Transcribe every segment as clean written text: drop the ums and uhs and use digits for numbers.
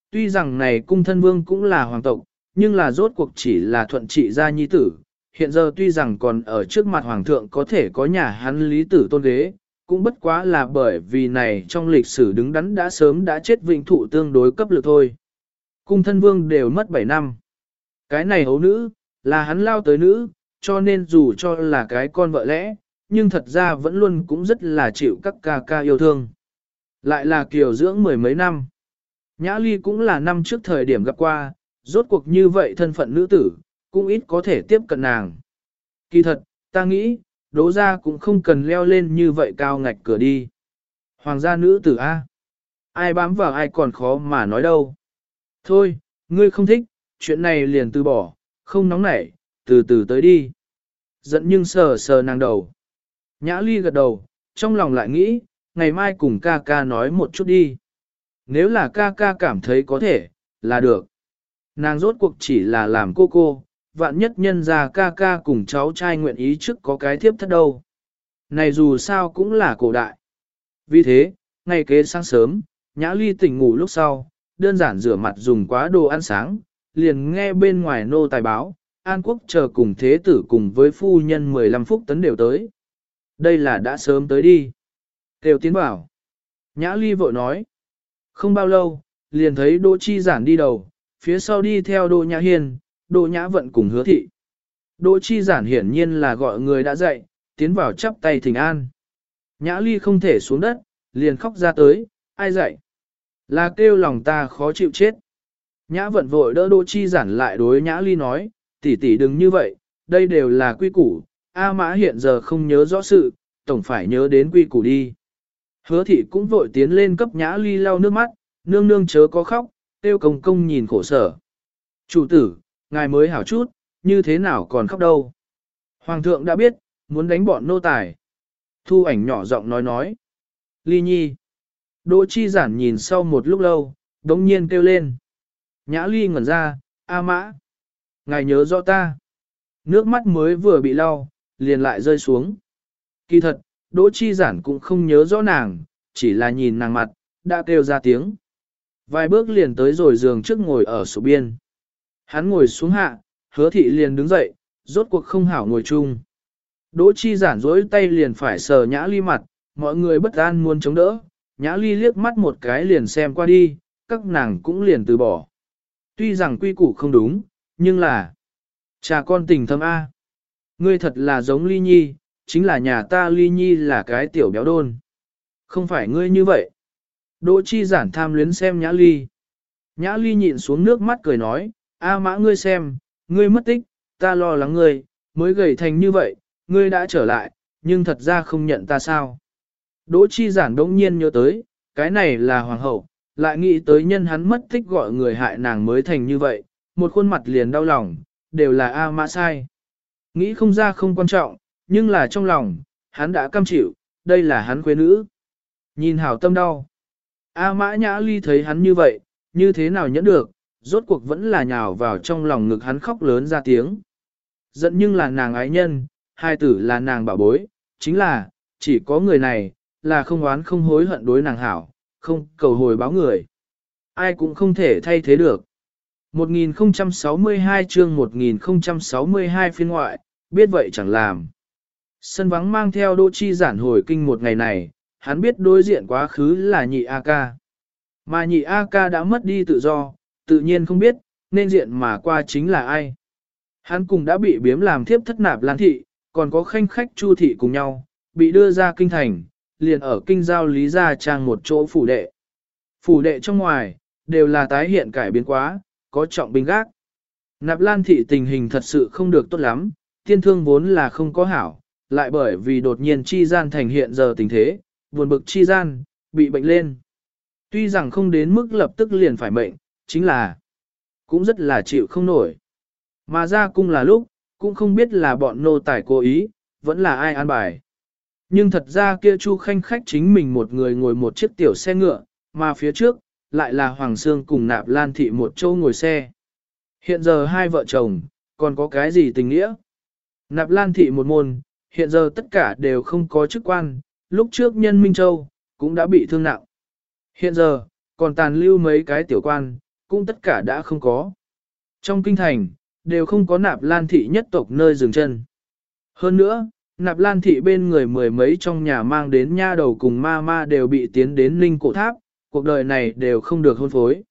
Tuy rằng này cung thân vương cũng là hoàng tộc, nhưng là rốt cuộc chỉ là thuận trị gia nhi tử. Hiện giờ tuy rằng còn ở trước mặt hoàng thượng có thể có nhà hắn lý tử tôn ghế, cũng bất quá là bởi vì này trong lịch sử đứng đắn đã sớm đã chết vĩnh thụ tương đối cấp lực thôi. Cung thân vương đều mất 7 năm. Cái này hấu nữ, là hắn lao tới nữ, cho nên dù cho là cái con vợ lẽ, nhưng thật ra vẫn luôn cũng rất là chịu các ca ca yêu thương. Lại là kiều dưỡng 10 mấy năm. Nhã Ly cũng là năm trước thời điểm gặp qua, rốt cuộc như vậy thân phận nữ tử, cũng ít có thể tiếp cận nàng. Kỳ thật, ta nghĩ, Đỗ gia cũng không cần leo lên như vậy cao ngạch cửa đi. Hoàng gia nữ tử A. Ai bám vào ai còn khó mà nói đâu. Thôi, ngươi không thích, chuyện này liền từ bỏ, không nóng nảy, từ từ tới đi. Giận nhưng sờ sờ nàng đầu. Nhã Ly gật đầu, trong lòng lại nghĩ, ngày mai cùng ca ca nói một chút đi. Nếu là ca ca cảm thấy có thể, là được. Nàng rốt cuộc chỉ là làm cô, vạn nhất nhân ra ca ca cùng cháu trai nguyện ý trước có cái thiếp thất đâu. Này dù sao cũng là cổ đại. Vì thế, ngày kế sáng sớm, Nhã Ly tỉnh ngủ lúc sau, đơn giản rửa mặt dùng quá đồ ăn sáng, liền nghe bên ngoài nô tài báo, An Quốc chờ cùng thế tử cùng với phu nhân 15 phút tấn đều tới. Đây là đã sớm tới đi. Đều tiến bảo. Nhã Ly vội nói. Không bao lâu, liền thấy Đỗ Chi Giản đi đầu, phía sau đi theo Đỗ Nhã Hiên, Đỗ Nhã Vận cùng Hứa Thị. Đỗ Chi Giản hiển nhiên là gọi người đã dậy, tiến vào chắp tay thỉnh an. Nhã Ly không thể xuống đất, liền khóc ra tới, ai dậy? Là kêu lòng ta khó chịu chết. Nhã Vận vội đỡ Đỗ Chi Giản lại đối Nhã Ly nói, tỷ tỷ đừng như vậy, đây đều là quy củ, A Mã hiện giờ không nhớ rõ sự, tổng phải nhớ đến quy củ đi. Hứa Thị cũng vội tiến lên cấp Nhã Ly lau nước mắt, nương nương chớ có khóc, tiêu công công nhìn khổ sở. Chủ tử, ngài mới hảo chút, như thế nào còn khóc đâu. Hoàng thượng đã biết, muốn đánh bọn nô tài. Thu ảnh nhỏ giọng nói. Ly nhi. Đỗ Chi Giản nhìn sau một lúc lâu, đống nhiên kêu lên. Nhã Ly ngẩn ra, A Mã. Ngài nhớ rõ ta. Nước mắt mới vừa bị lau, liền lại rơi xuống. Kỳ thật, Đỗ Chi Giản cũng không nhớ rõ nàng, chỉ là nhìn nàng mặt, đã kêu ra tiếng. Vài bước liền tới rồi giường trước ngồi ở sổ biên. Hắn ngồi xuống hạ, Hứa Thị liền đứng dậy, rốt cuộc không hảo ngồi chung. Đỗ Chi Giản dối tay liền phải sờ Nhã Ly mặt, mọi người bất an muốn chống đỡ, Nhã Ly liếc mắt một cái liền xem qua đi, các nàng cũng liền từ bỏ. Tuy rằng quy củ không đúng, nhưng là cha con tình thâm A. Ngươi thật là giống Ly Nhi, chính là nhà ta Ly Nhi là cái tiểu béo đôn. Không phải ngươi như vậy. Đỗ Chi Giản tham luyến xem Nhã Ly. Nhã Ly nhịn xuống nước mắt cười nói, A Mã ngươi xem, ngươi mất tích, ta lo lắng ngươi, mới gầy thành như vậy, ngươi đã trở lại, nhưng thật ra không nhận ta sao. Đỗ Chi Giản đống nhiên nhớ tới, cái này là hoàng hậu, lại nghĩ tới nhân hắn mất tích gọi người hại nàng mới thành như vậy, một khuôn mặt liền đau lòng, đều là A Mã sai. Nghĩ không ra không quan trọng, nhưng là trong lòng, hắn đã cam chịu, đây là hắn quê nữ. Nhìn hảo tâm đau. A Mã Nhã Ly thấy hắn như vậy, như thế nào nhẫn được, rốt cuộc vẫn là nhào vào trong lòng ngực hắn khóc lớn ra tiếng. Giận nhưng là nàng ái nhân, hai tử là nàng bảo bối, chính là, chỉ có người này, là không oán không hối hận đối nàng hảo, không cầu hồi báo người. Ai cũng không thể thay thế được. 1062 chương 1062 phiên ngoại, biết vậy chẳng làm. Sân vắng mang theo Đỗ Chi Giản hồi kinh một ngày này, hắn biết đối diện quá khứ là nhị A ca. Mà nhị A ca đã mất đi tự do, tự nhiên không biết, nên diện mà qua chính là ai. Hắn cùng đã bị biếm làm thiếp thất nạp Lan thị, còn có khanh khách Chu thị cùng nhau, bị đưa ra kinh thành, liền ở kinh giao Lý Gia Trang một chỗ phủ đệ. Phủ đệ trong ngoài, đều là tái hiện cải biến quá, có trọng binh gác. Nạp Lan thị tình hình thật sự không được tốt lắm, tiên thương vốn là không có hảo, lại bởi vì đột nhiên chi gian thành hiện giờ tình thế, buồn bực chi gian, bị bệnh lên. Tuy rằng không đến mức lập tức liền phải mệnh, chính là cũng rất là chịu không nổi. Mà ra cung là lúc, cũng không biết là bọn nô tài cố ý, vẫn là ai an bài. Nhưng thật ra kia Chu khanh khách chính mình một người ngồi một chiếc tiểu xe ngựa, mà phía trước, lại là Hoàng Sương cùng Nạp Lan thị một châu ngồi xe. Hiện giờ hai vợ chồng, còn có cái gì tình nghĩa? Nạp Lan thị một môn, hiện giờ tất cả đều không có chức quan, lúc trước nhân Minh Châu, cũng đã bị thương nặng. Hiện giờ, còn tàn lưu mấy cái tiểu quan, cũng tất cả đã không có. Trong kinh thành, đều không có Nạp Lan thị nhất tộc nơi dừng chân. Hơn nữa, Nạp Lan thị bên người mười mấy trong nhà mang đến nha đầu cùng ma ma đều bị tiến đến Ninh Cổ Tháp, cuộc đời này đều không được hôn phối.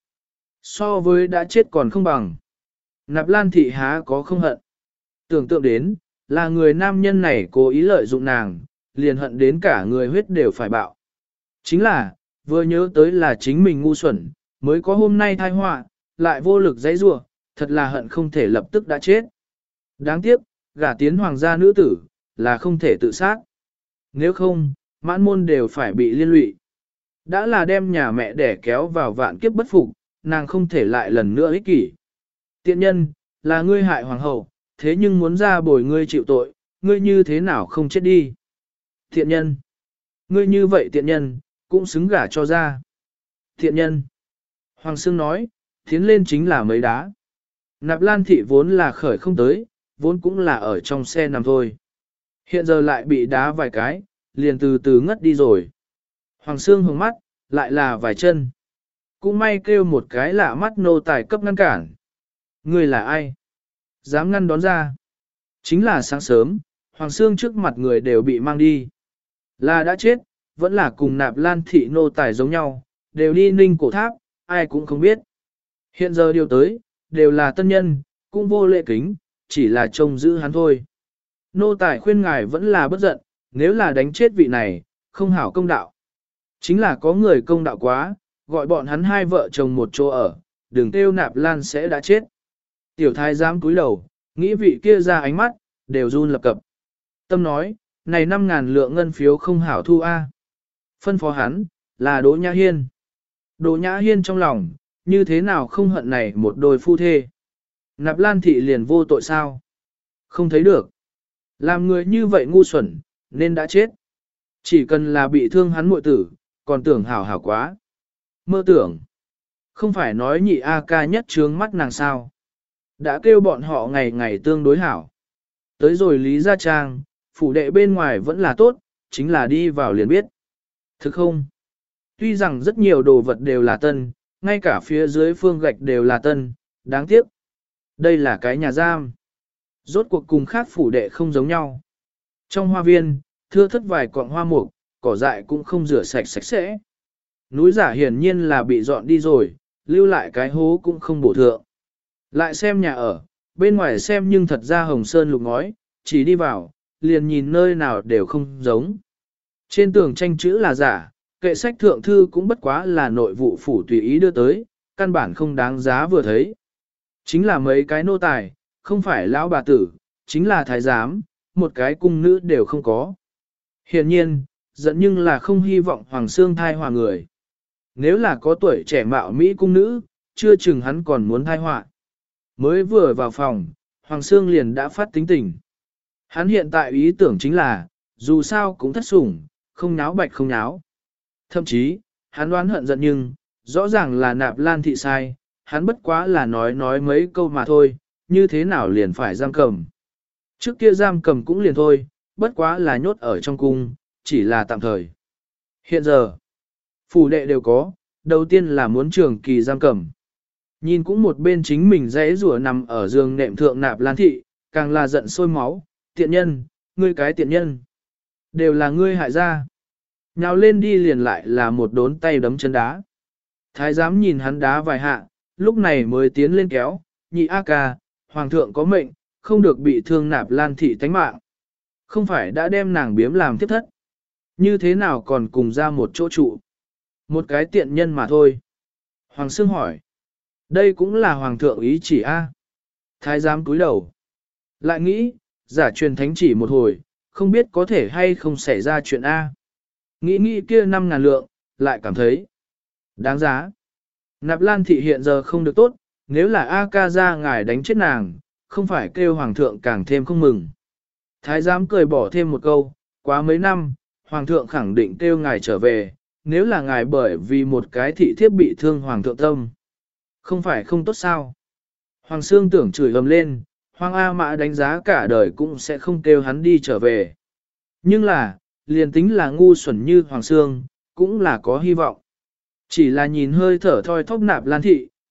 So với đã chết còn không bằng. Nạp Lan thị há có không hận. Tưởng tượng đến, là người nam nhân này cố ý lợi dụng nàng, liền hận đến cả người huyết đều phải bạo. Chính là, vừa nhớ tới là chính mình ngu xuẩn, mới có hôm nay tai họa, lại vô lực dãy rủa, thật là hận không thể lập tức đã chết. Đáng tiếc, gả tiến hoàng gia nữ tử, là không thể tự sát. Nếu không, mãn môn đều phải bị liên lụy. Đã là đem nhà mẹ đẻ kéo vào vạn kiếp bất phục, nàng không thể lại lần nữa ích kỷ. Tiện nhân, là ngươi hại hoàng hậu, thế nhưng muốn ra bồi ngươi chịu tội, ngươi như thế nào không chết đi. Thiện nhân, ngươi như vậy tiện nhân, cũng xứng gả cho ra. Thiện nhân, Hoàng Sương nói, tiến lên chính là mấy đá. Nạp Lan thị vốn là khởi không tới, vốn cũng là ở trong xe nằm thôi. Hiện giờ lại bị đá vài cái, liền từ từ ngất đi rồi. Hoàng Sương hướng mắt, lại là vài chân. Cũng may kêu một cái lạ mắt nô tài cấp ngăn cản. Người là ai? Dám ngăn đón ra. Chính là sáng sớm, Hoàng Sương trước mặt người đều bị mang đi. Là đã chết, vẫn là cùng Nạp Lan thị nô tài giống nhau, đều đi Ninh Cổ Tháp, ai cũng không biết. Hiện giờ điều tới, đều là tân nhân, cũng vô lễ kính, chỉ là trông giữ hắn thôi. Nô tài khuyên ngài vẫn là bất giận, nếu là đánh chết vị này, không hảo công đạo. Chính là có người công đạo quá, gọi bọn hắn hai vợ chồng một chỗ ở, đừng kêu Nạp Lan sẽ đã chết. Tiểu thái giám cúi đầu, nghĩ vị kia ra ánh mắt, đều run lập cập. Tâm nói, này 5.000 lượng ngân phiếu không hảo thu a. Phân phó hắn, là Đỗ Nhã Hiên. Đỗ Nhã Hiên trong lòng, như thế nào không hận này một đôi phu thê. Nạp Lan thị liền vô tội sao? Không thấy được. Làm người như vậy ngu xuẩn, nên đã chết. Chỉ cần là bị thương hắn muội tử, còn tưởng hảo hảo quá. Mơ tưởng. Không phải nói nhị A ca nhất trướng mắt nàng sao. Đã kêu bọn họ ngày ngày tương đối hảo. Tới rồi Lý Gia Trang, phủ đệ bên ngoài vẫn là tốt, chính là đi vào liền biết. Thực không? Tuy rằng rất nhiều đồ vật đều là tân, ngay cả phía dưới phương gạch đều là tân, đáng tiếc. Đây là cái nhà giam. Rốt cuộc cùng khác phủ đệ không giống nhau. Trong hoa viên, thưa thất vài cọng hoa mục, cỏ dại cũng không rửa sạch sạch sẽ. Núi giả hiển nhiên là bị dọn đi rồi, lưu lại cái hố cũng không bổ thượng. Lại xem nhà ở, bên ngoài xem nhưng thật ra hồng sơn lục ngói, chỉ đi vào, liền nhìn nơi nào đều không giống. Trên tường tranh chữ là giả, kệ sách thượng thư cũng bất quá là nội vụ phủ tùy ý đưa tới, căn bản không đáng giá vừa thấy. Chính là mấy cái nô tài, không phải lão bà tử, chính là thái giám, một cái cung nữ đều không có. Hiển nhiên, giận nhưng là không hy vọng Hoàng Sương thai hòa người. Nếu là có tuổi trẻ mạo Mỹ cung nữ, chưa chừng hắn còn muốn thai họa. Mới vừa vào phòng, Hoàng Sương liền đã phát tính tình. Hắn hiện tại ý tưởng chính là, dù sao cũng thất sủng, không náo bạch không náo. Thậm chí, hắn đoán hận giận nhưng, rõ ràng là Nạp Lan thị sai, hắn bất quá là nói mấy câu mà thôi, như thế nào liền phải giam cầm. Trước kia giam cầm cũng liền thôi, bất quá là nhốt ở trong cung, chỉ là tạm thời. Hiện giờ, phủ đệ đều có, đầu tiên là muốn trường kỳ giam cầm. Nhìn cũng một bên chính mình dãy rủa nằm ở giường nệm thượng Nạp Lan thị, càng là giận sôi máu, tiện nhân, ngươi cái tiện nhân. Đều là ngươi hại ra. Nhào lên đi liền lại là một đốn tay đấm chân đá. Thái giám nhìn hắn đá vài hạ, lúc này mới tiến lên kéo, nhị A ca, hoàng thượng có mệnh, không được bị thương Nạp Lan thị tánh mạng. Không phải đã đem nàng biếm làm tiếp thất. Như thế nào còn cùng ra một chỗ trụ. Một cái tiện nhân mà thôi. Hoàng Sương hỏi. Đây cũng là hoàng thượng ý chỉ A. Thái giám cúi đầu. Lại nghĩ, giả truyền thánh chỉ một hồi, không biết có thể hay không xảy ra chuyện A. Nghĩ kia 5.000 lượng, lại cảm thấy đáng giá. Nạp Lan thị hiện giờ không được tốt, nếu là A ca ra ngài đánh chết nàng, không phải kêu hoàng thượng càng thêm không mừng. Thái giám cười bỏ thêm một câu, quá mấy năm, hoàng thượng khẳng định kêu ngài trở về, nếu là ngài bởi vì một cái thị thiếp bị thương hoàng thượng tâm. Không phải không tốt sao? Hoàng Sương tưởng chửi ầm lên, Hoàng A Mã đánh giá cả đời cũng sẽ không kêu hắn đi trở về. Nhưng là, liền tính là ngu xuẩn như Hoàng Sương, cũng là có hy vọng. Chỉ là nhìn hơi thở thoi thóp Nạp Lan thị,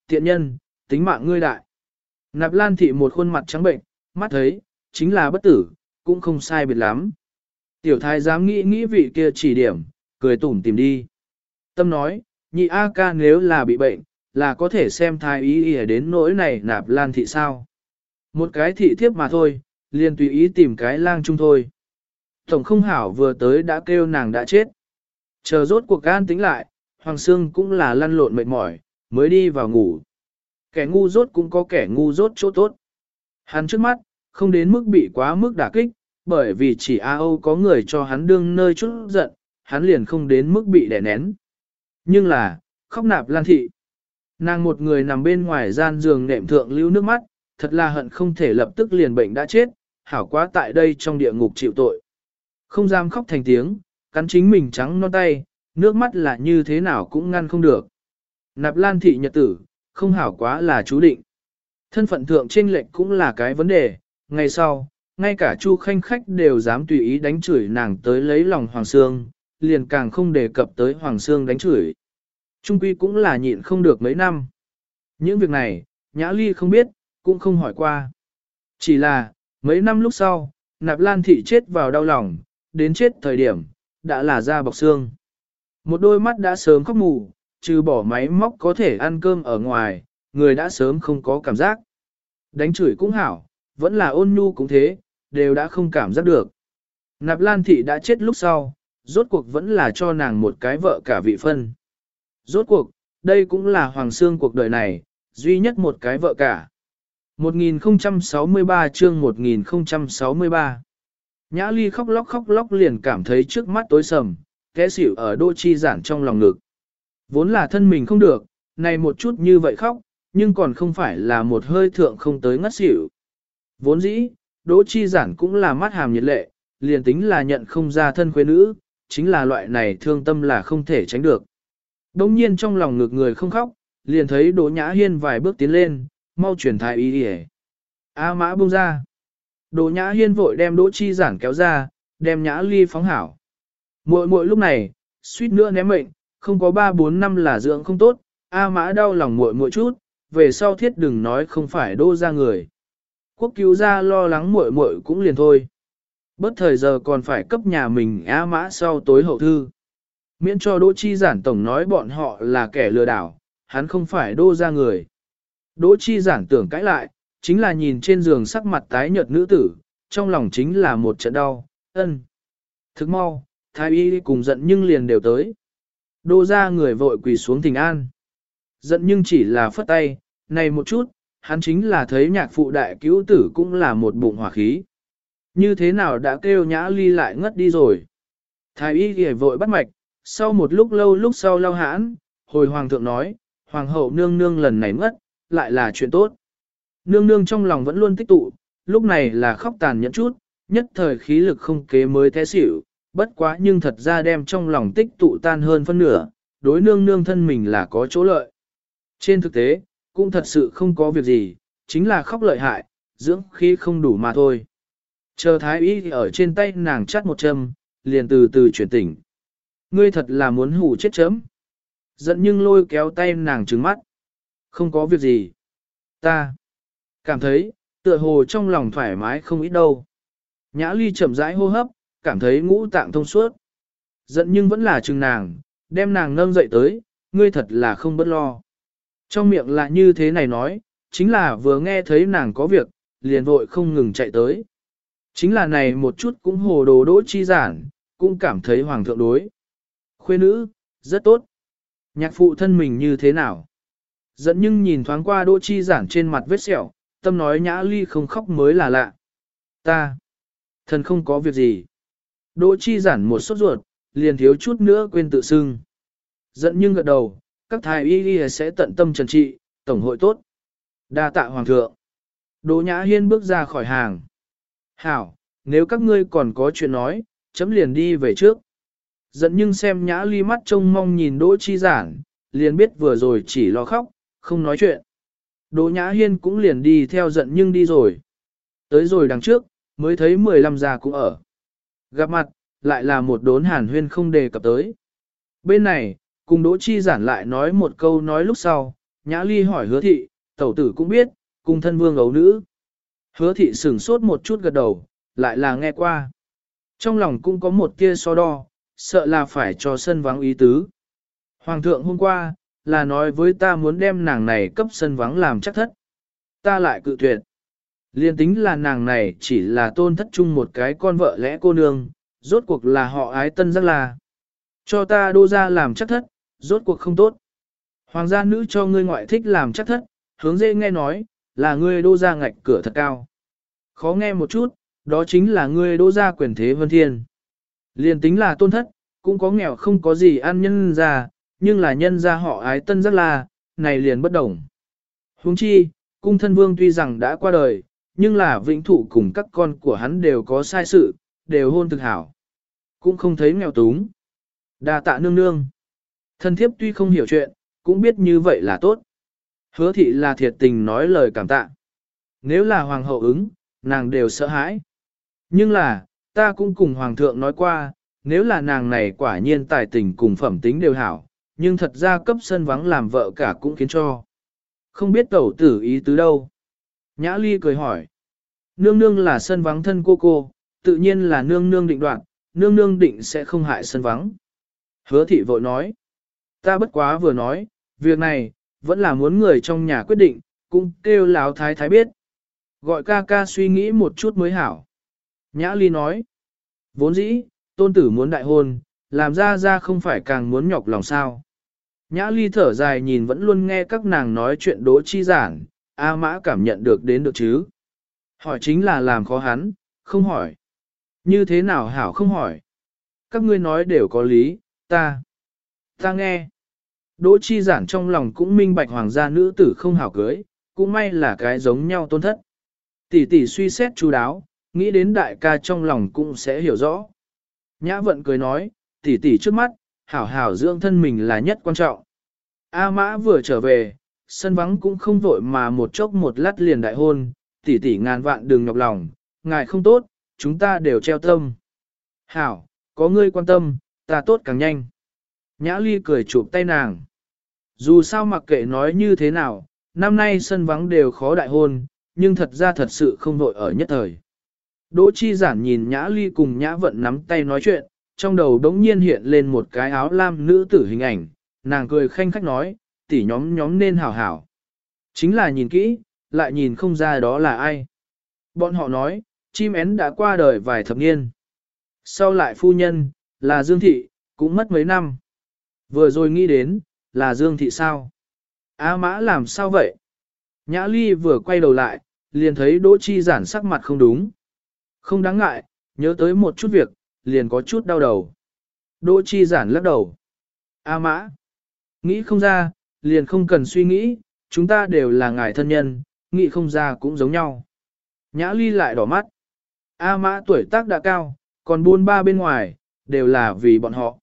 tiện nhân, tính mạng ngươi đại. Nạp Lan thị một khuôn mặt trắng bệnh, mắt thấy, chính là bất tử, cũng không sai biệt lắm. Tiểu thái dám nghĩ vị kia chỉ điểm, cười tủm tìm đi. Tâm nói, nhị A ca nếu là bị bệnh, là có thể xem thái y đến nỗi này Nạp Lan thị sao. Một cái thị thiếp mà thôi, liền tùy ý tìm cái lang chung thôi. Tổng không hảo vừa tới đã kêu nàng đã chết. Chờ rốt cuộc gan tính lại, Hoàng Sương cũng là lăn lộn mệt mỏi, mới đi vào ngủ. Kẻ ngu dốt cũng có kẻ ngu dốt chỗ tốt. Hắn trước mắt, không đến mức bị quá mức đả kích, bởi vì chỉ A Âu có người cho hắn đương nơi chút giận, hắn liền không đến mức bị đè nén. Nhưng là, khóc Nạp Lan thị. Nàng một người nằm bên ngoài gian giường nệm thượng lưu nước mắt, thật là hận không thể lập tức liền bệnh đã chết, hảo quá tại đây trong địa ngục chịu tội. Không dám khóc thành tiếng, cắn chính mình trắng non tay, nước mắt là như thế nào cũng ngăn không được. Nạp Lan thị nhật tử, không hảo quá là chú định. Thân phận thượng chênh lệch cũng là cái vấn đề, ngày sau, ngay cả Chu Khanh khách đều dám tùy ý đánh chửi nàng tới lấy lòng Hoàng Sương, liền càng không đề cập tới Hoàng Sương đánh chửi. Trung quy cũng là nhịn không được mấy năm. Những việc này, Nhã Ly không biết, cũng không hỏi qua. Chỉ là, mấy năm lúc sau, Nạp Lan thị chết vào đau lòng, đến chết thời điểm, đã là da bọc xương. Một đôi mắt đã sớm khóc mù, trừ bỏ máy móc có thể ăn cơm ở ngoài, người đã sớm không có cảm giác. Đánh chửi cũng hảo, vẫn là ôn nhu cũng thế, đều đã không cảm giác được. Nạp Lan thị đã chết lúc sau, rốt cuộc vẫn là cho nàng một cái vợ cả vị phân. Rốt cuộc, đây cũng là Hoàng Sương cuộc đời này, duy nhất một cái vợ cả. 1063 chương 1063 Nhã Ly khóc lóc liền cảm thấy trước mắt tối sầm, té xỉu ở Đỗ Chi Giản trong lòng ngực. Vốn là thân mình không được, này một chút như vậy khóc, nhưng còn không phải là một hơi thượng không tới ngất xỉu. Vốn dĩ, Đỗ Chi Giản cũng là mắt hàm nhiệt lệ, liền tính là nhận không ra thân quê nữ, chính là loại này thương tâm là không thể tránh được. Đông nhiên trong lòng ngực người không khóc, liền thấy Đỗ Nhã Hiên vài bước tiến lên, mau chuyển thái y đi. A Mã buông ra. Đỗ Nhã Hiên vội đem Đỗ Chi Giản kéo ra, đem Nhã Ly phóng hảo. Muội lúc này, suýt nữa ném mệnh, không có 3-4 năm là dưỡng không tốt, A Mã đau lòng muội chút, về sau thiết đừng nói không phải Đỗ ra người. Quốc cứu gia lo lắng muội cũng liền thôi. Bớt thời giờ còn phải cấp nhà mình A Mã sau tối hậu thư. Miễn cho Đỗ Chi Giản tổng nói bọn họ là kẻ lừa đảo, hắn không phải Đỗ ra người. Đỗ Chi Giản tưởng cãi lại, chính là nhìn trên giường sắc mặt tái nhợt nữ tử, trong lòng chính là một trận đau, ân. Thức mau, thái y cùng giận nhưng liền đều tới. Đỗ ra người vội quỳ xuống thỉnh an. Giận nhưng chỉ là phất tay, này một chút, hắn chính là thấy nhạc phụ đại cứu tử cũng là một bụng hỏa khí. Như thế nào đã kêu Nhã Ly lại ngất đi rồi. Thái y ghề vội bắt mạch, sau một lúc lâu lúc sau lau hãn, hồi hoàng thượng nói, hoàng hậu nương nương lần này ngất, lại là chuyện tốt. Nương nương trong lòng vẫn luôn tích tụ, lúc này là khóc tàn nhẫn chút, nhất thời khí lực không kế mới té xỉu, bất quá nhưng thật ra đem trong lòng tích tụ tan hơn phân nửa, đối nương nương thân mình là có chỗ lợi. Trên thực tế, cũng thật sự không có việc gì, chính là khóc lợi hại, dưỡng khí không đủ mà thôi. Chờ thái y ở trên tay nàng chắt một châm, liền từ từ chuyển tỉnh. Ngươi thật là muốn hù chết chấm. Giận nhưng lôi kéo tay nàng trừng mắt. Không có việc gì. Ta cảm thấy, tựa hồ trong lòng thoải mái không ít đâu. Nhã Ly chậm rãi hô hấp, cảm thấy ngũ tạng thông suốt. Giận nhưng vẫn là chừng nàng, đem nàng nâng dậy tới, ngươi thật là không bất lo. Trong miệng là như thế này nói, chính là vừa nghe thấy nàng có việc, liền vội không ngừng chạy tới. Chính là này một chút cũng hồ đồ Đỗ Chi Giản, cũng cảm thấy hoàng thượng đối. Khuê nữ, rất tốt. Nhạc phụ thân mình như thế nào? Giận nhưng nhìn thoáng qua Đỗ Chi Giản trên mặt vết sẹo, tâm nói Nhã Ly không khóc mới là lạ. Ta, thần không có việc gì. Đỗ Chi Giản một sốt ruột, liền thiếu chút nữa quên tự xưng. Giận nhưng gật đầu, các thái y sẽ tận tâm trần trị, tổng hội tốt. Đa tạ hoàng thượng. Đỗ Nhã Hiên bước ra khỏi hàng. Hảo, nếu các ngươi còn có chuyện nói, chấm liền đi về trước. Giận nhưng xem Nhã Ly mắt trông mong nhìn Đỗ Chi Giản, liền biết vừa rồi chỉ lo khóc, không nói chuyện. Đỗ Nhã Hiên cũng liền đi theo giận nhưng đi rồi. Tới rồi đằng trước, mới thấy 15 gia cũng ở. Gặp mặt, lại là một đốn hàn huyên không đề cập tới. Bên này, cùng Đỗ Chi Giản lại nói một câu nói lúc sau, Nhã Ly hỏi hứa thị, tẩu tử cũng biết, cung thân vương ấu nữ. Hứa thị sửng sốt một chút gật đầu, lại là nghe qua. Trong lòng cũng có một tia so đo, sợ là phải cho sân vắng ý tứ. Hoàng thượng hôm qua, là nói với ta muốn đem nàng này cấp sân vắng làm chắc thất. Ta lại cự tuyệt. Liên tính là nàng này chỉ là tôn thất chung một cái con vợ lẽ cô nương, rốt cuộc là họ ái tân giác là. Cho ta đô ra làm chắc thất, rốt cuộc không tốt. Hoàng gia nữ cho ngươi ngoại thích làm chắc thất, hướng dễ nghe nói, là ngươi đô ra ngạch cửa thật cao. Khó nghe một chút, đó chính là ngươi đô ra quyền thế vân thiên. Liên tính là tôn thất, cũng có nghèo không có gì ăn nhân ra, nhưng là nhân ra họ ái tân rất là, này liền bất đồng. Huống chi, cung thân vương tuy rằng đã qua đời, nhưng là vĩnh thụ cùng các con của hắn đều có sai sự, đều hôn thực hảo. Cũng không thấy nghèo túng. Đa tạ nương nương. Thân thiếp tuy không hiểu chuyện, cũng biết như vậy là tốt. Hứa thị là thiệt tình nói lời cảm tạ. Nếu là hoàng hậu ứng, nàng đều sợ hãi. Nhưng là, ta cũng cùng hoàng thượng nói qua, nếu là nàng này quả nhiên tài tình cùng phẩm tính đều hảo, nhưng thật ra cấp sân vắng làm vợ cả cũng khiến cho. Không biết tẩu tử ý tứ đâu. Nhã Ly cười hỏi. Nương nương là sân vắng thân cô, tự nhiên là nương nương định đoạt, nương nương định sẽ không hại sân vắng. Hứa thị vội nói. Ta bất quá vừa nói, việc này, vẫn là muốn người trong nhà quyết định, cũng kêu láo thái thái biết. Gọi ca ca suy nghĩ một chút mới hảo. Nhã Ly nói. Vốn dĩ, tôn tử muốn đại hôn, làm ra không phải càng muốn nhọc lòng sao. Nhã Ly thở dài nhìn vẫn luôn nghe các nàng nói chuyện đố chi giản, A Mã cảm nhận được đến được chứ. Hỏi chính là làm khó hắn, không hỏi. Như thế nào hảo không hỏi. Các ngươi nói đều có lý, ta nghe. Đỗ chi giản trong lòng cũng minh bạch hoàng gia nữ tử không hảo cưới, cũng may là cái giống nhau tôn thất. Tỷ tỷ suy xét chú đáo, nghĩ đến đại ca trong lòng cũng sẽ hiểu rõ. Nhã vận cười nói, tỷ tỷ trước mắt, hảo hảo dưỡng thân mình là nhất quan trọng. A Mã vừa trở về, sân vắng cũng không vội mà một chốc một lát liền đại hôn, tỷ tỷ ngàn vạn đừng nhọc lòng, ngài không tốt, chúng ta đều treo tâm. Hảo, có ngươi quan tâm, ta tốt càng nhanh. Nhã Ly cười chụp tay nàng. Dù sao mặc kệ nói như thế nào, năm nay sân vắng đều khó đại hôn, nhưng thật ra thật sự không vội ở nhất thời. Đỗ chi giản nhìn Nhã Ly cùng Nhã Vận nắm tay nói chuyện, trong đầu đống nhiên hiện lên một cái áo lam nữ tử hình ảnh, nàng cười khanh khách nói, tỷ nhóm nên hảo hảo. Chính là nhìn kỹ, lại nhìn không ra đó là ai. Bọn họ nói, chim én đã qua đời vài thập niên. Sau lại phu nhân, là Dương Thị, cũng mất mấy năm. Vừa rồi nghĩ đến, là Dương Thị sao? A Mã làm sao vậy? Nhã Ly vừa quay đầu lại, liền thấy Đỗ Chi Giản sắc mặt không đúng. Không đáng ngại, nhớ tới một chút việc, liền có chút đau đầu. Đỗ Chi Giản lắc đầu. A Mã, nghĩ không ra, liền không cần suy nghĩ, chúng ta đều là ngài thân nhân, nghĩ không ra cũng giống nhau. Nhã Ly lại đỏ mắt. A Mã tuổi tác đã cao, còn buôn ba bên ngoài, đều là vì bọn họ.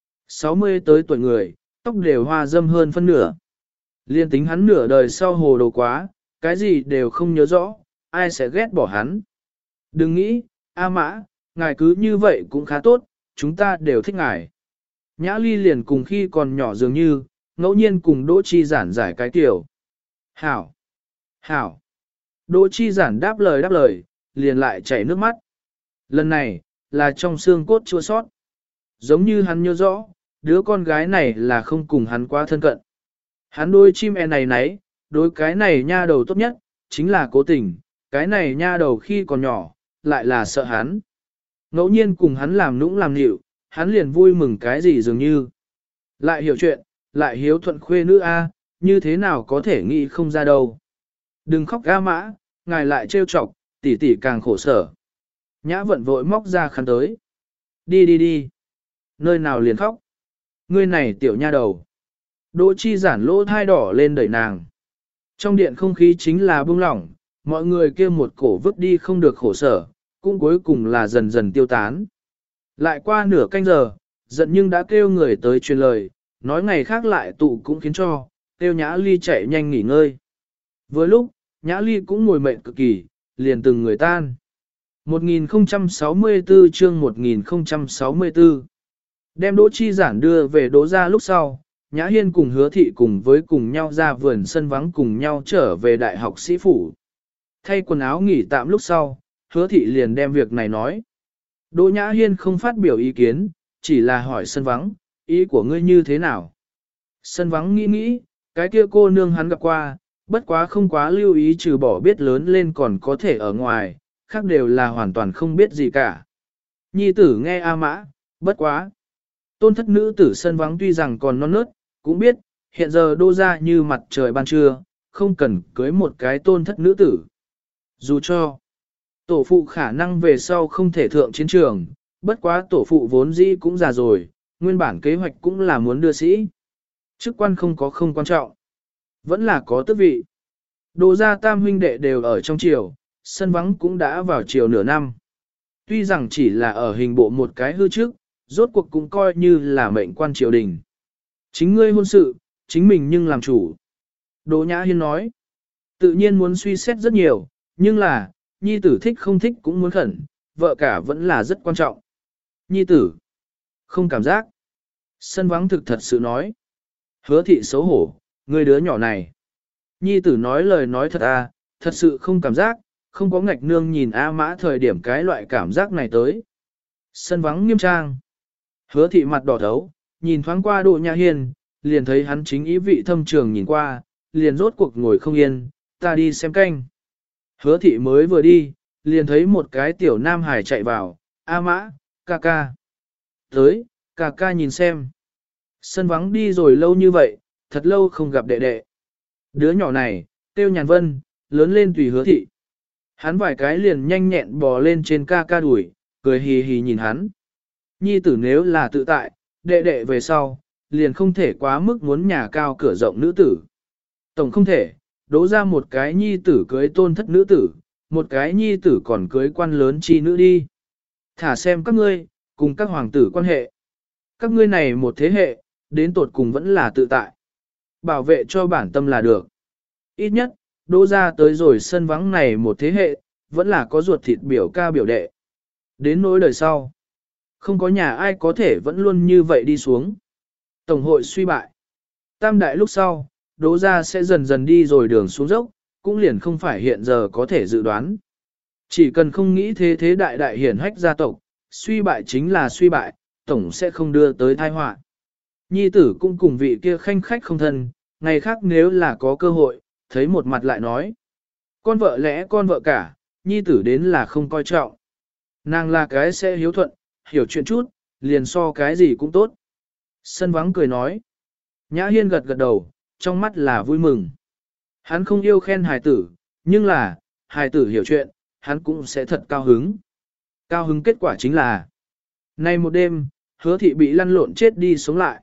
60 tới tuổi người, tóc đều hoa râm hơn phân nửa. Liên tính hắn nửa đời sau hồ đồ quá, cái gì đều không nhớ rõ, ai sẽ ghét bỏ hắn. Đừng nghĩ, A Mã, ngài cứ như vậy cũng khá tốt, chúng ta đều thích ngài. Nhã Ly liền cùng khi còn nhỏ dường như, ngẫu nhiên cùng Đỗ Chi Giản giải cái kiểu. Hảo! Hảo! Đỗ Chi Giản đáp lời, liền lại chảy nước mắt. Lần này, là trong xương cốt chua sót. Giống như hắn nhớ rõ, đứa con gái này là không cùng hắn quá thân cận. Hắn đôi chim én này nấy, đối cái này nha đầu tốt nhất, chính là cố tình, cái này nha đầu khi còn nhỏ, lại là sợ hắn. Ngẫu nhiên cùng hắn làm nũng làm nịu, hắn liền vui mừng cái gì dường như. Lại hiểu chuyện, lại hiếu thuận khuê nữ A, như thế nào có thể nghĩ không ra đâu. Đừng khóc A Mã, ngài lại trêu chọc, tỷ tỷ càng khổ sở. Nhã Vận vội móc ra khăn tới. Đi. Nơi nào liền khóc. Ngươi này tiểu nha đầu. Đỗ Chi Giản lỗ thai đỏ lên đẩy nàng. Trong điện không khí chính là bông lỏng, mọi người kia một cổ vứt đi không được khổ sở, cũng cuối cùng là dần dần tiêu tán. Lại qua nửa canh giờ, giận nhưng đã kêu người tới truyền lời, nói ngày khác lại tụ cũng khiến cho, kêu Nhã Ly chạy nhanh nghỉ ngơi. Vừa lúc, Nhã Ly cũng ngồi mệt cực kỳ, liền từng người tan. 1064 chương 1064 đem Đỗ Chi Giản đưa về Đỗ gia lúc sau, Nhã Hiên cùng Hứa Thị cùng với cùng nhau ra vườn sân vắng cùng nhau trở về đại học sĩ phủ. Thay quần áo nghỉ tạm lúc sau, Hứa Thị liền đem việc này nói. Đỗ Nhã Hiên không phát biểu ý kiến, chỉ là hỏi sân vắng, ý của ngươi như thế nào? Sân vắng nghĩ nghĩ, cái kia cô nương hắn gặp qua, bất quá không quá lưu ý trừ bỏ biết lớn lên còn có thể ở ngoài, khác đều là hoàn toàn không biết gì cả. Nhi tử nghe A Mã, bất quá. Tôn thất nữ tử sân vắng tuy rằng còn non nớt, cũng biết, hiện giờ đô ra như mặt trời ban trưa, không cần cưới một cái tôn thất nữ tử. Dù cho, tổ phụ khả năng về sau không thể thượng chiến trường, bất quá tổ phụ vốn dĩ cũng già rồi, nguyên bản kế hoạch cũng là muốn đưa sĩ. Chức quan không quan trọng, vẫn là có tước vị. Đô gia tam huynh đệ đều ở trong triều, sân vắng cũng đã vào triều nửa năm. Tuy rằng chỉ là ở hình bộ một cái hư trước, rốt cuộc cũng coi như là mệnh quan triều đình. Chính ngươi hôn sự, chính mình nhưng làm chủ. Đỗ Nhã Hiên nói, tự nhiên muốn suy xét rất nhiều, nhưng là, nhi tử thích không thích cũng muốn khẩn, vợ cả vẫn là rất quan trọng. Nhi tử, không cảm giác. Sân vắng thực thật sự nói. Hứa Thị xấu hổ, ngươi đứa nhỏ này. Nhi tử nói lời nói thật à, thật sự không cảm giác, không có ngạch nương nhìn A Mã thời điểm cái loại cảm giác này tới. Sân vắng nghiêm trang. Hứa Thị mặt đỏ thấu, nhìn thoáng qua Đỗ Nhã Hiên, liền thấy hắn chính ý vị thâm trường nhìn qua, liền rốt cuộc ngồi không yên, ta đi xem canh. Hứa Thị mới vừa đi, liền thấy một cái tiểu nam hải chạy vào, A Mã, ca ca. Tới, ca ca nhìn xem. Sân vắng đi rồi lâu như vậy, thật lâu không gặp đệ đệ. Đứa nhỏ này, tiêu Nhàn Vân, lớn lên tùy Hứa Thị. Hắn vài cái liền nhanh nhẹn bò lên trên ca ca đuổi, cười hì hì nhìn hắn. Nhi tử nếu là tự tại, đệ đệ về sau, liền không thể quá mức muốn nhà cao cửa rộng nữ tử. Tổng không thể, đố ra một cái nhi tử cưới tôn thất nữ tử, một cái nhi tử còn cưới quan lớn chi nữ đi. Thả xem các ngươi, cùng các hoàng tử quan hệ. Các ngươi này một thế hệ, đến tột cùng vẫn là tự tại. Bảo vệ cho bản tâm là được. Ít nhất, đỗ ra tới rồi sân vắng này một thế hệ, vẫn là có ruột thịt biểu ca biểu đệ. Đến nỗi đời sau, không có nhà ai có thể vẫn luôn như vậy đi xuống. Tổng hội suy bại. Tam đại lúc sau, đỗ ra sẽ dần dần đi rồi đường xuống dốc, cũng liền không phải hiện giờ có thể dự đoán. Chỉ cần không nghĩ thế thế đại đại hiển hách gia tộc, suy bại chính là suy bại, tổng sẽ không đưa tới tai họa. Nhi tử cũng cùng vị kia khanh khách không thân, ngày khác nếu là có cơ hội, thấy một mặt lại nói. Con vợ lẽ con vợ cả, nhi tử đến là không coi trọng. Nàng là cái sẽ hiếu thuận, hiểu chuyện chút, liền so cái gì cũng tốt. Sân vắng cười nói. Nhã Hiên gật gật đầu, trong mắt là vui mừng. Hắn không yêu khen hài tử, nhưng là, hài tử hiểu chuyện, hắn cũng sẽ thật cao hứng. Cao hứng kết quả chính là, nay một đêm, Hứa Thị bị lăn lộn chết đi sống lại.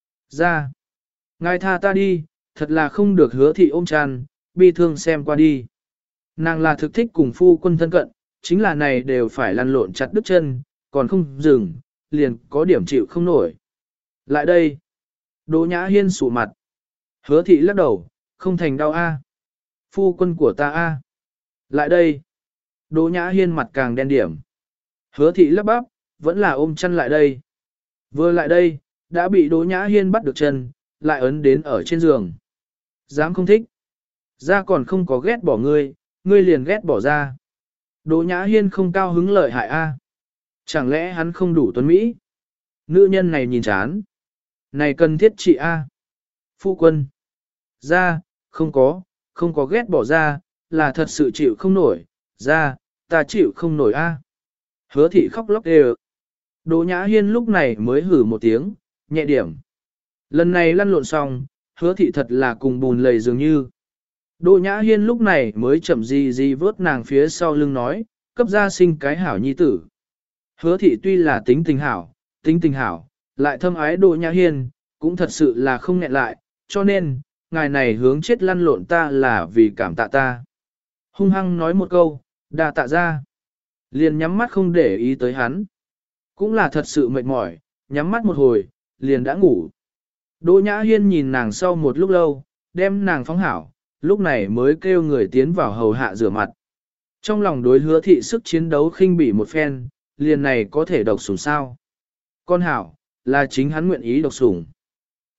Ra, ngài tha ta đi, thật là không được Hứa Thị ôm chăn, bi thương xem qua đi. Nàng là thực thích cùng phu quân thân cận, chính là này đều phải lăn lộn chặt đứt chân, còn không dừng, liền có điểm chịu không nổi. Lại đây, Đỗ Nhã Hiên sụ mặt. Hứa Thị lắc đầu, không thành đau a. Phu quân của ta a. Lại đây, Đỗ Nhã Hiên mặt càng đen điểm. Hứa Thị lắp bắp, vẫn là ôm chân lại đây. Vừa lại đây, đã bị Đỗ Nhã Hiên bắt được chân, lại ấn đến ở trên giường. Dám không thích. Ra còn không có ghét bỏ ngươi, ngươi liền ghét bỏ ra. Đỗ Nhã Hiên không cao hứng lợi hại a. Chẳng lẽ hắn không đủ tuấn Mỹ? Nữ nhân này nhìn chán. Này cần thiết trị a. Phu quân. Ra, không có ghét bỏ ra, là thật sự chịu không nổi. Ra, ta chịu không nổi a. Hứa Thị khóc lóc đều. Đỗ Nhã Hiên lúc này mới hử một tiếng, nhẹ điểm. Lần này lăn lộn xong, Hứa Thị thật là cùng bùn lầy dường như. Đỗ Nhã Hiên lúc này mới chậm gì vớt nàng phía sau lưng nói, cấp gia sinh cái hảo nhi tử. Hứa Thị tuy là tính tình hảo, lại thâm ái Đỗ Nhã Hiên, cũng thật sự là không nghẹn lại, cho nên, ngài này hướng chết lăn lộn ta là vì cảm tạ ta. Hung hăng nói một câu, đa tạ ra. Liền nhắm mắt không để ý tới hắn. Cũng là thật sự mệt mỏi, nhắm mắt một hồi, liền đã ngủ. Đỗ Nhã Hiên nhìn nàng sau một lúc lâu, đem nàng phóng hảo, lúc này mới kêu người tiến vào hầu hạ rửa mặt. Trong lòng đối Hứa Thị sức chiến đấu khinh bỉ một phen, liền này có thể độc sủng sao. Con hảo, là chính hắn nguyện ý độc sủng.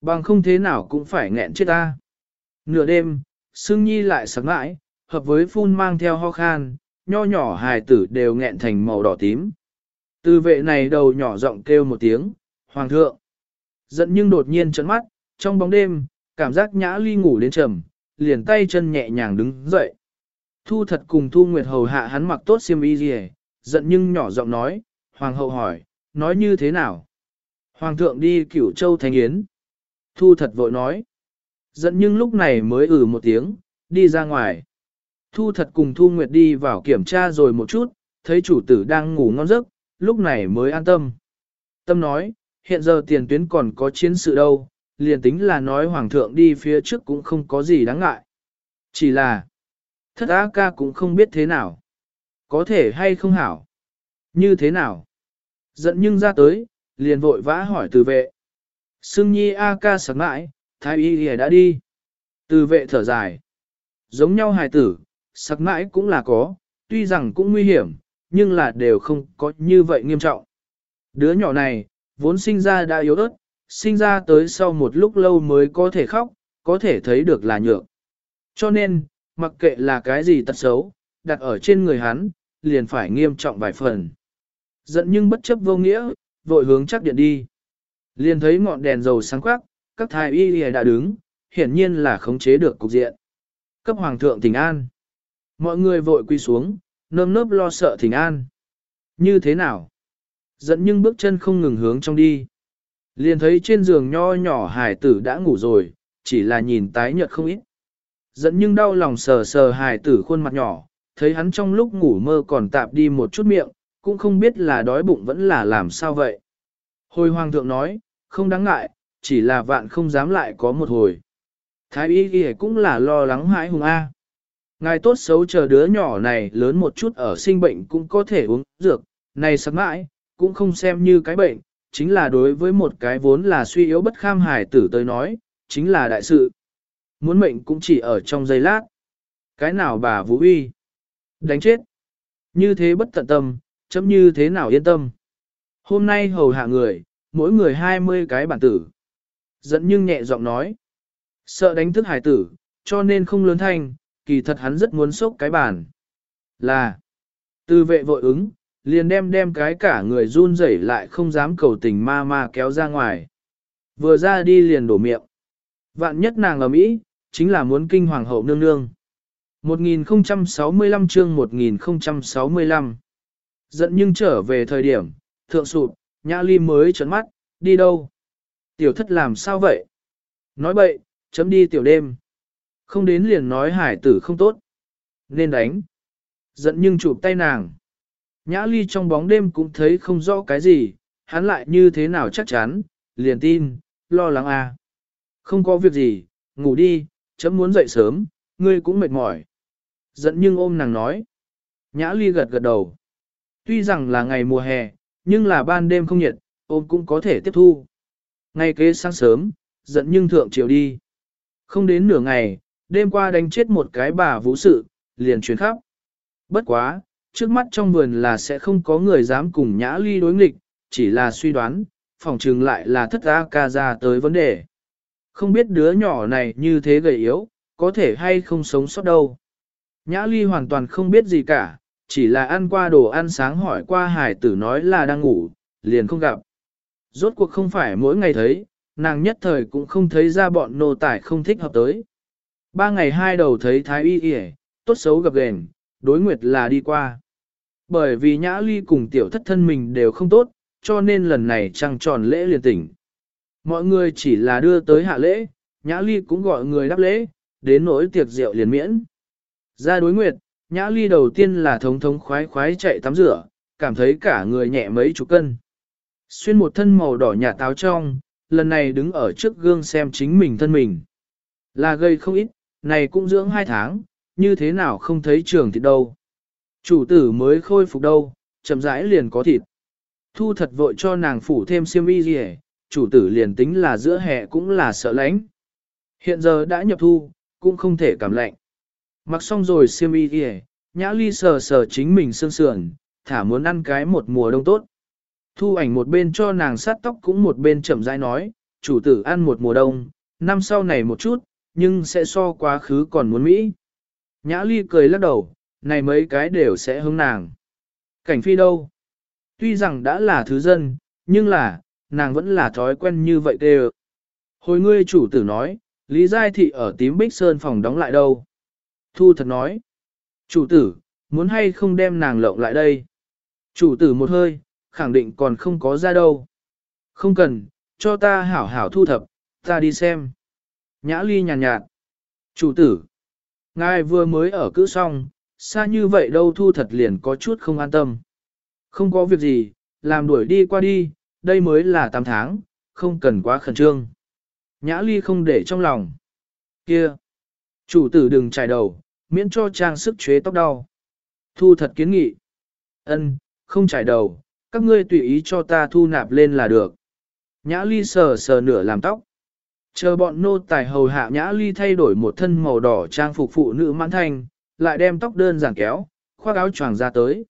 Bằng không thế nào cũng phải nghẹn chết ta. Nửa đêm, Sương Nhi lại sặc mãi, hợp với phun mang theo ho khan, nho nhỏ hài tử đều nghẹn thành màu đỏ tím. Từ vệ này đầu nhỏ giọng kêu một tiếng, Hoàng thượng. Giận nhưng đột nhiên trấn mắt, trong bóng đêm, cảm giác Nhã Ly ngủ đến trầm, liền tay chân nhẹ nhàng đứng dậy. Thu Thật cùng Thu Nguyệt hầu hạ hắn mặc tốt xiêm y gì, giận nhưng nhỏ giọng nói, Hoàng hậu hỏi, nói như thế nào? Hoàng thượng đi Cửu Châu Thánh Yến. Thu Thật vội nói. Giận nhưng lúc này mới một tiếng, đi ra ngoài. Thu Thật cùng Thu Nguyệt đi vào kiểm tra rồi một chút, thấy chủ tử đang ngủ ngon giấc, lúc này mới an tâm. Tâm nói, hiện giờ tiền tuyến còn có chiến sự đâu, liền tính là nói Hoàng thượng đi phía trước cũng không có gì đáng ngại. Chỉ là, Thất A ca cũng không biết thế nào. Có thể hay không hảo? Như thế nào? Giận nhưng ra tới, liền vội vã hỏi từ vệ. Sương Nhi A ca sẵn mãi, thái y đã đi. Từ vệ thở dài. Giống nhau hài tử, sặc mãi cũng là có, tuy rằng cũng nguy hiểm, nhưng là đều không có như vậy nghiêm trọng. Đứa nhỏ này, vốn sinh ra đã yếu ớt, sinh ra tới sau một lúc lâu mới có thể khóc, có thể thấy được là nhược. Cho nên, mặc kệ là cái gì tật xấu, đặt ở trên người hắn, liền phải nghiêm trọng vài phần. Giận nhưng bất chấp vô nghĩa, vội hướng chắc điện đi. Liền thấy ngọn đèn dầu sáng quắc, các thái y đã đứng, hiển nhiên là khống chế được cục diện. Cấp hoàng thượng thỉnh an. Mọi người vội quy xuống, nơm nớp lo sợ thỉnh an. Như thế nào? Giận nhưng bước chân không ngừng hướng trong đi. Liền thấy trên giường nho nhỏ hài tử đã ngủ rồi, chỉ là nhìn tái nhợt không ít. Giận nhưng đau lòng sờ sờ hài tử khuôn mặt nhỏ, thấy hắn trong lúc ngủ mơ còn tạp đi một chút miệng, cũng không biết là đói bụng vẫn là làm sao vậy. Hồi hoàng thượng nói, không đáng ngại, chỉ là vạn không dám lại có một hồi. Thái y ghi cũng là lo lắng hãi hùng A. Ngài tốt xấu chờ đứa nhỏ này lớn một chút ở sinh bệnh cũng có thể uống dược, này sắp mãi, cũng không xem như cái bệnh, chính là đối với một cái vốn là suy yếu bất kham hài tử tới nói, chính là đại sự. Muốn mệnh cũng chỉ ở trong giây lát. Cái nào bà Vũ Uy? Đánh chết. Như thế bất tận tâm, chấm như thế nào yên tâm. Hôm nay hầu hạ người, mỗi người 20 cái bản tử. Giận nhưng nhẹ giọng nói. Sợ đánh thức hài tử, cho nên không lớn thanh, kỳ thật hắn rất muốn sốc cái bàn. Là. Từ vệ vội ứng, liền đem cái cả người run rẩy lại không dám cầu tình ma kéo ra ngoài. Vừa ra đi liền đổ miệng. Vạn nhất nàng ở Mỹ, chính là muốn kinh hoàng hậu nương nương. 1065 chương 1065. Giận nhưng trở về thời điểm, thượng sụp, Nhã Ly mới trấn mắt, đi đâu? Tiểu thất làm sao vậy? Nói bậy, chấm đi tiểu đêm. Không đến liền nói hải tử không tốt. Nên đánh. Giận nhưng chụp tay nàng. Nhã Ly trong bóng đêm cũng thấy không rõ cái gì, hắn lại như thế nào chắc chắn, liền tin, lo lắng à. Không có việc gì, ngủ đi, chấm muốn dậy sớm, ngươi cũng mệt mỏi. Giận nhưng ôm nàng nói. Nhã Ly gật gật đầu. Tuy rằng là ngày mùa hè, nhưng là ban đêm không nhiệt, ôm cũng có thể tiếp thu. Ngày kế sáng sớm, giận nhưng thượng chiều đi. Không đến nửa ngày, đêm qua đánh chết một cái bà vũ sự, liền truyền khắp. Bất quá, trước mắt trong vườn là sẽ không có người dám cùng Nhã Ly đối nghịch, chỉ là suy đoán, phòng trừng lại là thất A ca ra tới vấn đề. Không biết đứa nhỏ này như thế gầy yếu, có thể hay không sống sót đâu. Nhã Ly hoàn toàn không biết gì cả, chỉ là ăn qua đồ ăn sáng hỏi qua hải tử nói là đang ngủ, liền không gặp. Rốt cuộc không phải mỗi ngày thấy, nàng nhất thời cũng không thấy ra bọn nô tải không thích hợp tới. 3 ngày 2 đầu thấy thái y y, tốt xấu gặp gền, đối nguyệt là đi qua. Bởi vì Nhã Ly cùng tiểu thất thân mình đều không tốt, cho nên lần này trăng tròn lễ liền tỉnh. Mọi người chỉ là đưa tới hạ lễ, Nhã Ly cũng gọi người đáp lễ, đến nỗi tiệc rượu liền miễn. Ra đối nguyệt, Nhã Ly đầu tiên là thống khoái khoái chạy tắm rửa, cảm thấy cả người nhẹ mấy chục cân. Xuyên một thân màu đỏ nhạt táo trong, lần này đứng ở trước gương xem chính mình thân mình. Là gây không ít, này cũng dưỡng 2 tháng, như thế nào không thấy trường thịt đâu. Chủ tử mới khôi phục đâu, chậm rãi liền có thịt. Thu Thật vội cho nàng phủ thêm xiêm y gì hết, chủ tử liền tính là giữa hè cũng là sợ lạnh. Hiện giờ đã nhập thu, cũng không thể cảm lạnh. Mặc xong rồi xiêm y gì, Nhã Ly sờ sờ chính mình sương sườn, thả muốn ăn cái một mùa đông tốt. Thu Ảnh một bên cho nàng sát tóc cũng một bên chậm rãi nói, chủ tử ăn một mùa đông, năm sau này một chút, nhưng sẽ so quá khứ còn muốn Mỹ. Nhã Ly cười lắc đầu, này mấy cái đều sẽ hướng nàng. Cảnh phi đâu? Tuy rằng đã là thứ dân, nhưng là, nàng vẫn là thói quen như vậy tê. Hồi ngươi chủ tử nói, Lý Giai Thị ở tím bích sơn phòng đóng lại đâu? Thu thật nói. Chủ tử, muốn hay không đem nàng lộng lại đây? Chủ tử một hơi, khẳng định còn không có ra đâu. Không cần, cho ta hảo hảo thu thập, ta đi xem. Nhã Ly nhàn nhạt. Chủ tử, ngài vừa mới ở cữ xong, xa như vậy đâu thu thật liền có chút không an tâm. Không có việc gì, làm đuổi đi qua đi, đây mới là 8 tháng, không cần quá khẩn trương. Nhã Ly không để trong lòng. Kia, chủ tử đừng chải đầu, miễn cho trang sức chế tóc đau. Thu thật kiến nghị. Ân, không chải đầu, các ngươi tùy ý cho ta thu nạp lên là được. Nhã Ly sờ sờ nửa làm tóc. Chờ bọn nô tài hầu hạ Nhã Ly thay đổi một thân màu đỏ trang phục phụ nữ mãn thanh, lại đem tóc đơn giản kéo, khoác áo choàng ra tới.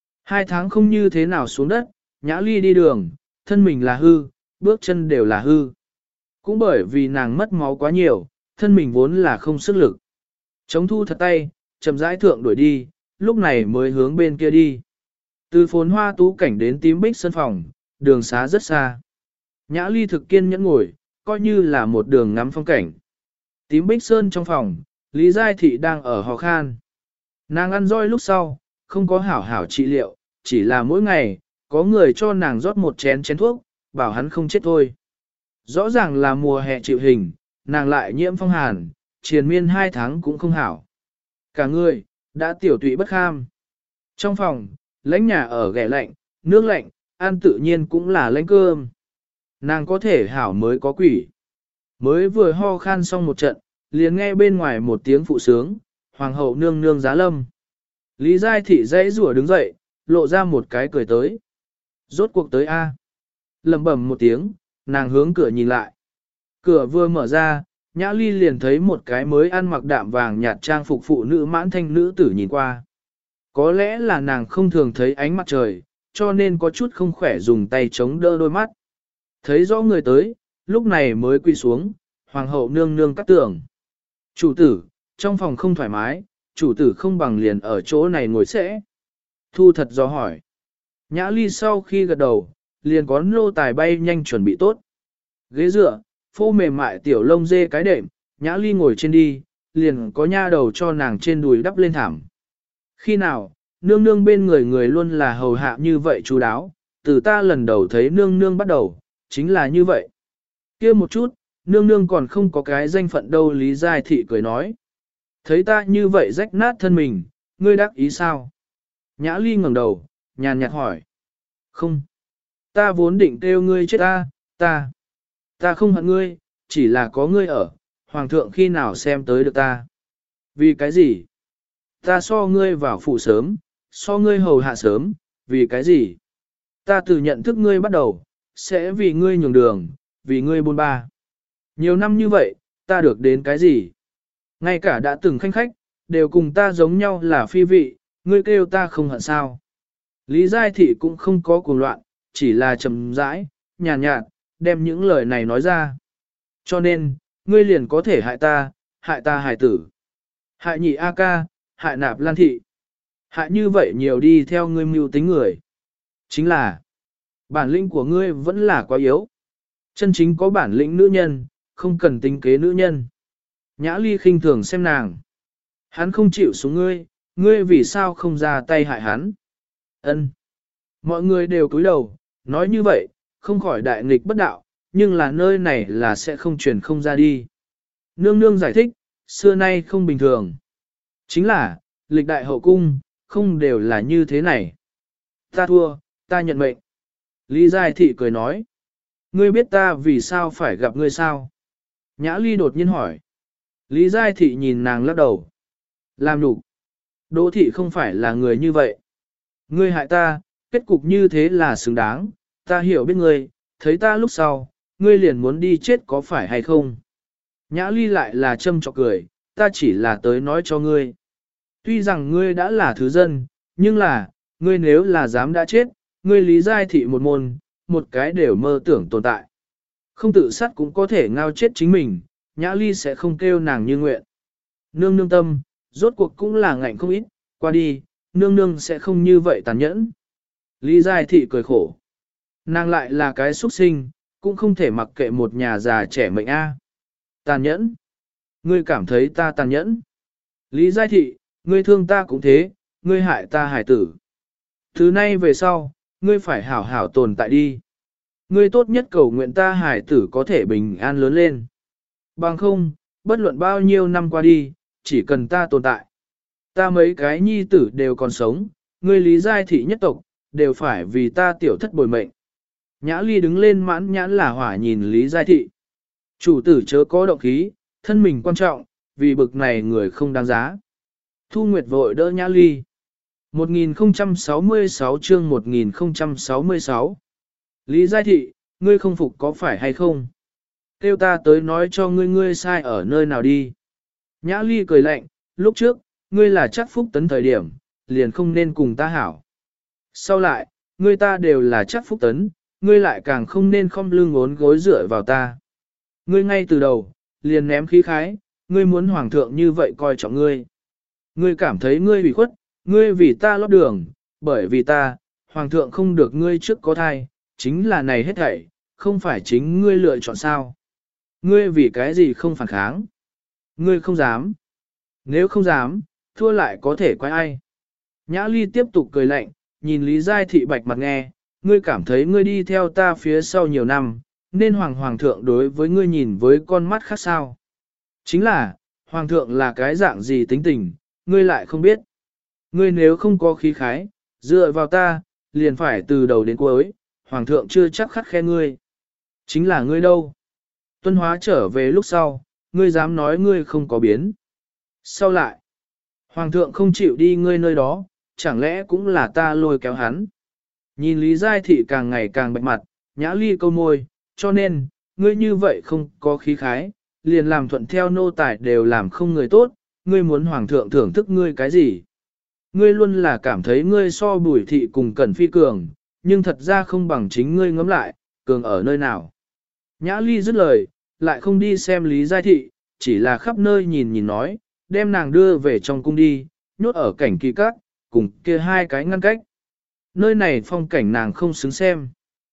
2 tháng không như thế nào xuống đất, Nhã Ly đi đường, thân mình là hư, bước chân đều là hư. Cũng bởi vì nàng mất máu quá nhiều, thân mình vốn là không sức lực. Chống thu thật tay, chậm rãi thượng đuổi đi, lúc này mới hướng bên kia đi. Từ phồn hoa tú cảnh đến tím bích sân phòng, đường xá rất xa. Nhã Ly thực kiên nhẫn ngồi, coi như là một đường ngắm phong cảnh. Tím bích sơn trong phòng, Lý Giai Thị đang ở hò khan. Nàng ăn roi lúc sau, không có hảo hảo trị liệu, chỉ là mỗi ngày, có người cho nàng rót một chén thuốc, bảo hắn không chết thôi. Rõ ràng là mùa hè chịu hình, nàng lại nhiễm phong hàn, triền miên 2 tháng cũng không hảo. Cả người, đã tiểu tụy bất kham. Trong phòng, lãnh nhà ở ghẻ lạnh, nước lạnh, ăn tự nhiên cũng là lãnh cơm. Nàng có thể hảo mới có quỷ. Mới vừa ho khan xong một trận, liền nghe bên ngoài một tiếng phụ sướng, hoàng hậu nương nương giá lâm. Lý Giai Thị dãy rủa đứng dậy, lộ ra một cái cười tới. Rốt cuộc tới A. Lầm bẩm một tiếng, nàng hướng cửa nhìn lại. Cửa vừa mở ra, Nhã Ly liền thấy một cái mới ăn mặc đạm vàng nhạt trang phục phụ nữ mãn thanh nữ tử nhìn qua. Có lẽ là nàng không thường thấy ánh mặt trời, cho nên có chút không khỏe dùng tay chống đỡ đôi mắt. Thấy rõ người tới, lúc này mới quỳ xuống, hoàng hậu nương nương cắt tưởng. Chủ tử, trong phòng không thoải mái, chủ tử không bằng liền ở chỗ này ngồi sẽ. Thu thật do hỏi. Nhã Ly sau khi gật đầu, liền có nô tài bay nhanh chuẩn bị tốt. Ghế dựa, phô mềm mại tiểu lông dê cái đệm, Nhã Ly ngồi trên đi, liền có nha đầu cho nàng trên đùi đắp lên thảm. Khi nào, nương nương bên người người luôn là hầu hạ như vậy chú đáo, từ ta lần đầu thấy nương nương bắt đầu, chính là như vậy. Kia một chút, nương nương còn không có cái danh phận đâu. Lý Giai Thị cười nói. Thấy ta như vậy rách nát thân mình, ngươi đắc ý sao? Nhã Ly ngẩng đầu, nhàn nhạt hỏi. Không. Ta vốn định kêu ngươi chết ta không hận ngươi, chỉ là có ngươi ở, hoàng thượng khi nào xem tới được ta. Vì cái gì? Ta so ngươi vào phủ sớm, so ngươi hầu hạ sớm, vì cái gì? Ta từ nhận thức ngươi bắt đầu, sẽ vì ngươi nhường đường, vì ngươi bôn ba. Nhiều năm như vậy, ta được đến cái gì? Ngay cả đã từng khanh khách, đều cùng ta giống nhau là phi vị, ngươi kêu ta không hận sao. Lý Giai Thị cũng không có cuồng loạn, chỉ là trầm rãi, nhàn nhạt, đem những lời này nói ra. Cho nên, ngươi liền có thể hại ta hại tử. Hại nhị A ca, hại nạp lan thị. Hại như vậy nhiều đi theo ngươi mưu tính người. Chính là, bản lĩnh của ngươi vẫn là quá yếu. Chân chính có bản lĩnh nữ nhân, không cần tính kế nữ nhân. Nhã Ly khinh thường xem nàng. Hắn không chịu xuống ngươi, ngươi vì sao không ra tay hại hắn? Ân. Mọi người đều cúi đầu, nói như vậy, không khỏi đại nghịch bất đạo, nhưng là nơi này là sẽ không truyền không ra đi. Nương nương giải thích, xưa nay không bình thường. Chính là, lịch đại hậu cung, không đều là như thế này. Ta thua, ta nhận mệnh. Lý Giai Thị cười nói. Ngươi biết ta vì sao phải gặp ngươi sao? Nhã Ly đột nhiên hỏi. Lý Giai Thị nhìn nàng lắc đầu. Làm đủ. Đỗ Thị không phải là người như vậy. Ngươi hại ta, kết cục như thế là xứng đáng. Ta hiểu biết ngươi, thấy ta lúc sau, ngươi liền muốn đi chết có phải hay không? Nhã Ly lại là châm chọc cười, ta chỉ là tới nói cho ngươi. Tuy rằng ngươi đã là thứ dân, nhưng là, ngươi nếu là dám đã chết, ngươi Lý Giai Thị một môn, một cái đều mơ tưởng tồn tại. Không tự sát cũng có thể ngao chết chính mình, Nhã Ly sẽ không kêu nàng như nguyện. Nương nương tâm, rốt cuộc cũng là ngạnh không ít, qua đi, nương nương sẽ không như vậy tàn nhẫn. Lý Giai Thị cười khổ. Nàng lại là cái xuất sinh, cũng không thể mặc kệ một nhà già trẻ mệnh a. Tàn nhẫn. Ngươi cảm thấy ta tàn nhẫn. Lý Giai Thị, ngươi thương ta cũng thế, ngươi hại ta hài tử. Thứ nay về sau, ngươi phải hảo hảo tồn tại đi. Ngươi tốt nhất cầu nguyện ta hài tử có thể bình an lớn lên. Bằng không, bất luận bao nhiêu năm qua đi, chỉ cần ta tồn tại. Ta mấy cái nhi tử đều còn sống, ngươi Lý Giai Thị nhất tộc, đều phải vì ta tiểu thất bồi mệnh. Nhã Ly đứng lên mãn nhãn là hỏa nhìn Lý Giai Thị. Chủ tử chớ có động khí, thân mình quan trọng, vì bực này người không đáng giá. Thu Nguyệt vội đỡ Nhã Ly. 1066 chương 1066 Lý Giai Thị, ngươi không phục có phải hay không? Kêu ta tới nói cho ngươi sai ở nơi nào đi. Nhã Ly cười lạnh, lúc trước, ngươi là chắc phúc tấn thời điểm, liền không nên cùng ta hảo. Sau lại, ngươi ta đều là chắc phúc tấn, ngươi lại càng không nên không lưng ngốn gối dựa vào ta. Ngươi ngay từ đầu, liền ném khí khái, ngươi muốn hoàng thượng như vậy coi trọng ngươi. Ngươi cảm thấy ngươi bị khuất, ngươi vì ta lót đường, bởi vì ta, hoàng thượng không được ngươi trước có thai, chính là này hết thảy, không phải chính ngươi lựa chọn sao. Ngươi vì cái gì không phản kháng? Ngươi không dám. Nếu không dám, thua lại có thể quay ai? Nhã Ly tiếp tục cười lạnh, nhìn Lý Giai Thị bạch mặt nghe, ngươi cảm thấy ngươi đi theo ta phía sau nhiều năm, nên hoàng thượng đối với ngươi nhìn với con mắt khác sao. Chính là, hoàng thượng là cái dạng gì tính tình, ngươi lại không biết. Ngươi nếu không có khí khái, dựa vào ta, liền phải từ đầu đến cuối, hoàng thượng chưa chắc khắt khe ngươi. Chính là ngươi đâu? Tuân Hóa trở về lúc sau, ngươi dám nói ngươi không có biến. Sau lại, hoàng thượng không chịu đi ngươi nơi đó, chẳng lẽ cũng là ta lôi kéo hắn. Nhìn Lý Giai Thị càng ngày càng bạch mặt, Nhã Ly câu môi, cho nên, ngươi như vậy không có khí khái, liền làm thuận theo nô tài đều làm không người tốt, ngươi muốn hoàng thượng thưởng thức ngươi cái gì. Ngươi luôn là cảm thấy ngươi so Bùi Thị cùng Cẩn Phi cường, nhưng thật ra không bằng chính ngươi ngẫm lại, cường ở nơi nào. Nhã Ly dứt lời, lại không đi xem Lý Giai Thị, chỉ là khắp nơi nhìn nhìn nói, đem nàng đưa về trong cung đi, nhốt ở cảnh kỳ các, cùng kia hai cái ngăn cách. Nơi này phong cảnh nàng không xứng xem.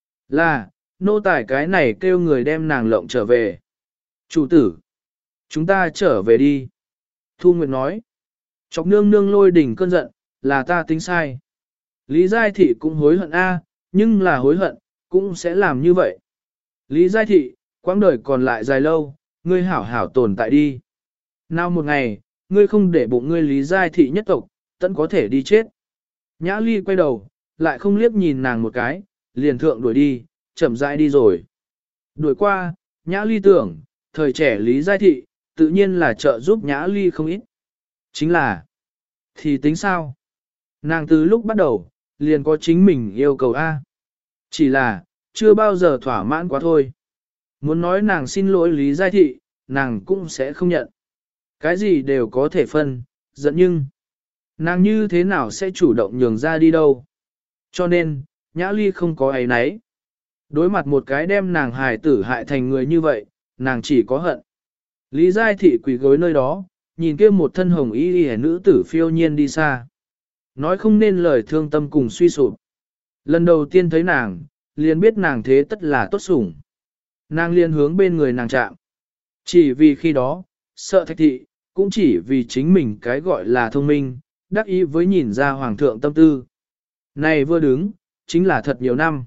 Là, nô tài cái này kêu người đem nàng lộng trở về. Chủ tử, chúng ta trở về đi. Thu Nguyệt nói, chọc nương nương lôi đỉnh cơn giận, là ta tính sai. Lý Giai Thị cũng hối hận a, nhưng là hối hận, cũng sẽ làm như vậy. Lý Giai Thị, quãng đời còn lại dài lâu, ngươi hảo hảo tồn tại đi. Nào một ngày, ngươi không để bụng ngươi Lý Giai Thị nhất tộc, tận có thể đi chết. Nhã Ly quay đầu, lại không liếc nhìn nàng một cái, liền thượng đuổi đi, chậm rãi đi rồi. Đuổi qua, Nhã Ly tưởng, thời trẻ Lý Giai Thị, tự nhiên là trợ giúp Nhã Ly không ít. Chính là, thì tính sao? Nàng từ lúc bắt đầu, liền có chính mình yêu cầu A. Chỉ là, chưa bao giờ thỏa mãn quá thôi. Muốn nói nàng xin lỗi Lý Giai Thị, nàng cũng sẽ không nhận. Cái gì đều có thể phân, giận nhưng, nàng như thế nào sẽ chủ động nhường ra đi đâu. Cho nên, Nhã Ly không có ấy nấy. Đối mặt một cái đem nàng hài tử hại thành người như vậy, nàng chỉ có hận. Lý Giai Thị quỳ gối nơi đó, nhìn kia một thân hồng y y nữ tử phiêu nhiên đi xa. Nói không nên lời thương tâm cùng suy sụp. Lần đầu tiên thấy nàng, liền biết nàng thế tất là tốt sủng. Nàng liền hướng bên người nàng chạm. Chỉ vì khi đó, sợ Thạch Thị, cũng chỉ vì chính mình cái gọi là thông minh, đắc ý với nhìn ra hoàng thượng tâm tư. Này vừa đứng, chính là thật nhiều năm.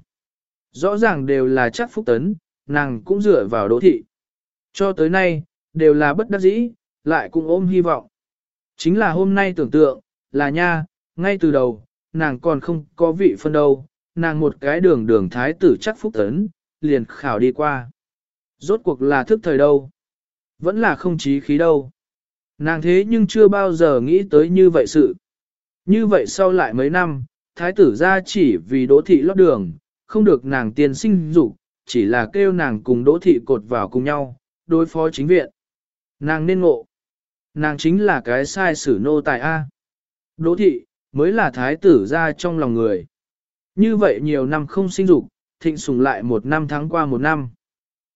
Rõ ràng đều là chắc phúc tấn, nàng cũng dựa vào Đỗ Thị. Cho tới nay, đều là bất đắc dĩ, lại cũng ôm hy vọng. Chính là hôm nay tưởng tượng, là nha, ngay từ đầu, nàng còn không có vị phân đâu, nàng một cái đường thái tử chắc phúc tấn, liền khảo đi qua. Rốt cuộc là thức thời đâu, vẫn là không chí khí đâu. Nàng thế nhưng chưa bao giờ nghĩ tới như vậy sự. Như vậy sau lại mấy năm, thái tử ra chỉ vì Đỗ Thị lót đường, không được nàng tiền sinh dục, chỉ là kêu nàng cùng Đỗ Thị cột vào cùng nhau, đối phó chính viện. Nàng nên ngộ. Nàng chính là cái sai sử nô tài A. Đỗ Thị, mới là thái tử ra trong lòng người. Như vậy nhiều năm không sinh dục, thịnh sủng lại một năm tháng qua một năm.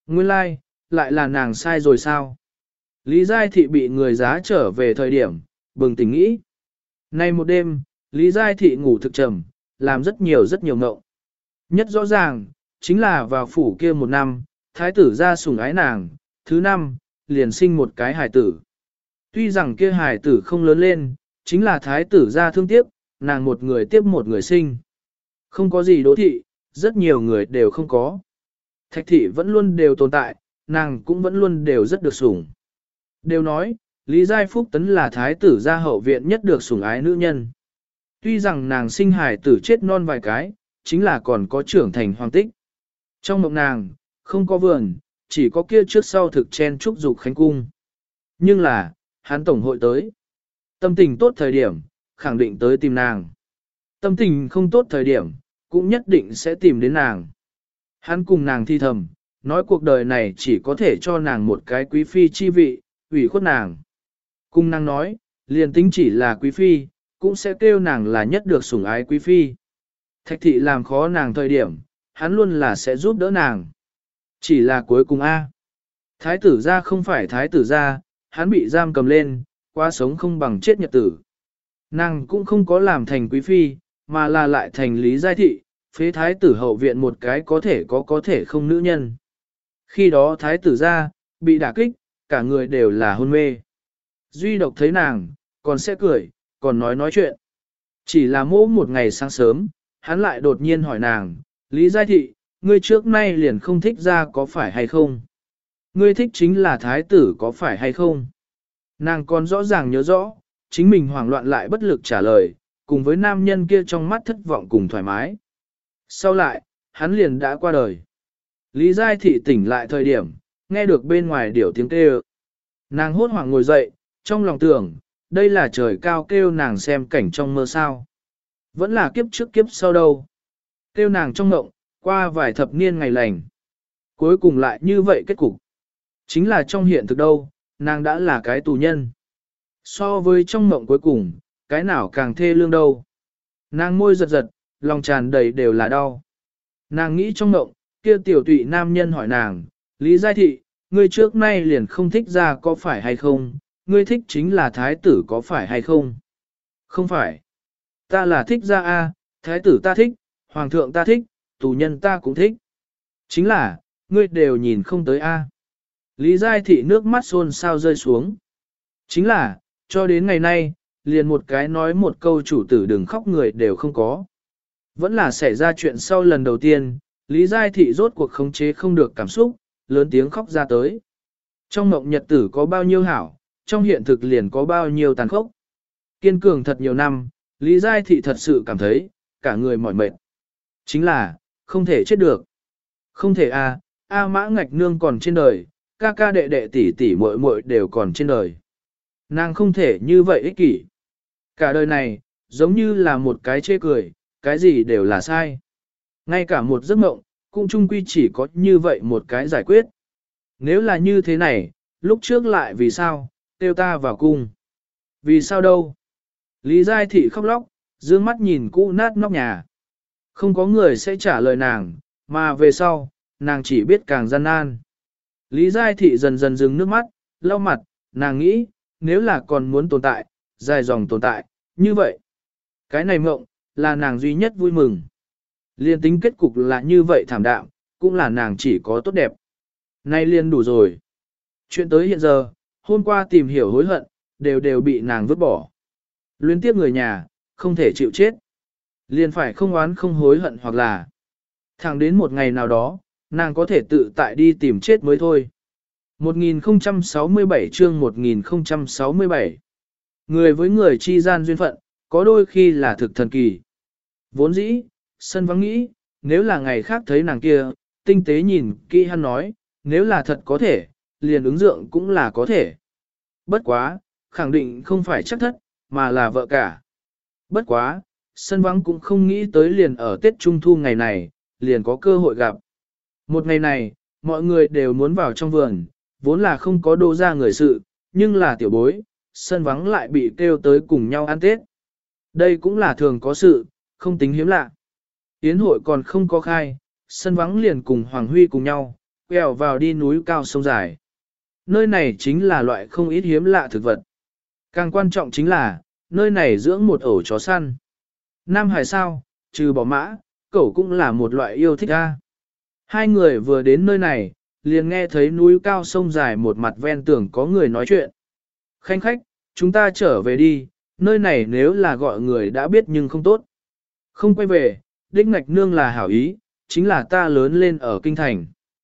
Nguyên lai, lại là nàng sai rồi sao? Lý Giai Thị bị người giá trở về thời điểm, bừng tỉnh nghĩ. Nay một đêm, Lý Giai Thị ngủ thực trầm, làm rất nhiều ngộng. Nhất rõ ràng, chính là vào phủ kia một năm, thái tử ra sủng ái nàng, thứ năm, liền sinh một cái hài tử. Tuy rằng kia hài tử không lớn lên, chính là thái tử ra thương tiếc, nàng một người tiếp một người sinh. Không có gì đỗ thị, rất nhiều người đều không có. Thạch thị vẫn luôn đều tồn tại, nàng cũng vẫn luôn đều rất được sủng. Đều nói, Lý Giai Phúc Tấn là thái tử gia hậu viện nhất được sủng ái nữ nhân. Tuy rằng nàng sinh hài tử chết non vài cái, chính là còn có trưởng thành hoàng tích. Trong mộng nàng, không có vườn, chỉ có kia trước sau thực chen trúc dục khánh cung. Nhưng là, hắn tổng hội tới. Tâm tình tốt thời điểm, khẳng định tới tìm nàng. Tâm tình không tốt thời điểm, cũng nhất định sẽ tìm đến nàng. Hắn cùng nàng thi thầm, nói cuộc đời này chỉ có thể cho nàng một cái quý phi chi vị, ủy khuất nàng. Cùng nàng nói, liền tính chỉ là quý phi, cũng sẽ kêu nàng là nhất được sủng ái quý phi. Thạch thị làm khó nàng thời điểm, hắn luôn là sẽ giúp đỡ nàng. Chỉ là cuối cùng thái tử gia không phải thái tử gia, hắn bị giam cầm lên, qua sống không bằng chết nhật tử. Nàng cũng không có làm thành quý phi, mà là lại thành Lý Giai Thị, phế thái tử hậu viện một cái có thể không nữ nhân. Khi đó thái tử gia bị đả kích, cả người đều là hôn mê. Duy độc thấy nàng, còn sẽ cười, còn nói chuyện. Chỉ là một ngày sáng sớm, hắn lại đột nhiên hỏi nàng, Lý Giai Thị, ngươi trước nay liền không thích ra có phải hay không? Ngươi thích chính là thái tử có phải hay không? Nàng còn rõ ràng nhớ rõ, chính mình hoảng loạn lại bất lực trả lời, cùng với nam nhân kia trong mắt thất vọng cùng thoải mái. Sau lại, hắn liền đã qua đời. Lý Giai Thị tỉnh lại thời điểm, nghe được bên ngoài điểu tiếng kêu. Nàng hốt hoảng ngồi dậy, trong lòng tưởng, đây là trời cao kêu nàng xem cảnh trong mơ sao. Vẫn là kiếp trước kiếp sau đâu. Kêu nàng trong ngộng, qua vài thập niên ngày lành. Cuối cùng lại như vậy kết cục. Chính là trong hiện thực đâu, nàng đã là cái tù nhân. So với trong mộng cuối cùng, cái nào càng thê lương đâu. Nàng môi giật giật, lòng tràn đầy đều là đau. Nàng nghĩ trong mộng, kia tiểu tụy nam nhân hỏi nàng, Lý Giai Thị, ngươi trước nay liền không thích ra có phải hay không, ngươi thích chính là thái tử có phải hay không? Không phải. Ta là thích ra a, thái tử ta thích, hoàng thượng ta thích, tù nhân ta cũng thích. Chính là, ngươi đều nhìn không tới a. Lý Giai Thị nước mắt xôn xao rơi xuống. Chính là, cho đến ngày nay, liền một cái nói một câu chủ tử đừng khóc người đều không có. Vẫn là xảy ra chuyện sau lần đầu tiên, Lý Giai Thị rốt cuộc khống chế không được cảm xúc, lớn tiếng khóc ra tới. Trong mộng nhật tử có bao nhiêu hảo, trong hiện thực liền có bao nhiêu tàn khốc. Kiên cường thật nhiều năm, Lý Giai Thị thật sự cảm thấy, cả người mỏi mệt. Chính là, không thể chết được. Không thể A Mã Ngạch Nương còn trên đời, ca ca đệ đệ tỷ tỷ muội muội đều còn trên đời. Nàng không thể như vậy ích kỷ. Cả đời này, giống như là một cái chê cười, cái gì đều là sai. Ngay cả một giấc mộng, cũng chung quy chỉ có như vậy một cái giải quyết. Nếu là như thế này, lúc trước lại vì sao, tiêu ta vào cung. Vì sao đâu? Lý Giai Thị khóc lóc, dương mắt nhìn cũ nát nóc nhà. Không có người sẽ trả lời nàng, mà về sau, nàng chỉ biết càng gian nan. Lý Giai Thị dần dần dừng nước mắt, lau mặt, nàng nghĩ, nếu là còn muốn tồn tại, dài dòng tồn tại, như vậy. Cái này mộng, là nàng duy nhất vui mừng. Liên tính kết cục là như vậy thảm đạm, cũng là nàng chỉ có tốt đẹp. Nay liên đủ rồi. Chuyện tới hiện giờ, hôm qua tìm hiểu hối hận, đều bị nàng vứt bỏ. Luyến tiếc người nhà, không thể chịu chết. Liền phải không oán không hối hận hoặc là thẳng đến một ngày nào đó, nàng có thể tự tại đi tìm chết mới thôi. 1067 chương 1067 Người với người chi gian duyên phận, có đôi khi là thực thần kỳ. Vốn dĩ, sân vắng nghĩ, nếu là ngày khác thấy nàng kia, tinh tế nhìn kỹ hắn nói, nếu là thật có thể, liền ứng dượng cũng là có thể. Bất quá, khẳng định không phải chắc thất, mà là vợ cả. Bất quá, sân vắng cũng không nghĩ tới liền ở Tết Trung Thu ngày này, liền có cơ hội gặp. Một ngày này, mọi người đều muốn vào trong vườn, vốn là không có đô ra người sự, nhưng là tiểu bối, sân vắng lại bị kêu tới cùng nhau ăn Tết. Đây cũng là thường có sự, không tính hiếm lạ. Yến hội còn không có khai, sân vắng liền cùng Hoàng Huy cùng nhau, quẹo vào đi núi cao sông dài. Nơi này chính là loại không ít hiếm lạ thực vật. Càng quan trọng chính là, nơi này dưỡng một ổ chó săn. Nam Hải sao, trừ bỏ mã, cẩu cũng là một loại yêu thích a. Hai người vừa đến nơi này, liền nghe thấy núi cao sông dài một mặt ven tường có người nói chuyện. Khanh khách, chúng ta trở về đi, nơi này nếu là gọi người đã biết nhưng không tốt. Không quay về, đích ngạch nương là hảo ý, chính là ta lớn lên ở kinh thành.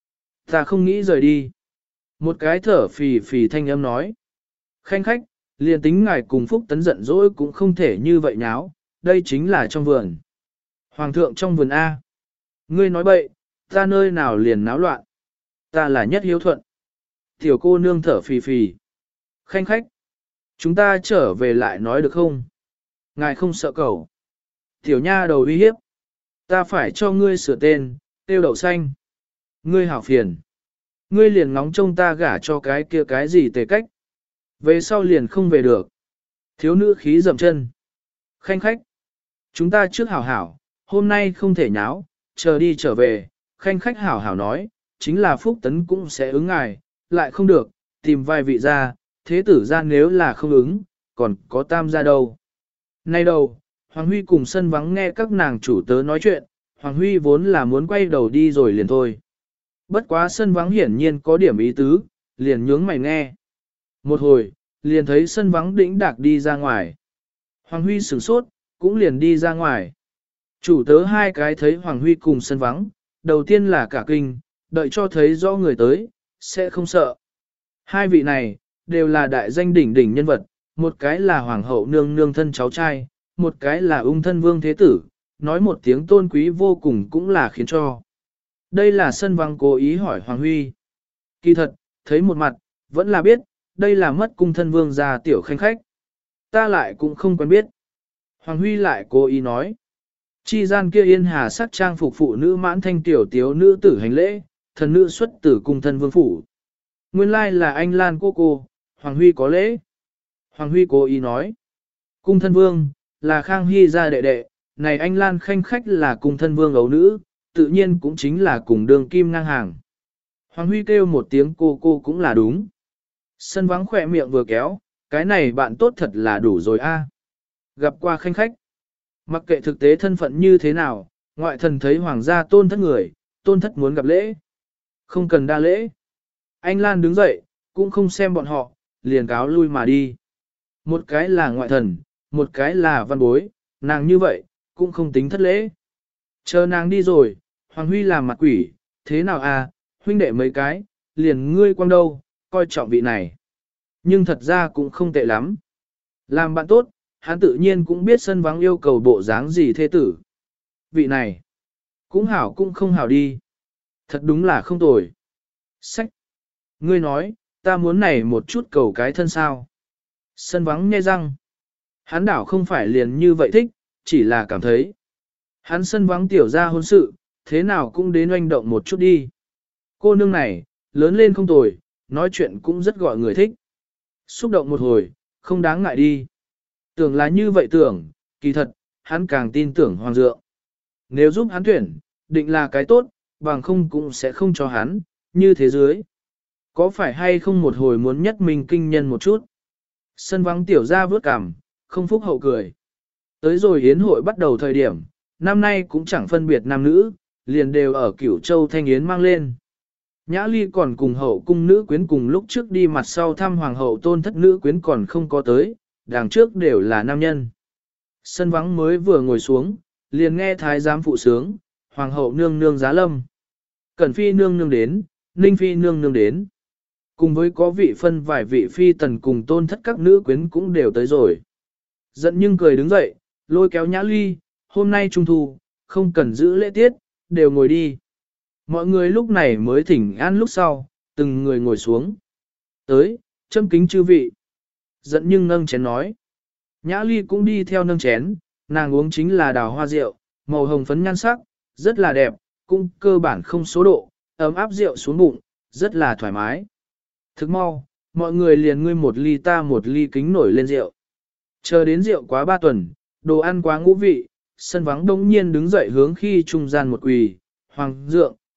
Ta không nghĩ rời đi. Một cái thở phì phì thanh âm nói. Khanh khách, liền tính ngài cùng Phúc Tấn giận dỗi cũng không thể như vậy nháo, đây chính là trong vườn. Hoàng thượng trong vườn A. Ngươi nói bậy, ta nơi nào liền náo loạn. Ta là nhất hiếu thuận. Tiểu cô nương thở phì phì. Khanh khách, chúng ta trở về lại nói được không? Ngài không sợ cẩu. Tiểu nha đầu uy hiếp. Ta phải cho ngươi sửa tên, tiêu đậu xanh. Ngươi hảo phiền. Ngươi liền ngóng trông ta gả cho cái kia cái gì tề cách. Về sau liền không về được. Thiếu nữ khí dậm chân. Khanh khách. Chúng ta trước hảo hảo, hôm nay không thể nháo, chờ đi trở về. Khanh khách hảo hảo nói, chính là Phúc Tấn cũng sẽ ứng ngài, lại không được, tìm vài vị ra, thế tử ra nếu là không ứng, còn có tam gia đâu. Nay đâu, Hoàng Huy cùng sân vắng nghe các nàng chủ tớ nói chuyện, Hoàng Huy vốn là muốn quay đầu đi rồi liền thôi. Bất quá sân vắng hiển nhiên có điểm ý tứ, liền nhướng mày nghe. Một hồi, liền thấy sân vắng đĩnh đạc đi ra ngoài. Hoàng Huy sửng sốt, cũng liền đi ra ngoài. Chủ tớ hai cái thấy Hoàng Huy cùng sân vắng, đầu tiên là cả kinh, đợi cho thấy rõ người tới, sẽ không sợ. Hai vị này, đều là đại danh đỉnh đỉnh nhân vật, một cái là Hoàng hậu nương nương thân cháu trai, một cái là ung thân vương thế tử, nói một tiếng tôn quý vô cùng cũng là khiến cho. Đây là sân vắng cố ý hỏi Hoàng Huy. Kỳ thật, thấy một mặt, vẫn là biết, đây là mất cung thân vương gia tiểu khanh khách. Ta lại cũng không quen biết. Hoàng Huy lại cố ý nói. Chi gian kia yên hà sắc trang phục phụ nữ mãn thanh tiểu tiếu nữ tử hành lễ, thần nữ xuất tử cung thân vương phủ. Nguyên lai là anh Lan cô, Hoàng Huy có lễ. Hoàng Huy cố ý nói. Cung thân vương, là Khang Hy gia đệ đệ, này anh Lan khanh khách là cung thân vương ấu nữ, tự nhiên cũng chính là cùng đường kim ngang hàng. Hoàng Huy kêu một tiếng cô cũng là đúng. Sân vắng khỏe miệng vừa kéo, cái này bạn tốt thật là đủ rồi a. Gặp qua khanh khách. Mặc kệ thực tế thân phận như thế nào, ngoại thần thấy hoàng gia tôn thất người, tôn thất muốn gặp lễ. Không cần đa lễ. Anh Lan đứng dậy, cũng không xem bọn họ, liền cáo lui mà đi. Một cái là ngoại thần, một cái là văn bối, nàng như vậy, cũng không tính thất lễ. Chờ nàng đi rồi, Hoàng Huy làm mặt quỷ, thế nào à, huynh đệ mấy cái, liền ngươi quang đâu, coi trọng vị này. Nhưng thật ra cũng không tệ lắm. Làm bạn tốt, hắn tự nhiên cũng biết sân vắng yêu cầu bộ dáng gì thế tử. Vị này, cũng hảo cũng không hảo đi. Thật đúng là không tồi. Sách. Ngươi nói, ta muốn này một chút cầu cái thân sao. Sân vắng nghe răng. Hắn đảo không phải liền như vậy thích, chỉ là cảm thấy. Hắn sân vắng tiểu ra hôn sự, thế nào cũng đến oanh động một chút đi. Cô nương này, lớn lên không tồi, nói chuyện cũng rất gọi người thích. Xúc động một hồi, không đáng ngại đi. Tưởng là như vậy tưởng, kỳ thật, hắn càng tin tưởng hoàng dượng. Nếu giúp hắn tuyển, định là cái tốt, bằng không cũng sẽ không cho hắn, như thế dưới. Có phải hay không một hồi muốn nhất mình kinh nhân một chút? Sân vắng tiểu ra vớt cằm, không phúc hậu cười. Tới rồi yến hội bắt đầu thời điểm, năm nay cũng chẳng phân biệt nam nữ, liền đều ở Cửu Châu Thanh Yến mang lên. Nhã Ly còn cùng hậu cung nữ quyến cùng lúc trước đi mặt sau thăm hoàng hậu tôn thất nữ quyến còn không có tới, đằng trước đều là nam nhân. Sân vắng mới vừa ngồi xuống, liền nghe thái giám phụ sướng, hoàng hậu nương nương giá lâm. Cẩn phi nương nương đến, ninh phi nương nương đến. Cùng với có vị phân vài vị phi tần cùng tôn thất các nữ quyến cũng đều tới rồi. Giận nhưng cười đứng dậy, lôi kéo Nhã Ly, hôm nay trung thu, không cần giữ lễ tiết, đều ngồi đi. Mọi người lúc này mới thỉnh an lúc sau, từng người ngồi xuống. Tới, châm kính chư vị. Giận nhưng nâng chén nói. Nhã Ly cũng đi theo nâng chén, nàng uống chính là đào hoa rượu, màu hồng phấn nhan sắc, rất là đẹp, cũng cơ bản không số độ, ấm áp rượu xuống bụng, rất là thoải mái. Thức mau, mọi người liền ngươi một ly ta một ly kính nổi lên rượu. Chờ đến rượu quá 3 tuần, đồ ăn quá ngũ vị, sân vắng đông nhiên đứng dậy hướng khi trung gian một quỳ, hoàng dượng,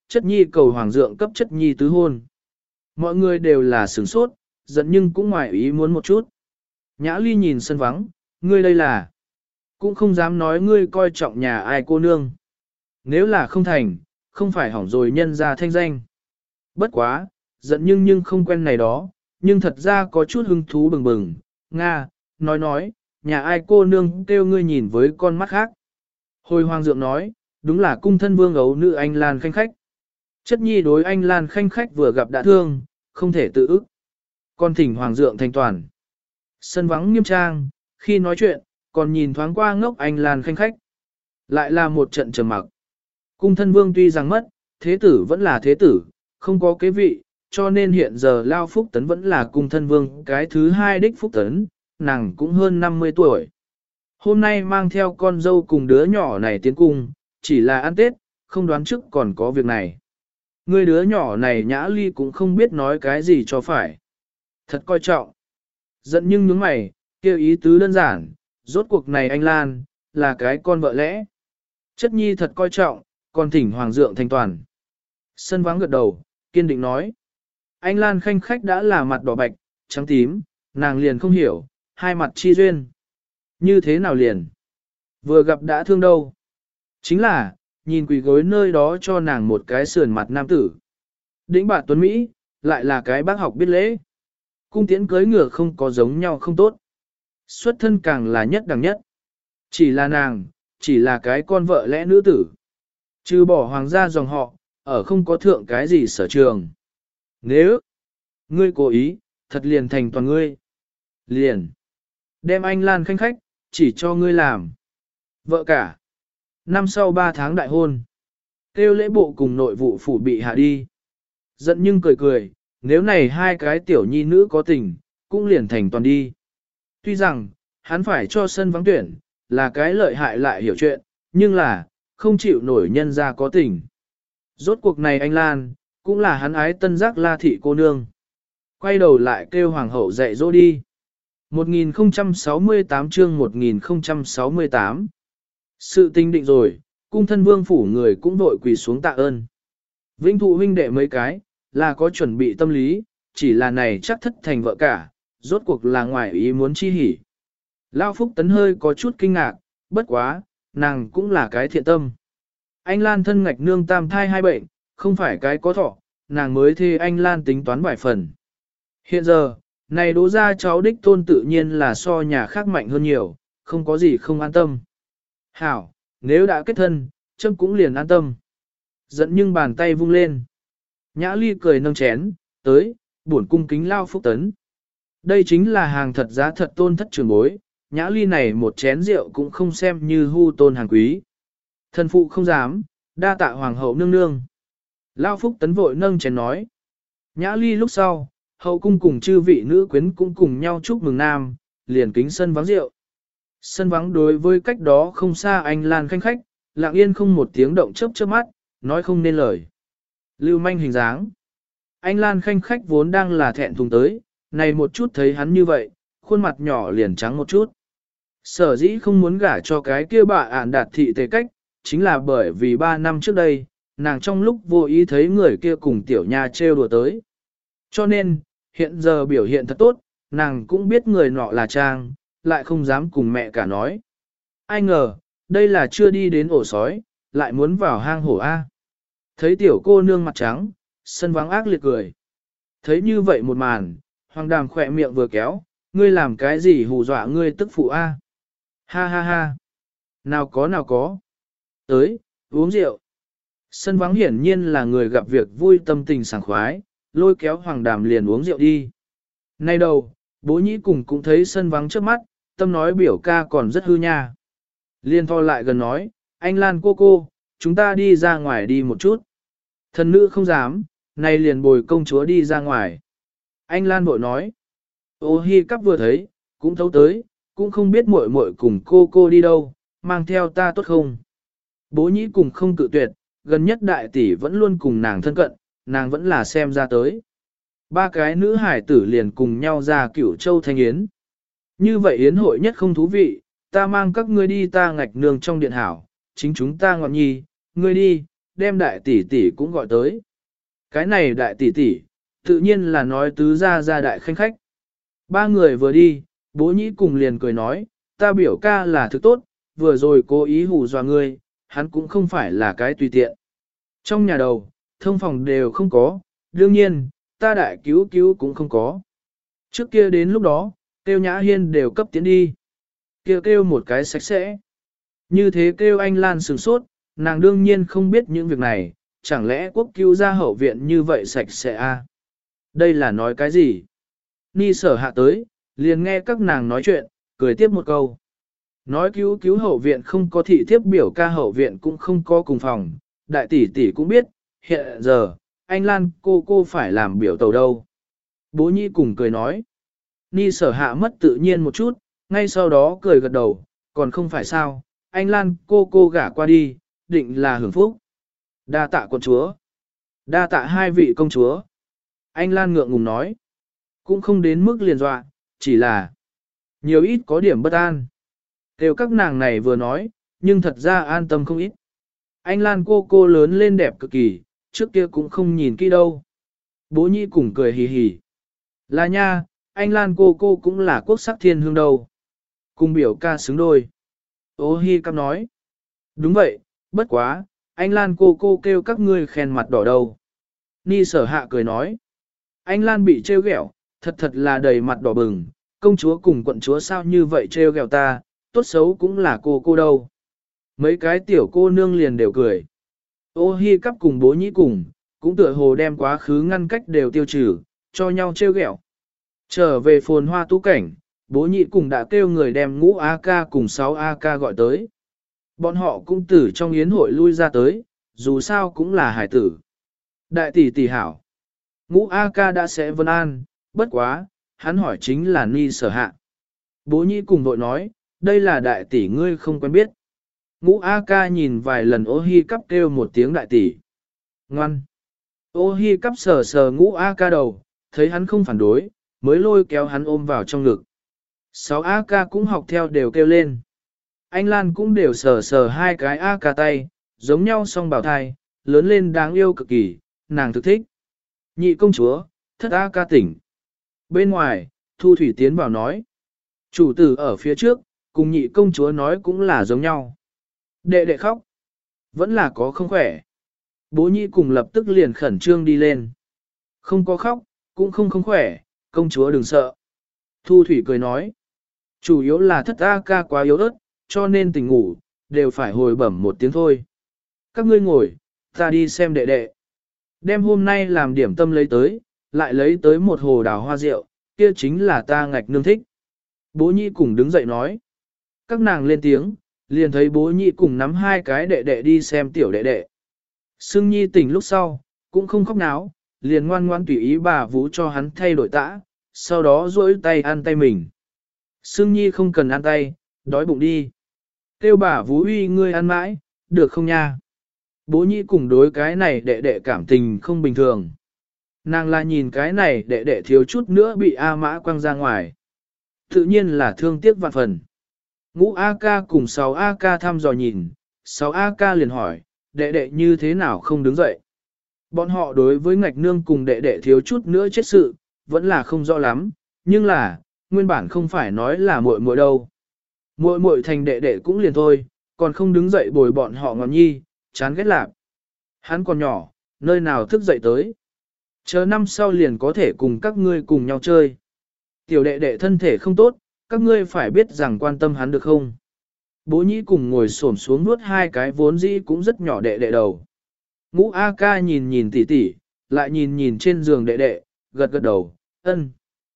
chất nhi cầu hoàng dượng cấp chất nhi tứ hôn. Mọi người đều là sửng sốt, giận nhưng cũng ngoài ý muốn một chút. Nhã Ly nhìn sân vắng, ngươi đây là, cũng không dám nói ngươi coi trọng nhà ai cô nương. Nếu là không thành, không phải hỏng rồi nhân ra thanh danh. Bất quá, giận nhưng không quen này đó, nhưng thật ra có chút hứng thú bừng bừng. Nga, nói, nhà ai cô nương kêu ngươi nhìn với con mắt khác. Hồi hoàng dượng nói, đúng là cung thân vương ấu nữ anh Lan Khanh khách. Chất nhi đối anh Lan Khanh khách vừa gặp đã thương, không thể tự ức. Con thỉnh hoàng dượng thành toàn. Sân vắng nghiêm trang, khi nói chuyện, còn nhìn thoáng qua ngốc anh Lan Khanh khách. Lại là một trận trầm mặc. Cung thân vương tuy rằng mất, thế tử vẫn là thế tử, không có kế vị, cho nên hiện giờ Lao Phúc Tấn vẫn là cung thân vương cái thứ hai đích Phúc Tấn, nàng cũng hơn 50 tuổi. Hôm nay mang theo con dâu cùng đứa nhỏ này tiến cung, chỉ là ăn Tết, không đoán trước còn có việc này. Người đứa nhỏ này Nhã Ly cũng không biết nói cái gì cho phải. Thật coi trọng. Giận nhưng nhướng mày, kêu ý tứ đơn giản, rốt cuộc này anh Lan, là cái con vợ lẽ. Chất nhi thật coi trọng, còn thỉnh hoàng dượng thành toàn. Sân vắng gật đầu, kiên định nói. Anh Lan Khanh khách đã là mặt đỏ bạch, trắng tím, nàng liền không hiểu, hai mặt chi duyên. Như thế nào liền? Vừa gặp đã thương đâu. Chính là, nhìn quỳ gối nơi đó cho nàng một cái sườn mặt nam tử. Đĩnh bạt tuấn Mỹ, lại là cái bác học biết lễ. Cung tiễn cưới ngựa không có giống nhau không tốt. Xuất thân càng là nhất đẳng nhất. Chỉ là nàng, chỉ là cái con vợ lẽ nữ tử. Trừ bỏ hoàng gia dòng họ, ở không có thượng cái gì sở trường. Nếu ngươi cố ý, thật liền thành toàn ngươi. Liền. Đem anh Lan Khanh khách, chỉ cho ngươi làm. Vợ cả. Năm sau 3 tháng đại hôn. Kêu lễ bộ cùng nội vụ phủ bị hạ đi. Giận nhưng cười cười, nếu này hai cái tiểu nhi nữ có tình, cũng liền thành toàn đi. Tuy rằng, hắn phải cho sân vắng tuyển, là cái lợi hại lại hiểu chuyện, nhưng là, không chịu nổi nhân ra có tình. Rốt cuộc này anh Lan, cũng là hắn ái tân giác La thị cô nương. Quay đầu lại kêu hoàng hậu dạy dỗ đi. 1068 chương 1068 Sự tình định rồi, cung thân vương phủ người cũng vội quỳ xuống tạ ơn. Vĩnh thụ huynh đệ mấy cái, là có chuẩn bị tâm lý, chỉ là này chắc thất thành vợ cả, rốt cuộc là ngoài ý muốn chi hỉ. Lao Phúc Tấn hơi có chút kinh ngạc, bất quá, nàng cũng là cái thiện tâm. Anh Lan thân ngạch nương tam thai hai bệnh, không phải cái có thọ, nàng mới thê anh Lan tính toán vài phần. Hiện giờ, này đố ra cháu đích tôn tự nhiên là so nhà khác mạnh hơn nhiều, không có gì không an tâm. Hảo, nếu đã kết thân, châm cũng liền an tâm. Giận nhưng bàn tay vung lên. Nhã Ly cười nâng chén, tới, buồn cung kính Lao Phúc Tấn. Đây chính là hàng thật giá thật tôn thất trường bối, Nhã Ly này một chén rượu cũng không xem như hưu tôn hàng quý. Thần phụ không dám, đa tạ hoàng hậu nương nương. Lao Phúc Tấn vội nâng chén nói. Nhã Ly lúc sau, hậu cung cùng chư vị nữ quyến cũng cùng nhau chúc mừng nam, liền kính sân vắng rượu. Sân vắng đối với cách đó không xa anh Lan Khanh khách, lặng yên không một tiếng động chớp chớp mắt, nói không nên lời. Lưu manh hình dáng. Anh Lan Khanh khách vốn đang là thẹn thùng tới, này một chút thấy hắn như vậy, khuôn mặt nhỏ liền trắng một chút. Sở dĩ không muốn gả cho cái kia bà ản đạt thị tề cách, chính là bởi vì 3 năm trước đây, nàng trong lúc vô ý thấy người kia cùng tiểu nha trêu đùa tới. Cho nên, hiện giờ biểu hiện thật tốt, nàng cũng biết người nọ là Trang, lại không dám cùng mẹ cả nói. Ai ngờ, đây là chưa đi đến ổ sói, lại muốn vào hang hổ A. Thấy tiểu cô nương mặt trắng, sân vắng ác liệt cười. Thấy như vậy một màn, hoàng đàm khỏe miệng vừa kéo, ngươi làm cái gì hù dọa ngươi tức phụ A. Ha ha ha. Nào có. Tới, uống rượu. Sân vắng hiển nhiên là người gặp việc vui tâm tình sảng khoái, lôi kéo hoàng đàm liền uống rượu đi. Nay đầu, bố nhĩ cùng cũng thấy sân vắng trước mắt, tâm nói biểu ca còn rất hư nha. Liên tho lại gần nói, anh Lan cô, chúng ta đi ra ngoài đi một chút. Thần nữ không dám, nay liền bồi công chúa đi ra ngoài. Anh Lan bội nói, ô hi cắp vừa thấy, cũng thấu tới, cũng không biết muội muội cùng cô đi đâu, mang theo ta tốt không. Bố nhĩ cùng không cự tuyệt, gần nhất đại tỷ vẫn luôn cùng nàng thân cận, nàng vẫn là xem ra tới. 3 cái nữ hải tử liền cùng nhau ra Cửu Châu thanh yến. Như vậy yến hội nhất không thú vị, ta mang các ngươi đi ta ngạch nương trong điện hảo, chính chúng ta ngọn nhi, ngươi đi, đem đại tỷ tỷ cũng gọi tới. Cái này đại tỷ tỷ, tự nhiên là nói tứ gia gia đại khanh khách. Ba người vừa đi, bố nhĩ cùng liền cười nói, ta biểu ca là thứ tốt, vừa rồi cố ý hù dọa ngươi, hắn cũng không phải là cái tùy tiện. Trong nhà đầu, thông phòng đều không có, đương nhiên, ta đại cứu cứu cũng không có. Trước kia đến lúc đó, kêu Nhã Hiên đều cấp tiến đi. Kêu một cái sạch sẽ. Như thế kêu anh Lan sửng sốt, nàng đương nhiên không biết những việc này, chẳng lẽ quốc cứu ra hậu viện như vậy sạch sẽ à? Đây là nói cái gì? Ni sở hạ tới, liền nghe các nàng nói chuyện, cười tiếp một câu. Nói cứu hậu viện không có thị thiếp biểu ca hậu viện cũng không có cùng phòng, đại tỷ tỷ cũng biết, hiện giờ, anh Lan cô phải làm biểu tàu đâu. Bố Nhi cùng cười nói. Ni sở hạ mất tự nhiên một chút, ngay sau đó cười gật đầu, còn không phải sao, anh Lan cô gả qua đi, định là hưởng phúc. Đa tạ con chúa. Đa tạ hai vị công chúa. Anh Lan ngượng ngùng nói. Cũng không đến mức liền dọa, chỉ là nhiều ít có điểm bất an. Đều các nàng này vừa nói, nhưng thật ra an tâm không ít. Anh Lan cô lớn lên đẹp cực kỳ, trước kia cũng không nhìn kỹ đâu. Bố Nhi cùng cười hì hì. Là nha, anh Lan cô cũng là quốc sắc thiên hương đâu. Cùng biểu ca xứng đôi. Ô Hi cắp nói. Đúng vậy, bất quá, anh Lan cô kêu các ngươi khen mặt đỏ đâu. Ni sở hạ cười nói. Anh Lan bị trêu ghẹo, thật là đầy mặt đỏ bừng, công chúa cùng quận chúa sao như vậy trêu ghẹo ta, tốt xấu cũng là cô đâu. Mấy cái tiểu cô nương liền đều cười. Ô Hi cắp cùng bố nhĩ cùng, cũng tựa hồ đem quá khứ ngăn cách đều tiêu trừ, cho nhau trêu ghẹo. Trở về phồn hoa tú cảnh, bố nhị cùng đã kêu người đem ngũ A ca cùng 6 A ca gọi tới. Bọn họ cũng từ trong yến hội lui ra tới, dù sao cũng là hải tử. Đại tỷ tỷ hảo. Ngũ A ca đã sẽ vân an, bất quá, hắn hỏi chính là Ni sở hạ. Bố nhị cùng vội nói, đây là đại tỷ ngươi không quen biết. Ngũ A ca nhìn vài lần ô hi cắp kêu một tiếng đại tỷ. Ngoan. Ô hi cắp sờ ngũ A ca đầu, thấy hắn không phản đối, mới lôi kéo hắn ôm vào trong ngực. 6 A ca cũng học theo đều kêu lên. Anh Lan cũng đều sờ hai cái A ca tay, giống nhau song bảo thai, lớn lên đáng yêu cực kỳ, nàng thực thích. Nhị công chúa, thất A ca tỉnh. Bên ngoài, Thu Thủy tiến vào nói. Chủ tử ở phía trước, cùng nhị công chúa nói cũng là giống nhau. Đệ khóc. Vẫn là có không khỏe. Bố nhị cùng lập tức liền khẩn trương đi lên. Không có khóc, cũng không khỏe, công chúa đừng sợ. Thu Thủy cười nói. Chủ yếu là thất A ca quá yếu ớt, cho nên tỉnh ngủ, đều phải hồi bẩm một tiếng thôi. Các ngươi ngồi, ta đi xem đệ. Đem hôm nay làm điểm tâm lấy tới, lại lấy tới một hồ đào hoa rượu, kia chính là ta ngạch nương thích. Bố nhị cùng đứng dậy nói. Các nàng lên tiếng, liền thấy bố nhị cùng nắm hai cái đệ đi xem tiểu đệ. Sương Nhi tỉnh lúc sau, cũng không khóc náo, liền ngoan ngoan tùy ý bà Vũ cho hắn thay đổi tã, sau đó duỗi tay ăn tay mình. Sương Nhi không cần ăn tay, đói bụng đi. Kêu bà Vũ uy ngươi ăn mãi, được không nha? Bố nhị cùng đối cái này đệ cảm tình không bình thường. Nàng là nhìn cái này đệ thiếu chút nữa bị A Mã quăng ra ngoài. Tự nhiên là thương tiếc vạn phần. Ngũ A ca cùng 6 A ca thăm dò nhìn, 6 A ca liền hỏi, đệ như thế nào không đứng dậy? Bọn họ đối với ngạch nương cùng đệ thiếu chút nữa chết sự, vẫn là không rõ lắm, nhưng là, nguyên bản không phải nói là muội đâu. Muội thành đệ cũng liền thôi, còn không đứng dậy bồi bọn họ ngọn nhi, chán ghét lạc. Hắn còn nhỏ, nơi nào thức dậy tới. Chờ năm sau liền có thể cùng các ngươi cùng nhau chơi. Tiểu đệ thân thể không tốt, các ngươi phải biết rằng quan tâm hắn được không. Bố nhĩ cùng ngồi xổm xuống nuốt hai cái vốn dĩ cũng rất nhỏ đệ đầu. Ngũ A ca nhìn tỉ, lại nhìn trên giường đệ, gật đầu, ân.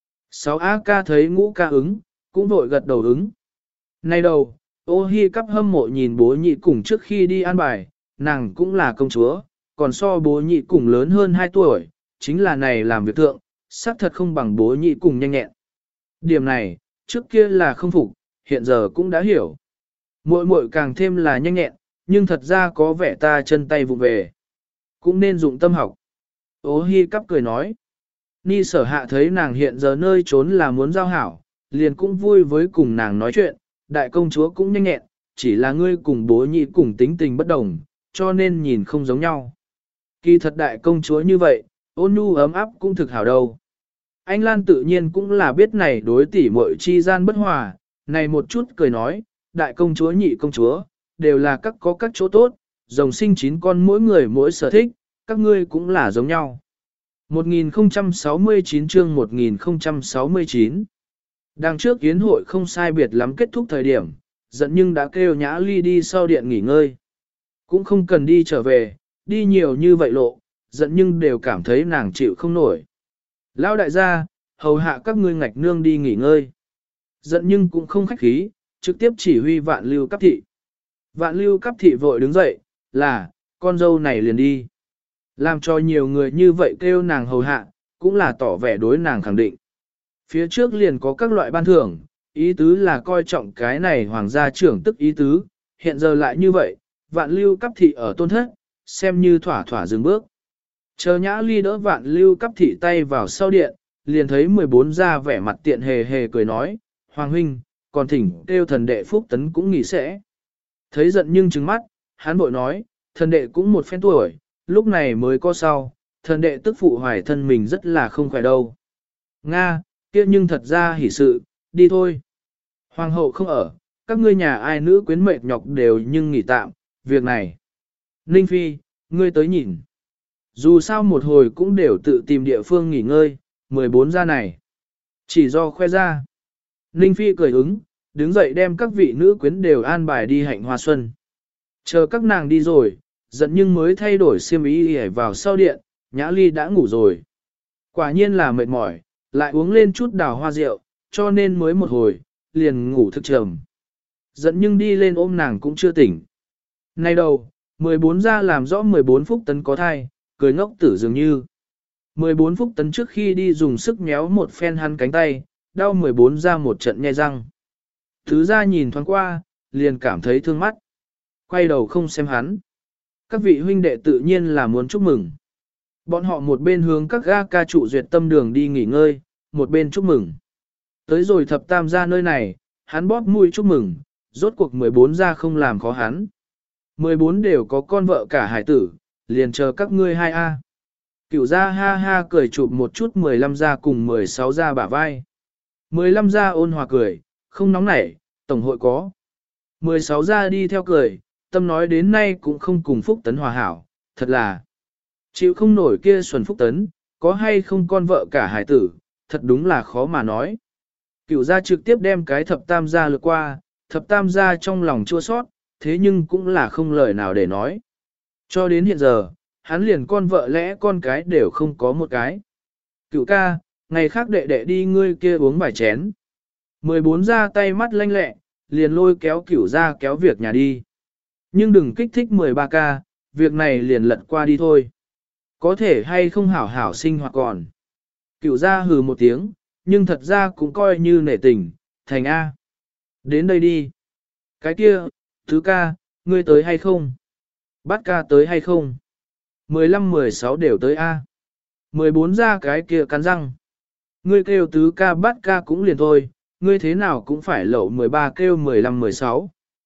6 A ca thấy ngũ ca ứng, cũng vội gật đầu ứng. Nay đầu, ô hi cắp hâm mộ nhìn bố nhị cùng trước khi đi an bài, nàng cũng là công chúa, còn so bố nhị cùng lớn hơn 2 tuổi, chính là này làm việc thượng, xác thật không bằng bố nhị cùng nhanh nhẹn. Điểm này, trước kia là không phục, hiện giờ cũng đã hiểu. Muội càng thêm là nhanh nhẹn, nhưng thật ra có vẻ ta chân tay vụ về. Cũng nên dụng tâm học. Ô hi cắp cười nói. Ni sở hạ thấy nàng hiện giờ nơi trốn là muốn giao hảo, liền cũng vui với cùng nàng nói chuyện, đại công chúa cũng nhanh nhẹn, chỉ là ngươi cùng bố nhị cùng tính tình bất đồng, cho nên nhìn không giống nhau. Kỳ thật đại công chúa như vậy, ôn nhu ấm áp cũng thực hảo đâu. Anh Lan tự nhiên cũng là biết này đối tỷ muội chi gian bất hòa, này một chút cười nói, đại công chúa nhị công chúa, đều là có các chỗ tốt, rồng sinh 9 con mỗi người mỗi sở thích, các ngươi cũng là giống nhau. 1069 chương 1069 Đằng trước yến hội không sai biệt lắm kết thúc thời điểm, giận nhưng đã kêu Nhã Ly đi sau điện nghỉ ngơi. Cũng không cần đi trở về, đi nhiều như vậy lộ, giận nhưng đều cảm thấy nàng chịu không nổi. Lão đại gia, hầu hạ các ngươi ngạch nương đi nghỉ ngơi. Giận nhưng cũng không khách khí, trực tiếp chỉ huy Vạn Lưu Cấp thị. Vạn Lưu Cấp thị vội đứng dậy, là, con dâu này liền đi. Làm cho nhiều người như vậy kêu nàng hầu hạ, cũng là tỏ vẻ đối nàng khẳng định. Phía trước liền có các loại ban thưởng, ý tứ là coi trọng cái này hoàng gia trưởng tức ý tứ, hiện giờ lại như vậy, Vạn Lưu Cấp thị ở tôn thất, xem như thỏa thỏa dừng bước. Chờ Nhã Ly đỡ Vạn Lưu Cấp thị tay vào sau điện, liền thấy 14 gia vẻ mặt tiện hề hề cười nói, Hoàng huynh, còn thỉnh kêu thần đệ Phúc Tấn cũng nghỉ sẽ. Thấy giận nhưng trừng mắt, hắn bội nói, thần đệ cũng một phen tuổi, lúc này mới có sau, thần đệ tức phụ hoài thân mình rất là không khỏe đâu. Nga, kia nhưng thật ra hỉ sự, đi thôi. Hoàng hậu không ở, các ngươi nhà ai nữ quyến mệt nhọc đều nhưng nghỉ tạm, việc này. Ninh Phi, ngươi tới nhìn. Dù sao một hồi cũng đều tự tìm địa phương nghỉ ngơi, 14 gia này. Chỉ do khoe ra. Ninh Phi cười ứng, đứng dậy đem các vị nữ quyến đều an bài đi hạnh hoa xuân. Chờ các nàng đi rồi, giận nhưng mới thay đổi xiêm y để vào sau điện, Nhã Ly đã ngủ rồi. Quả nhiên là mệt mỏi, lại uống lên chút đào hoa rượu, cho nên mới một hồi, liền ngủ thức trầm. Giận nhưng đi lên ôm nàng cũng chưa tỉnh. Nay đầu, 14 gia làm rõ 14 Phúc Tấn có thai, cười ngốc tử dường như. 14 Phúc Tấn trước khi đi dùng sức méo một phen hắn cánh tay, đau 14 gia một trận nhe răng. Thứ gia nhìn thoáng qua, liền cảm thấy thương mắt. Quay đầu không xem hắn. Các vị huynh đệ tự nhiên là muốn chúc mừng. Bọn họ một bên hướng các ga ca trụ duyệt tâm đường đi nghỉ ngơi, một bên chúc mừng. Tới rồi thập tam gia nơi này, hắn bóp mũi chúc mừng, rốt cuộc 14 gia không làm khó hắn. 14 đều có con vợ cả hải tử, liền chờ các ngươi hai a. Cửu gia ha ha cười chụp một chút 15 gia cùng 16 gia bả vai. 15 gia ôn hòa cười, không nóng nảy, tổng hội có. 16 gia đi theo cười, tâm nói đến nay cũng không cùng Phúc Tấn hòa hảo, thật là chịu không nổi kia Xuân Phúc Tấn, có hay không con vợ cả hải tử, thật đúng là khó mà nói. Cửu gia trực tiếp đem cái thập tam gia lược qua, thập tam gia trong lòng chua sót, thế nhưng cũng là không lời nào để nói. Cho đến hiện giờ, hắn liền con vợ lẽ con cái đều không có một cái. Cửu ca, ngày khác đệ đệ đi ngươi kia uống vài chén. 14 ra tay mắt lanh lẹ, liền lôi kéo Cửu gia kéo việc nhà đi. Nhưng đừng kích thích 13 ca, việc này liền lật qua đi thôi. Có thể hay không hảo hảo sinh hoạt còn. Cửu gia hừ một tiếng, nhưng thật ra cũng coi như nể tình, thành A. Đến đây đi. Cái kia, thứ ca, ngươi tới hay không? Bát ca tới hay không? 15-16 đều tới A. 14 ra cái kia cắn răng. Ngươi kêu tứ ca bát ca cũng liền thôi, ngươi thế nào cũng phải lậu 13 kêu 15-16.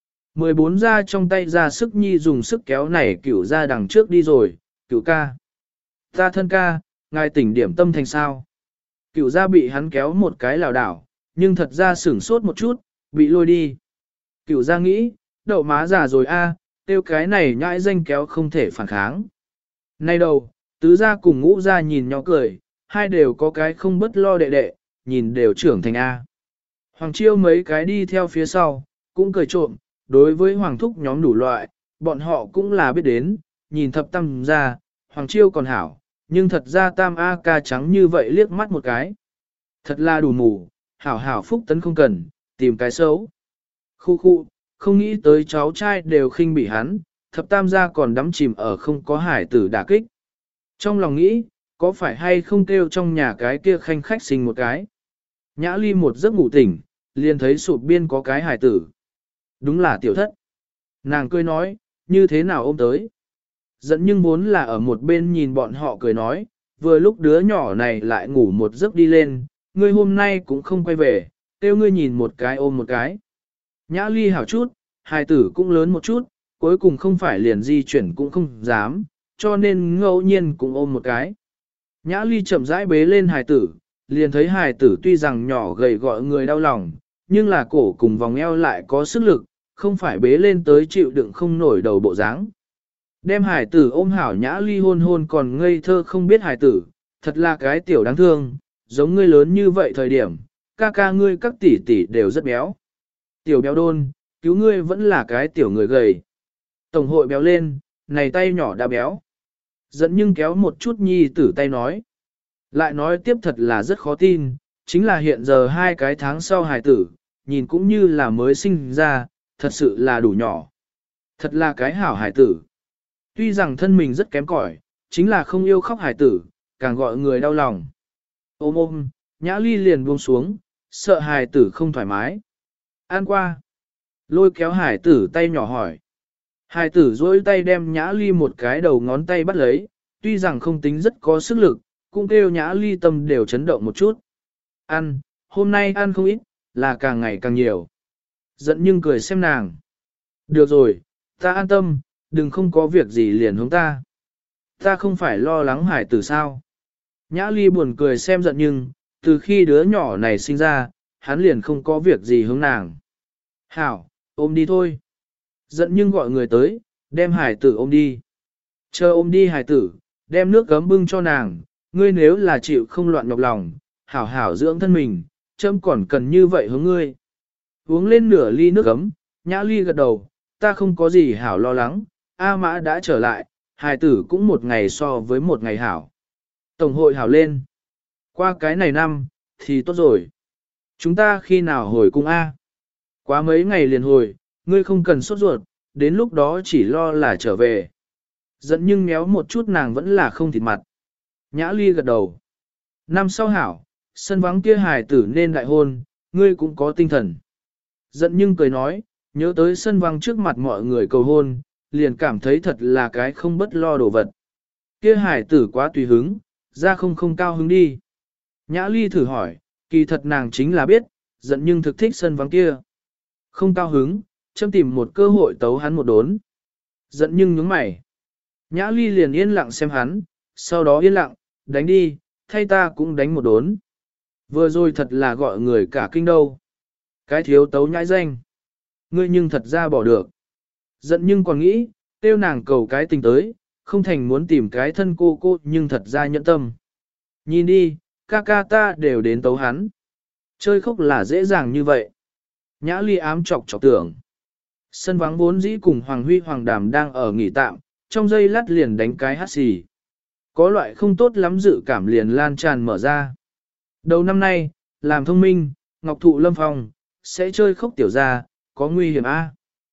14 ra trong tay ra sức nhi dùng sức kéo này Cửu ra đằng trước đi rồi, Cửu ca. Ta thân ca, ngài tỉnh điểm tâm thành sao? Cửu ra bị hắn kéo một cái lảo đảo, nhưng thật ra sửng sốt một chút, bị lôi đi. Cửu ra nghĩ, đậu má già rồi a, tiêu cái này nhãi danh kéo không thể phản kháng. Nay đầu, tứ gia cùng ngũ gia nhìn nhau cười, hai đều có cái không bất lo đệ đệ, nhìn đều trưởng thành A. Hoàng Chiêu mấy cái đi theo phía sau, cũng cười trộm, đối với Hoàng Thúc nhóm đủ loại, bọn họ cũng là biết đến, nhìn thập tam gia, Hoàng Chiêu còn hảo, nhưng thật ra tam A ca trắng như vậy liếc mắt một cái. Thật là đủ mù, hảo hảo Phúc Tấn không cần, tìm cái xấu. Khu khu, không nghĩ tới cháu trai đều khinh bỉ hắn, thập tam gia còn đắm chìm ở không có hải tử đả kích. Trong lòng nghĩ, có phải hay không kêu trong nhà cái kia khanh khách sinh một cái. Nhã Ly một giấc ngủ tỉnh, liền thấy sụp biên có cái hải tử. Đúng là tiểu thất. Nàng cười nói, như thế nào ôm tới. Giận nhưng vốn là ở một bên nhìn bọn họ cười nói, vừa lúc đứa nhỏ này lại ngủ một giấc đi lên, ngươi hôm nay cũng không quay về, kêu ngươi nhìn một cái ôm một cái. Nhã Ly hảo chút, hài tử cũng lớn một chút, cuối cùng không phải liền di chuyển cũng không dám, cho nên ngẫu nhiên cũng ôm một cái. Nhã Ly chậm rãi bế lên hài tử, liền thấy hài tử tuy rằng nhỏ gầy gọi người đau lòng, nhưng là cổ cùng vòng eo lại có sức lực, không phải bế lên tới chịu đựng không nổi đầu bộ dáng. Đem hài tử ôm hảo Nhã Ly hôn hôn còn ngây thơ không biết hài tử, thật là cái tiểu đáng thương, giống ngươi lớn như vậy thời điểm, ca ca ngươi các tỷ tỷ đều rất béo. Tiểu béo đôn, cứu ngươi vẫn là cái tiểu người gầy. Tổng hội béo lên, này tay nhỏ đã béo. Giận nhưng kéo một chút nhi tử tay nói. Lại nói tiếp thật là rất khó tin, chính là hiện giờ 2 cái tháng sau hài tử, nhìn cũng như là mới sinh ra, thật sự là đủ nhỏ. Thật là cái hảo hài tử. Tuy rằng thân mình rất kém cỏi, chính là không yêu khóc hài tử, càng gọi người đau lòng. Ôm ôm, Nhã Ly liền buông xuống, sợ hài tử không thoải mái. An qua. Lôi kéo hài tử tay nhỏ hỏi. Hài tử dối tay đem Nhã Ly một cái đầu ngón tay bắt lấy, tuy rằng không tính rất có sức lực, cũng kêu Nhã Ly tâm đều chấn động một chút. Ăn, hôm nay ăn không ít, là càng ngày càng nhiều. Giận nhưng cười xem nàng. Được rồi, ta an tâm, đừng không có việc gì liền hướng ta. Ta không phải lo lắng hải tử sao. Nhã Ly buồn cười xem giận nhưng, từ khi đứa nhỏ này sinh ra, hắn liền không có việc gì hướng nàng. Hảo, ôm đi thôi. Giận nhưng gọi người tới, đem hải tử ôm đi. Chờ ôm đi hải tử, đem nước gấm bưng cho nàng, ngươi nếu là chịu không loạn nhọc lòng, hảo hảo dưỡng thân mình, châm còn cần như vậy hướng ngươi. Uống lên nửa ly nước gấm, Nhã Ly gật đầu, ta không có gì hảo lo lắng, A Mã đã trở lại, hài tử cũng một ngày so với một ngày hảo. Tổng hội hảo lên. Qua cái này năm, thì tốt rồi. Chúng ta khi nào hồi cung A? Quá mấy ngày liền hồi, ngươi không cần sốt ruột, đến lúc đó chỉ lo là trở về. Giận nhưng méo một chút nàng vẫn là không thịt mặt. Nhã Ly gật đầu. Năm sau hảo, sân vắng kia hài tử nên đại hôn, ngươi cũng có tinh thần. Giận nhưng cười nói, nhớ tới sân vắng trước mặt mọi người cầu hôn, liền cảm thấy thật là cái không bất lo đồ vật. Kia hài tử quá tùy hứng, ra không cao hứng đi. Nhã Ly thử hỏi, kỳ thật nàng chính là biết, giận nhưng thực thích sân vắng kia. Không cao hứng, châm tìm một cơ hội tấu hắn một đốn. Giận nhưng nhướng mày. Nhã Ly liền yên lặng xem hắn, sau đó yên lặng, đánh đi, thay ta cũng đánh một đốn. Vừa rồi thật là gọi người cả kinh đâu. Cái thiếu tấu nhãi danh. Ngươi nhưng thật ra bỏ được. Giận nhưng còn nghĩ, tiêu nàng cầu cái tình tới, không thành muốn tìm cái thân cô nhưng thật ra nhẫn tâm. Nhìn đi, ca ca ta đều đến tấu hắn. Chơi khóc là dễ dàng như vậy. Nhã Ly ám chọc tưởng. Sân vắng vốn dĩ cùng Hoàng Huy Hoàng Đàm đang ở nghỉ tạm, trong giây lát liền đánh cái hát xì. Có loại không tốt lắm dự cảm liền lan tràn mở ra. Đầu năm nay, làm thông minh, Ngọc Thụ Lâm Phong, sẽ chơi khóc tiểu ra, có nguy hiểm A.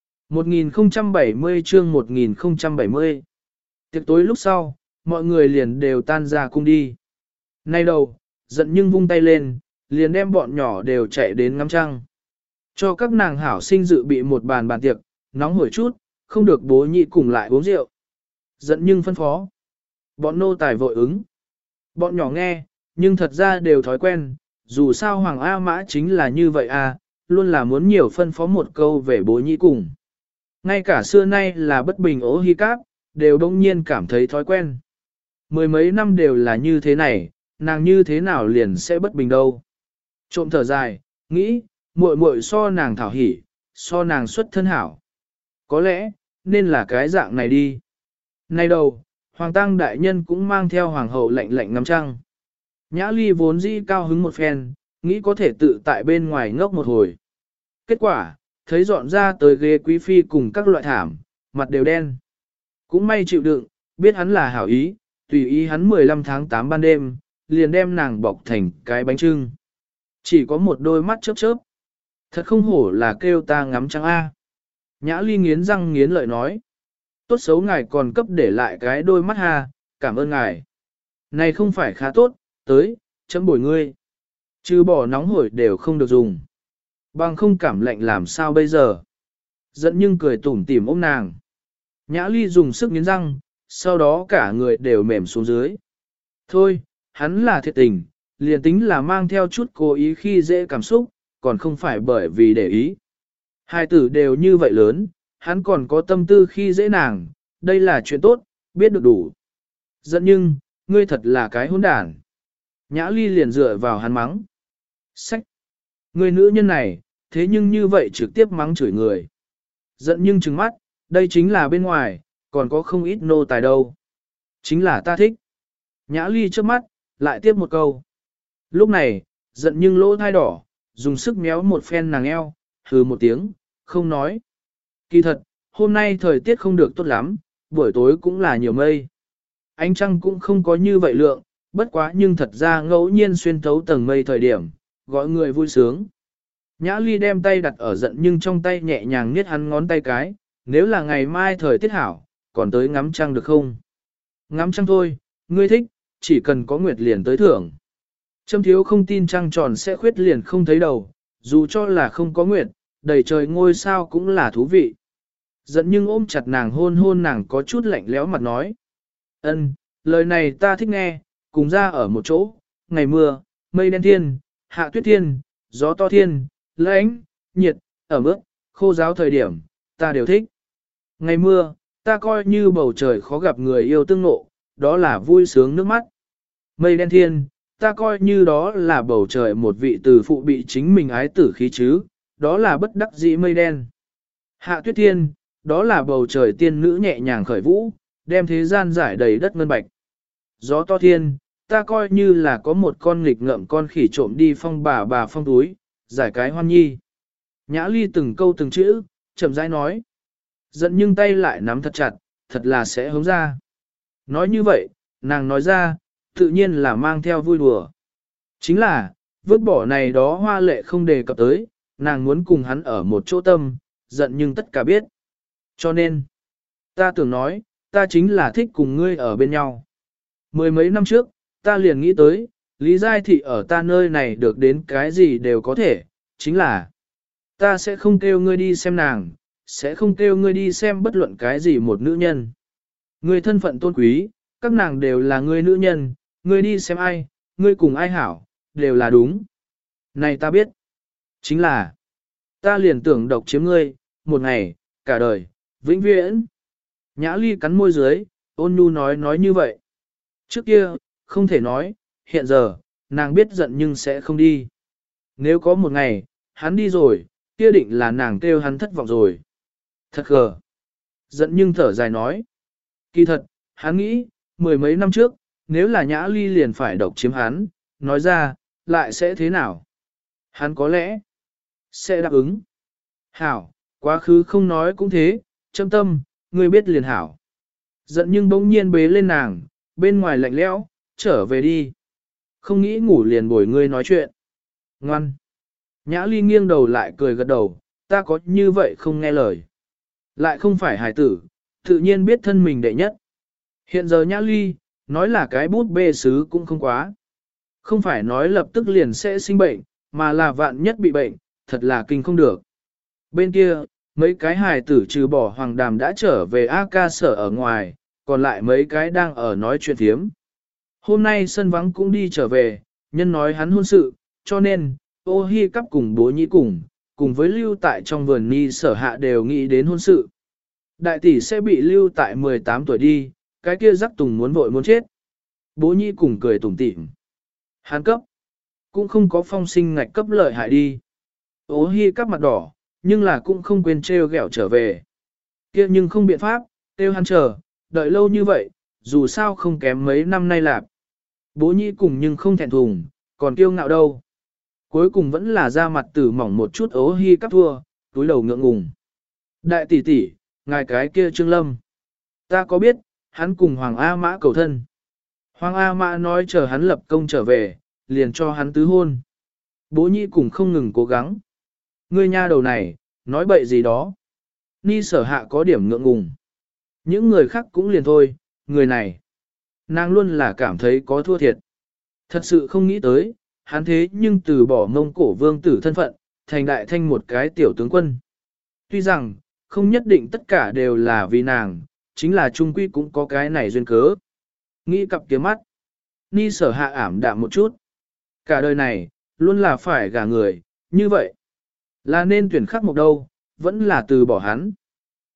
1070 chương 1070 Tiệc tối lúc sau, mọi người liền đều tan ra cung đi. Nay đầu, giận nhưng vung tay lên, liền đem bọn nhỏ đều chạy đến ngắm trăng. Cho các nàng hảo sinh dự bị một bàn tiệc, nóng hổi chút, không được bố nhị cùng lại uống rượu. Giận nhưng phân phó. Bọn nô tài vội ứng. Bọn nhỏ nghe, nhưng thật ra đều thói quen, dù sao Hoàng A Mã chính là như vậy à, luôn là muốn nhiều phân phó một câu về bố nhị cùng. Ngay cả xưa nay là bất bình ố hi cáp, đều đông nhiên cảm thấy thói quen. Mười mấy năm đều là như thế này, nàng như thế nào liền sẽ bất bình đâu. Trộm thở dài, nghĩ, muội muội so nàng thảo hỉ, so nàng xuất thân hảo. Có lẽ, nên là cái dạng này đi. Nay đầu, Hoàng Tăng đại nhân cũng mang theo Hoàng hậu lạnh lạnh ngắm trăng. Nhã Ly vốn dĩ cao hứng một phen, nghĩ có thể tự tại bên ngoài ngốc một hồi. Kết quả, thấy dọn ra tới ghế quý phi cùng các loại thảm, mặt đều đen. Cũng may chịu đựng, biết hắn là hảo ý, tùy ý hắn 15 tháng 8 ban đêm, liền đem nàng bọc thành cái bánh trưng. Chỉ có một đôi mắt chớp chớp. Thật không hổ là kêu ta ngắm trăng A. Nhã Ly nghiến răng nghiến lợi nói. Tốt xấu ngài còn cấp để lại cái đôi mắt ha, cảm ơn ngài. Này không phải khá tốt, tới, chấm bồi ngươi. Chứ bỏ nóng hổi đều không được dùng. Bằng không cảm lạnh làm sao bây giờ. Giận nhưng cười tủm tỉm ôm nàng. Nhã Ly dùng sức nghiến răng, sau đó cả người đều mềm xuống dưới. Thôi, hắn là thiệt tình, liền tính là mang theo chút cố ý khi dễ cảm xúc, còn không phải bởi vì để ý. Hai tử đều như vậy lớn, hắn còn có tâm tư khi dễ nàng, đây là chuyện tốt, biết được đủ. Giận nhưng, ngươi thật là cái hỗn đản. Nhã Ly liền dựa vào hắn mắng. Sách! Người nữ nhân này, thế nhưng như vậy trực tiếp mắng chửi người. Giận nhưng trừng mắt, đây chính là bên ngoài, còn có không ít nô tài đâu. Chính là ta thích. Nhã Ly trước mắt, lại tiếp một câu. Lúc này, giận nhưng lỗ thai đỏ, dùng sức méo một phen nàng eo, hừ một tiếng, không nói. Kỳ thật, hôm nay thời tiết không được tốt lắm, buổi tối cũng là nhiều mây. Ánh trăng cũng không có như vậy lượng, bất quá nhưng thật ra ngẫu nhiên xuyên thấu tầng mây thời điểm, gọi người vui sướng. Nhã Ly đem tay đặt ở giận nhưng trong tay nhẹ nhàng niết hắn ngón tay cái, nếu là ngày mai thời tiết hảo, còn tới ngắm trăng được không? Ngắm trăng thôi, ngươi thích, chỉ cần có nguyệt liền tới thưởng. Trâm thiếu không tin trăng tròn sẽ khuyết liền không thấy đầu, dù cho là không có nguyệt, đầy trời ngôi sao cũng là thú vị. Giận nhưng ôm chặt nàng hôn hôn nàng có chút lạnh lẽo mặt nói. Ân, lời này ta thích nghe, cùng ra ở một chỗ, ngày mưa, mây đen thiên, hạ tuyết thiên, gió to thiên, lạnh, nhiệt, ở mức, khô giáo thời điểm, ta đều thích. Ngày mưa, ta coi như bầu trời khó gặp người yêu tương ngộ, đó là vui sướng nước mắt. Mây đen thiên, ta coi như đó là bầu trời một vị từ phụ bị chính mình ái tử khí chứ, đó là bất đắc dĩ mây đen. Hạ tuyết thiên, đó là bầu trời tiên nữ nhẹ nhàng khởi vũ, đem thế gian giải đầy đất ngân bạch. Gió to thiên, ta coi như là có một con nghịch ngợm con khỉ trộm đi phong bà phong túi, giải cái hoan nhi. Nhã Ly từng câu từng chữ, chậm rãi nói. Giận nhưng tay lại nắm thật chặt, thật là sẽ hống ra. Nói như vậy, nàng nói ra, tự nhiên là mang theo vui đùa. Chính là, vứt bỏ này đó hoa lệ không đề cập tới, nàng muốn cùng hắn ở một chỗ tâm, giận nhưng tất cả biết. Cho nên, ta tưởng nói, ta chính là thích cùng ngươi ở bên nhau. Mười mấy năm trước, ta liền nghĩ tới, Lý Giai Thị ở ta nơi này được đến cái gì đều có thể, chính là ta sẽ không kêu ngươi đi xem nàng, sẽ không kêu ngươi đi xem bất luận cái gì một nữ nhân. Ngươi thân phận tôn quý, các nàng đều là ngươi nữ nhân, ngươi đi xem ai, ngươi cùng ai hảo, đều là đúng. Này ta biết, chính là ta liền tưởng độc chiếm ngươi, một ngày, cả đời, vĩnh viễn. Nhã Ly cắn môi dưới, ôn nhu nói như vậy. Trước kia, không thể nói, hiện giờ, nàng biết giận nhưng sẽ không đi. Nếu có một ngày, hắn đi rồi, kia định là nàng kêu hắn thất vọng rồi. Thật gờ. Giận nhưng thở dài nói. Kỳ thật, hắn nghĩ, mười mấy năm trước, nếu là Nhã Ly liền phải độc chiếm hắn, nói ra, lại sẽ thế nào? Hắn có lẽ sẽ đáp ứng. Hảo, quá khứ không nói cũng thế, châm tâm, ngươi biết liền hảo. Giận nhưng bỗng nhiên bế lên nàng, bên ngoài lạnh lẽo, trở về đi. Không nghĩ ngủ liền bồi ngươi nói chuyện. Ngoan. Nhã Ly nghiêng đầu lại cười gật đầu, ta có như vậy không nghe lời. Lại không phải hài tử, tự nhiên biết thân mình đệ nhất. Hiện giờ Nhã Ly, nói là cái bút bê sứ cũng không quá. Không phải nói lập tức liền sẽ sinh bệnh, mà là vạn nhất bị bệnh, thật là kinh không được. Bên kia, mấy cái hài tử trừ bỏ Hoàng Đàm đã trở về A ca sở ở ngoài, còn lại mấy cái đang ở nói chuyện thiếm. Hôm nay sân vắng cũng đi trở về, nhân nói hắn hôn sự, cho nên, ô hi cắp cùng bố nhĩ cùng với lưu tại trong vườn ni sở hạ đều nghĩ đến hôn sự. Đại tỷ sẽ bị lưu tại 18 tuổi đi, cái kia rắc tùng muốn vội muốn chết. Bố nhĩ cùng cười tủm tỉm. Hắn cấp, cũng không có phong sinh ngạch cấp lợi hại đi. Ô hi cắp mặt đỏ, nhưng là cũng không quên trêu ghẹo trở về. Kia nhưng không biện pháp, kêu hắn chờ, đợi lâu như vậy, dù sao không kém mấy năm nay lạp. Bố nhĩ cùng nhưng không thẹn thùng, còn kiêu ngạo đâu. Cuối cùng vẫn là ra mặt tử mỏng một chút ố hi cắp thua, túi đầu ngượng ngùng. Đại tỷ tỷ, ngài cái kia Trương Lâm. Ta có biết, hắn cùng Hoàng A Mã cầu thân. Hoàng A Mã nói chờ hắn lập công trở về, liền cho hắn tứ hôn. Bố nhĩ cùng không ngừng cố gắng. Ngươi nha đầu này, nói bậy gì đó. Ni sở hạ có điểm ngượng ngùng. Những người khác cũng liền thôi, người này. Nàng luôn là cảm thấy có thua thiệt. Thật sự không nghĩ tới, hắn thế nhưng từ bỏ Mông Cổ vương tử thân phận, thành đại thanh một cái tiểu tướng quân. Tuy rằng, không nhất định tất cả đều là vì nàng, chính là trung quy cũng có cái này duyên cớ. Nghĩ cặp kiếm mắt, Ni sở hạ ảm đạm một chút. Cả đời này, luôn là phải gả người, như vậy. Là nên tuyển khắc một đâu, vẫn là từ bỏ hắn.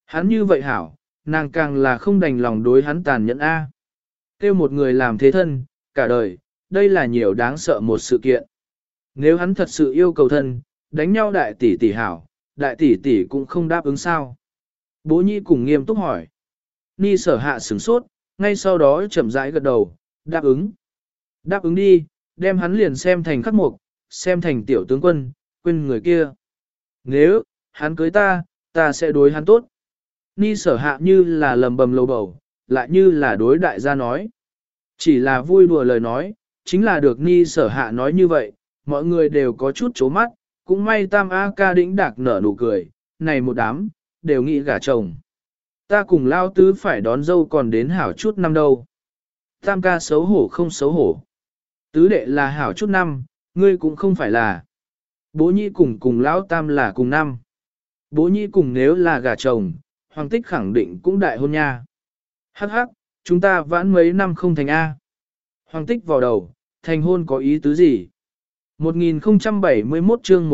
Hắn như vậy hảo, nàng càng là không đành lòng đối hắn tàn nhẫn A. Kêu một người làm thế thân, cả đời, đây là nhiều đáng sợ một sự kiện. Nếu hắn thật sự yêu cầu thân, đánh nhau đại tỷ tỷ hảo, đại tỷ tỷ cũng không đáp ứng sao. Bố nhi cùng nghiêm túc hỏi. Ni sở hạ sửng sốt, ngay sau đó chậm rãi gật đầu, đáp ứng. Đáp ứng đi, đem hắn liền xem thành khắc mục, xem thành tiểu tướng quân, quên người kia. Nếu, hắn cưới ta sẽ đối hắn tốt. Ni sở hạ như là lầm bầm lầu bầu, lại như là đối đại gia nói. Chỉ là vui đùa lời nói, chính là được Ni sở hạ nói như vậy, mọi người đều có chút chố mắt, cũng may tam A ca đĩnh đạc nở nụ cười, này một đám, đều nghĩ gả chồng. Ta cùng lao tứ phải đón dâu còn đến hảo chút năm đâu. Tam ca xấu hổ không xấu hổ. Tứ đệ là hảo chút năm, ngươi cũng không phải là. Bố nhi cùng lão tam là cùng năm. Bố nhi cùng nếu là gả chồng, hoàng tích khẳng định cũng đại hôn nha. Hắc hắc, chúng ta vãn mấy năm không thành A. Hoàng tích vào đầu, thành hôn có ý tứ gì? 1071 chương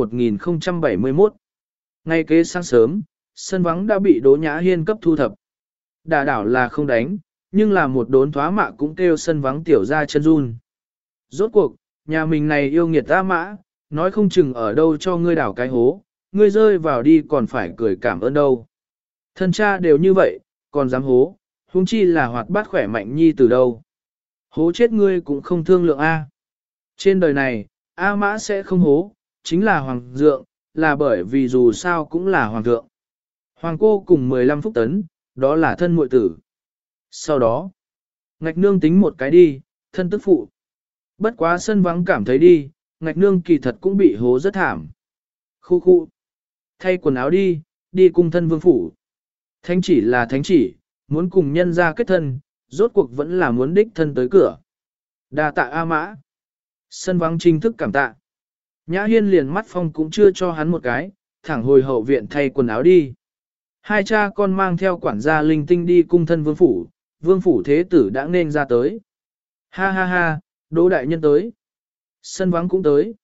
1071. Ngay kế sáng sớm, sân vắng đã bị Đỗ Nhã Hiên cấp thu thập. Đả đảo là không đánh, nhưng là một đốn thoá mạ cũng kêu sân vắng tiểu ra chân run. Rốt cuộc, nhà mình này yêu nghiệt ta mã, nói không chừng ở đâu cho ngươi đảo cái hố, ngươi rơi vào đi còn phải cười cảm ơn đâu. Thân cha đều như vậy, còn dám hố, huống chi là hoạt bát khỏe mạnh nhi từ đâu. Hố chết ngươi cũng không thương lượng A. Trên đời này, A mã sẽ không hố, chính là hoàng dượng, là bởi vì dù sao cũng là hoàng thượng. Hoàng cô cùng 15 phúc tấn, đó là thân muội tử. Sau đó, ngạch nương tính một cái đi, thân tức phụ. Bất quá sân vắng cảm thấy đi, ngạch nương kỳ thật cũng bị hố rất thảm. Khu khu. Thay quần áo đi, đi cùng thân vương phủ. Thánh chỉ là thánh chỉ, muốn cùng nhân ra kết thân, rốt cuộc vẫn là muốn đích thân tới cửa. Đa tạ A mã. Sân vắng chính thức cảm tạ. Nhã Hiên liền mắt phong cũng chưa cho hắn một cái, thẳng hồi hậu viện thay quần áo đi. Hai cha con mang theo quản gia linh tinh đi cung thân vương phủ thế tử đã nên ra tới. Ha ha ha, Đỗ đại nhân tới. Sân vắng cũng tới.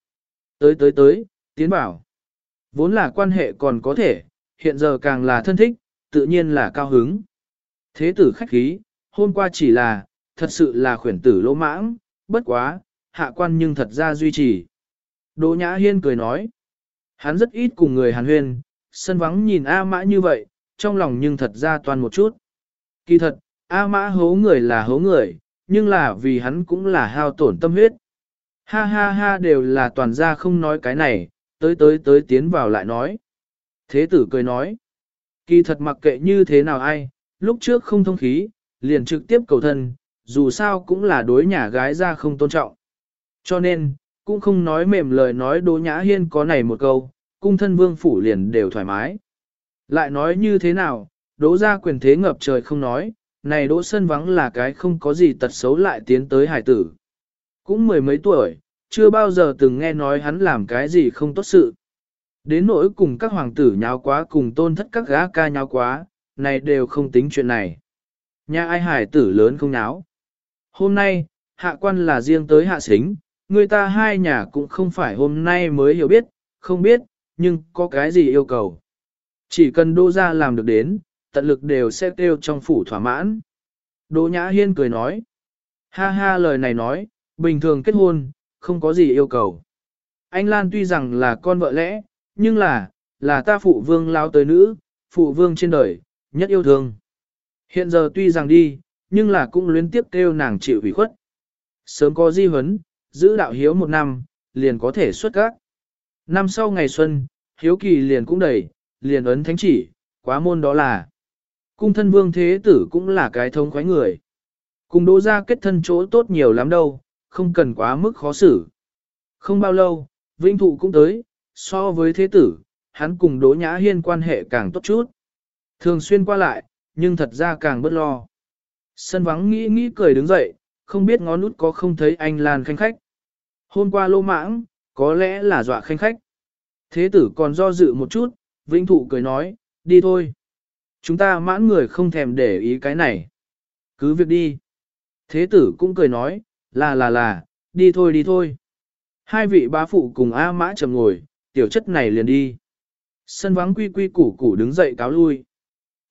Tới, tiến bảo. Vốn là quan hệ còn có thể, hiện giờ càng là thân thích, tự nhiên là cao hứng. Thế tử khách khí, hôm qua chỉ là, thật sự là khuyển tử lỗ mãng, bất quá, hạ quan nhưng thật ra duy trì. Đỗ Nhã Hiên cười nói. Hắn rất ít cùng người hàn huyên, sân vắng nhìn A Mã như vậy, trong lòng nhưng thật ra toan một chút. Kỳ thật, A Mã hố người là hố người, nhưng là vì hắn cũng là hao tổn tâm huyết. Ha ha ha đều là toàn gia không nói cái này, tới tiến vào lại nói. Thế tử cười nói. Kỳ thật mặc kệ như thế nào ai, lúc trước không thông khí, liền trực tiếp cầu thân, dù sao cũng là đối nhà gái ra không tôn trọng. Cho nên, cũng không nói mềm lời nói Đỗ Nhã Hiên có này một câu, cung thân vương phủ liền đều thoải mái. Lại nói như thế nào, Đỗ ra quyền thế ngập trời không nói, này Đỗ sân vắng là cái không có gì tật xấu lại tiến tới hải tử. Cũng mười mấy tuổi, chưa bao giờ từng nghe nói hắn làm cái gì không tốt sự. Đến nỗi cùng các hoàng tử nháo quá cùng tôn thất các gã ca nháo quá, này đều không tính chuyện này. Nhà ai hải tử lớn không nháo. Hôm nay, hạ quan là riêng tới hạ xính, người ta hai nhà cũng không phải hôm nay mới hiểu biết, không biết, nhưng có cái gì yêu cầu. Chỉ cần Đỗ gia làm được đến, tận lực đều sẽ kêu trong phủ thỏa mãn. Đỗ Nhã Hiên cười nói. Ha ha lời này nói, bình thường kết hôn, không có gì yêu cầu. Anh Lan tuy rằng là con vợ lẽ, nhưng là ta phụ vương lao tới nữ, phụ vương trên đời, nhất yêu thương. Hiện giờ tuy rằng đi, nhưng là cũng luyến tiếp kêu nàng chịu ủy khuất. Sớm có di huấn, giữ đạo hiếu một năm, liền có thể xuất các. Năm sau ngày xuân, hiếu kỳ liền cũng đầy, liền ấn thánh chỉ, quá môn đó là. Cung thân vương thế tử cũng là cái thông khoái người. Cùng Đỗ gia kết thân chỗ tốt nhiều lắm đâu, không cần quá mức khó xử. Không bao lâu, Vĩnh Thụ cũng tới, so với thế tử, hắn cùng Đỗ Nhã Hiên quan hệ càng tốt chút. Thường xuyên qua lại, nhưng thật ra càng bất lo. Sân vắng nghĩ cười đứng dậy, không biết ngón nút có không thấy anh Lan khanh khách. Hôm qua lô mãng, có lẽ là dọa khanh khách. Thế tử còn do dự một chút, Vĩnh Thụ cười nói, đi thôi. Chúng ta mãn người không thèm để ý cái này. Cứ việc đi. Thế tử cũng cười nói, là, đi thôi. Hai vị bá phụ cùng A Mã trầm ngồi, tiểu chất này liền đi. Sân vắng quy củ đứng dậy cáo lui.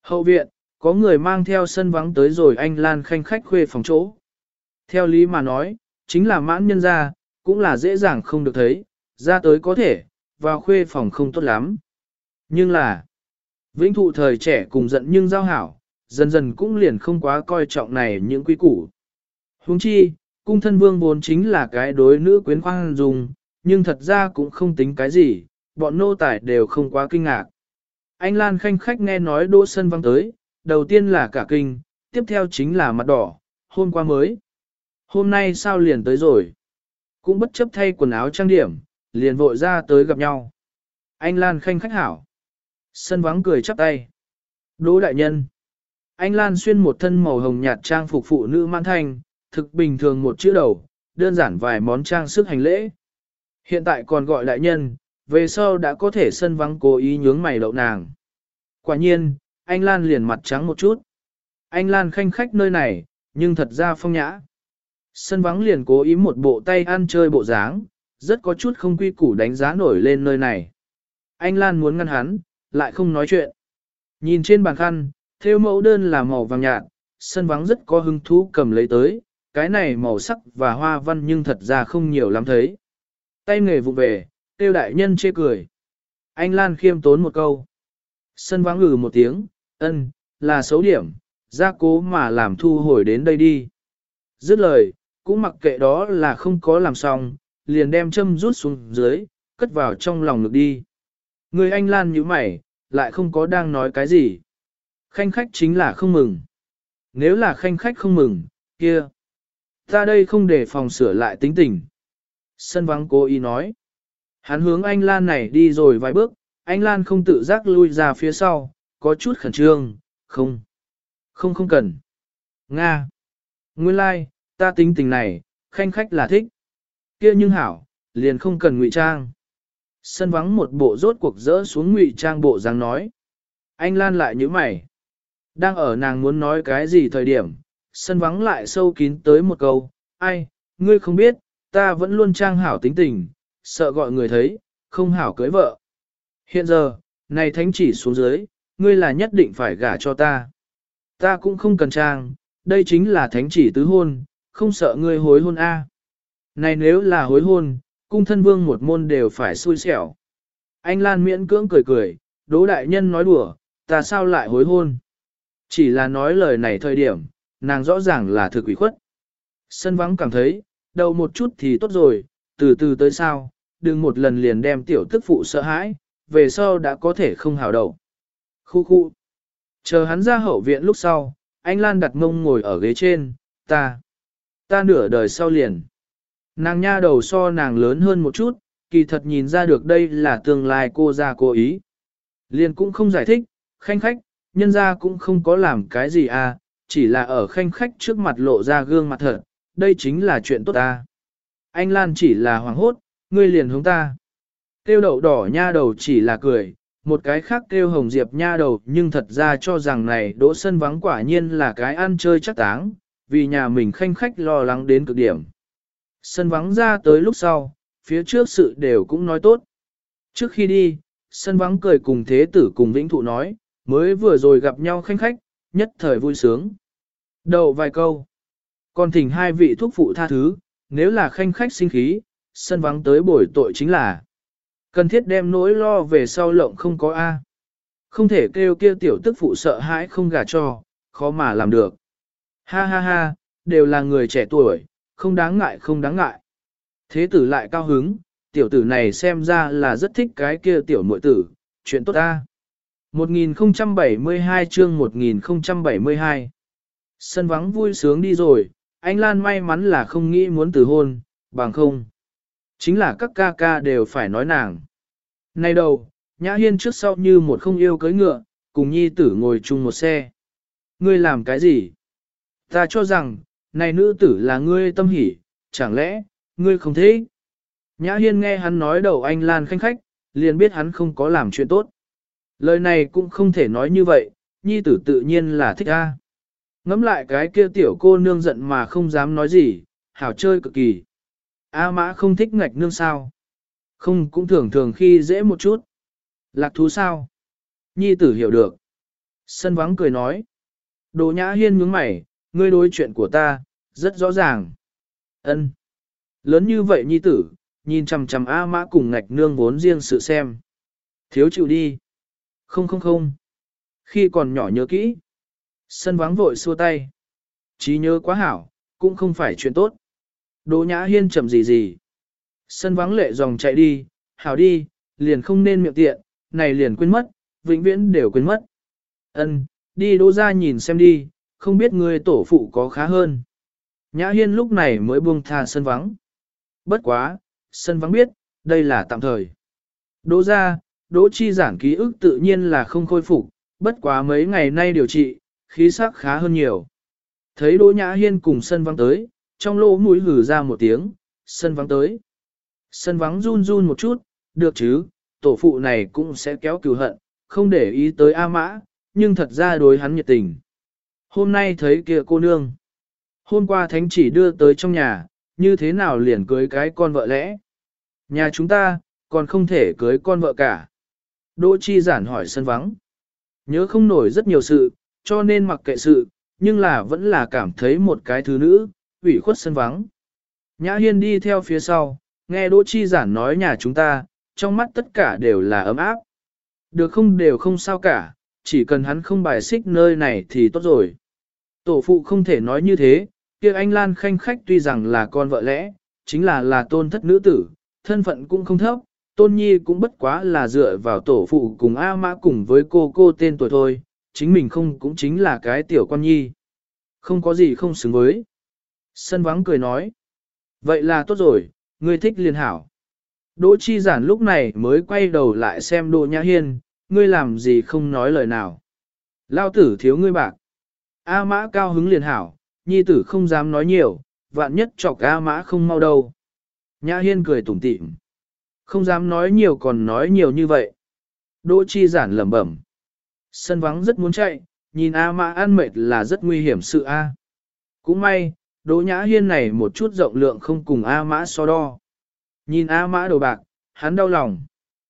Hậu viện, có người mang theo sân vắng tới rồi anh Lan khanh khách khuê phòng chỗ. Theo lý mà nói, chính là mãn nhân ra, cũng là dễ dàng không được thấy, ra tới có thể, vào khuê phòng không tốt lắm. Nhưng là, vĩnh thụ thời trẻ cùng giận nhưng giao hảo, dần dần cũng liền không quá coi trọng này những quý củ. Huống chi, cung thân vương vốn chính là cái đối nữ quyến khoan dùng, nhưng thật ra cũng không tính cái gì, bọn nô tài đều không quá kinh ngạc. Anh Lan khanh khách nghe nói Đỗ Sân Vắng tới, đầu tiên là cả kinh, tiếp theo chính là mặt đỏ, hôm qua mới. Hôm nay sao liền tới rồi? Cũng bất chấp thay quần áo trang điểm, liền vội ra tới gặp nhau. Anh Lan khanh khách hảo. Sân Vắng cười chắp tay. Đỗ đại nhân. Anh Lan xuyên một thân màu hồng nhạt trang phục phụ nữ mãn thanh, thực bình thường một chữ đầu, đơn giản vài món trang sức hành lễ. Hiện tại còn gọi đại nhân, về sau đã có thể Sân Vắng cố ý nhướng mày đậu nàng. Quả nhiên, anh Lan liền mặt trắng một chút. Anh Lan khanh khách nơi này, nhưng thật ra phong nhã. Sân Vắng liền cố ý một bộ tay ăn chơi bộ dáng, rất có chút không quy củ đánh giá nổi lên nơi này. Anh Lan muốn ngăn hắn, lại không nói chuyện. Nhìn trên bàn khăn, thêu mẫu đơn là màu vàng nhạt, Sân Vắng rất có hứng thú cầm lấy tới, cái này màu sắc và hoa văn nhưng thật ra không nhiều lắm thấy. Tay nghề vụ về, tiêu đại nhân chê cười. Anh Lan khiêm tốn một câu. Sân Vắng ngừ một tiếng, ân, là xấu điểm, ra cố mà làm thu hồi đến đây đi. Dứt lời, cũng mặc kệ đó là không có làm xong, liền đem châm rút xuống dưới, cất vào trong lòng ngực đi. Người anh Lan nhíu mày, lại không có đang nói cái gì. Khanh khách chính là không mừng. Nếu là khanh khách không mừng, kia. Ta đây không để phòng sửa lại tính tình. Sân Vắng cố ý nói. Hắn hướng anh Lan này đi rồi vài bước, anh Lan không tự giác lui ra phía sau, có chút khẩn trương, không. Không cần. Nga. Nguyên lai, like, ta tính tình này, khanh khách là thích. Kia nhưng hảo, liền không cần ngụy trang. Sân Vắng một bộ rốt cuộc rỡ xuống ngụy trang bộ dáng nói. Anh Lan lại nhíu mày. Đang ở nàng muốn nói cái gì thời điểm, Sân Vắng lại sâu kín tới một câu, ai, ngươi không biết, ta vẫn luôn trang hảo tính tình, sợ gọi người thấy, không hảo cưới vợ. Hiện giờ, này thánh chỉ xuống dưới, ngươi là nhất định phải gả cho ta. Ta cũng không cần trang, đây chính là thánh chỉ tứ hôn, không sợ ngươi hối hôn a. Này nếu là hối hôn, cung thân vương một môn đều phải xui xẻo. Anh Lan miễn cưỡng cười cười, Đỗ đại nhân nói đùa, ta sao lại hối hôn. Chỉ là nói lời này thời điểm, nàng rõ ràng là thực ủy khuất. Sân Vắng cảm thấy, đầu một chút thì tốt rồi, từ từ tới sao, đừng một lần liền đem tiểu tức phụ sợ hãi, về sau đã có thể không hảo đầu. Khu khu. Chờ hắn ra hậu viện lúc sau, anh Lan đặt mông ngồi ở ghế trên, ta nửa đời sau liền. Nàng nha đầu so nàng lớn hơn một chút, kỳ thật nhìn ra được đây là tương lai cô ra cố ý. Liền cũng không giải thích, khanh khách, nhân ra cũng không có làm cái gì à, chỉ là ở khanh khách trước mặt lộ ra gương mặt thật, đây chính là chuyện tốt ta. Anh Lan chỉ là hoảng hốt, ngươi liền hướng ta. Kêu đậu đỏ nha đầu chỉ là cười, một cái khác kêu hồng diệp nha đầu nhưng thật ra cho rằng này Đỗ Sân Vắng quả nhiên là cái ăn chơi chắc táng, vì nhà mình khanh khách lo lắng đến cực điểm. Sân Vắng ra tới lúc sau, phía trước sự đều cũng nói tốt. Trước khi đi, Sân Vắng cười cùng thế tử cùng Vĩnh Thụ nói, mới vừa rồi gặp nhau khanh khách, nhất thời vui sướng. Đầu vài câu. Còn thỉnh hai vị thuốc phụ tha thứ, nếu là khanh khách sinh khí, Sân Vắng tới bồi tội chính là cần thiết đem nỗi lo về sau lộng không có A. Không thể kêu kia tiểu tức phụ sợ hãi không gả cho, khó mà làm được. Ha ha ha, đều là người trẻ tuổi, không đáng ngại không đáng ngại. Thế tử lại cao hứng, tiểu tử này xem ra là rất thích cái kia tiểu muội tử, chuyện tốt ta. 1072 chương 1072 Sân Vắng vui sướng đi rồi, anh Lan may mắn là không nghĩ muốn từ hôn, bằng không. Chính là các ca ca đều phải nói nàng. Này đầu, Nhã Hiên trước sau như một không yêu cưới ngựa, cùng nhi tử ngồi chung một xe. Ngươi làm cái gì? Ta cho rằng, này nữ tử là ngươi tâm hỉ, chẳng lẽ, ngươi không thế? Nhã Hiên nghe hắn nói đầu anh Lan khanh khách, liền biết hắn không có làm chuyện tốt. Lời này cũng không thể nói như vậy, nhi tử tự nhiên là thích a. Ngắm lại cái kia tiểu cô nương giận mà không dám nói gì, hảo chơi cực kỳ. A Mã không thích ngạch nương sao? Không cũng thường thường khi dễ một chút. Lạc thú sao? Nhi tử hiểu được. Sân vắng cười nói. Đỗ Nhã Hiên nhướng mày, ngươi đối chuyện của ta, rất rõ ràng. Ân, lớn như vậy nhi tử, nhìn chằm chằm A Mã cùng ngạch nương vốn riêng sự xem. Thiếu chịu đi. Không không không. Khi còn nhỏ nhớ kỹ. Sân vắng vội xua tay. Trí nhớ quá hảo, cũng không phải chuyện tốt. Đỗ Nhã Hiên chậm gì gì. Sân vắng lệ dòng chạy đi, hảo đi, liền không nên miệng tiện, này liền quên mất, vĩnh viễn đều quên mất. Ân, đi Đỗ ra nhìn xem đi, không biết người tổ phụ có khá hơn. Nhã Hiên lúc này mới buông tha sân vắng. Bất quá, sân vắng biết, đây là tạm thời. Đỗ ra, Đỗ Chi Giản ký ức tự nhiên là không khôi phục, bất quá mấy ngày nay điều trị, khí sắc khá hơn nhiều. Thấy Đỗ Nhã Hiên cùng sân vắng tới, trong lỗ mũi hử ra một tiếng, sân vắng tới. Sân vắng run run một chút, được chứ, tổ phụ này cũng sẽ kéo cừu hận, không để ý tới A Mã, nhưng thật ra đối hắn nhiệt tình. Hôm nay thấy kia cô nương. Hôm qua thánh chỉ đưa tới trong nhà, như thế nào liền cưới cái con vợ lẽ. Nhà chúng ta, còn không thể cưới con vợ cả. Đỗ Chi Giản hỏi sân vắng. Nhớ không nổi rất nhiều sự, cho nên mặc kệ sự, nhưng là vẫn là cảm thấy một cái thứ nữ, ủy khuất sân vắng. Nhã Hiên đi theo phía sau, nghe Đỗ Chi Giản nói nhà chúng ta, trong mắt tất cả đều là ấm áp. Được không đều không sao cả, chỉ cần hắn không bài xích nơi này thì tốt rồi. Tổ phụ không thể nói như thế, kia anh Lan khanh khách tuy rằng là con vợ lẽ, chính là tôn thất nữ tử, thân phận cũng không thấp, tôn nhi cũng bất quá là dựa vào tổ phụ cùng A Mã cùng với cô tên tuổi thôi, chính mình không cũng chính là cái tiểu con nhi. Không có gì không xứng với. Sân vắng cười nói. Vậy là tốt rồi, ngươi thích liền hảo. Đỗ Chi Giản lúc này mới quay đầu lại xem Đỗ Nhã Hiên, ngươi làm gì không nói lời nào. Lao tử thiếu ngươi bạc. A Mã cao hứng liền hảo, nhi tử không dám nói nhiều, vạn nhất chọc A Mã không mau đâu. Nhã Hiên cười tủm tỉm. Không dám nói nhiều còn nói nhiều như vậy. Đỗ Chi Giản lẩm bẩm. Sân vắng rất muốn chạy, nhìn A Mã ăn mệt là rất nguy hiểm sự A. Cũng may, Đỗ Nhã Hiên này một chút rộng lượng không cùng A Mã so đo. Nhìn A Mã đầu bạc, hắn đau lòng.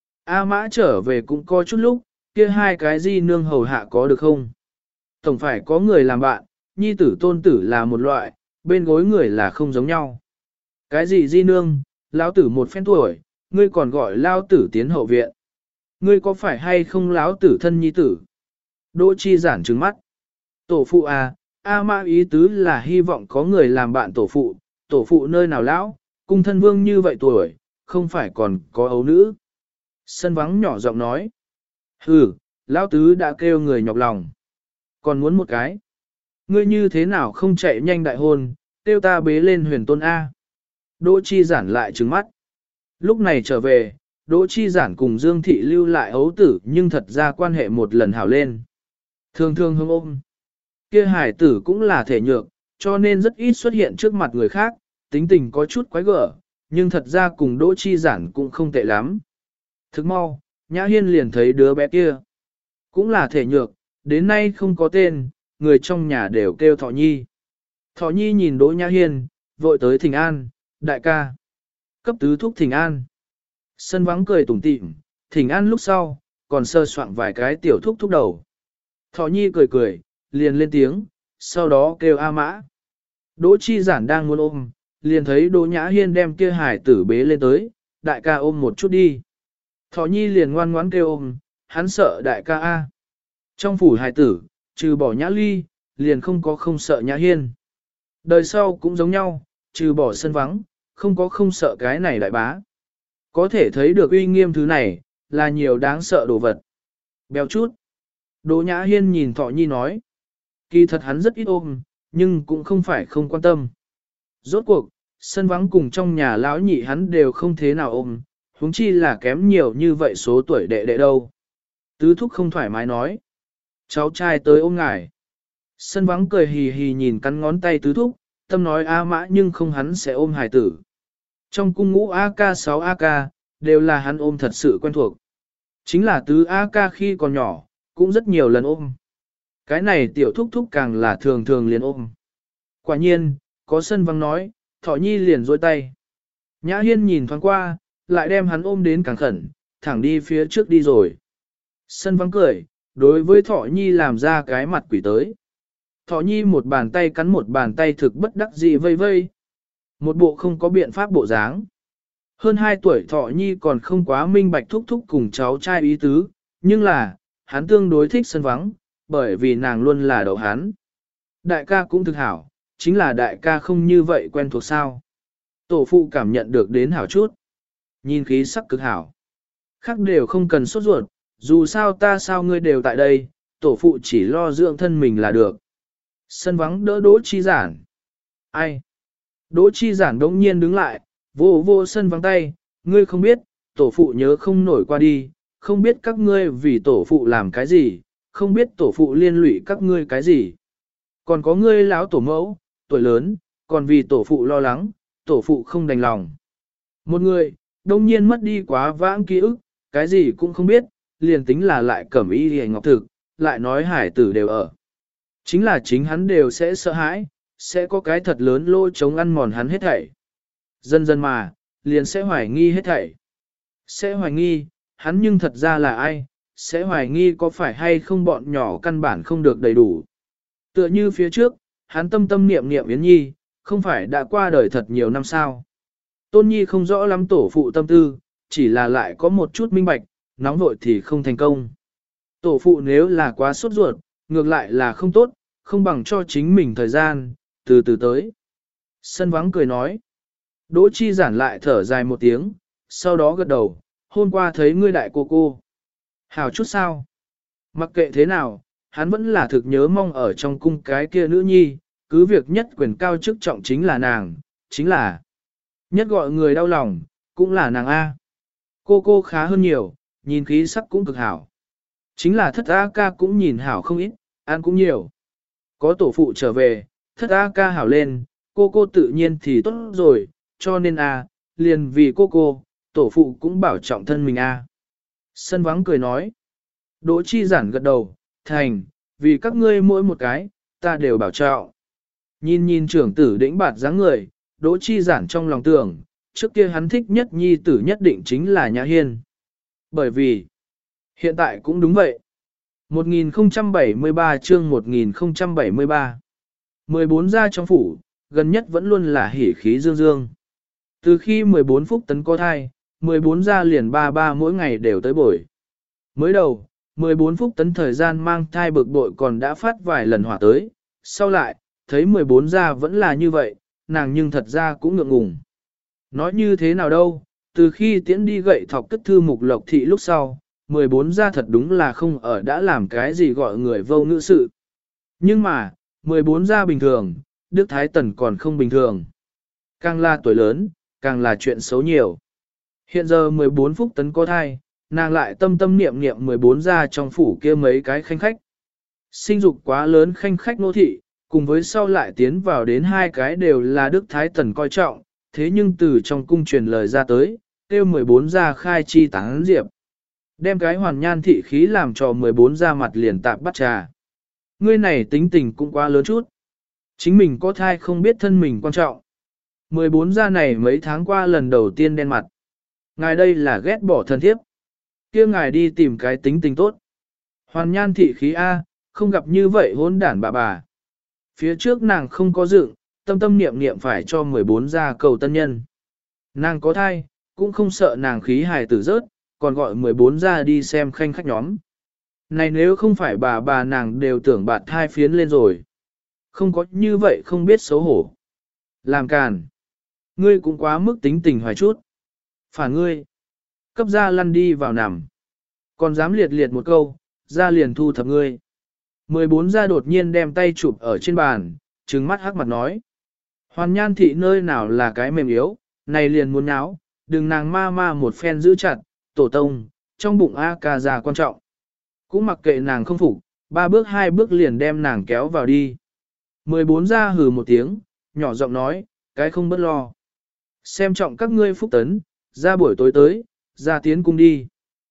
A Mã trở về cũng có chút lúc, kia hai cái di nương hầu hạ có được không? Tổng phải có người làm bạn, nhi tử tôn tử là một loại, bên gối người là không giống nhau. Cái gì di nương, lão tử một phen tuổi, ngươi còn gọi lão tử tiến hậu viện. Ngươi có phải hay không lão tử thân nhi tử? Đỗ Chi Giản trừng mắt. Tổ phụ à, A Mã ý tứ là hy vọng có người làm bạn tổ phụ nơi nào lão, cung thân vương như vậy tuổi, không phải còn có ấu nữ. Sân vắng nhỏ giọng nói. Hừ, lão tứ đã kêu người nhọc lòng. Còn muốn một cái. Ngươi như thế nào không chạy nhanh đại hôn, kêu ta bế lên huyền tôn A. Đỗ Chi Giản lại trừng mắt. Lúc này trở về, Đỗ Chi Giản cùng Dương Thị lưu lại ấu tử nhưng thật ra quan hệ một lần hảo lên. Thường thường hương ôm. Kia hải tử cũng là thể nhược, cho nên rất ít xuất hiện trước mặt người khác, tính tình có chút quái gở, nhưng thật ra cùng Đỗ Chi Giản cũng không tệ lắm. Thức mau, Nhã Hiên liền thấy đứa bé kia. Cũng là thể nhược, đến nay không có tên, người trong nhà đều kêu Thọ Nhi. Thọ Nhi nhìn Đỗ Nhã Hiên, vội tới thỉnh an, đại ca. Cấp tứ thúc thỉnh an. Sân vắng cười tủm tỉm, thỉnh an lúc sau, còn sơ soạn vài cái tiểu thúc thúc đầu. Thọ Nhi cười cười, liền lên tiếng, sau đó kêu A Mã. Đỗ Chi Giản đang muốn ôm, liền thấy Đỗ Nhã Hiên đem kia hải tử bế lên tới, đại ca ôm một chút đi. Thọ Nhi liền ngoan ngoãn kêu ôm, hắn sợ đại ca A. Trong phủ hải tử, trừ bỏ Nhã Ly, liền không có không sợ Nhã Hiên. Đời sau cũng giống nhau, trừ bỏ sân vắng, không có không sợ cái này đại bá. Có thể thấy được uy nghiêm thứ này, là nhiều đáng sợ đồ vật. Béo chút. Đỗ Nhã Hiên nhìn Thọ Nhi nói. Kỳ thật hắn rất ít ôm, nhưng cũng không phải không quan tâm. Rốt cuộc, sân vắng cùng trong nhà lão nhị hắn đều không thế nào ôm, huống chi là kém nhiều như vậy số tuổi đệ đệ đâu. Tứ thúc không thoải mái nói. Cháu trai tới ôm ngài. Sân vắng cười hì hì nhìn cắn ngón tay tứ thúc, tâm nói A Mã nhưng không hắn sẽ ôm hài tử. Trong cung ngũ AK 6 AK, đều là hắn ôm thật sự quen thuộc. Chính là tứ AK khi còn nhỏ, cũng rất nhiều lần ôm. Cái này tiểu thúc thúc càng là thường thường liền ôm. Quả nhiên, có sân vắng nói, Thọ Nhi liền dôi tay. Nhã Hiên nhìn thoáng qua, lại đem hắn ôm đến càng khẩn, thẳng đi phía trước đi rồi. Sân vắng cười, đối với Thọ Nhi làm ra cái mặt quỷ tới. Thọ Nhi một bàn tay cắn một bàn tay thực bất đắc dĩ vây vây. Một bộ không có biện pháp bộ dáng. Hơn 2 tuổi Thọ Nhi còn không quá minh bạch thúc thúc cùng cháu trai ý tứ, nhưng là, hắn tương đối thích sân vắng, bởi vì nàng luôn là đậu hắn. Đại ca cũng thực hảo, chính là đại ca không như vậy quen thuộc sao. Tổ phụ cảm nhận được đến hảo chút. Nhìn khí sắc cực hảo. Khác đều không cần sốt ruột, dù sao ta sao ngươi đều tại đây, tổ phụ chỉ lo dưỡng thân mình là được. Sân vắng đỡ Đỗ Chi Giản. Ai? Đỗ Chi Giản đống nhiên đứng lại, vô vô sân vắng tay, ngươi không biết, tổ phụ nhớ không nổi qua đi, không biết các ngươi vì tổ phụ làm cái gì, không biết tổ phụ liên lụy các ngươi cái gì. Còn có ngươi lão tổ mẫu, tuổi lớn, còn vì tổ phụ lo lắng, tổ phụ không đành lòng. Một người, đông nhiên mất đi quá vãng ký ức, cái gì cũng không biết, liền tính là lại cẩm y hề ngọc thực, lại nói hải tử đều ở. Chính là chính hắn đều sẽ sợ hãi, sẽ có cái thật lớn lỗ chống ăn mòn hắn hết thảy. Dần dần mà, liền sẽ hoài nghi hết thảy. Sẽ hoài nghi, hắn nhưng thật ra là ai, sẽ hoài nghi có phải hay không bọn nhỏ căn bản không được đầy đủ. Tựa như phía trước, hắn tâm tâm niệm niệm Yến Nhi, không phải đã qua đời thật nhiều năm sao. Tôn Nhi không rõ lắm tổ phụ tâm tư, chỉ là lại có một chút minh bạch, nóng vội thì không thành công. Tổ phụ nếu là quá sốt ruột, ngược lại là không tốt, không bằng cho chính mình thời gian, từ từ tới. Sân vắng cười nói. Đỗ Chi Giản lại thở dài một tiếng, sau đó gật đầu, hôm qua thấy ngươi đại cô. Hảo chút sao? Mặc kệ thế nào, hắn vẫn là thực nhớ mong ở trong cung cái kia nữ nhi, cứ việc nhất quyền cao chức trọng chính là nàng, chính là nhất gọi người đau lòng, cũng là nàng A. Cô khá hơn nhiều, nhìn khí sắc cũng cực hảo. Chính là thất A ca cũng nhìn hảo không ít, ăn cũng nhiều. Có tổ phụ trở về, thất A ca hảo lên, cô tự nhiên thì tốt rồi, cho nên A, liền vì cô, tổ phụ cũng bảo trọng thân mình A. Sân vắng cười nói. Đỗ Chi Giản gật đầu, thành, vì các ngươi mỗi một cái, ta đều bảo trọng. Nhìn trưởng tử đĩnh bạt dáng người, Đỗ Chi Giản trong lòng tưởng, trước kia hắn thích nhất nhi tử nhất định chính là Nhã Hiên. Bởi vì, hiện tại cũng đúng vậy. 1073 chương 1073 14 gia trong phủ, gần nhất vẫn luôn là hỉ khí dương dương. Từ khi 14 phút tấn có thai, 14 gia liền ba mỗi ngày đều tới buổi. Mới đầu, 14 phút tấn thời gian mang thai bực bội còn đã phát vài lần hỏa tới, sau lại, thấy 14 gia vẫn là như vậy, nàng nhưng thật ra cũng ngượng ngùng. Nói như thế nào đâu, từ khi tiễn đi gậy thọc cất thư mục lộc thị lúc sau, 14 gia thật đúng là không ở đã làm cái gì gọi người vô ngữ sự. Nhưng mà, 14 gia bình thường, Đức Thái Tần còn không bình thường. Càng là tuổi lớn, càng là chuyện xấu nhiều. Hiện giờ 14 phút tấn có thai, nàng lại tâm tâm niệm niệm 14 gia trong phủ kia mấy cái khanh khách. Sinh dục quá lớn khanh khách nô thị, cùng với sau lại tiến vào đến hai cái đều là Đức Thái Tần coi trọng, thế nhưng từ trong cung truyền lời ra tới, kêu 14 gia khai chi tán diệp. Đem cái hoàn nhan thị khí làm cho 14 gia mặt liền tạp bắt trà. Ngươi này tính tình cũng quá lớn chút. Chính mình có thai không biết thân mình quan trọng. 14 gia này mấy tháng qua lần đầu tiên đen mặt. Ngài đây là ghét bỏ thân thiếp. Kia ngài đi tìm cái tính tình tốt. Hoàn nhan thị khí A, không gặp như vậy hỗn đản bà. Phía trước nàng không có dựng, tâm tâm niệm niệm phải cho 14 gia cầu tân nhân. Nàng có thai, cũng không sợ nàng khí hài tử rớt, còn gọi 14 gia đi xem khanh khách nhóm. Này nếu không phải bà nàng đều tưởng bạt thai phiến lên rồi. Không có như vậy không biết xấu hổ. Làm càn. Ngươi cũng quá mức tính tình hoài chút. Phản ngươi. Cấp gia lăn đi vào nằm. Còn dám liệt liệt một câu, gia liền thu thập ngươi. 14 gia đột nhiên đem tay chụp ở trên bàn, trừng mắt hắc mặt nói. Hoàn nhan thị nơi nào là cái mềm yếu, này liền muốn nháo, đừng nàng ma một phen giữ chặt, tổ tông, trong bụng A ca già quan trọng. Cũng mặc kệ nàng không phục, 3 bước 2 bước liền đem nàng kéo vào đi. 14 gia hừ một tiếng, nhỏ giọng nói, cái không bất lo. Xem trọng các ngươi phúc tấn, ra buổi tối tới, ra tiến cung đi.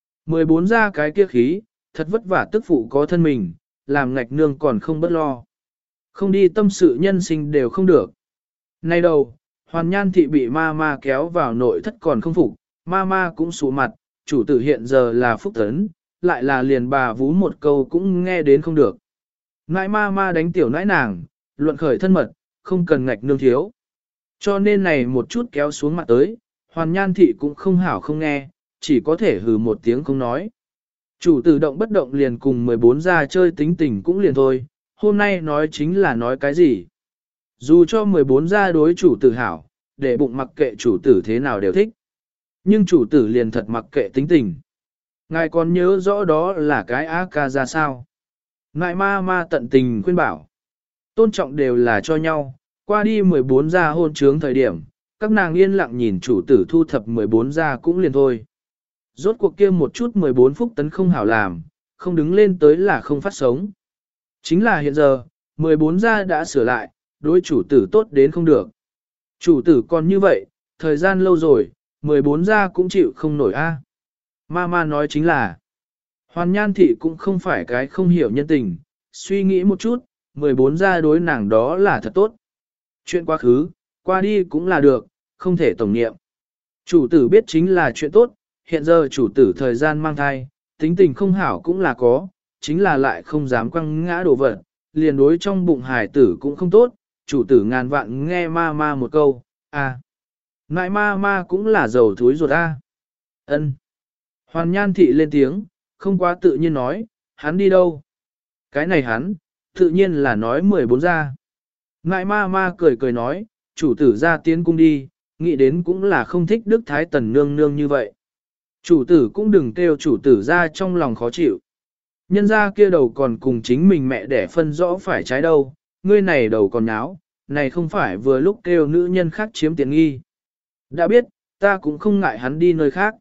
14 gia cái kia khí, thật vất vả tức phụ có thân mình, làm ngạch nương còn không bất lo. Không đi tâm sự nhân sinh đều không được. Nay đầu, hoàn nhan thị bị ma kéo vào nội thất còn không phục, ma cũng sụ mặt, chủ tử hiện giờ là phúc tấn, lại là liền bà vú một câu cũng nghe đến không được. Nãi ma ma đánh tiểu nãi nàng, luận khởi thân mật, không cần ngạch nương thiếu. Cho nên này một chút kéo xuống mặt tới, hoàn nhan thị cũng không hảo không nghe, chỉ có thể hừ một tiếng không nói. Chủ tử động bất động liền cùng 14 ra chơi tính tình cũng liền thôi, hôm nay nói chính là nói cái gì. Dù cho 14 ra đối chủ tử hảo, để bụng mặc kệ chủ tử thế nào đều thích. Nhưng chủ tử liền thật mặc kệ tính tình. Ngài còn nhớ rõ đó là cái á ca ra sao. Ngại ma ma tận tình khuyên bảo. Tôn trọng đều là cho nhau, qua đi 14 gia hôn trướng thời điểm, các nàng yên lặng nhìn chủ tử thu thập 14 gia cũng liền thôi. Rốt cuộc kia một chút 14 phút tấn không hảo làm, không đứng lên tới là không phát sống. Chính là hiện giờ, 14 gia đã sửa lại, đối chủ tử tốt đến không được. Chủ tử còn như vậy, thời gian lâu rồi, 14 gia cũng chịu không nổi a. Mama nói chính là, Hoàn Nhan Thị cũng không phải cái không hiểu nhân tình, suy nghĩ một chút, 14 gia đối nàng đó là thật tốt. Chuyện quá khứ, qua đi cũng là được, không thể tổng niệm. Chủ tử biết chính là chuyện tốt, hiện giờ chủ tử thời gian mang thai, tính tình không hảo cũng là có, chính là lại không dám quăng ngã đổ vật, liền đối trong bụng hải tử cũng không tốt, chủ tử ngàn vạn nghe ma ma một câu, à. Ngại ma ma cũng là dầu thúi ruột a. Ân. Hoàn Nhan Thị lên tiếng, không quá tự nhiên nói, hắn đi đâu? Cái này hắn, tự nhiên là nói 14 ra. Ngại ma ma cười cười nói, chủ tử ra tiến cung đi, nghĩ đến cũng là không thích Đức Thái Tần nương nương như vậy. Chủ tử cũng đừng kêu chủ tử ra trong lòng khó chịu. Nhân ra kia đầu còn cùng chính mình mẹ đẻ phân rõ phải trái đâu, ngươi này đầu còn nháo, này không phải vừa lúc kêu nữ nhân khác chiếm tiện nghi. Đã biết, ta cũng không ngại hắn đi nơi khác.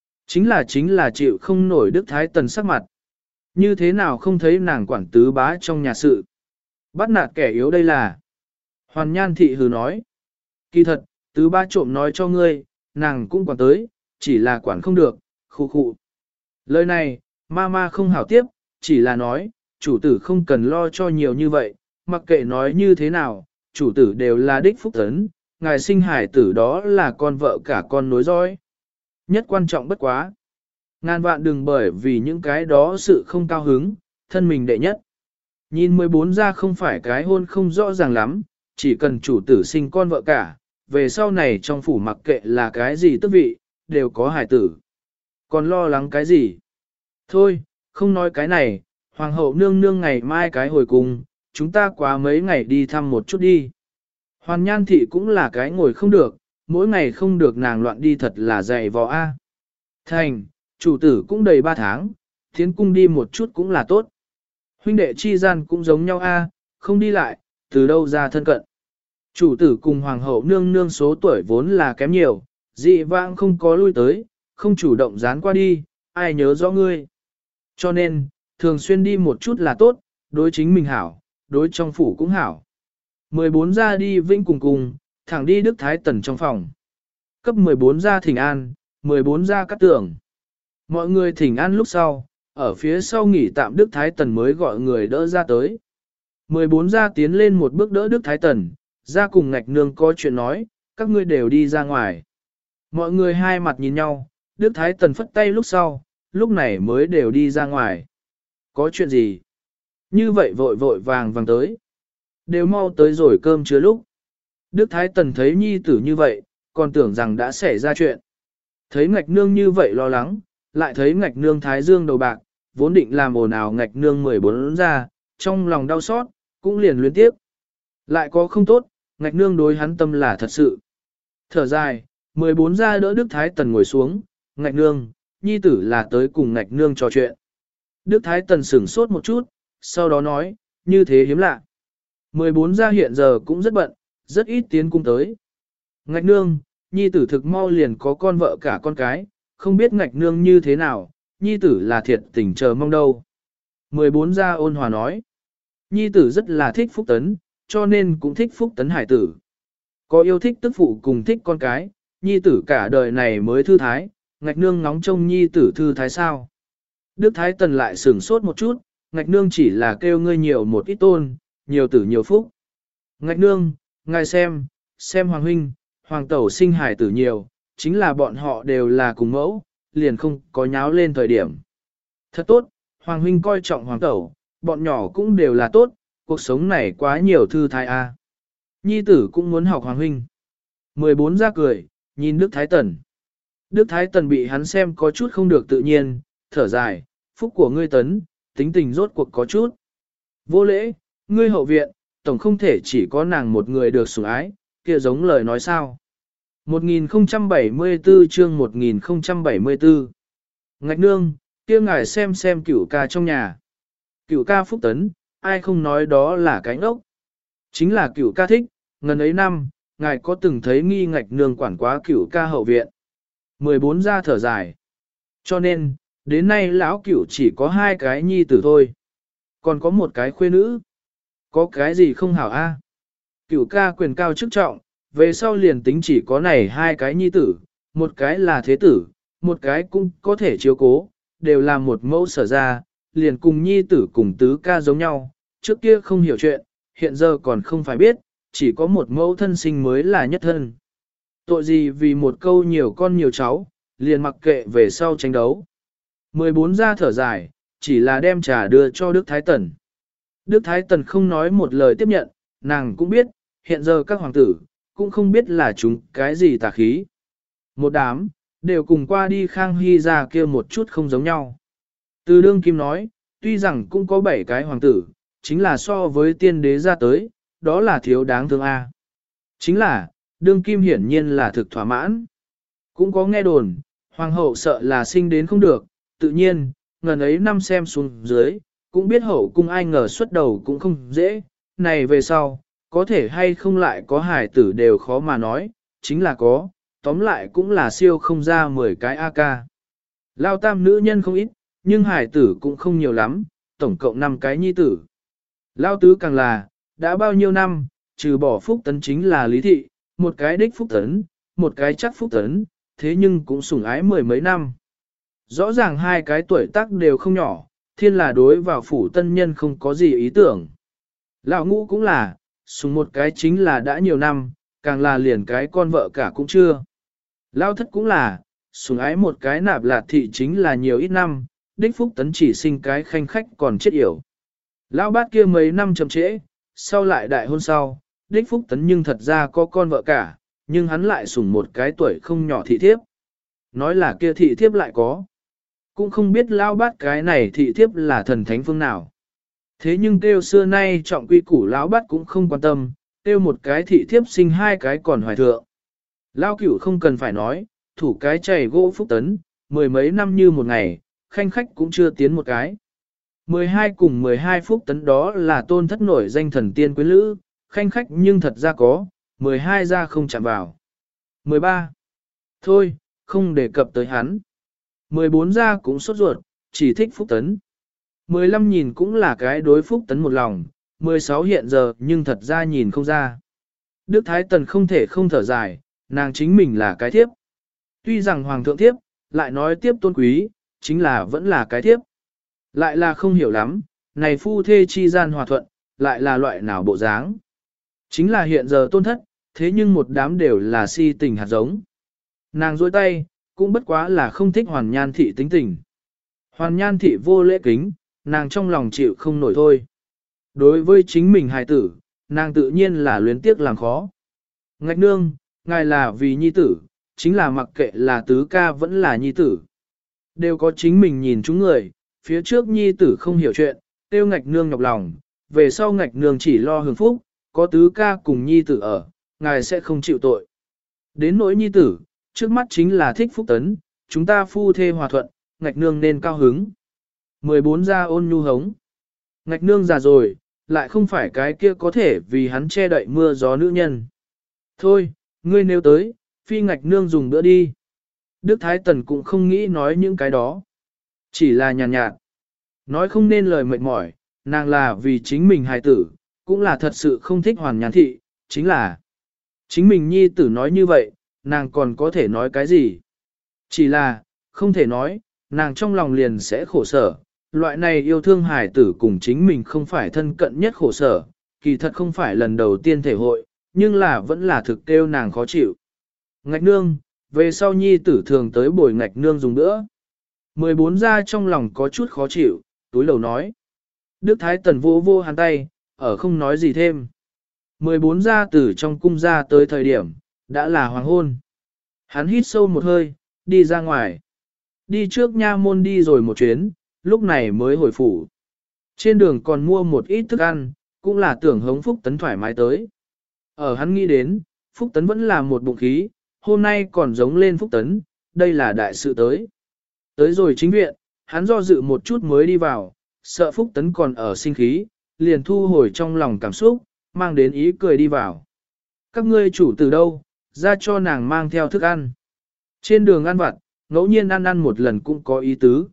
Chính là chịu không nổi Đức Thái Tần sắc mặt. Như thế nào không thấy nàng quản tứ bá trong nhà sự. Bắt nạt kẻ yếu đây là. Hoàn Nhan Thị hừ nói. Kỳ thật, tứ bá trộm nói cho ngươi, nàng cũng quản tới, chỉ là quản không được, khu khụ. Lời này, ma không hảo tiếp, chỉ là nói, chủ tử không cần lo cho nhiều như vậy, mặc kệ nói như thế nào, chủ tử đều là đích phúc tấn, ngài sinh hải tử đó là con vợ cả con nối dõi. Nhất quan trọng bất quá. Ngàn vạn đừng bởi vì những cái đó sự không cao hứng, thân mình đệ nhất. Nhìn 14 ra không phải cái hôn không rõ ràng lắm, chỉ cần chủ tử sinh con vợ cả, về sau này trong phủ mặc kệ là cái gì tước vị, đều có hải tử. Còn lo lắng cái gì? Thôi, không nói cái này, hoàng hậu nương nương ngày mai cái hồi cùng, chúng ta quá mấy ngày đi thăm một chút đi. Hoàn Nhan Thị cũng là cái ngồi không được, mỗi ngày không được nàng loạn đi thật là dày vò a. Thành, chủ tử cũng đầy 3 tháng, tiến cung đi một chút cũng là tốt. Huynh đệ chi gian cũng giống nhau a, không đi lại, từ đâu ra thân cận. Chủ tử cùng hoàng hậu nương nương số tuổi vốn là kém nhiều, dị vãng không có lui tới, không chủ động dán qua đi, ai nhớ rõ ngươi. Cho nên, thường xuyên đi một chút là tốt, đối chính mình hảo, đối trong phủ cũng hảo. 14 ra đi vĩnh cùng, thẳng đi Đức Thái Tần trong phòng. Cấp 14 ra thỉnh an, 14 ra cắt tưởng. Mọi người thỉnh an lúc sau, ở phía sau nghỉ tạm Đức Thái Tần mới gọi người đỡ ra tới. 14 ra tiến lên một bước đỡ Đức Thái Tần, ra cùng ngạch nương có chuyện nói, các ngươi đều đi ra ngoài. Mọi người hai mặt nhìn nhau, Đức Thái Tần phất tay lúc sau, lúc này mới đều đi ra ngoài. Có chuyện gì? Như vậy vội vội vàng vàng tới. Đều mau tới rồi cơm chưa lúc. Đức Thái Tần thấy nhi tử như vậy, còn tưởng rằng đã xảy ra chuyện. Thấy ngạch nương như vậy lo lắng, lại thấy ngạch nương thái dương đầu bạc, vốn định làm ồn ào ngạch nương 14 ra, trong lòng đau xót, cũng liền luyến tiếp. Lại có không tốt, ngạch nương đối hắn tâm là thật sự. Thở dài, 14 ra đỡ Đức Thái Tần ngồi xuống, ngạch nương, nhi tử là tới cùng ngạch nương trò chuyện. Đức Thái Tần sửng sốt một chút, sau đó nói, như thế hiếm lạ. 14 ra hiện giờ cũng rất bận, rất ít tiến cung tới. Ngạch nương, nhi tử thực mau liền có con vợ cả con cái, không biết ngạch nương như thế nào, nhi tử là thiệt tình chờ mong đâu. 14 ra ôn hòa nói, nhi tử rất là thích Phúc Tấn, cho nên cũng thích Phúc Tấn hải tử. Có yêu thích tức phụ cùng thích con cái, nhi tử cả đời này mới thư thái, ngạch nương ngóng trông nhi tử thư thái sao. Đức Thái Tần lại sửng sốt một chút, ngạch nương chỉ là kêu ngươi nhiều một ít tôn, nhiều tử nhiều phúc. Ngạch nương, ngài xem hoàng huynh, hoàng tẩu sinh hải tử nhiều, chính là bọn họ đều là cùng mẫu, liền không có nháo lên thời điểm. Thật tốt, Hoàng huynh coi trọng Hoàng tẩu, bọn nhỏ cũng đều là tốt, cuộc sống này quá nhiều thư thái a. Nhi tử cũng muốn học Hoàng huynh. 14 ra cười, nhìn Đức Thái Tần. Đức Thái Tần bị hắn xem có chút không được tự nhiên, thở dài, phúc của ngươi Tấn, tính tình rốt cuộc có chút. Vô lễ, ngươi hậu viện, tổng không thể chỉ có nàng một người được sủng ái, kia giống lời nói sao. 1074 chương 1074 Ngạch nương, kia ngài xem cửu ca trong nhà. Cửu ca phúc tấn, ai không nói đó là cái ngốc. Chính là cửu ca thích, ngần ấy năm, ngài có từng thấy nghi ngạch nương quản quá cửu ca hậu viện. 14 ra thở dài. Cho nên, đến nay lão cửu chỉ có 2 cái nhi tử thôi. Còn có một cái khuê nữ. Có cái gì không hảo a? Cửu ca quyền cao chức trọng, về sau liền tính chỉ có này 2 cái nhi tử, một cái là thế tử, một cái cũng có thể chiếu cố, đều là một mẫu sở ra, liền cùng nhi tử cùng tứ ca giống nhau, trước kia không hiểu chuyện, hiện giờ còn không phải biết, chỉ có một mẫu thân sinh mới là nhất thân. Tội gì vì một câu nhiều con nhiều cháu, liền mặc kệ về sau tranh đấu. 14 ra thở dài, chỉ là đem trà đưa cho Đức Thái Tần. Đức Thái Tần không nói một lời tiếp nhận, nàng cũng biết, hiện giờ các hoàng tử, cũng không biết là chúng cái gì tà khí. Một đám, đều cùng qua đi Khang Hy ra kia một chút không giống nhau. Từ đương kim nói, tuy rằng cũng có 7 cái hoàng tử, chính là so với tiên đế ra tới, đó là thiếu đáng thương a. Chính là, đương kim hiển nhiên là thực thỏa mãn. Cũng có nghe đồn, hoàng hậu sợ là sinh đến không được, tự nhiên, ngần ấy năm xem xuống dưới, cũng biết hậu cung ai ngờ xuất đầu cũng không dễ, này về sau, có thể hay không lại có hài tử đều khó mà nói, chính là có, tóm lại cũng là siêu không ra 10 cái AK. Lao tam nữ nhân không ít, nhưng hài tử cũng không nhiều lắm, tổng cộng 5 cái nhi tử. Lao tứ càng là, đã bao nhiêu năm, trừ bỏ phúc tấn chính là lý thị, một cái đích phúc tấn, một cái chắc phúc tấn, thế nhưng cũng sủng ái 10 mấy năm. Rõ ràng 2 cái tuổi tác đều không nhỏ, thiên là đối vào phủ tân nhân không có gì ý tưởng. Lão ngũ cũng là, sủng một cái chính là đã nhiều năm, càng là liền cái con vợ cả cũng chưa. Lão thất cũng là, sủng ái một cái nạp lạt thị chính là nhiều ít năm, đích phúc tấn chỉ sinh cái khanh khách còn chết yểu. Lão bát kia mấy năm chậm trễ, sau lại đại hôn sau, đích phúc tấn nhưng thật ra có con vợ cả, nhưng hắn lại sủng một cái tuổi không nhỏ thị thiếp. Nói là kia thị thiếp lại có. Cũng không biết lao bát cái này thị thiếp là thần thánh phương nào. Thế nhưng kêu xưa nay trọng quy củ lão bát cũng không quan tâm, kêu một cái thị thiếp sinh 2 cái còn hoài thượng. Lao cửu không cần phải nói, thủ cái chày gỗ phúc tấn, 10 mấy năm như một ngày, khanh khách cũng chưa tiến một cái. 12 cùng 12 phúc tấn đó là tôn thất nổi danh thần tiên quyến lữ, khanh khách nhưng thật ra có, 12 ra không chạm vào. 13. Thôi, không đề cập tới hắn. 14 ra cũng sốt ruột, chỉ thích phúc tấn. 15 nhìn cũng là cái đối phúc tấn một lòng, 16 hiện giờ nhưng thật ra nhìn không ra. Đức Thái Tần không thể không thở dài, nàng chính mình là cái thiếp. Tuy rằng hoàng thượng thiếp, lại nói tiếp tôn quý, chính là vẫn là cái thiếp. Lại là không hiểu lắm, này phu thê chi gian hòa thuận, lại là loại nào bộ dáng. Chính là hiện giờ tôn thất, thế nhưng một đám đều là si tình hạt giống. Nàng dôi tay, cũng bất quá là không thích hoàn nhan thị tính tình. Hoàn nhan thị vô lễ kính, nàng trong lòng chịu không nổi thôi. Đối với chính mình hài tử, nàng tự nhiên là luyến tiếc làm khó. Ngạch nương, ngài là vì nhi tử, chính là mặc kệ là tứ ca vẫn là nhi tử. Đều có chính mình nhìn chúng người, phía trước nhi tử không hiểu chuyện, tiêu ngạch nương nhọc lòng, về sau ngạch nương chỉ lo hưởng phúc, có tứ ca cùng nhi tử ở, ngài sẽ không chịu tội. Đến nỗi nhi tử, trước mắt chính là thích phúc tấn, chúng ta phu thê hòa thuận, ngạch nương nên cao hứng. 14 ra ôn nhu hống. Ngạch nương già rồi, lại không phải cái kia có thể vì hắn che đậy mưa gió nữ nhân. Thôi, ngươi nếu tới, phi ngạch nương dùng bữa đi. Đức Thái Tần cũng không nghĩ nói những cái đó. Chỉ là nhàn nhạt. Nói không nên lời mệt mỏi, nàng là vì chính mình hài tử, cũng là thật sự không thích hoàn nhàn thị, chính là chính mình nhi tử nói như vậy, nàng còn có thể nói cái gì? Chỉ là, không thể nói, nàng trong lòng liền sẽ khổ sở, loại này yêu thương hài tử cùng chính mình không phải thân cận nhất khổ sở, kỳ thật không phải lần đầu tiên thể hội, nhưng là vẫn là thực kêu nàng khó chịu. Ngạch nương, về sau nhi tử thường tới bồi ngạch nương dùng nữa. 14 ra trong lòng có chút khó chịu, túi đầu nói. Đức Thái Tần vô vô hắn tay, ở không nói gì thêm. 14 ra từ trong cung ra tới thời điểm, đã là hoàng hôn. Hắn hít sâu một hơi, đi ra ngoài. Đi trước nha môn đi rồi một chuyến, lúc này mới hồi phủ. Trên đường còn mua một ít thức ăn, cũng là tưởng hống Phúc Tấn thoải mái tới. Ở hắn nghĩ đến, Phúc Tấn vẫn là một bụng khí, hôm nay còn giống lên Phúc Tấn, đây là đại sự tới. Tới rồi chính viện, hắn do dự một chút mới đi vào, sợ Phúc Tấn còn ở sinh khí, liền thu hồi trong lòng cảm xúc, mang đến ý cười đi vào. Các ngươi chủ từ đâu, ra cho nàng mang theo thức ăn. Trên đường ăn vặt, ngẫu nhiên ăn một lần cũng có ý tứ.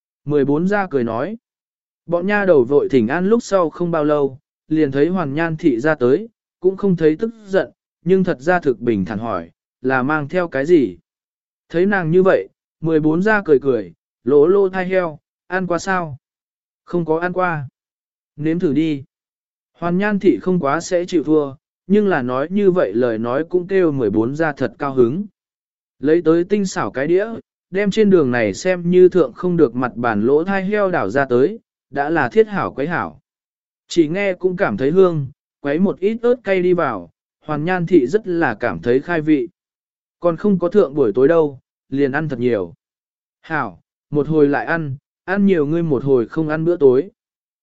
14 ra cười nói. Bọn nha đầu vội thỉnh an lúc sau không bao lâu, liền thấy Hoàn Nhan Thị ra tới, cũng không thấy tức giận, nhưng thật ra thực bình thản hỏi, là mang theo cái gì? Thấy nàng như vậy, 14 ra cười cười, lỗ lô thai heo, ăn qua sao? Không có ăn qua. Nếm thử đi. Hoàn Nhan Thị không quá sẽ chịu thua, nhưng là nói như vậy lời nói cũng kêu 14 ra thật cao hứng. Lấy tới tinh xảo cái đĩa, đem trên đường này xem như thượng không được mặt bản lỗ thai heo đảo ra tới, đã là thiết hảo quấy hảo. Chỉ nghe cũng cảm thấy hương, quấy một ít ớt cay đi vào, Hoàn Nhan Thị rất là cảm thấy khai vị. Còn không có thượng buổi tối đâu, liền ăn thật nhiều. Hảo, một hồi lại ăn nhiều ngươi một hồi không ăn bữa tối.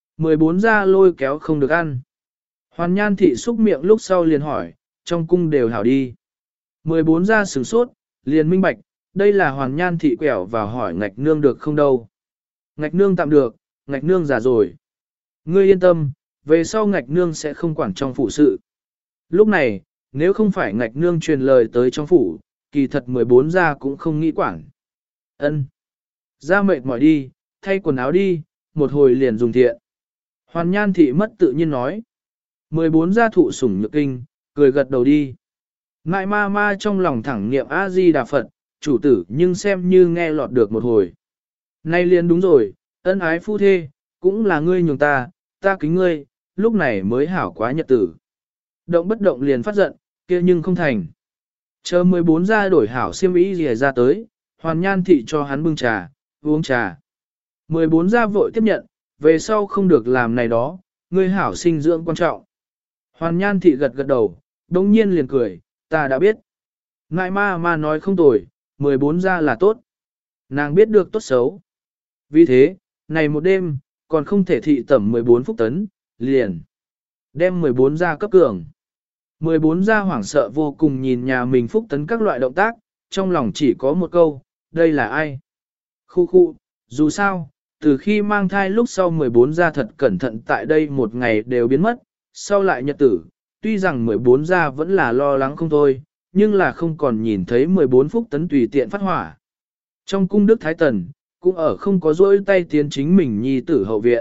14 ra lôi kéo không được ăn. Hoàn Nhan Thị xúc miệng lúc sau liền hỏi, trong cung đều hảo đi. 14 ra sửng sốt, liền minh bạch, đây là Hoàn Nhan Thị quẹo vào hỏi Ngạch Nương được không đâu. Ngạch Nương tạm được, Ngạch Nương già rồi. Ngươi yên tâm, về sau Ngạch Nương sẽ không quản trong phủ sự. Lúc này, nếu không phải Ngạch Nương truyền lời tới trong phủ, kỳ thật 14 ra cũng không nghĩ quản. Ân, ra mệt mỏi đi, thay quần áo đi, một hồi liền dùng thiện. Hoàn Nhan Thị mất tự nhiên nói. 14 gia thụ sủng nhược kinh, cười gật đầu đi. Ngại ma ma trong lòng thẳng niệm A-di-đà Phật, chủ tử nhưng xem như nghe lọt được một hồi. Nay liền đúng rồi, ân ái phu thê, cũng là ngươi nhường ta kính ngươi, lúc này mới hảo quá nhật tử. Động bất động liền phát giận, kia nhưng không thành. Chờ 14 gia đổi hảo xiêm y gì ra tới, Hoàn Nhan Thị cho hắn bưng trà, uống trà. 14 gia vội tiếp nhận, về sau không được làm này đó, ngươi hảo sinh dưỡng quan trọng. Hoàn Nhan Thị gật gật đầu, đồng nhiên liền cười, ta đã biết. Ngại ma ma nói không tồi, 14 gia là tốt. Nàng biết được tốt xấu. Vì thế, này một đêm, còn không thể thị tẩm 14 Phúc Tấn, liền. Đem 14 gia cấp cường. 14 gia hoảng sợ vô cùng nhìn nhà mình Phúc Tấn các loại động tác, trong lòng chỉ có một câu, đây là ai? Khu khu, dù sao, từ khi mang thai lúc sau 14 gia thật cẩn thận tại đây một ngày đều biến mất, sau lại nhật tử, tuy rằng 14 gia vẫn là lo lắng không thôi, nhưng là không còn nhìn thấy 14 Phúc Tấn tùy tiện phát hỏa. Trong cung Đức Thái Tần, cũng ở không có dỗi tay tiến chính mình nhi tử hậu viện.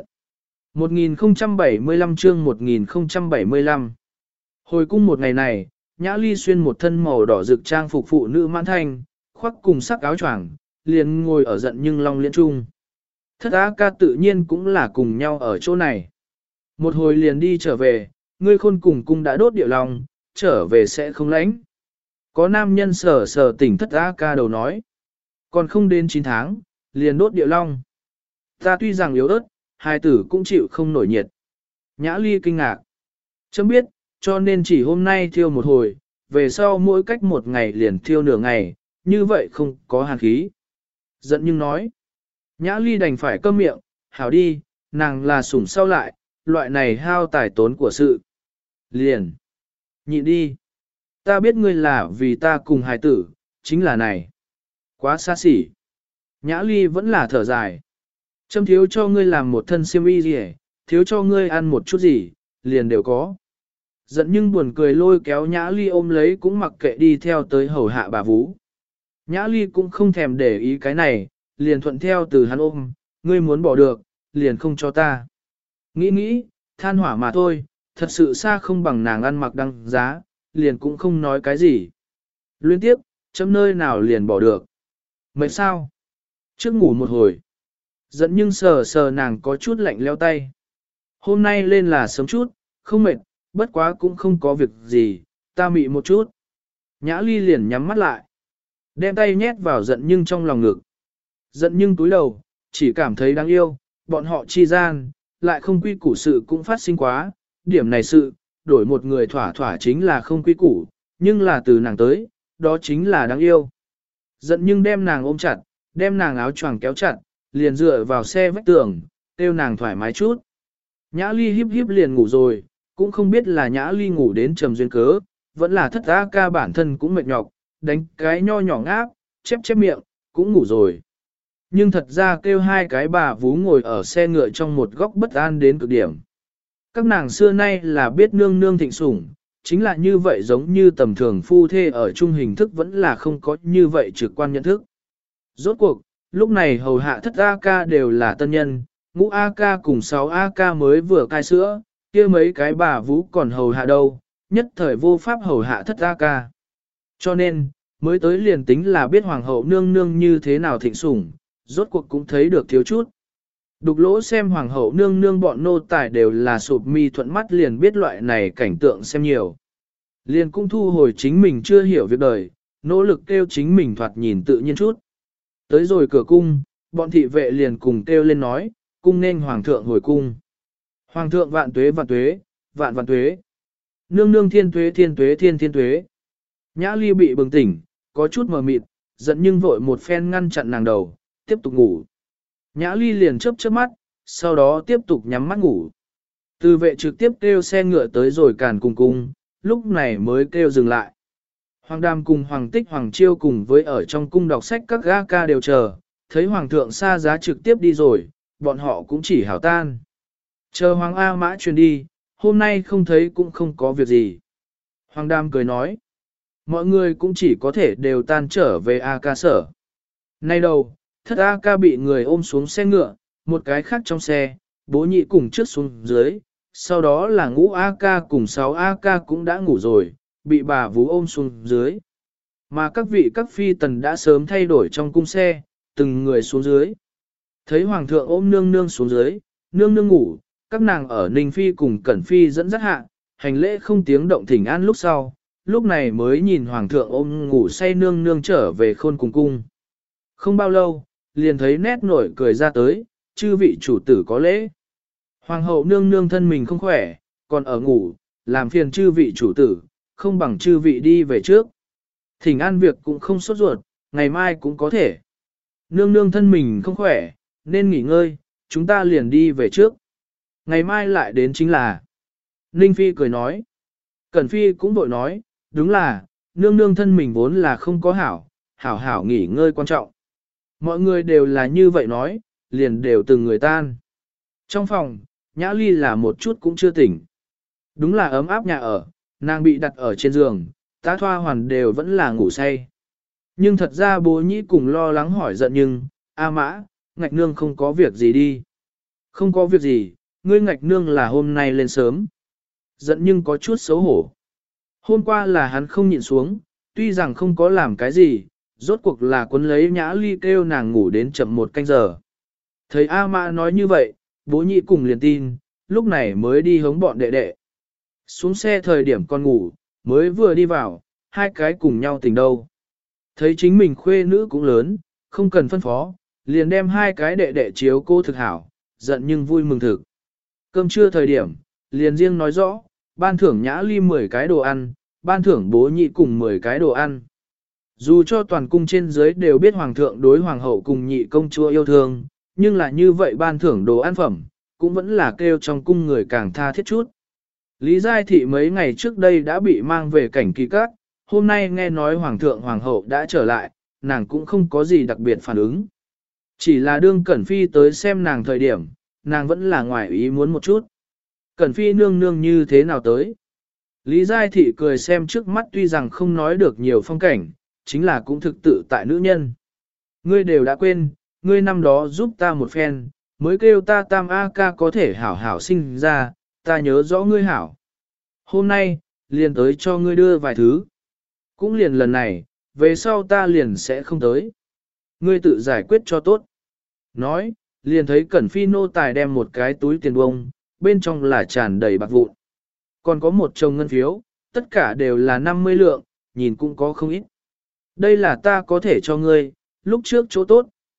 1075 chương 1075 Hồi cung một ngày này, Nhã Ly xuyên một thân màu đỏ rực trang phục phụ nữ mãn thanh, khoác cùng sắc áo choàng, liền ngồi ở giận nhưng long liên trung. Thất Á ca tự nhiên cũng là cùng nhau ở chỗ này. Một hồi liền đi trở về, ngươi khôn cùng cung đã đốt điệu lòng, trở về sẽ không lãnh. Có nam nhân sờ sờ tỉnh Thất Á ca đầu nói. Còn không đến 9 tháng, liền đốt điệu long. Ta tuy rằng yếu ớt, hai tử cũng chịu không nổi nhiệt. Nhã Ly kinh ngạc. Chấm biết, cho nên chỉ hôm nay thiêu một hồi, về sau mỗi cách một ngày liền thiêu nửa ngày, như vậy không có hàn khí. Giận nhưng nói. Nhã Ly đành phải câm miệng, hảo đi, nàng là sủng sau lại, loại này hao tài tốn của sự. Liền. Nhịn đi. Ta biết ngươi là vì ta cùng hài tử, chính là này. Quá xa xỉ. Nhã Ly vẫn là thở dài. Châm thiếu cho ngươi làm một thân xiêm y gì, thiếu cho ngươi ăn một chút gì, liền đều có. Giận nhưng buồn cười lôi kéo Nhã Ly ôm lấy cũng mặc kệ đi theo tới hầu hạ bà Vú. Nhã Ly cũng không thèm để ý cái này, liền thuận theo từ hắn ôm, ngươi muốn bỏ được, liền không cho ta. Nghĩ, than hỏa mà thôi, thật sự xa không bằng nàng ăn mặc đăng giá, liền cũng không nói cái gì. Liên tiếp, chấm nơi nào liền bỏ được. Mệt sao? Trước ngủ một hồi. Giận nhưng sờ sờ nàng có chút lạnh leo tay. Hôm nay lên là sớm chút, không mệt, bất quá cũng không có việc gì, ta mị một chút. Nhã Ly liền nhắm mắt lại. Đem tay nhét vào giận nhưng trong lòng ngực. Giận nhưng túi đầu, chỉ cảm thấy đáng yêu, bọn họ chi gian, lại không quy củ sự cũng phát sinh quá, điểm này sự, đổi một người thỏa thỏa chính là không quy củ, nhưng là từ nàng tới, đó chính là đáng yêu. Giận nhưng đem nàng ôm chặt, đem nàng áo choàng kéo chặt, liền dựa vào xe vách tường, kêu nàng thoải mái chút. Nhã Ly híp híp liền ngủ rồi, cũng không biết là Nhã Ly ngủ đến trầm duyên cớ, vẫn là thất A ca bản thân cũng mệt nhọc, đánh cái nho nhỏ ngáp, chép chép miệng, cũng ngủ rồi. Nhưng thật ra kêu hai cái bà vú ngồi ở xe ngựa trong một góc bất an đến cực điểm. Các nàng xưa nay là biết nương nương thịnh sủng, chính là như vậy giống như tầm thường phu thê ở chung hình thức vẫn là không có như vậy trực quan nhận thức. Rốt cuộc, lúc này hầu hạ thất A ca đều là tân nhân, ngũ A ca cùng 6 A ca mới vừa cai sữa, kia mấy cái bà vũ còn hầu hạ đâu, nhất thời vô pháp hầu hạ thất A ca. Cho nên, mới tới liền tính là biết hoàng hậu nương nương như thế nào thịnh sủng, rốt cuộc cũng thấy được thiếu chút. Đục lỗ xem hoàng hậu nương nương bọn nô tài đều là sụp mi thuận mắt liền biết loại này cảnh tượng xem nhiều. Liền cũng thu hồi chính mình chưa hiểu việc đời, nỗ lực kêu chính mình thoạt nhìn tự nhiên chút. Tới rồi cửa cung, bọn thị vệ liền cùng kêu lên nói, cung nên hoàng thượng hồi cung. Hoàng thượng vạn tuế vạn tuế, vạn vạn tuế. Nương nương thiên tuế thiên tuế thiên thiên tuế. Nhã Ly bị bừng tỉnh, có chút mờ mịt, giận nhưng vội một phen ngăn chặn nàng đầu, tiếp tục ngủ. Nhã Ly liền chớp chớp mắt, sau đó tiếp tục nhắm mắt ngủ. Từ vệ trực tiếp kêu xe ngựa tới rồi càn cùng cung, lúc này mới kêu dừng lại. Hoàng Đàm cùng Hoàng Tích Hoàng Chiêu cùng với ở trong cung đọc sách các gã ca đều chờ, thấy Hoàng thượng xa giá trực tiếp đi rồi, bọn họ cũng chỉ hảo tan. Chờ Hoàng A Mã truyền đi, hôm nay không thấy cũng không có việc gì. Hoàng Đàm cười nói, mọi người cũng chỉ có thể đều tan trở về A ca sở. Nay đầu, thất A ca bị người ôm xuống xe ngựa, một cái khác trong xe, bố nhị cùng trước xuống dưới, sau đó là ngũ A ca cùng 6 A ca cũng đã ngủ rồi, bị bà vú ôm xuống dưới. Mà các vị các phi tần đã sớm thay đổi trong cung xe, từng người xuống dưới. Thấy hoàng thượng ôm nương nương xuống dưới, nương nương ngủ, các nàng ở Ninh Phi cùng Cẩn Phi dẫn dắt hạ, hành lễ không tiếng động thỉnh an lúc sau, lúc này mới nhìn hoàng thượng ôm ngủ say nương nương trở về khôn cùng cung. Không bao lâu, liền thấy nét nổi cười ra tới, chư vị chủ tử có lễ. Hoàng hậu nương nương thân mình không khỏe, còn ở ngủ, làm phiền chư vị chủ tử, không bằng chư vị đi về trước. Thỉnh an việc cũng không sốt ruột, ngày mai cũng có thể. Nương nương thân mình không khỏe, nên nghỉ ngơi, chúng ta liền đi về trước. Ngày mai lại đến chính là. Ninh Phi cười nói. Cẩn Phi cũng vội nói, đúng là, nương nương thân mình vốn là không có hảo, hảo hảo nghỉ ngơi quan trọng. Mọi người đều là như vậy nói, liền đều từng người tan. Trong phòng, Nhã Ly là một chút cũng chưa tỉnh. Đúng là ấm áp nhà ở, nàng bị đặt ở trên giường, tá thoa hoàn đều vẫn là ngủ say. Nhưng thật ra bố nhĩ cùng lo lắng hỏi giận nhưng, A Mã, ngạch nương không có việc gì đi. Không có việc gì, ngươi ngạch nương là hôm nay lên sớm. Giận nhưng có chút xấu hổ. Hôm qua là hắn không nhịn xuống, tuy rằng không có làm cái gì, rốt cuộc là quấn lấy Nhã Ly kêu nàng ngủ đến chậm 1 canh giờ. Thấy A Mã nói như vậy, bố nhị cùng liền tin, lúc này mới đi hống bọn đệ đệ. Xuống xe thời điểm con ngủ, mới vừa đi vào, hai cái cùng nhau tỉnh đâu. Thấy chính mình khuê nữ cũng lớn, không cần phân phó, liền đem hai cái đệ đệ chiếu cô thực hảo, giận nhưng vui mừng thực. Cơm trưa thời điểm, liền riêng nói rõ, ban thưởng Nhã Ly 10 cái đồ ăn, ban thưởng bố nhị cùng 10 cái đồ ăn. Dù cho toàn cung trên dưới đều biết hoàng thượng đối hoàng hậu cùng nhị công chúa yêu thương, nhưng là như vậy ban thưởng đồ ăn phẩm, cũng vẫn là kêu trong cung người càng tha thiết chút. Lý Giai Thị mấy ngày trước đây đã bị mang về cảnh kỳ các, hôm nay nghe nói hoàng thượng hoàng hậu đã trở lại, nàng cũng không có gì đặc biệt phản ứng. Chỉ là đương Cẩn Phi tới xem nàng thời điểm, nàng vẫn là ngoài ý muốn một chút. Cẩn Phi nương nương như thế nào tới? Lý Giai Thị cười xem trước mắt tuy rằng không nói được nhiều phong cảnh, chính là cũng thực tự tại nữ nhân. Ngươi đều đã quên, ngươi năm đó giúp ta một phen, mới kêu ta Tam A ca có thể hảo hảo sinh ra, ta nhớ rõ ngươi hảo. Hôm nay, liền tới cho ngươi đưa vài thứ. Cũng liền lần này, về sau ta liền sẽ không tới. Ngươi tự giải quyết cho tốt. Nói, liền thấy Cẩn Phi nô tài đem một cái túi tiền bông, bên trong là tràn đầy bạc vụn. Còn có một chồng ngân phiếu, tất cả đều là 50 lượng, nhìn cũng có không ít. Đây là ta có thể cho ngươi, lúc trước chỗ tốt,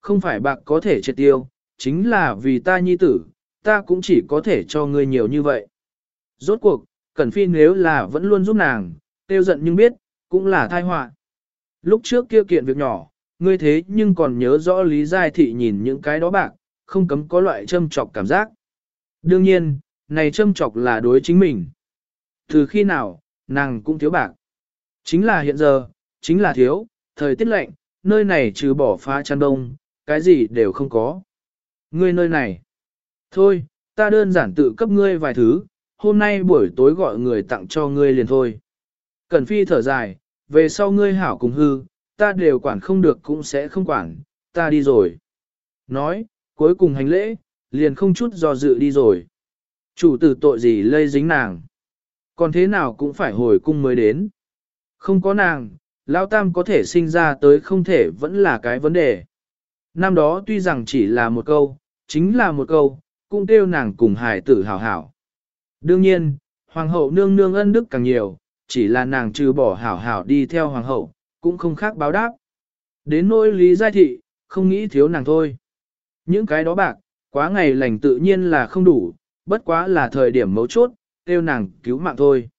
không phải bạc có thể triệt tiêu, chính là vì ta nhi tử, ta cũng chỉ có thể cho ngươi nhiều như vậy. Rốt cuộc, Cẩn Phi nếu là vẫn luôn giúp nàng, tiêu giận nhưng biết, cũng là tai họa. Lúc trước kia kiện việc nhỏ, ngươi thế nhưng còn nhớ rõ Lý Giai Thị nhìn những cái đó bạc, không cấm có loại châm chọc cảm giác. Đương nhiên, này châm chọc là đối chính mình. Từ khi nào, nàng cũng thiếu bạc. Chính là hiện giờ, chính là thiếu, thời tiết lạnh, nơi này trừ bỏ phá chăn đông, cái gì đều không có. Ngươi nơi này. Thôi, ta đơn giản tự cấp ngươi vài thứ, hôm nay buổi tối gọi người tặng cho ngươi liền thôi. Cẩn Phi thở dài, về sau ngươi hảo cùng hư, ta đều quản không được cũng sẽ không quản, ta đi rồi. Nói, cuối cùng hành lễ, liền không chút do dự đi rồi. Chủ tử tội gì lây dính nàng. Còn thế nào cũng phải hồi cung mới đến. Không có nàng, Lão Tam có thể sinh ra tới không thể vẫn là cái vấn đề. Năm đó tuy rằng chỉ là một câu, chính là một câu, cũng kêu nàng cùng hài tử hảo hảo. Đương nhiên, Hoàng hậu nương nương ân đức càng nhiều, chỉ là nàng trừ bỏ hảo hảo đi theo Hoàng hậu, cũng không khác báo đáp. Đến nỗi Lý Giai Thị, không nghĩ thiếu nàng thôi. Những cái đó bạc, quá ngày lành tự nhiên là không đủ, bất quá là thời điểm mấu chốt, kêu nàng cứu mạng thôi.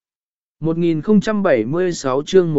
1076 chương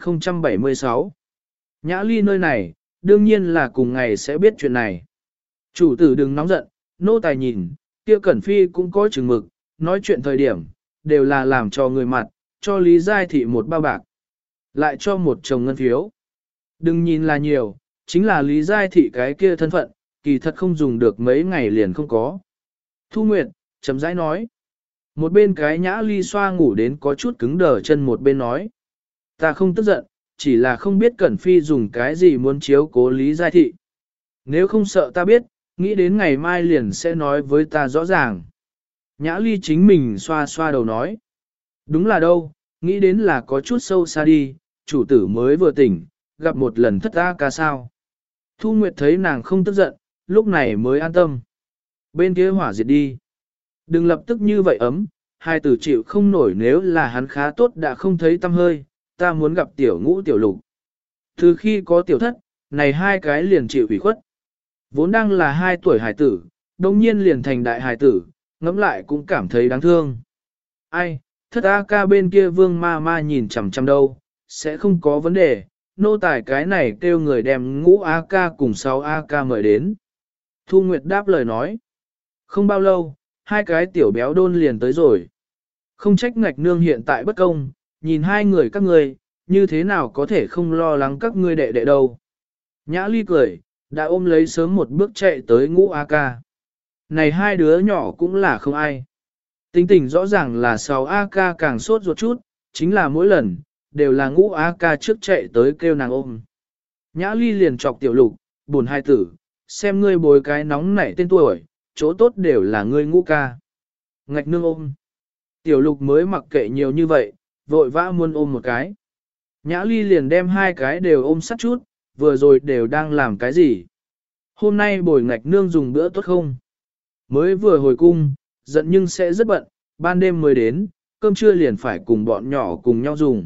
1076 Nhã Ly nơi này, đương nhiên là cùng ngày sẽ biết chuyện này. Chủ tử đừng nóng giận, nô tài nhìn, kia Cẩn Phi cũng có chừng mực, nói chuyện thời điểm, đều là làm cho người mặt, cho Lý Giai Thị một bao bạc, lại cho một chồng ngân phiếu. Đừng nhìn là nhiều, chính là Lý Giai Thị cái kia thân phận, kỳ thật không dùng được mấy ngày liền không có. Thu Nguyệt, chấm rãi nói. Một bên cái Nhã Ly xoa ngủ đến có chút cứng đờ chân, một bên nói. Ta không tức giận, chỉ là không biết Cẩn Phi dùng cái gì muốn chiếu cố Lý Giai Thị. Nếu không sợ ta biết, nghĩ đến ngày mai liền sẽ nói với ta rõ ràng. Nhã Ly chính mình xoa xoa đầu nói. Đúng là đâu, nghĩ đến là có chút sâu xa đi, chủ tử mới vừa tỉnh, gặp một lần thất A ca sao. Thu Nguyệt thấy nàng không tức giận, lúc này mới an tâm. Bên kia hỏa diệt đi. Đừng lập tức như vậy ấm, hai tử chịu không nổi, nếu là hắn khá tốt đã không thấy tâm hơi, ta muốn gặp tiểu ngũ tiểu lục. Từ khi có tiểu thất, này hai cái liền chịu ủy khuất. Vốn đang là 2 tuổi hài tử, đồng nhiên liền thành đại hài tử, ngẫm lại cũng cảm thấy đáng thương. Ai, thất A ca bên kia vương ma ma nhìn chằm chằm đâu, sẽ không có vấn đề, nô tài cái này kêu người đem ngũ A ca cùng 6 A ca mời đến. Thu Nguyệt đáp lời nói. Không bao lâu, hai cái tiểu béo đôn liền tới rồi. Không trách Ngạch nương hiện tại bất công, nhìn hai người các ngươi, như thế nào có thể không lo lắng các ngươi đệ đệ đâu. Nhã Ly cười, đã ôm lấy sớm một bước chạy tới ngũ A ca. Này hai đứa nhỏ cũng là không ai. Tính tình rõ ràng là 6 A ca càng sốt ruột chút, chính là mỗi lần, đều là ngũ A ca trước chạy tới kêu nàng ôm. Nhã Ly liền chọc tiểu lục, buồn hai tử, xem ngươi bồi cái nóng nảy tên tuổi, chỗ tốt đều là ngươi ngũ ca. Ngạch nương ôm. Tiểu lục mới mặc kệ nhiều như vậy, vội vã muốn ôm một cái. Nhã Ly liền đem hai cái đều ôm sát chút, vừa rồi đều đang làm cái gì. Hôm nay bồi Ngạch nương dùng bữa tốt không? Mới vừa hồi cung, giận nhưng sẽ rất bận, ban đêm mới đến, cơm trưa liền phải cùng bọn nhỏ cùng nhau dùng.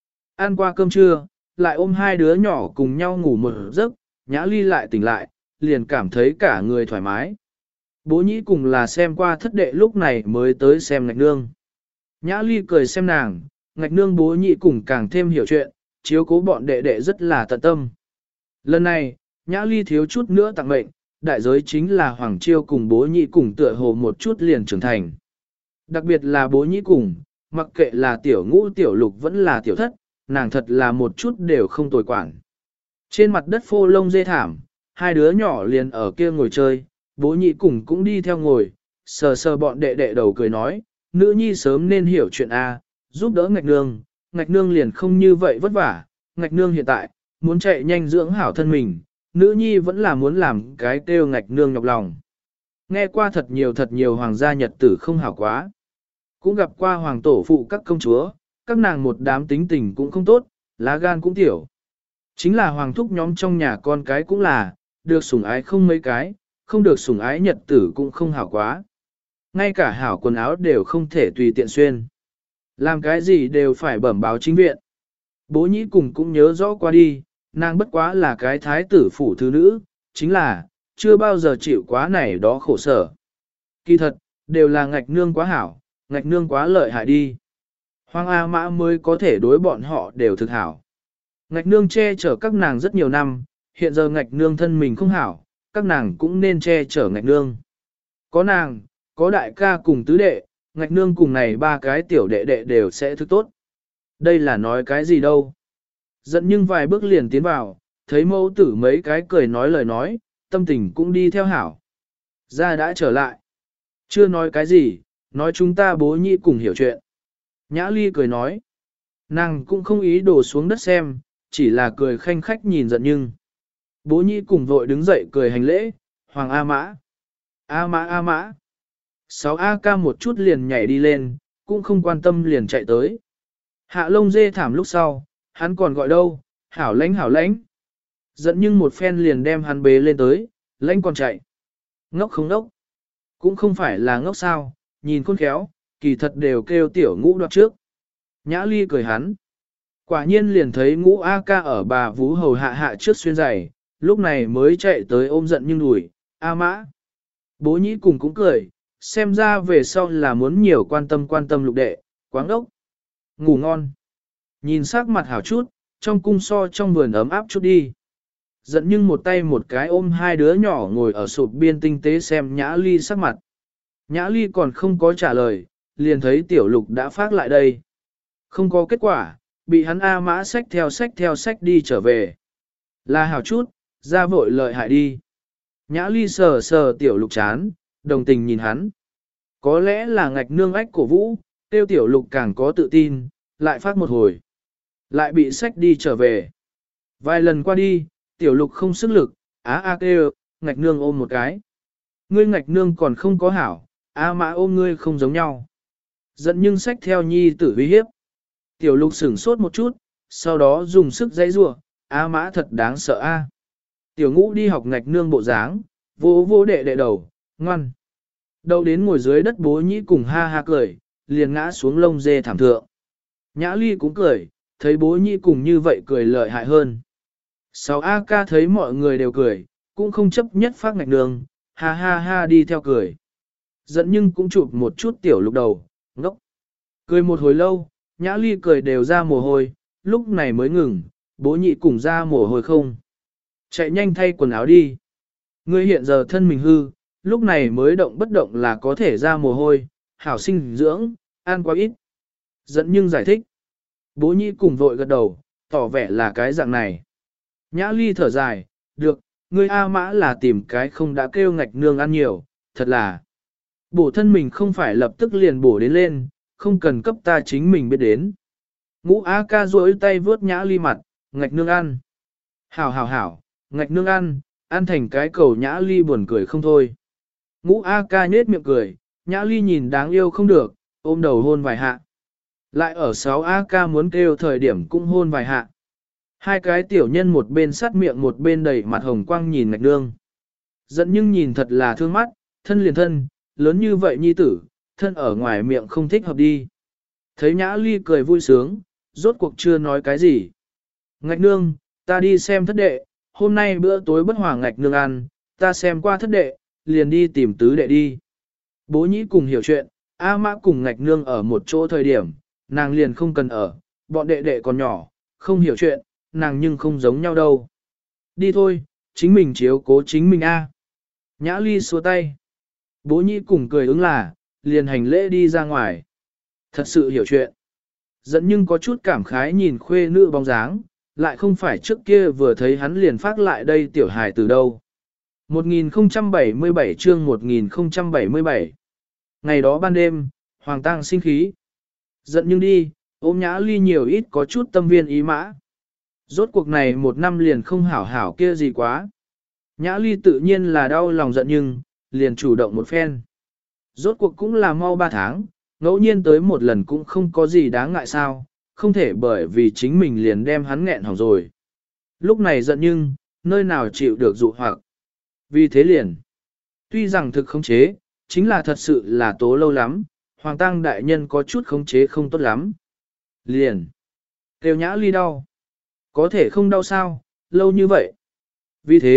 Ăn qua cơm trưa, lại ôm hai đứa nhỏ cùng nhau ngủ một giấc, Nhã Ly lại tỉnh lại, liền cảm thấy cả người thoải mái. Bố nhĩ cùng là xem qua thất đệ lúc này mới tới xem Ngạch nương. Nhã Ly cười xem nàng, Ngạch nương bố nhĩ cùng càng thêm hiểu chuyện, chiếu cố bọn đệ đệ rất là tận tâm. Lần này, Nhã Ly thiếu chút nữa tặng mệnh, đại giới chính là Hoàng Chiêu cùng bố nhĩ cùng tựa hồ một chút liền trưởng thành. Đặc biệt là bố nhĩ cùng, mặc kệ là tiểu ngũ tiểu lục vẫn là tiểu thất, nàng thật là một chút đều không tồi quản. Trên mặt đất phô lông dê thảm, hai đứa nhỏ liền ở kia ngồi chơi, bố nhĩ cùng cũng đi theo ngồi, sờ sờ bọn đệ đệ đầu cười nói, nữ nhi sớm nên hiểu chuyện A, giúp đỡ Ngạch nương liền không như vậy vất vả, Ngạch nương hiện tại, muốn chạy nhanh dưỡng hảo thân mình, nữ nhi vẫn là muốn làm cái kêu Ngạch nương nhọc lòng. Nghe qua thật nhiều hoàng gia nhật tử không hảo quá. Cũng gặp qua hoàng tổ phụ các công chúa, các nàng một đám tính tình cũng không tốt, lá gan cũng tiểu. Chính là hoàng thúc nhóm trong nhà con cái cũng là, được sủng ái không mấy cái, không được sủng ái nhật tử cũng không hảo quá. Ngay cả hảo quần áo đều không thể tùy tiện xuyên. Làm cái gì đều phải bẩm báo chính viện. Bố nhĩ cùng cũng nhớ rõ qua đi, nàng bất quá là cái thái tử phủ thứ nữ, chính là, chưa bao giờ chịu quá này đó khổ sở. Kỳ thật, đều là ngạch nương quá hảo, ngạch nương quá lợi hại đi. Hoàng A Mã mới có thể đối bọn họ đều thực hảo. Ngạch nương che chở các nàng rất nhiều năm, hiện giờ ngạch nương thân mình không hảo, các nàng cũng nên che chở ngạch nương. Có nàng, có đại ca cùng tứ đệ, ngạch nương cùng này ba cái tiểu đệ đệ đều sẽ thức tốt. Đây là nói cái gì đâu. Giận nhưng vài bước liền tiến vào, thấy mẫu tử mấy cái cười nói lời nói, tâm tình cũng đi theo hảo. Ra đã trở lại. Chưa nói cái gì, nói chúng ta bố nhị cùng hiểu chuyện. Nhã Ly cười nói. Nàng cũng không ý đổ xuống đất xem, chỉ là cười khanh khách nhìn giận nhưng. Bố nhị cùng vội đứng dậy cười hành lễ, Hoàng A Mã. A Mã A Mã. 6A ca một chút liền nhảy đi lên, cũng không quan tâm liền chạy tới. Hạ lông dê thảm lúc sau, hắn còn gọi đâu, hảo lãnh hảo lãnh. Giận nhưng một phen liền đem hắn bế lên tới, lãnh còn chạy. Ngốc không ngốc. Cũng không phải là ngốc sao, nhìn khôn khéo, kỳ thật đều kêu tiểu ngũ đoạt trước. Nhã Ly cười hắn. Quả nhiên liền thấy ngũ A ca ở bà vú hầu hạ hạ trước xuyên giày, lúc này mới chạy tới ôm giận nhưng đùi, A Mã. Bố nhĩ cùng cũng cười, xem ra về sau là muốn nhiều quan tâm lục đệ, quáng ốc. Ngủ ngon. Nhìn sắc mặt hảo chút, trong cung so trong vườn ấm áp chút đi. Giận nhưng một tay một cái ôm hai đứa nhỏ ngồi ở sụp biên tinh tế xem Nhã Ly sắc mặt. Nhã Ly còn không có trả lời, liền thấy tiểu lục đã phát lại đây. Không có kết quả, bị hắn A Mã xách theo sách đi trở về. Là hảo chút, ra vội lợi hại đi. Nhã Ly sờ sờ tiểu lục chán, đồng tình nhìn hắn. Có lẽ là ngạch nương ách cổ vũ, tiêu tiểu lục càng có tự tin, lại phát một hồi. Lại bị xách đi trở về. Vài lần qua đi, tiểu lục không sức lực, kêu, ngạch nương ôm một cái. Ngươi ngạch nương còn không có hảo, A Mã ôm ngươi không giống nhau. Giận nhưng xách theo nhi tử uy hiếp. Tiểu lục sửng sốt một chút, sau đó dùng sức dãy rủa, A Mã thật đáng sợ a. Tiểu ngũ đi học ngạch nương bộ dáng, vô đệ đệ đầu, ngoan. Đầu đến ngồi dưới đất bố nhĩ cùng ha ha cười, liền ngã xuống lông dê thảm thượng. Nhã Ly cũng cười, thấy bố nhĩ cùng như vậy cười lợi hại hơn. 6A ca thấy mọi người đều cười, cũng không chấp nhất phát ngạch nương, ha ha ha đi theo cười. Giận nhưng cũng chụp một chút tiểu lục đầu, ngốc. Cười một hồi lâu, Nhã Ly cười đều ra mồ hôi, lúc này mới ngừng, bố nhị cùng ra mồ hôi không. Chạy nhanh thay quần áo đi. Ngươi hiện giờ thân mình hư, lúc này mới động bất động là có thể ra mồ hôi, hảo sinh dưỡng, ăn quá ít. Giận nhưng giải thích. Bố nhị cùng vội gật đầu, tỏ vẻ là cái dạng này. Nhã Ly thở dài, được, ngươi A Mã là tìm cái không đã kêu ngạch nương ăn nhiều, thật là. Bổ thân mình không phải lập tức liền bổ đến lên, không cần cấp ta chính mình biết đến. Ngũ A ca duỗi tay vướt Nhã Ly mặt, ngạch nương ăn. Hảo, ngạch nương ăn thành cái cầu. Nhã Ly buồn cười không thôi. Ngũ A ca nhết miệng cười, Nhã Ly nhìn đáng yêu không được, ôm đầu hôn vài hạ. Lại ở 6 A ca muốn kêu thời điểm cũng hôn vài hạ. Hai cái tiểu nhân một bên sát miệng một bên đầy mặt hồng quang nhìn ngạch nương. Giận nhưng nhìn thật là thương mắt, thân liền thân, lớn như vậy nhi tử, thân ở ngoài miệng không thích hợp đi. Thấy Nhã Ly cười vui sướng, rốt cuộc chưa nói cái gì. Ngạch nương, ta đi xem thất đệ, hôm nay bữa tối bất hòa ngạch nương ăn, ta xem qua thất đệ, liền đi tìm tứ đệ đi. Bố nhĩ cùng hiểu chuyện, A Mã cùng ngạch nương ở một chỗ thời điểm, nàng liền không cần ở, bọn đệ đệ còn nhỏ, không hiểu chuyện, nàng nhưng không giống nhau đâu. Đi thôi, chính mình chiếu cố chính mình a. Nhã Ly xua tay. Bố nhĩ cùng cười ứng là, liền hành lễ đi ra ngoài. Thật sự hiểu chuyện. Giận nhưng có chút cảm khái nhìn khuê nữ bóng dáng, lại không phải trước kia vừa thấy hắn liền phát lại đây tiểu hài từ đâu. 1077 chương 1077. Ngày đó ban đêm, Hoàng tang sinh khí. Giận nhưng đi, ôm Nhã Ly nhiều ít có chút tâm viên ý mã. Rốt cuộc này một năm liền không hảo hảo kia gì quá. Nhã Ly tự nhiên là đau lòng giận nhưng, liền chủ động một phen. Rốt cuộc cũng là mau 3 tháng, ngẫu nhiên tới một lần cũng không có gì đáng ngại sao, không thể bởi vì chính mình liền đem hắn nghẹn hỏng rồi. Lúc này giận nhưng, nơi nào chịu được dụ hoặc. Vì thế liền, tuy rằng thực khống chế, chính là thật sự là tố lâu lắm, Hoàng tang đại nhân có chút khống chế không tốt lắm. Liền, kêu Nhã Ly đau. Có thể không đau sao, lâu như vậy. Vì thế,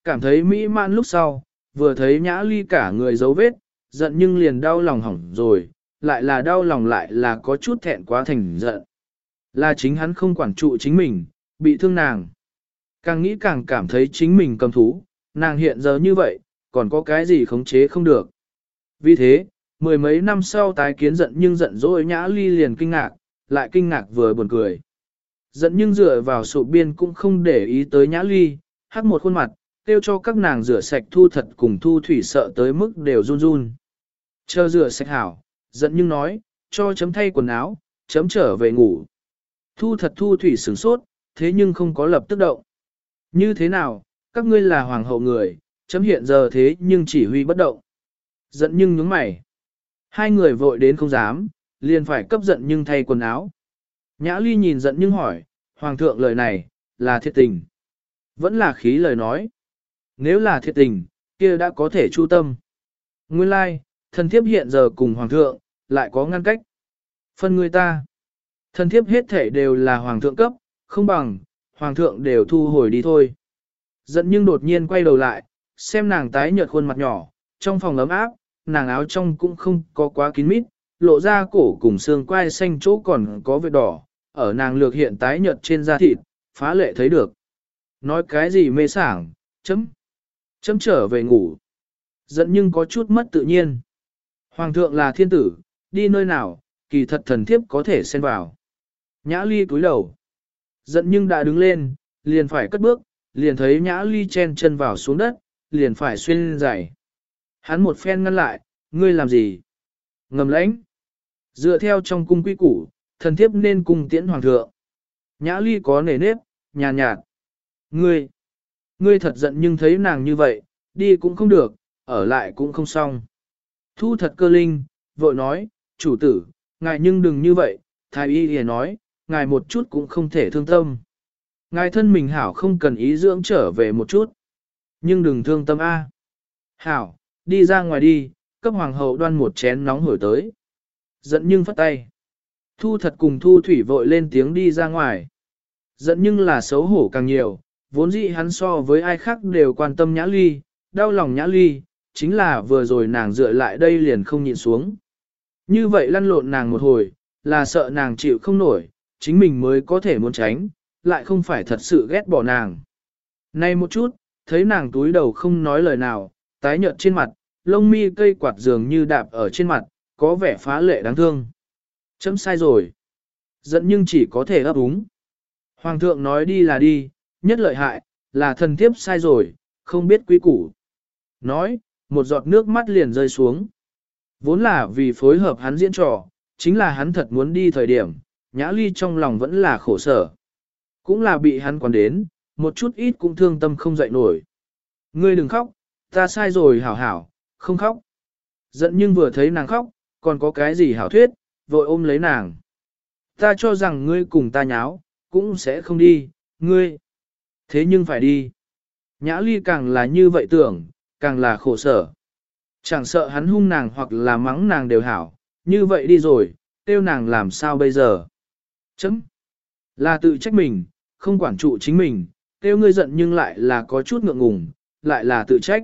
cảm thấy mỹ mãn lúc sau, vừa thấy Nhã Ly cả người dấu vết, giận nhưng liền đau lòng hỏng rồi, lại là đau lòng lại là có chút thẹn quá thành giận. Là chính hắn không quản trụ chính mình, bị thương nàng. Càng nghĩ càng cảm thấy chính mình cầm thú, nàng hiện giờ như vậy, còn có cái gì khống chế không được. Vì thế, mười mấy năm sau tái kiến giận nhưng giận dỗi Nhã Ly liền kinh ngạc, lại kinh ngạc vừa buồn cười. Giận nhưng dựa vào sụp biên cũng không để ý tới Nhã Ly, hắc một khuôn mặt, kêu cho các nàng rửa sạch Thu Thật cùng Thu Thủy sợ tới mức đều run run. Chờ rửa sạch hảo, giận nhưng nói, cho chấm thay quần áo, chấm trở về ngủ. Thu Thật Thu Thủy sửng sốt, thế nhưng không có lập tức động. Như thế nào, các ngươi là hoàng hậu người, chấm hiện giờ thế nhưng chỉ huy bất động. Giận nhưng nhướng mày. Hai người vội đến không dám, liền phải cấp giận nhưng thay quần áo. Nhã Ly nhìn giận nhưng hỏi, hoàng thượng lời này, là thiệt tình. Vẫn là khí lời nói. Nếu là thiệt tình, kia đã có thể chu tâm. Nguyên lai, thần thiếp hiện giờ cùng hoàng thượng, lại có ngăn cách. Phân người ta. Thần thiếp hết thể đều là hoàng thượng cấp, không bằng, hoàng thượng đều thu hồi đi thôi. Giận nhưng đột nhiên quay đầu lại, xem nàng tái nhợt khuôn mặt nhỏ, trong phòng ấm áp, nàng áo trong cũng không có quá kín mít, lộ ra cổ cùng xương quai xanh chỗ còn có vết đỏ, ở nàng lược hiện tái nhợt trên da thịt, phá lệ thấy được. Nói cái gì mê sảng, chấm trở về ngủ. Giận nhưng có chút mất tự nhiên. Hoàng thượng là thiên tử, đi nơi nào, kỳ thật thần thiếp có thể xen vào. Nhã Ly cúi đầu. Giận nhưng đã đứng lên, liền phải cất bước, liền thấy Nhã Ly chen chân vào xuống đất, liền phải xuyên giày. Hắn một phen ngăn lại, ngươi làm gì? Ngầm lãnh. Dựa theo trong cung quy củ, thần thiếp nên cung tiễn hoàng thượng. Nhã Ly có nề nếp, nhàn nhạt. Ngươi thật giận nhưng thấy nàng như vậy, đi cũng không được, ở lại cũng không xong. Thu Thật cơ linh, vội nói, chủ tử, ngài nhưng đừng như vậy, thái y hề nói, ngài một chút cũng không thể thương tâm. Ngài thân mình hảo không cần ý dưỡng trở về một chút. Nhưng đừng thương tâm A. Hảo, đi ra ngoài đi, cấp hoàng hậu đoan một chén nóng hổi tới. Giận nhưng phất tay. Thu Thật cùng Thu Thủy vội lên tiếng đi ra ngoài. Giận nhưng là xấu hổ càng nhiều, vốn dĩ hắn so với ai khác đều quan tâm Nhã Ly, đau lòng Nhã Ly, chính là vừa rồi nàng dựa lại đây liền không nhịn xuống. Như vậy lăn lộn nàng một hồi, là sợ nàng chịu không nổi, chính mình mới có thể muốn tránh, lại không phải thật sự ghét bỏ nàng. Nay một chút, thấy nàng túi đầu không nói lời nào, tái nhợt trên mặt, lông mi cây quạt dường như đạp ở trên mặt, có vẻ phá lệ đáng thương. Chấm sai rồi. Giận nhưng chỉ có thể ấp úng. Hoàng thượng nói đi là đi, nhất lợi hại, là thần thiếp sai rồi, không biết quý củ. Nói, một giọt nước mắt liền rơi xuống. Vốn là vì phối hợp hắn diễn trò, chính là hắn thật muốn đi thời điểm, Nhã Ly trong lòng vẫn là khổ sở. Cũng là bị hắn quản đến, một chút ít cũng thương tâm không dậy nổi. Ngươi đừng khóc, ta sai rồi hảo hảo, không khóc. Giận nhưng vừa thấy nàng khóc, còn có cái gì hảo thuyết, vội ôm lấy nàng. Ta cho rằng ngươi cùng ta nháo, cũng sẽ không đi, ngươi. Thế nhưng phải đi. Nhã Ly càng là như vậy tưởng, càng là khổ sở. Chẳng sợ hắn hung nàng hoặc là mắng nàng đều hảo, như vậy đi rồi, tiêu nàng làm sao bây giờ. Chấm. Là tự trách mình, không quản trụ chính mình, tiêu ngươi giận nhưng lại là có chút ngượng ngùng, lại là tự trách.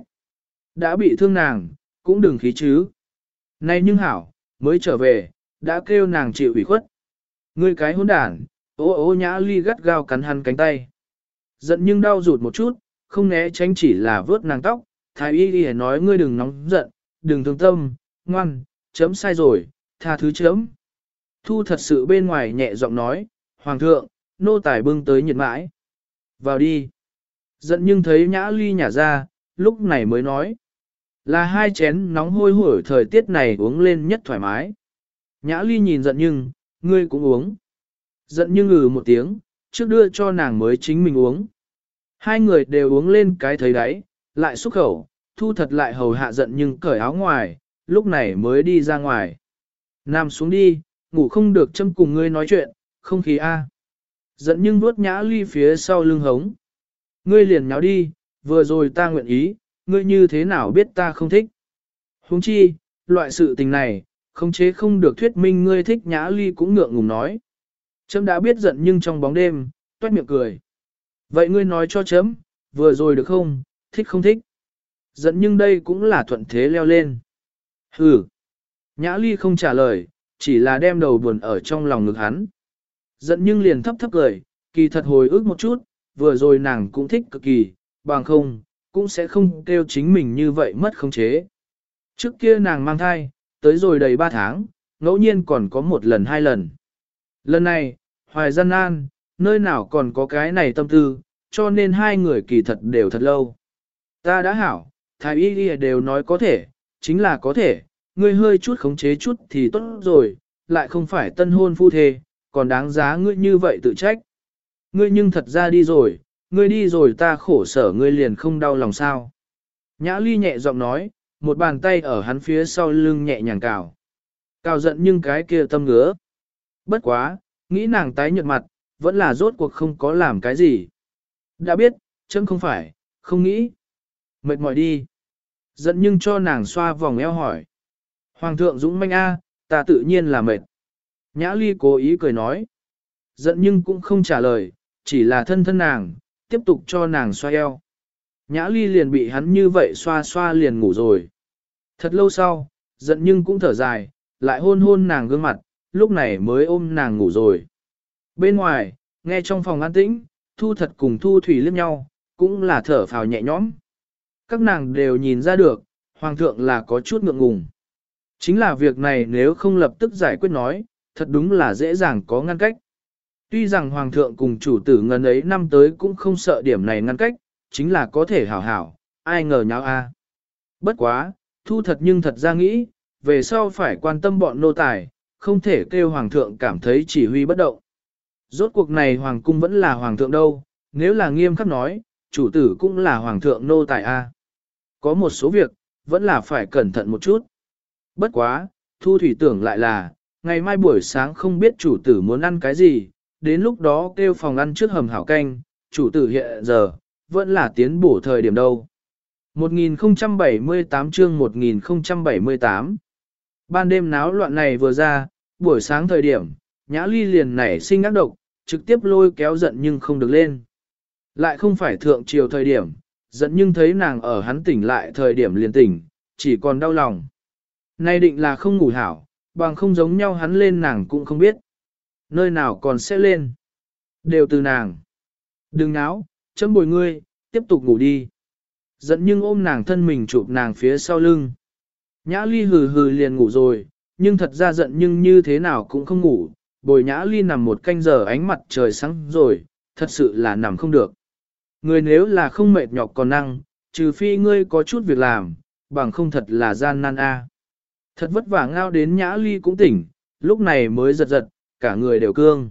Đã bị thương nàng, cũng đừng khí chứ. Nay nhưng hảo, mới trở về, đã kêu nàng chịu ủy khuất. Ngươi cái hỗn đản, ô Nhã Ly gắt gao cắn hắn cánh tay. Giận nhưng đau rụt một chút, không né tránh chỉ là vớt nàng tóc. Thái y đi nói ngươi đừng nóng giận, đừng thương tâm, ngoan, chấm sai rồi, tha thứ chấm. Thu thật sự bên ngoài nhẹ giọng nói, Hoàng thượng, nô tài bưng tới nhiệt mãi. Vào đi. Giận nhưng thấy Nhã Ly nhả ra, lúc này mới nói. Là hai chén nóng hôi hổi thời tiết này uống lên nhất thoải mái. Nhã Ly nhìn giận nhưng, ngươi cũng uống. Giận nhưng ngừ một tiếng, trước đưa cho nàng mới chính mình uống. Hai người đều uống lên cái thấy đáy, lại xúc khẩu, Thu thật lại hầu hạ giận nhưng cởi áo ngoài, lúc này mới đi ra ngoài. Nằm xuống đi, ngủ không được châm cùng ngươi nói chuyện, không khí a. Giận nhưng vuốt Nhã Ly phía sau lưng hống. Ngươi liền nháo đi, vừa rồi ta nguyện ý, ngươi như thế nào biết ta không thích. Huống chi, loại sự tình này, khống chế không được thuyết minh ngươi thích. Nhã Ly cũng ngượng ngùng nói. Chấm đã biết giận nhưng trong bóng đêm, toét miệng cười. Vậy ngươi nói cho chấm, vừa rồi được không, thích không thích. Giận nhưng đây cũng là thuận thế leo lên. Hừ. Nhã Ly không trả lời, chỉ là đem đầu buồn ở trong lòng ngực hắn. Giận nhưng liền thấp thấp cười, kỳ thật hồi ức một chút, vừa rồi nàng cũng thích cực kỳ, bằng không, cũng sẽ không kêu chính mình như vậy mất khống chế. Trước kia nàng mang thai, tới rồi đầy 3 tháng, ngẫu nhiên còn có một lần 2 lần. Lần này, hoài gian nan, nơi nào còn có cái này tâm tư, cho nên hai người kỳ thật đều thật lâu. Ta đã hảo, thái y đều nói có thể, chính là có thể, ngươi hơi chút khống chế chút thì tốt rồi, lại không phải tân hôn phu thê, còn đáng giá ngươi như vậy tự trách. Ngươi nhưng thật ra đi rồi, ngươi đi rồi ta khổ sở ngươi liền không đau lòng sao. Nhã Ly nhẹ giọng nói, một bàn tay ở hắn phía sau lưng nhẹ nhàng cào. Cào giận nhưng cái kia tâm ngứa. Bất quá, nghĩ nàng tái nhợt mặt, vẫn là rốt cuộc không có làm cái gì. Đã biết, chấm không phải, không nghĩ. Mệt mỏi đi. Giận nhưng cho nàng xoa vòng eo hỏi. Hoàng thượng dũng manh a, ta tự nhiên là mệt. Nhã Ly cố ý cười nói. Giận nhưng cũng không trả lời, chỉ là thân thân nàng, tiếp tục cho nàng xoa eo. Nhã Ly liền bị hắn như vậy xoa xoa liền ngủ rồi. Thật lâu sau, giận nhưng cũng thở dài, lại hôn hôn nàng gương mặt, lúc này mới ôm nàng ngủ rồi. Bên ngoài, nghe trong phòng an tĩnh, Thu Thật cùng Thu Thủy liếc nhau, cũng là thở phào nhẹ nhõm. Các nàng đều nhìn ra được, Hoàng thượng là có chút ngượng ngùng. Chính là việc này nếu không lập tức giải quyết nói, thật đúng là dễ dàng có ngăn cách. Tuy rằng Hoàng thượng cùng chủ tử ngần ấy năm tới cũng không sợ điểm này ngăn cách, chính là có thể hảo hảo, ai ngờ nháo a. Bất quá, Thu Thật nhưng thật ra nghĩ, về sau phải quan tâm bọn nô tài, không thể kêu Hoàng thượng cảm thấy chỉ huy bất động. Rốt cuộc này Hoàng cung vẫn là Hoàng thượng đâu, nếu là nghiêm khắc nói, chủ tử cũng là Hoàng thượng nô tài a. Có một số việc, vẫn là phải cẩn thận một chút. Bất quá, Thu Thủy tưởng lại là, ngày mai buổi sáng không biết chủ tử muốn ăn cái gì, đến lúc đó kêu phòng ăn trước hầm hảo canh, chủ tử hiện giờ, vẫn là tiến bổ thời điểm đâu. 1078 chương 1078 Ban đêm náo loạn này vừa ra, buổi sáng thời điểm, Nhã Ly liền nảy sinh ác độc, trực tiếp lôi kéo giận nhưng không được lên. Lại không phải thượng chiều thời điểm, giận nhưng thấy nàng ở hắn tỉnh lại thời điểm liền tỉnh, chỉ còn đau lòng. Nay định là không ngủ hảo, bằng không giống nhau hắn lên nàng cũng không biết. Nơi nào còn sẽ lên. Đều từ nàng. Đừng náo, chấm bồi ngươi, tiếp tục ngủ đi. Giận nhưng ôm nàng thân mình chụp nàng phía sau lưng. Nhã Ly hừ hừ liền ngủ rồi, nhưng thật ra giận nhưng như thế nào cũng không ngủ. Bồi Nhã Ly nằm một canh giờ ánh mặt trời sáng rồi, thật sự là nằm không được. Người nếu là không mệt nhọc còn năng, trừ phi ngươi có chút việc làm, bằng không thật là gian nan a. Thật vất vả ngao đến Nhã Ly cũng tỉnh, lúc này mới giật giật, cả người đều cương.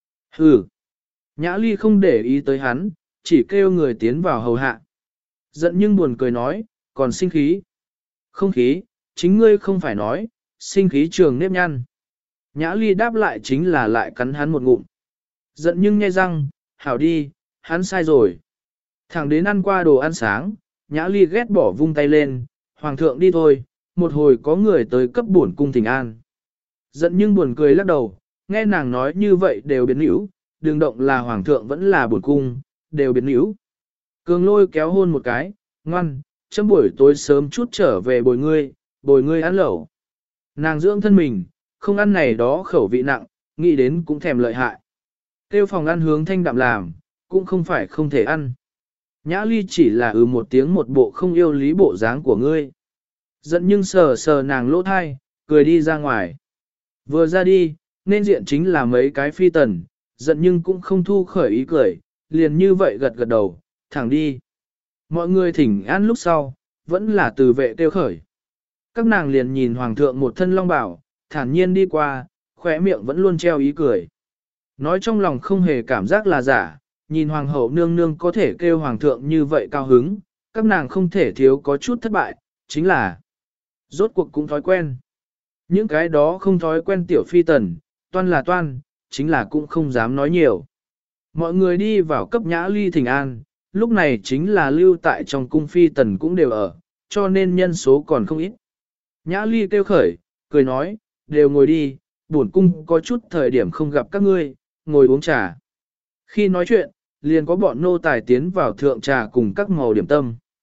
Hừ. Nhã Ly không để ý tới hắn, chỉ kêu người tiến vào hầu hạ. Giận nhưng buồn cười nói, còn sinh khí. Không khí, chính ngươi không phải nói, sinh khí trường nếp nhăn. Nhã Ly đáp lại chính là lại cắn hắn một ngụm. Giận nhưng nghe răng, hảo đi, hắn sai rồi. Thẳng đến ăn qua đồ ăn sáng, Nhã Ly ghét bỏ vung tay lên, Hoàng thượng đi thôi, một hồi có người tới cấp bổn cung thỉnh an. Giận nhưng buồn cười lắc đầu, nghe nàng nói như vậy đều biến hữu, đừng động là Hoàng thượng vẫn là bổn cung, đều biến hữu. Cường lôi kéo hôn một cái, ngoan, chấm buổi tối sớm chút trở về bồi ngươi ăn lẩu. Nàng dưỡng thân mình, không ăn này đó khẩu vị nặng, nghĩ đến cũng thèm lợi hại. Tiêu phòng ăn hướng thanh đạm làm, cũng không phải không thể ăn. Nhã Ly chỉ là một tiếng một bộ không yêu lý bộ dáng của ngươi. Giận nhưng sờ sờ nàng lỗ thai, cười đi ra ngoài. Vừa ra đi, nên diện chính là mấy cái phi tần, giận nhưng cũng không thu khởi ý cười, liền như vậy gật gật đầu, thẳng đi. Mọi người thỉnh an lúc sau, vẫn là từ vệ tiêu khởi. Các nàng liền nhìn hoàng thượng một thân long bào, thản nhiên đi qua, khóe miệng vẫn luôn treo ý cười. Nói trong lòng không hề cảm giác là giả, nhìn hoàng hậu nương nương có thể kêu hoàng thượng như vậy cao hứng, các nàng không thể thiếu có chút thất bại, chính là rốt cuộc cũng thói quen. Những cái đó không thói quen tiểu phi tần, toan là toan, chính là cũng không dám nói nhiều. Mọi người đi vào cấp Nhã Ly thỉnh an, lúc này chính là lưu tại trong cung phi tần cũng đều ở, cho nên nhân số còn không ít. Nhã Ly kêu khởi, cười nói, đều ngồi đi, bổn cung có chút thời điểm không gặp các ngươi, ngồi uống trà. Khi nói chuyện, liền có bọn nô tài tiến vào thượng trà cùng các màu điểm tâm.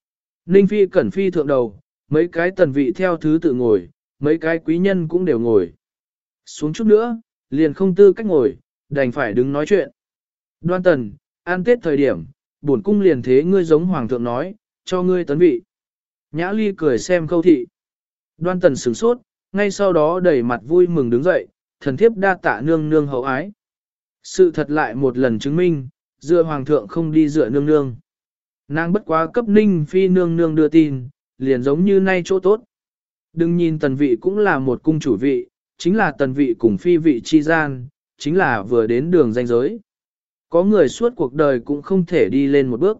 Ninh Phi Cẩn Phi thượng đầu, mấy cái tần vị theo thứ tự ngồi, mấy cái quý nhân cũng đều ngồi. Xuống chút nữa, liền không tư cách ngồi, đành phải đứng nói chuyện. Đoan Tần, an tết thời điểm, bổn cung liền thế ngươi giống hoàng thượng nói, cho ngươi tấn vị. Nhã Ly cười xem Khâu thị. Đoan Tần sửng sốt, ngay sau đó đầy mặt vui mừng đứng dậy, thần thiếp đa tạ nương nương hậu ái. Sự thật lại một lần chứng minh, dựa hoàng thượng không đi dựa nương nương. Nàng bất quá cấp Ninh Phi nương nương đưa tin, liền giống như nay chỗ tốt. Đừng nhìn tần vị cũng là một cung chủ vị, chính là tần vị cùng phi vị chi gian, chính là vừa đến đường ranh giới. Có người suốt cuộc đời cũng không thể đi lên một bước.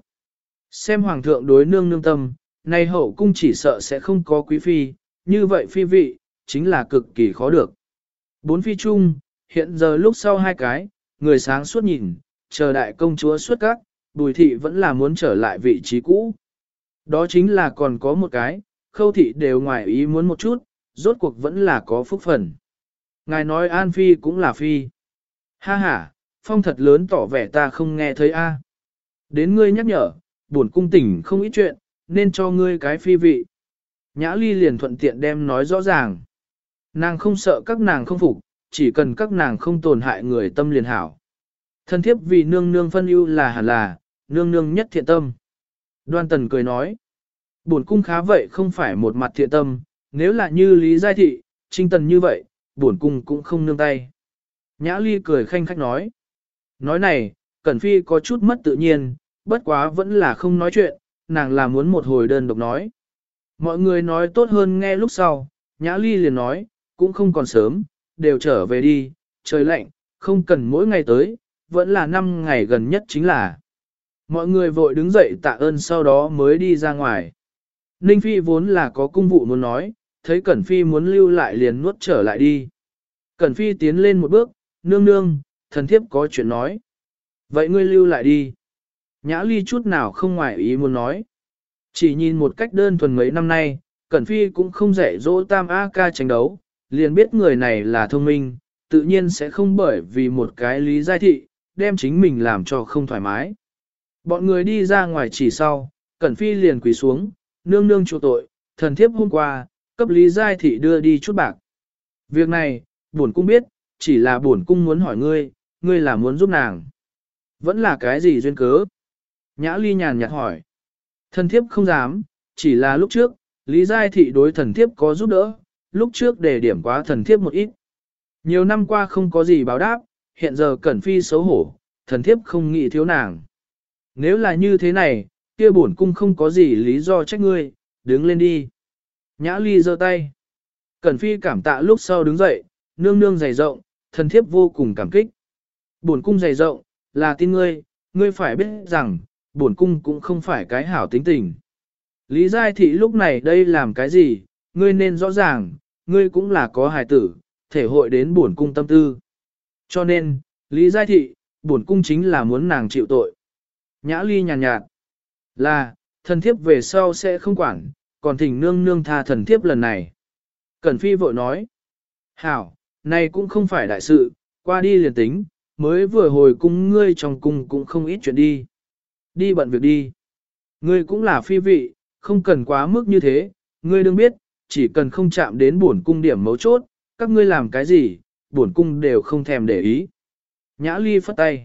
Xem hoàng thượng đối nương nương tâm, nay hậu cung chỉ sợ sẽ không có quý phi, như vậy phi vị, chính là cực kỳ khó được. Bốn phi chung, hiện giờ lúc sau hai cái, người sáng suốt nhìn, chờ đại công chúa xuất các, Bùi thị vẫn là muốn trở lại vị trí cũ. Đó chính là còn có một cái, Khâu thị đều ngoài ý muốn một chút, rốt cuộc vẫn là có phúc phần. Ngài nói An Phi cũng là Phi. Ha ha, phong thật lớn tỏ vẻ ta không nghe thấy a. Đến ngươi nhắc nhở, buồn cung tỉnh không ít chuyện, nên cho ngươi cái phi vị. Nhã Ly liền thuận tiện đem nói rõ ràng. Nàng không sợ các nàng không phục, chỉ cần các nàng không tổn hại người tâm liền hảo. Thân thiếp vì nương nương phân ưu là hẳn là, nương nương nhất thiện tâm. Đoan Tần cười nói, bổn cung khá vậy không phải một mặt thiện tâm, nếu là như Lý Giai Thị, Trinh Tần như vậy, bổn cung cũng không nương tay. Nhã Ly cười khanh khách nói, nói này, Cẩn Phi có chút mất tự nhiên, bất quá vẫn là không nói chuyện, nàng là muốn một hồi đơn độc nói. Mọi người nói tốt hơn nghe lúc sau, Nhã Ly liền nói, cũng không còn sớm, đều trở về đi, trời lạnh, không cần mỗi ngày tới, vẫn là 5 ngày gần nhất chính là. Mọi người vội đứng dậy tạ ơn sau đó mới đi ra ngoài. Ninh Phi vốn là có cung vụ muốn nói, thấy Cẩn Phi muốn lưu lại liền nuốt trở lại đi. Cẩn Phi tiến lên một bước, nương nương, thần thiếp có chuyện nói. Vậy ngươi lưu lại đi. Nhã Ly chút nào không ngoài ý muốn nói. Chỉ nhìn một cách đơn thuần mấy năm nay, Cẩn Phi cũng không dạy dỗ Tam A Ca tranh đấu, liền biết người này là thông minh, tự nhiên sẽ không bởi vì một cái Lý Giai Thị, đem chính mình làm cho không thoải mái. Bọn người đi ra ngoài chỉ sau, Cẩn Phi liền quỳ xuống, nương nương chịu tội, thần thiếp hôm qua, cấp Lý Giai Thị đưa đi chút bạc. Việc này, bổn cung biết, chỉ là bổn cung muốn hỏi ngươi, ngươi là muốn giúp nàng. Vẫn là cái gì duyên cớ? Nhã Ly nhàn nhạt hỏi. Thần thiếp không dám, chỉ là lúc trước, Lý Giai Thị đối thần thiếp có giúp đỡ, lúc trước để điểm quá thần thiếp một ít. Nhiều năm qua không có gì báo đáp, hiện giờ Cẩn Phi xấu hổ, thần thiếp không nghĩ thiếu nàng. Nếu là như thế này, kia bổn cung không có gì lý do trách ngươi, đứng lên đi. Nhã Ly giơ tay. Cẩn Phi cảm tạ lúc sau đứng dậy, nương nương dày rộng, thần thiếp vô cùng cảm kích. Bổn cung dày rộng, là tin ngươi, ngươi phải biết rằng, bổn cung cũng không phải cái hảo tính tình. Lý Giai Thị lúc này đây làm cái gì, ngươi nên rõ ràng, ngươi cũng là có hài tử, thể hội đến bổn cung tâm tư. Cho nên, Lý Giai Thị, bổn cung chính là muốn nàng chịu tội. Nhã Ly nhàn nhạt, là, thần thiếp về sau sẽ không quản, còn thỉnh nương nương tha thần thiếp lần này. Cẩn Phi vội nói, hảo, này cũng không phải đại sự, qua đi liền tính, mới vừa hồi cung ngươi trong cung cũng không ít chuyện đi. Đi bận việc đi. Ngươi cũng là phi vị, không cần quá mức như thế, ngươi đừng biết, chỉ cần không chạm đến bổn cung điểm mấu chốt, các ngươi làm cái gì, bổn cung đều không thèm để ý. Nhã Ly phất tay.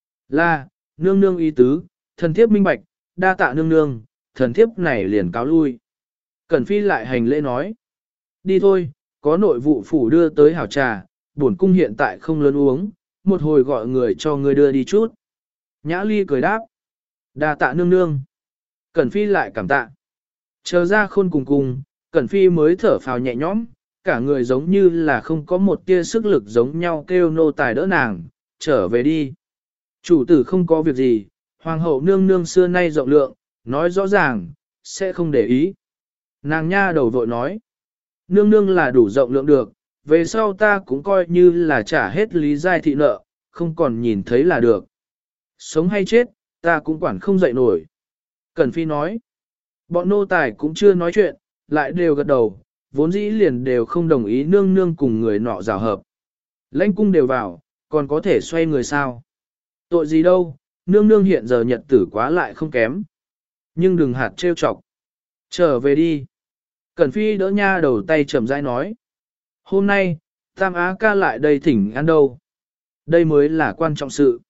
Là, nương nương ý tứ, thần thiếp minh bạch, đa tạ nương nương, thần thiếp này liền cáo lui. Cẩn Phi lại hành lễ nói. Đi thôi, có nội vụ phủ đưa tới hảo trà, bổn cung hiện tại không lớn uống, một hồi gọi người cho ngươi đưa đi chút. Nhã Ly cười đáp. Đa tạ nương nương. Cẩn Phi lại cảm tạ. Chờ ra khôn cùng cùng, Cẩn Phi mới thở phào nhẹ nhõm, cả người giống như là không có một tia sức lực giống nhau kêu nô tài đỡ nàng, trở về đi. Chủ tử không có việc gì, hoàng hậu nương nương xưa nay rộng lượng, nói rõ ràng, sẽ không để ý. Nàng nha đầu vội nói, nương nương là đủ rộng lượng được, về sau ta cũng coi như là trả hết Lý Giai Thị nợ, không còn nhìn thấy là được. Sống hay chết, ta cũng quản không dậy nổi. Cẩn Phi nói, bọn nô tài cũng chưa nói chuyện, lại đều gật đầu, vốn dĩ liền đều không đồng ý nương nương cùng người nọ rào hợp. Lãnh cung đều vào, còn có thể xoay người sao? Tội gì đâu, nương nương hiện giờ nhật tử quá lại không kém. Nhưng đừng hạt trêu chọc. Trở về đi. Cẩn Phi đỡ nha đầu tay chậm rãi nói. Hôm nay, Tam Á ca lại đây thỉnh ăn đâu. Đây mới là quan trọng sự.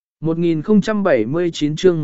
1079 chương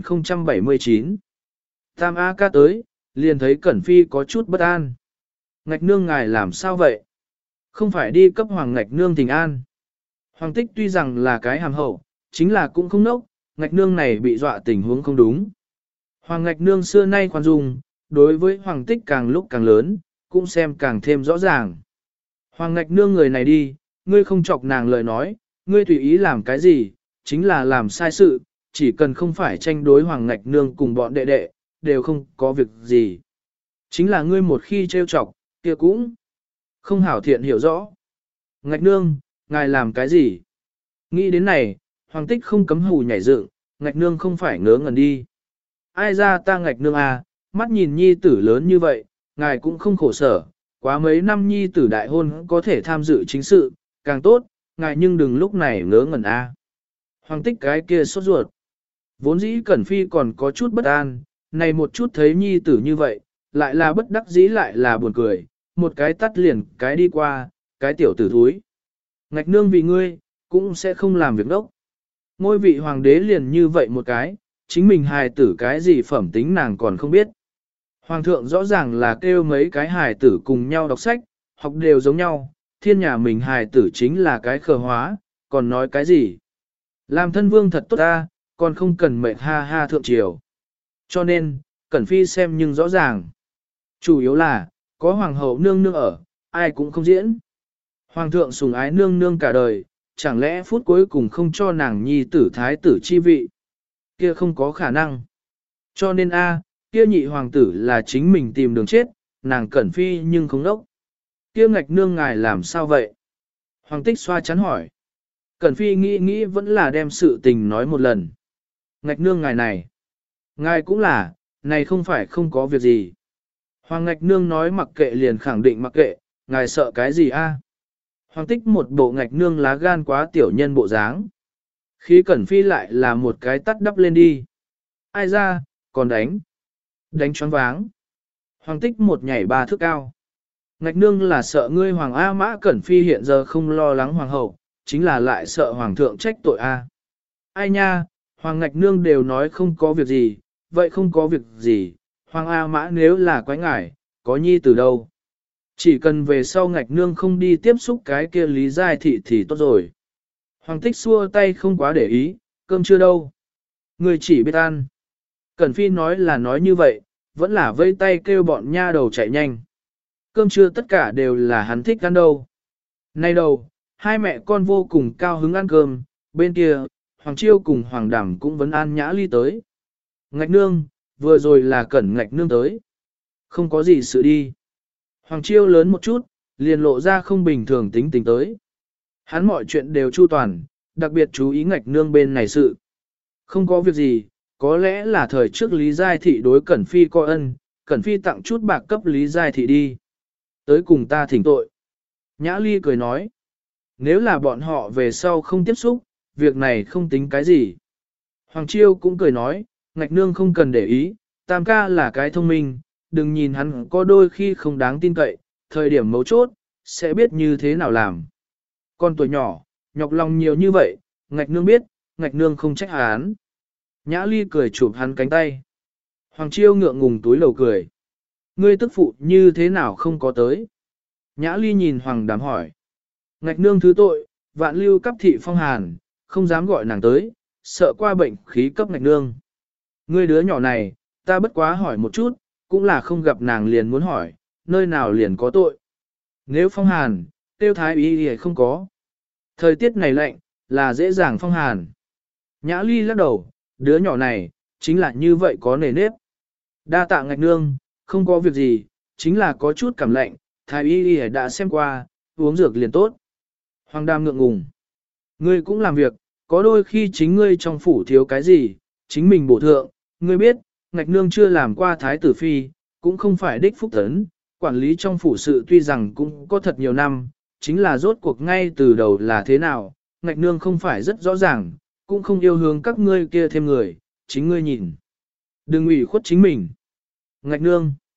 1079. Tam Á ca tới, liền thấy Cẩn Phi có chút bất an. Ngạch nương ngài làm sao vậy? Không phải đi cấp hoàng ngạch nương thỉnh an. Hoàng tích tuy rằng là cái hàm hậu, chính là cũng không nốc, ngạch nương này bị dọa tình huống không đúng. Hoàng ngạch nương xưa nay khoan dung, đối với hoàng tích càng lúc càng lớn, cũng xem càng thêm rõ ràng. Hoàng ngạch nương người này đi, ngươi không chọc nàng lời nói, ngươi tùy ý làm cái gì, chính là làm sai sự, chỉ cần không phải tranh đối hoàng ngạch nương cùng bọn đệ đệ, đều không có việc gì. Chính là ngươi một khi trêu chọc, kia cũng không hảo thiện hiểu rõ. Ngạch nương, ngài làm cái gì? Nghĩ đến này, hoàng tích không cấm hù nhảy dựng, ngạch nương không phải ngớ ngẩn đi. Ai ra ta ngạch nương à, mắt nhìn nhi tử lớn như vậy, ngài cũng không khổ sở, quá mấy năm nhi tử đại hôn có thể tham dự chính sự, càng tốt, ngài nhưng đừng lúc này ngớ ngẩn a. Hoàng tích cái kia sốt ruột. Vốn dĩ Cẩn Phi còn có chút bất an, này một chút thấy nhi tử như vậy, lại là bất đắc dĩ lại là buồn cười, một cái tắt liền cái đi qua, cái tiểu tử thúi. Ngạch nương vì ngươi, cũng sẽ không làm việc đốc. Ngôi vị hoàng đế liền như vậy một cái, chính mình hài tử cái gì phẩm tính nàng còn không biết. Hoàng thượng rõ ràng là kêu mấy cái hài tử cùng nhau đọc sách, học đều giống nhau, thiên nhà mình hài tử chính là cái khờ hóa, còn nói cái gì. Làm thân vương thật tốt ta, còn không cần mệt ha ha thượng triều. Cho nên, Cẩn Phi xem nhưng rõ ràng. Chủ yếu là, có hoàng hậu nương nương ở, ai cũng không diễn. Hoàng thượng sủng ái nương nương cả đời, chẳng lẽ phút cuối cùng không cho nàng nhi tử thái tử chi vị. Kia không có khả năng. Cho nên kia nhị hoàng tử là chính mình tìm đường chết, nàng Cẩn Phi nhưng không đốc. Kia ngạch nương ngài làm sao vậy? Hoàng tích xoa chắn hỏi. Cẩn Phi nghĩ vẫn là đem sự tình nói một lần. Ngạch nương ngài này. Ngài cũng là, này không phải không có việc gì. Hoàng ngạch nương nói mặc kệ liền khẳng định mặc kệ, ngài sợ cái gì a? Hoàng tích một bộ ngạch nương lá gan quá tiểu nhân bộ dáng. Khí Cẩn Phi lại là một cái tắt đắp lên đi. Ai ra, còn đánh. Đánh choáng váng. Hoàng tích một nhảy ba thước cao. Ngạch nương là sợ ngươi Hoàng A Mã Cẩn Phi hiện giờ không lo lắng Hoàng hậu, chính là lại sợ Hoàng thượng trách tội A. Ai nha, Hoàng ngạch nương đều nói không có việc gì, vậy không có việc gì, Hoàng A Mã nếu là quái ngải, có nhi từ đâu. Chỉ cần về sau ngạch nương không đi tiếp xúc cái kia Lý Giai Thị thì tốt rồi. Hoàng tích xua tay không quá để ý, cơm chưa đâu. Người chỉ biết ăn. Cẩn Phi nói là nói như vậy, vẫn là vây tay kêu bọn nha đầu chạy nhanh. Cơm trưa tất cả đều là hắn thích ăn đâu. Nay đầu, hai mẹ con vô cùng cao hứng ăn cơm, bên kia, Hoàng Chiêu cùng Hoàng Đàm cũng vẫn an nhã ly tới. Ngạch nương, vừa rồi là Cẩn ngạch nương tới. Không có gì sự đi. Hoàng Chiêu lớn một chút, liền lộ ra không bình thường tính tình tới. Hắn mọi chuyện đều chu toàn, đặc biệt chú ý ngạch nương bên này sự. Không có việc gì, có lẽ là thời trước Lý Giai Thị đối Cẩn Phi coi ân, Cẩn Phi tặng chút bạc cấp Lý Giai Thị đi. Tới cùng ta thỉnh tội. Nhã Ly cười nói, nếu là bọn họ về sau không tiếp xúc, việc này không tính cái gì. Hoàng Chiêu cũng cười nói, ngạch nương không cần để ý, Tam ca là cái thông minh, đừng nhìn hắn có đôi khi không đáng tin cậy, thời điểm mấu chốt, sẽ biết như thế nào làm. Con tuổi nhỏ, nhọc lòng nhiều như vậy, ngạch nương biết, ngạch nương không trách hắn. Nhã Ly cười chụp hắn cánh tay. Hoàng Chiêu ngượng ngùng túi lầu cười. Ngươi tức phụ như thế nào không có tới? Nhã Ly nhìn Hoàng Đàm hỏi. Ngạch nương thứ tội, vạn lưu cấp thị phong hàn, không dám gọi nàng tới, sợ qua bệnh khí cấp ngạch nương. Ngươi đứa nhỏ này, ta bất quá hỏi một chút, cũng là không gặp nàng liền muốn hỏi, nơi nào liền có tội. Nếu phong hàn, tiêu thái ý thì không có. Thời tiết này lạnh, là dễ dàng phong hàn. Nhã Ly lắc đầu, đứa nhỏ này, chính là như vậy có nề nếp. Đa tạ ngạch nương, không có việc gì, chính là có chút cảm lạnh, thái y đã xem qua, uống dược liền tốt. Hoàng Đam ngượng ngùng. Ngươi cũng làm việc, có đôi khi chính ngươi trong phủ thiếu cái gì, chính mình bổ thượng, ngươi biết, ngạch nương chưa làm qua thái tử phi, cũng không phải đích phúc tấn, quản lý trong phủ sự tuy rằng cũng có thật nhiều năm, chính là rốt cuộc ngay từ đầu là thế nào, ngạch nương không phải rất rõ ràng, cũng không yêu hướng các ngươi kia thêm người, chính ngươi nhìn. Đừng ủy khuất chính mình. Ngạch nương,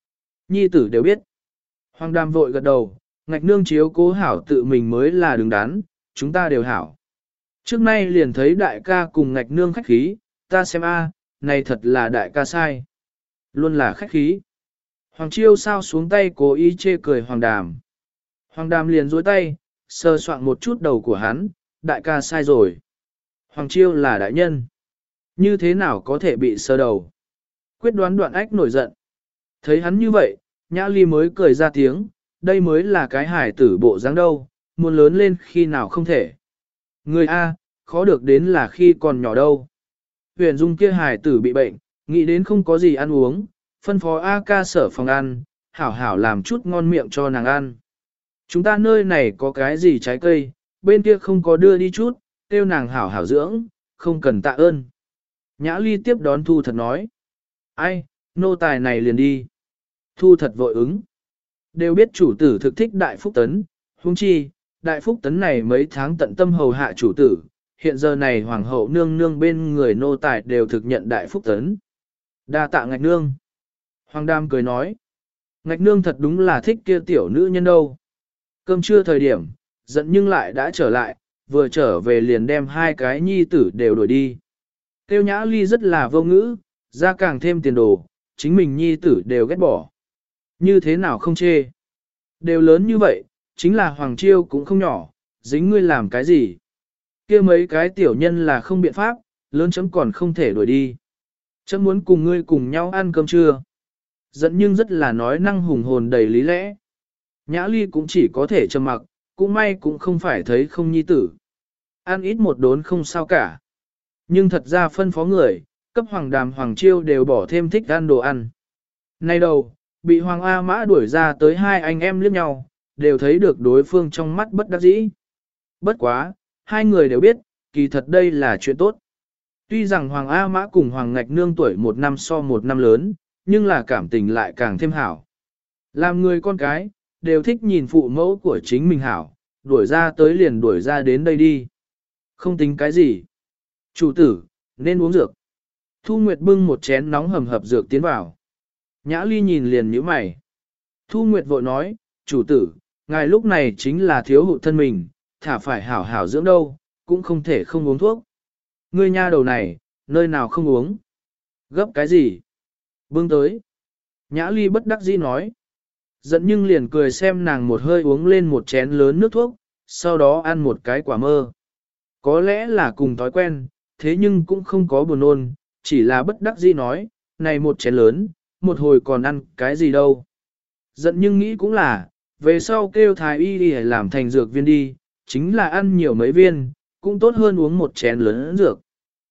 Nhi tử đều biết. Hoàng Đàm vội gật đầu, Ngạch Nương chiếu cố hảo tự mình mới là đứng đắn, chúng ta đều hảo. Trước nay liền thấy đại ca cùng Ngạch Nương khách khí, ta xem a, này thật là đại ca sai. Luôn là khách khí. Hoàng Chiêu sao xuống tay cố ý chê cười Hoàng Đàm. Hoàng Đàm liền dối tay, sơ soạn một chút đầu của hắn, đại ca sai rồi. Hoàng Chiêu là đại nhân. Như thế nào có thể bị sơ đầu? Quyết đoán Đoạn Ách nổi giận. Thấy hắn như vậy, Nhã Ly mới cười ra tiếng, đây mới là cái hải tử bộ dáng đâu, muốn lớn lên khi nào không thể. Người A, khó được đến là khi còn nhỏ đâu. Huyền Dung kia hải tử bị bệnh, nghĩ đến không có gì ăn uống, phân phó A ca sở phòng ăn, hảo hảo làm chút ngon miệng cho nàng ăn. Chúng ta nơi này có cái gì trái cây, bên kia không có đưa đi chút, kêu nàng hảo hảo dưỡng, không cần tạ ơn. Nhã Ly tiếp đón Thu Thật nói. Ai, nô tài này liền đi. Thu Thật vội ứng. Đều biết chủ tử thực thích Đại Phúc Tấn, huống chi, Đại Phúc Tấn này mấy tháng tận tâm hầu hạ chủ tử, hiện giờ này hoàng hậu nương nương bên người nô tài đều thực nhận Đại Phúc Tấn. Đa tạ Ngạch Nương. Hoàng Đam cười nói. Ngạch Nương thật đúng là thích kia tiểu nữ nhân đâu. Cơm trưa thời điểm, giận nhưng lại đã trở lại, vừa trở về liền đem hai cái nhi tử đều đuổi đi. Tiêu Nhã Ly rất là vô ngữ, ra càng thêm tiền đồ, chính mình nhi tử đều ghét bỏ. Như thế nào không chê? Đều lớn như vậy, chính là Hoàng Chiêu cũng không nhỏ, dính ngươi làm cái gì? Kia mấy cái tiểu nhân là không biện pháp, lớn chấm còn không thể đuổi đi. Chấm muốn cùng ngươi cùng nhau ăn cơm trưa. Giận nhưng rất là nói năng hùng hồn đầy lý lẽ. Nhã Ly cũng chỉ có thể trầm mặc, cũng may cũng không phải thấy không nhi tử. Ăn ít một đốn không sao cả. Nhưng thật ra phân phó người, cấp Hoàng Đàm Hoàng Chiêu đều bỏ thêm thích ăn đồ ăn. Nay đầu, bị Hoàng A Mã đuổi ra tới hai anh em liếc nhau, đều thấy được đối phương trong mắt bất đắc dĩ. Bất quá, hai người đều biết, kỳ thật đây là chuyện tốt. Tuy rằng Hoàng A Mã cùng Hoàng Ngạch Nương tuổi một năm so một năm lớn, nhưng là cảm tình lại càng thêm hảo. Làm người con cái, đều thích nhìn phụ mẫu của chính mình hảo, đuổi ra tới liền đuổi ra đến đây đi. Không tính cái gì. Chủ tử, nên uống dược. Thu Nguyệt bưng một chén nóng hầm hập dược tiến vào. Nhã Ly nhìn liền nhíu mày. Thu Nguyệt vội nói, chủ tử, ngài lúc này chính là thiếu hụt thân mình, thả phải hảo hảo dưỡng đâu, cũng không thể không uống thuốc. Ngươi nha đầu này, nơi nào không uống? Gấp cái gì? Bưng tới. Nhã Ly bất đắc dĩ nói. Giận nhưng liền cười xem nàng một hơi uống lên một chén lớn nước thuốc, sau đó ăn một cái quả mơ. Có lẽ là cùng thói quen, thế nhưng cũng không có buồn nôn, chỉ là bất đắc dĩ nói, này một chén lớn, một hồi còn ăn cái gì đâu. Giận nhưng nghĩ cũng là, về sau kêu thái y đi làm thành dược viên đi, chính là ăn nhiều mấy viên, cũng tốt hơn uống một chén lớn dược.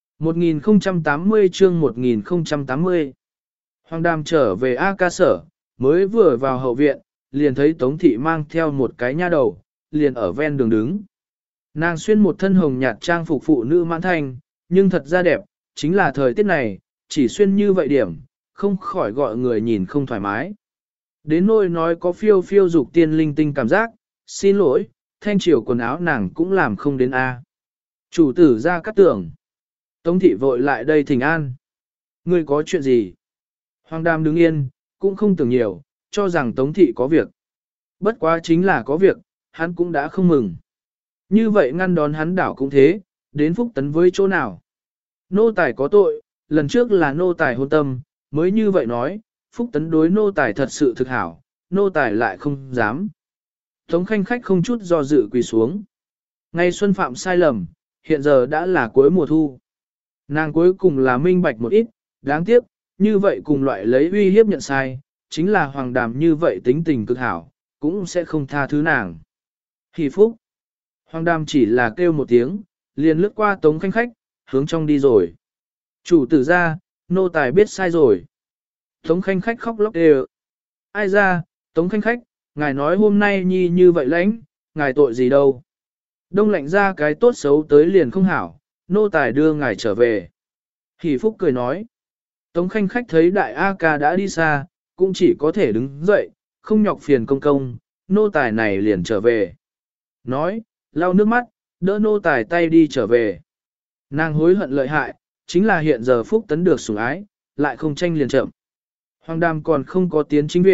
1080 chương 1080 Hoàng Đàm trở về A ca sở, mới vừa vào hậu viện, liền thấy Tống Thị mang theo một cái nha đầu, liền ở ven đường đứng. Nàng xuyên một thân hồng nhạt trang phục phụ nữ mãn thanh, nhưng thật ra đẹp, chính là thời tiết này, chỉ xuyên như vậy điểm, không khỏi gọi người nhìn không thoải mái. Đến nỗi nói có phiêu phiêu dục tiên linh tinh cảm giác, xin lỗi, thanh triều quần áo nàng cũng làm không đến A. Chủ tử ra cắt tưởng. Tống Thị vội lại đây thỉnh an. Ngươi có chuyện gì? Hoàng Đàm đứng yên, cũng không tưởng nhiều, cho rằng Tống Thị có việc. Bất quá chính là có việc, hắn cũng đã không mừng. Như vậy ngăn đón hắn đảo cũng thế, đến Phúc Tấn với chỗ nào. Nô tài có tội, lần trước là nô tài hôn tâm, mới như vậy nói, Phúc Tấn đối nô tài thật sự thực hảo, nô tài lại không dám. Tống Khanh Khách không chút do dự quỳ xuống. Ngày xuân phạm sai lầm, hiện giờ đã là cuối mùa thu. Nàng cuối cùng là minh bạch một ít, đáng tiếc, như vậy cùng loại lấy uy hiếp nhận sai, chính là Hoàng Đàm như vậy tính tình cực hảo, cũng sẽ không tha thứ nàng. Hỷ phúc. Hoàng Đàm chỉ là kêu một tiếng, liền lướt qua Tống Khanh Khách, hướng trong đi rồi. Chủ tử ra, nô tài biết sai rồi. Tống Khanh Khách khóc lóc đều. Ai ra, Tống Khanh Khách, ngài nói hôm nay nhi như vậy lãnh, ngài tội gì đâu. Đông lạnh ra cái tốt xấu tới liền không hảo, nô tài đưa ngài trở về. Hỷ phúc cười nói. Tống Khanh Khách thấy đại A ca đã đi xa, cũng chỉ có thể đứng dậy, không nhọc phiền công công, nô tài này liền trở về. Nói, lau nước mắt, đỡ nô tài tay đi trở về. Nàng hối hận lợi hại, chính là hiện giờ Phúc Tấn được sủng ái, lại không tranh liền chậm. Hoàng Đàm còn không có tiến chính viện,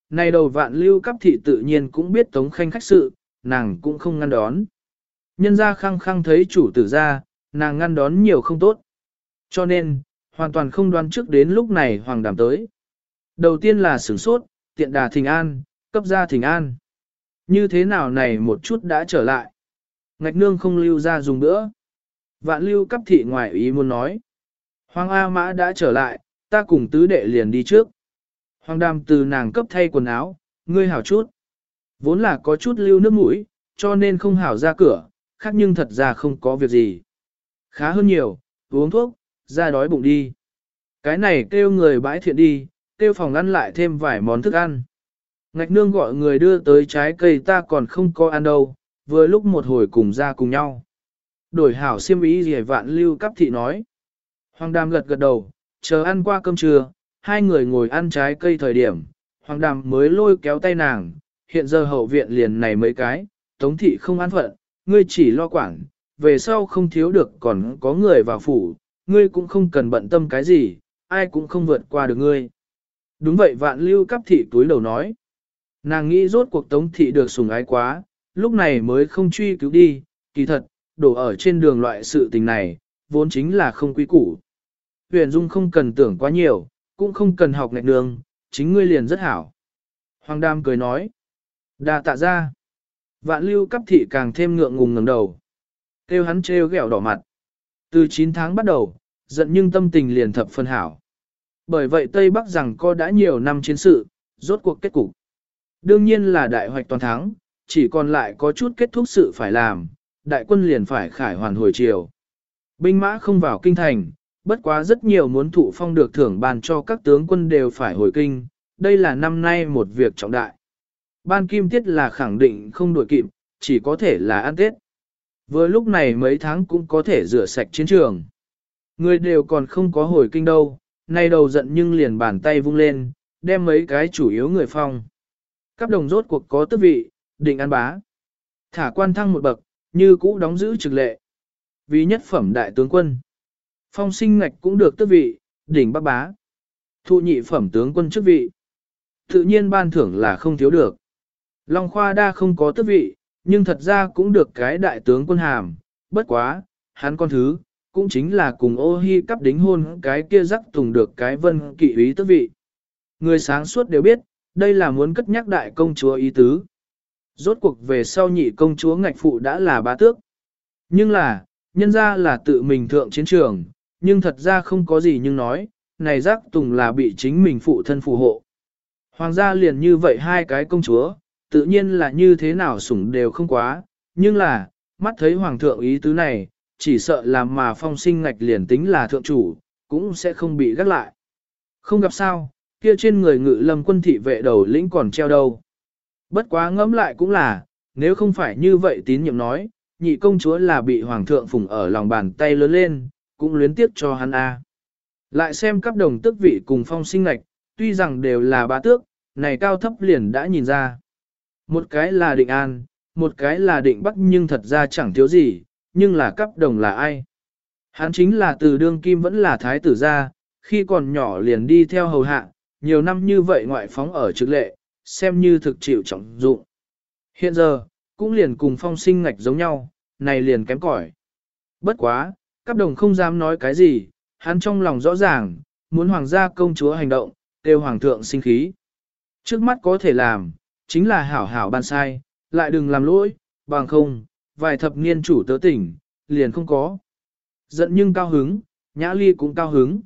Này đầu Vạn Lưu cấp thị tự nhiên cũng biết Tống Khanh khách sự, nàng cũng không ngăn đón. Nhân ra khăng khăng thấy chủ tử ra, nàng ngăn đón nhiều không tốt. Cho nên, hoàn toàn không đoán trước đến lúc này Hoàng Đàm tới. Đầu tiên là sửng sốt, tiện đà thình an, cấp ra thình an. Như thế nào này một chút đã trở lại. Ngạch nương không lưu ra dùng nữa. Vạn Lưu cấp thị ngoài ý muốn nói. Hoàng A Mã đã trở lại, ta cùng tứ đệ liền đi trước. Hoàng Đàm từ nàng cấp thay quần áo, ngươi hảo chút. Vốn là có chút lưu nước mũi, cho nên không hảo ra cửa, khác nhưng thật ra không có việc gì. Khá hơn nhiều, uống thuốc, ra đói bụng đi. Cái này kêu người bãi thiện đi, kêu phòng ăn lại thêm vài món thức ăn. Ngạch nương gọi người đưa tới trái cây ta còn không có ăn đâu, vừa lúc một hồi cùng ra cùng nhau. Đổi hảo xiêm ý gì Vạn Lưu cấp thị nói. Hoàng Đàm gật gật đầu, chờ ăn qua cơm trưa, hai người ngồi ăn trái cây thời điểm, Hoàng Đàm mới lôi kéo tay nàng, hiện giờ hậu viện liền này mấy cái, Tống thị không an phận, ngươi chỉ lo quản, về sau không thiếu được còn có người vào phủ, ngươi cũng không cần bận tâm cái gì, ai cũng không vượt qua được ngươi. Đúng vậy Vạn Lưu cấp thị túi đầu nói. Nàng nghĩ rốt cuộc Tống thị được sủng ái quá, lúc này mới không truy cứu đi, kỳ thật, đổ ở trên đường loại sự tình này, vốn chính là không quý củ. Huyền Dung không cần tưởng quá nhiều, cũng không cần học ngạch đường, chính ngươi liền rất hảo. Hoàng Đam cười nói. Đa tạ ra. Vạn Lưu cấp thị càng thêm ngượng ngùng ngẩng đầu. Kêu hắn trêu ghẹo đỏ mặt. Từ 9 tháng bắt đầu, giận nhưng tâm tình liền thập phân hảo. Bởi vậy Tây Bắc rằng có đã nhiều năm chiến sự, rốt cuộc kết cục. Đương nhiên là đại hoạch toàn thắng, chỉ còn lại có chút kết thúc sự phải làm, đại quân liền phải khải hoàn hồi chiều. Binh mã không vào kinh thành, bất quá rất nhiều muốn thụ phong được thưởng ban cho các tướng quân đều phải hồi kinh, đây là năm nay một việc trọng đại. Ban kim tiết là khẳng định không đổi kịp, chỉ có thể là ăn Tết. Với lúc này mấy tháng cũng có thể rửa sạch chiến trường. Người đều còn không có hồi kinh đâu, nay đầu giận nhưng liền bàn tay vung lên, đem mấy cái chủ yếu người phong. Các đồng rốt cuộc có tước vị, định ăn bá. Thả quan thăng một bậc, như cũ đóng giữ trực lệ. Vì nhất phẩm đại tướng quân. Phong Sinh Ngạch cũng được tước vị, đỉnh bắc bá. Thụ nhị phẩm tướng quân chức vị. Tự nhiên ban thưởng là không thiếu được. Long Khoa Đa không có tước vị, nhưng thật ra cũng được cái đại tướng quân hàm. Bất quá, hắn con thứ, cũng chính là cùng Ô Hi cắp đính hôn cái kia rắc tùng được cái vân kỵ úy tước vị. Người sáng suốt đều biết, đây là muốn cất nhắc đại công chúa ý tứ. Rốt cuộc về sau nhị công chúa Ngạch Phụ đã là bá tước. Nhưng là, nhân ra là tự mình thượng chiến trường, nhưng thật ra không có gì nhưng nói, này giác tùng là bị chính mình phụ thân phù hộ. Hoàng gia liền như vậy hai cái công chúa, tự nhiên là như thế nào sủng đều không quá, nhưng là, mắt thấy hoàng thượng ý tứ này, chỉ sợ làm mà Phong Sinh Ngạch liền tính là thượng chủ, cũng sẽ không bị gác lại. Không gặp sao, kia trên người Ngự Lâm quân thị vệ đầu lĩnh còn treo đâu. Bất quá ngẫm lại cũng là, nếu không phải như vậy tín nhiệm nói, nhị công chúa là bị hoàng thượng phụng ở lòng bàn tay lớn lên, cũng luyến tiếc cho hắn a. Lại xem các đồng tước vị cùng Phong Sinh Ngạch, tuy rằng đều là bá tước, này cao thấp liền đã nhìn ra. Một cái là Định An, một cái là Định Bắc nhưng thật ra chẳng thiếu gì, nhưng là cấp đồng là ai? Hắn chính là từ đương kim vẫn là thái tử gia, khi còn nhỏ liền đi theo hầu hạ, nhiều năm như vậy ngoại phóng ở trực lệ, xem như thực chịu trọng dụng. Hiện giờ, cũng liền cùng Phong Sinh Ngạch giống nhau, này liền kém cỏi. Bất quá, cấp đồng không dám nói cái gì, hắn trong lòng rõ ràng, muốn hoàng gia công chúa hành động, kêu hoàng thượng sinh khí. Trước mắt có thể làm, chính là hảo hảo ban sai, lại đừng làm lỗi, bằng không, vài thập niên chủ tớ tỉnh, liền không có. Giận nhưng cao hứng, Nhã Ly cũng cao hứng.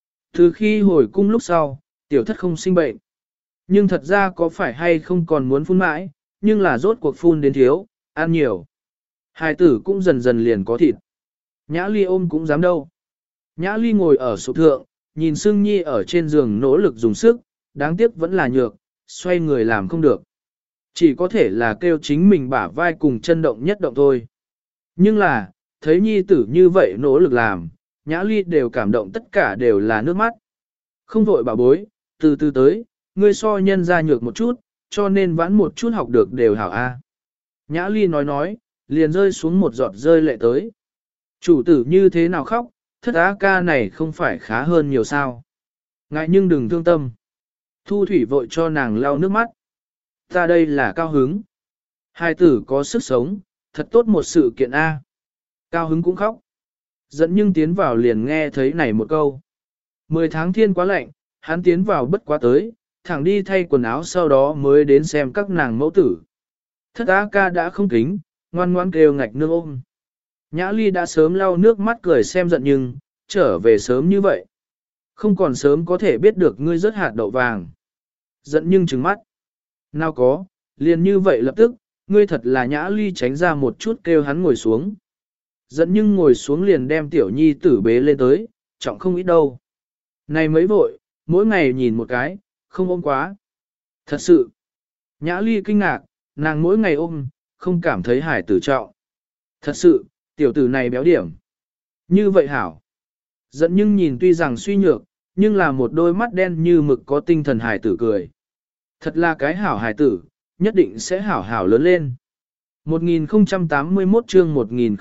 Từ khi hồi cung lúc sau, tiểu thất không sinh bệnh. Nhưng thật ra có phải hay không còn muốn phun mãi, nhưng là rốt cuộc phun đến thiếu, ăn nhiều. Hài tử cũng dần dần liền có thịt. Nhã Ly ôm cũng dám đâu. Nhã Ly ngồi ở sụp thượng, nhìn Sương Nhi ở trên giường nỗ lực dùng sức, đáng tiếc vẫn là nhược, xoay người làm không được. Chỉ có thể là kêu chính mình bả vai cùng chân động nhất động thôi. Nhưng là, thấy Nhi tử như vậy nỗ lực làm, Nhã Ly đều cảm động tất cả đều là nước mắt. Không vội bảo bối, từ từ tới, ngươi so nhân ra nhược một chút, cho nên vãn một chút học được đều hảo a. Nhã Ly nói, liền rơi xuống một giọt rơi lệ tới. Chủ tử như thế nào khóc, thất á ca này không phải khá hơn nhiều sao. Ngại nhưng đừng thương tâm. Thu thủy vội cho nàng lau nước mắt. Ta đây là cao hứng. Hai tử có sức sống, thật tốt một sự kiện A. Cao hứng cũng khóc. Dẫn nhưng tiến vào liền nghe thấy này một câu. 10 tháng thiên quá lạnh, hắn tiến vào bất quá tới, thẳng đi thay quần áo sau đó mới đến xem các nàng mẫu tử. Thất á ca đã không kính, ngoan ngoan kêu ngạch nương ôm. Nhã Ly đã sớm lau nước mắt cười xem giận nhưng, trở về sớm như vậy. Không còn sớm có thể biết được ngươi rớt hạt đậu vàng. Giận nhưng trừng mắt. Nào có, liền như vậy lập tức, ngươi thật là Nhã Ly tránh ra một chút kêu hắn ngồi xuống. Giận nhưng ngồi xuống liền đem tiểu nhi tử bế lên tới, trọng không ít đâu. Này mấy vội, mỗi ngày nhìn một cái, không ôm quá. Thật sự, Nhã Ly kinh ngạc, nàng mỗi ngày ôm, không cảm thấy hải tử trọng. Thật sự, tiểu tử này béo điểm. Như vậy hảo. Giận nhưng nhìn tuy rằng suy nhược, nhưng là một đôi mắt đen như mực có tinh thần hải tử cười. Thật là cái hảo hải tử, nhất định sẽ hảo hảo lớn lên. 1081 chương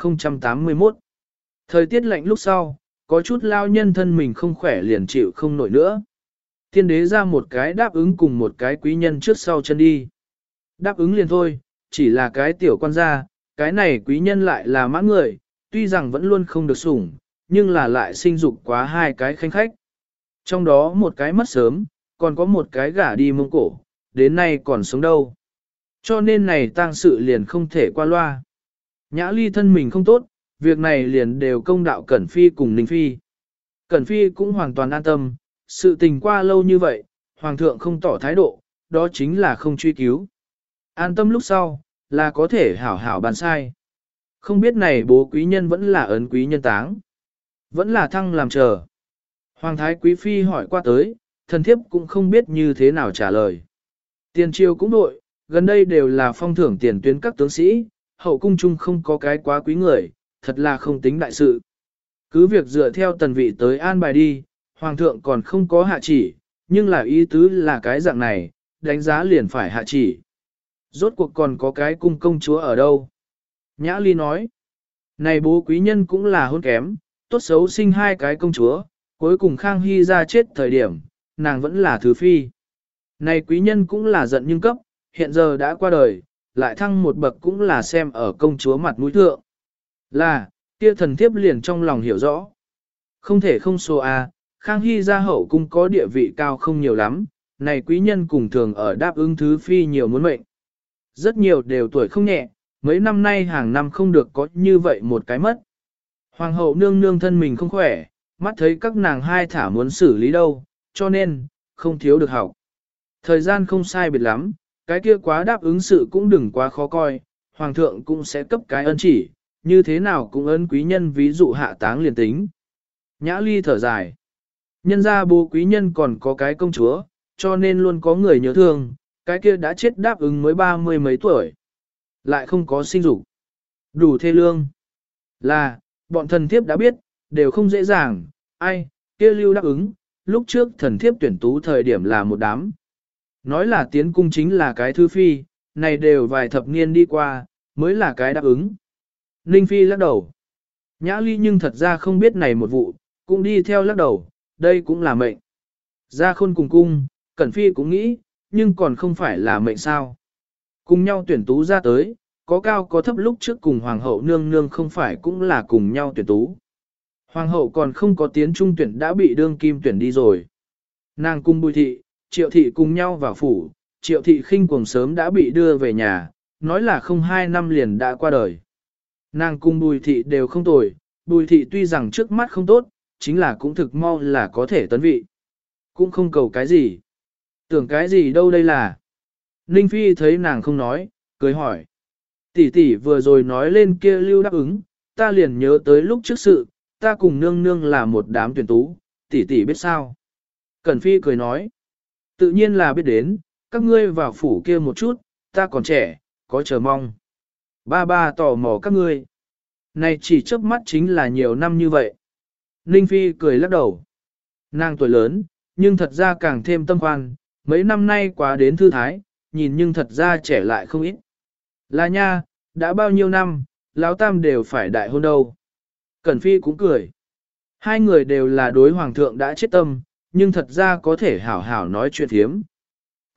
1081. Thời tiết lạnh lúc sau, có chút lao nhân thân mình không khỏe liền chịu không nổi nữa. Tiên đế ra một cái đáp ứng cùng một cái quý nhân trước sau chân đi. Đáp ứng liền thôi, chỉ là cái tiểu quan gia, cái này quý nhân lại là mã người, tuy rằng vẫn luôn không được sủng, nhưng là lại sinh dục quá hai cái khanh khách. Trong đó một cái mất sớm, còn có một cái gả đi Mông Cổ, đến nay còn sống đâu. Cho nên này tang sự liền không thể qua loa. Nhã Ly thân mình không tốt, việc này liền đều công đạo Cẩn Phi cùng Ninh Phi. Cẩn Phi cũng hoàn toàn an tâm, sự tình qua lâu như vậy, Hoàng thượng không tỏ thái độ, đó chính là không truy cứu. An tâm lúc sau, là có thể hảo hảo bàn sai. Không biết này bố quý nhân vẫn là ấn quý nhân táng, vẫn là thăng làm chờ. Hoàng thái quý phi hỏi qua tới, thần thiếp cũng không biết như thế nào trả lời. Tiền triều cũng đội, gần đây đều là phong thưởng tiền tuyến các tướng sĩ, hậu cung chung không có cái quá quý người, thật là không tính đại sự. Cứ việc dựa theo tần vị tới an bài đi, hoàng thượng còn không có hạ chỉ, nhưng là ý tứ là cái dạng này, đánh giá liền phải hạ chỉ. Rốt cuộc còn có cái cung công chúa ở đâu? Nhã Ly nói, này bố quý nhân cũng là hôn kém, tốt xấu sinh hai cái công chúa, cuối cùng Khang Hy ra chết thời điểm, nàng vẫn là thứ phi. Này quý nhân cũng là giận nhưng cấp, hiện giờ đã qua đời, lại thăng một bậc cũng là xem ở công chúa mặt mũi thượng. Là, kia thần thiếp liền trong lòng hiểu rõ. Không thể không số a, Khang Hy gia hậu cung có địa vị cao không nhiều lắm, này quý nhân cùng thường ở đáp ứng thứ phi nhiều muốn mệnh. Rất nhiều đều tuổi không nhẹ, mấy năm nay hàng năm không được có như vậy một cái mất. Hoàng hậu nương nương thân mình không khỏe, mắt thấy các nàng hai thả muốn xử lý đâu, cho nên, không thiếu được học. Thời gian không sai biệt lắm, cái kia quá đáp ứng sự cũng đừng quá khó coi, hoàng thượng cũng sẽ cấp cái ân chỉ, như thế nào cũng ân quý nhân ví dụ hạ táng liền tính. Nhã Ly thở dài. Nhân ra bố quý nhân còn có cái công chúa, cho nên luôn có người nhớ thương, cái kia đã chết đáp ứng mới 30 mấy tuổi. Lại không có sinh dục. Đủ thê lương. Là, bọn thần thiếp đã biết, đều không dễ dàng, ai, kia lưu đáp ứng, lúc trước thần thiếp tuyển tú thời điểm là một đám. Nói là tiến cung chính là cái thứ phi, này đều vài thập niên đi qua, mới là cái đáp ứng. Ninh Phi lắc đầu. Nhã Ly nhưng thật ra không biết này một vụ, cũng đi theo lắc đầu, đây cũng là mệnh. Ra khôn cùng cung, Cẩn Phi cũng nghĩ, nhưng còn không phải là mệnh sao. Cùng nhau tuyển tú ra tới, có cao có thấp lúc trước cùng Hoàng hậu nương nương không phải cũng là cùng nhau tuyển tú. Hoàng hậu còn không có tiến trung tuyển đã bị đương kim tuyển đi rồi. Nàng cung Bùi thị, Triệu thị cùng nhau vào phủ, Triệu thị khinh cuồng sớm đã bị đưa về nhà, nói là không 2 năm liền đã qua đời. Nàng cung Bùi thị đều không tồi, Bùi thị tuy rằng trước mắt không tốt, chính là cũng thực mau là có thể tấn vị. Cũng không cầu cái gì. Tưởng cái gì đâu đây là. Ninh Phi thấy nàng không nói, cười hỏi. Tỷ tỷ vừa rồi nói lên kia lưu đáp ứng, ta liền nhớ tới lúc trước sự, ta cùng nương nương là một đám tuyển tú, tỷ tỷ biết sao. Cẩn Phi cười nói. Tự nhiên là biết đến, các ngươi vào phủ kia một chút, ta còn trẻ, có chờ mong. Ba tò mò các ngươi. Này chỉ chớp mắt chính là nhiều năm như vậy. Ninh Phi cười lắc đầu. Nàng tuổi lớn, nhưng thật ra càng thêm tâm khoan, mấy năm nay quá đến thư thái, nhìn nhưng thật ra trẻ lại không ít. Là nha, đã bao nhiêu năm, lão tam đều phải đại hôn đâu. Cẩn Phi cũng cười. Hai người đều là đối hoàng thượng đã chết tâm, nhưng thật ra có thể hảo hảo nói chuyện thiếm,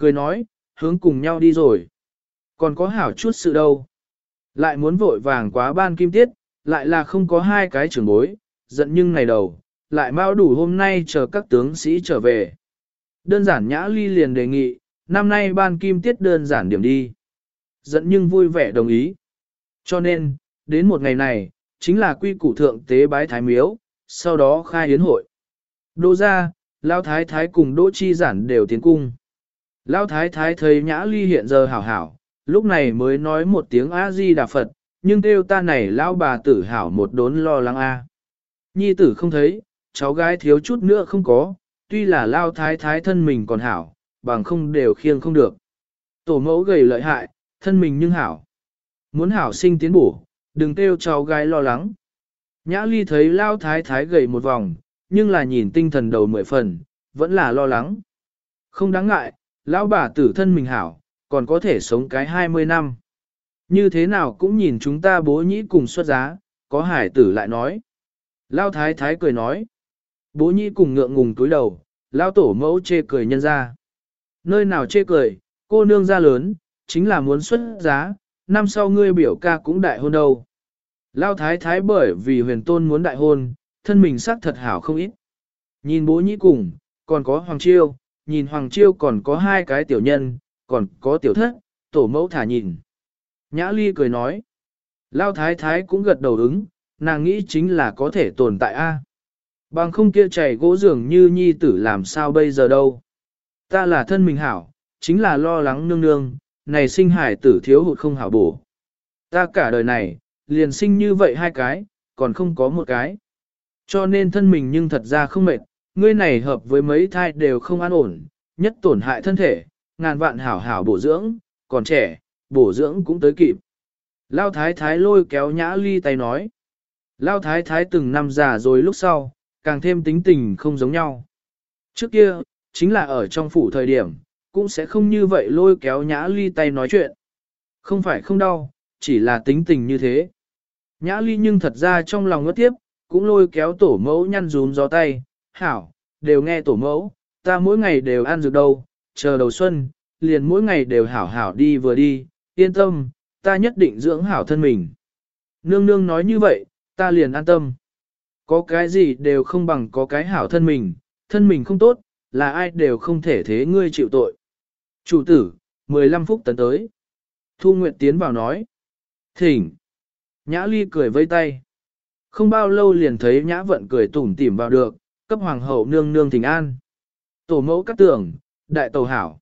cười nói, hướng cùng nhau đi rồi. Còn có hảo chút sự đâu. Lại muốn vội vàng quá ban kim tiết, lại là không có hai cái trưởng bối, giận nhưng này đầu, lại mau đủ hôm nay chờ các tướng sĩ trở về. Đơn giản Nhã Ly liền đề nghị, năm nay ban kim tiết đơn giản điểm đi. Giận nhưng vui vẻ đồng ý. Cho nên, đến một ngày này, chính là quy củ thượng tế bái thái miếu, sau đó khai yến hội. Đỗ ra, Lão Thái Thái cùng Đỗ Chi Giản đều tiến cung. Lão Thái Thái thấy Nhã Ly hiện giờ hảo hảo, lúc này mới nói một tiếng A-di-đà Phật, nhưng kêu ta này lão bà tử hảo một đốn lo lắng a. Nhi tử không thấy, cháu gái thiếu chút nữa không có, tuy là Lão Thái Thái thân mình còn hảo, bằng không đều khiêng không được. Tổ mẫu gầy lợi hại, thân mình nhưng hảo. Muốn hảo sinh tiến bổ, đừng kêu cháu gái lo lắng. Nhã Ly thấy Lão Thái Thái gầy một vòng, nhưng là nhìn tinh thần đầu 10 phần, vẫn là lo lắng. Không đáng ngại, lão bà tử thân mình hảo, còn có thể sống cái 20 năm. Như thế nào cũng nhìn chúng ta bố nhĩ cùng xuất giá, có hải tử lại nói. Lão Thái Thái cười nói. Bố nhĩ cùng ngượng ngùng túi đầu, lão tổ mẫu chê cười nhân ra. Nơi nào chê cười, cô nương ra lớn, chính là muốn xuất giá, năm sau ngươi biểu ca cũng đại hôn đâu. Lão Thái Thái bởi vì huyền tôn muốn đại hôn, thân mình sắc thật hảo không ít. Nhìn bố nhĩ cùng, còn có Hoàng Chiêu, nhìn Hoàng Chiêu còn có hai cái tiểu nhân, còn có tiểu thất, tổ mẫu thả nhìn. Nhã Ly cười nói. Lão Thái Thái cũng gật đầu ứng, nàng nghĩ chính là có thể tồn tại a. Bằng không kia chảy gỗ giường như nhi tử làm sao bây giờ đâu. Ta là thân mình hảo, chính là lo lắng nương nương, này sinh hải tử thiếu hụt không hảo bổ. Ta cả đời này, liền sinh như vậy hai cái, còn không có một cái. Cho nên thân mình nhưng thật ra không mệt, ngươi này hợp với mấy thai đều không an ổn, nhất tổn hại thân thể, ngàn vạn hảo hảo bổ dưỡng, còn trẻ, bổ dưỡng cũng tới kịp. Lão Thái Thái lôi kéo Nhã Ly tay nói. Lão Thái Thái từng năm già rồi lúc sau, càng thêm tính tình không giống nhau. Trước kia, chính là ở trong phủ thời điểm, cũng sẽ không như vậy lôi kéo Nhã Ly tay nói chuyện. Không phải không đau, chỉ là tính tình như thế. Nhã Ly nhưng thật ra trong lòng ngất tiếp, cũng lôi kéo tổ mẫu nhăn rún gió tay, hảo, đều nghe tổ mẫu, ta mỗi ngày đều ăn dược đâu, chờ đầu xuân, liền mỗi ngày đều hảo hảo đi vừa đi, yên tâm, ta nhất định dưỡng hảo thân mình. Nương nương nói như vậy, ta liền an tâm. Có cái gì đều không bằng có cái hảo thân mình không tốt, là ai đều không thể thế ngươi chịu tội. Chủ tử, 15 phút tấn tới. Thu Nguyệt tiến vào nói. Thỉnh. Nhã Ly cười vây tay. Không bao lâu liền thấy Nhã Vận cười tủm tỉm vào được, cấp hoàng hậu nương nương thỉnh an. Tổ mẫu cắt tưởng, đại tàu hảo.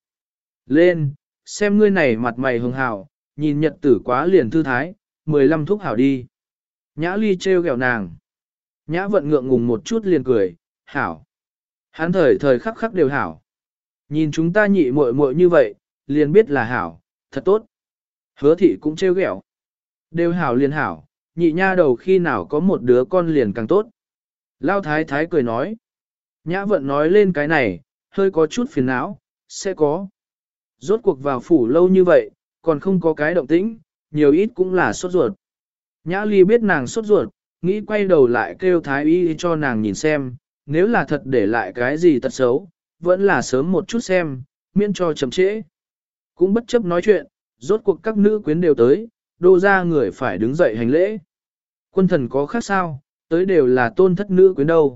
Lên, xem ngươi này mặt mày hường hảo, nhìn nhật tử quá liền thư thái, 15 thuốc hảo đi. Nhã Ly trêu ghẹo nàng. Nhã Vận ngượng ngùng một chút liền cười, hảo. Hắn thời khắc khắc đều hảo. Nhìn chúng ta nhị muội muội như vậy, liền biết là hảo, thật tốt. Hứa thị cũng trêu ghẹo. Đều hảo liền hảo, nhị nha đầu khi nào có một đứa con liền càng tốt. Lão Thái Thái cười nói. Nhã Vận nói lên cái này, hơi có chút phiền não, sẽ có. Rốt cuộc vào phủ lâu như vậy, còn không có cái động tĩnh, nhiều ít cũng là sốt ruột. Nhã Ly biết nàng sốt ruột, nghĩ quay đầu lại kêu Thái Y cho nàng nhìn xem, nếu là thật để lại cái gì tật xấu, vẫn là sớm một chút xem, miễn cho chậm trễ. Cũng bất chấp nói chuyện, rốt cuộc các nữ quyến đều tới, đô ra người phải đứng dậy hành lễ. Quân thần có khác sao, tới đều là tôn thất nữ quyến đâu.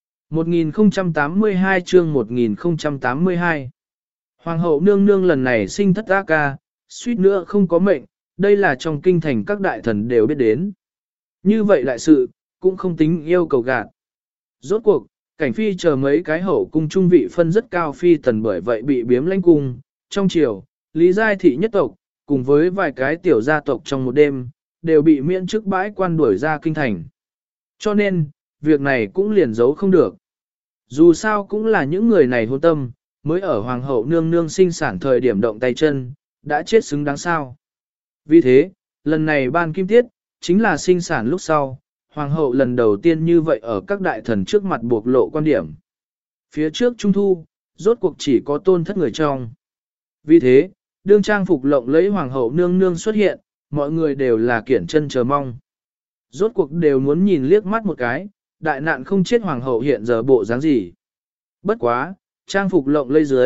1082 chương 1082 Hoàng hậu nương nương lần này sinh thất A ca, suýt nữa không có mệnh, đây là trong kinh thành các đại thần đều biết đến. Như vậy đại sự, cũng không tính yêu cầu gạt. Rốt cuộc, cảnh phi chờ mấy cái hậu cung trung vị phân rất cao phi tần bởi vậy bị biếm lãnh cung, trong chiều, Lý Giai thị nhất tộc, cùng với vài cái tiểu gia tộc trong một đêm, đều bị miễn chức bãi quan đuổi ra kinh thành. Cho nên, việc này cũng liền giấu không được. Dù sao cũng là những người này hôn tâm, mới ở hoàng hậu nương nương sinh sản thời điểm động tay chân, đã chết xứng đáng sao. Vì thế, lần này ban kim tiết, chính là sinh sản lúc sau, hoàng hậu lần đầu tiên như vậy ở các đại thần trước mặt buộc lộ quan điểm. Phía trước trung thu, rốt cuộc chỉ có tôn thất người trong. Vì thế, đương trang phục lộng lấy hoàng hậu nương nương xuất hiện, mọi người đều là kiển chân chờ mong. Rốt cuộc đều muốn nhìn liếc mắt một cái, đại nạn không chết hoàng hậu hiện giờ bộ dáng gì. Bất quá, trang phục lộng lây dưới,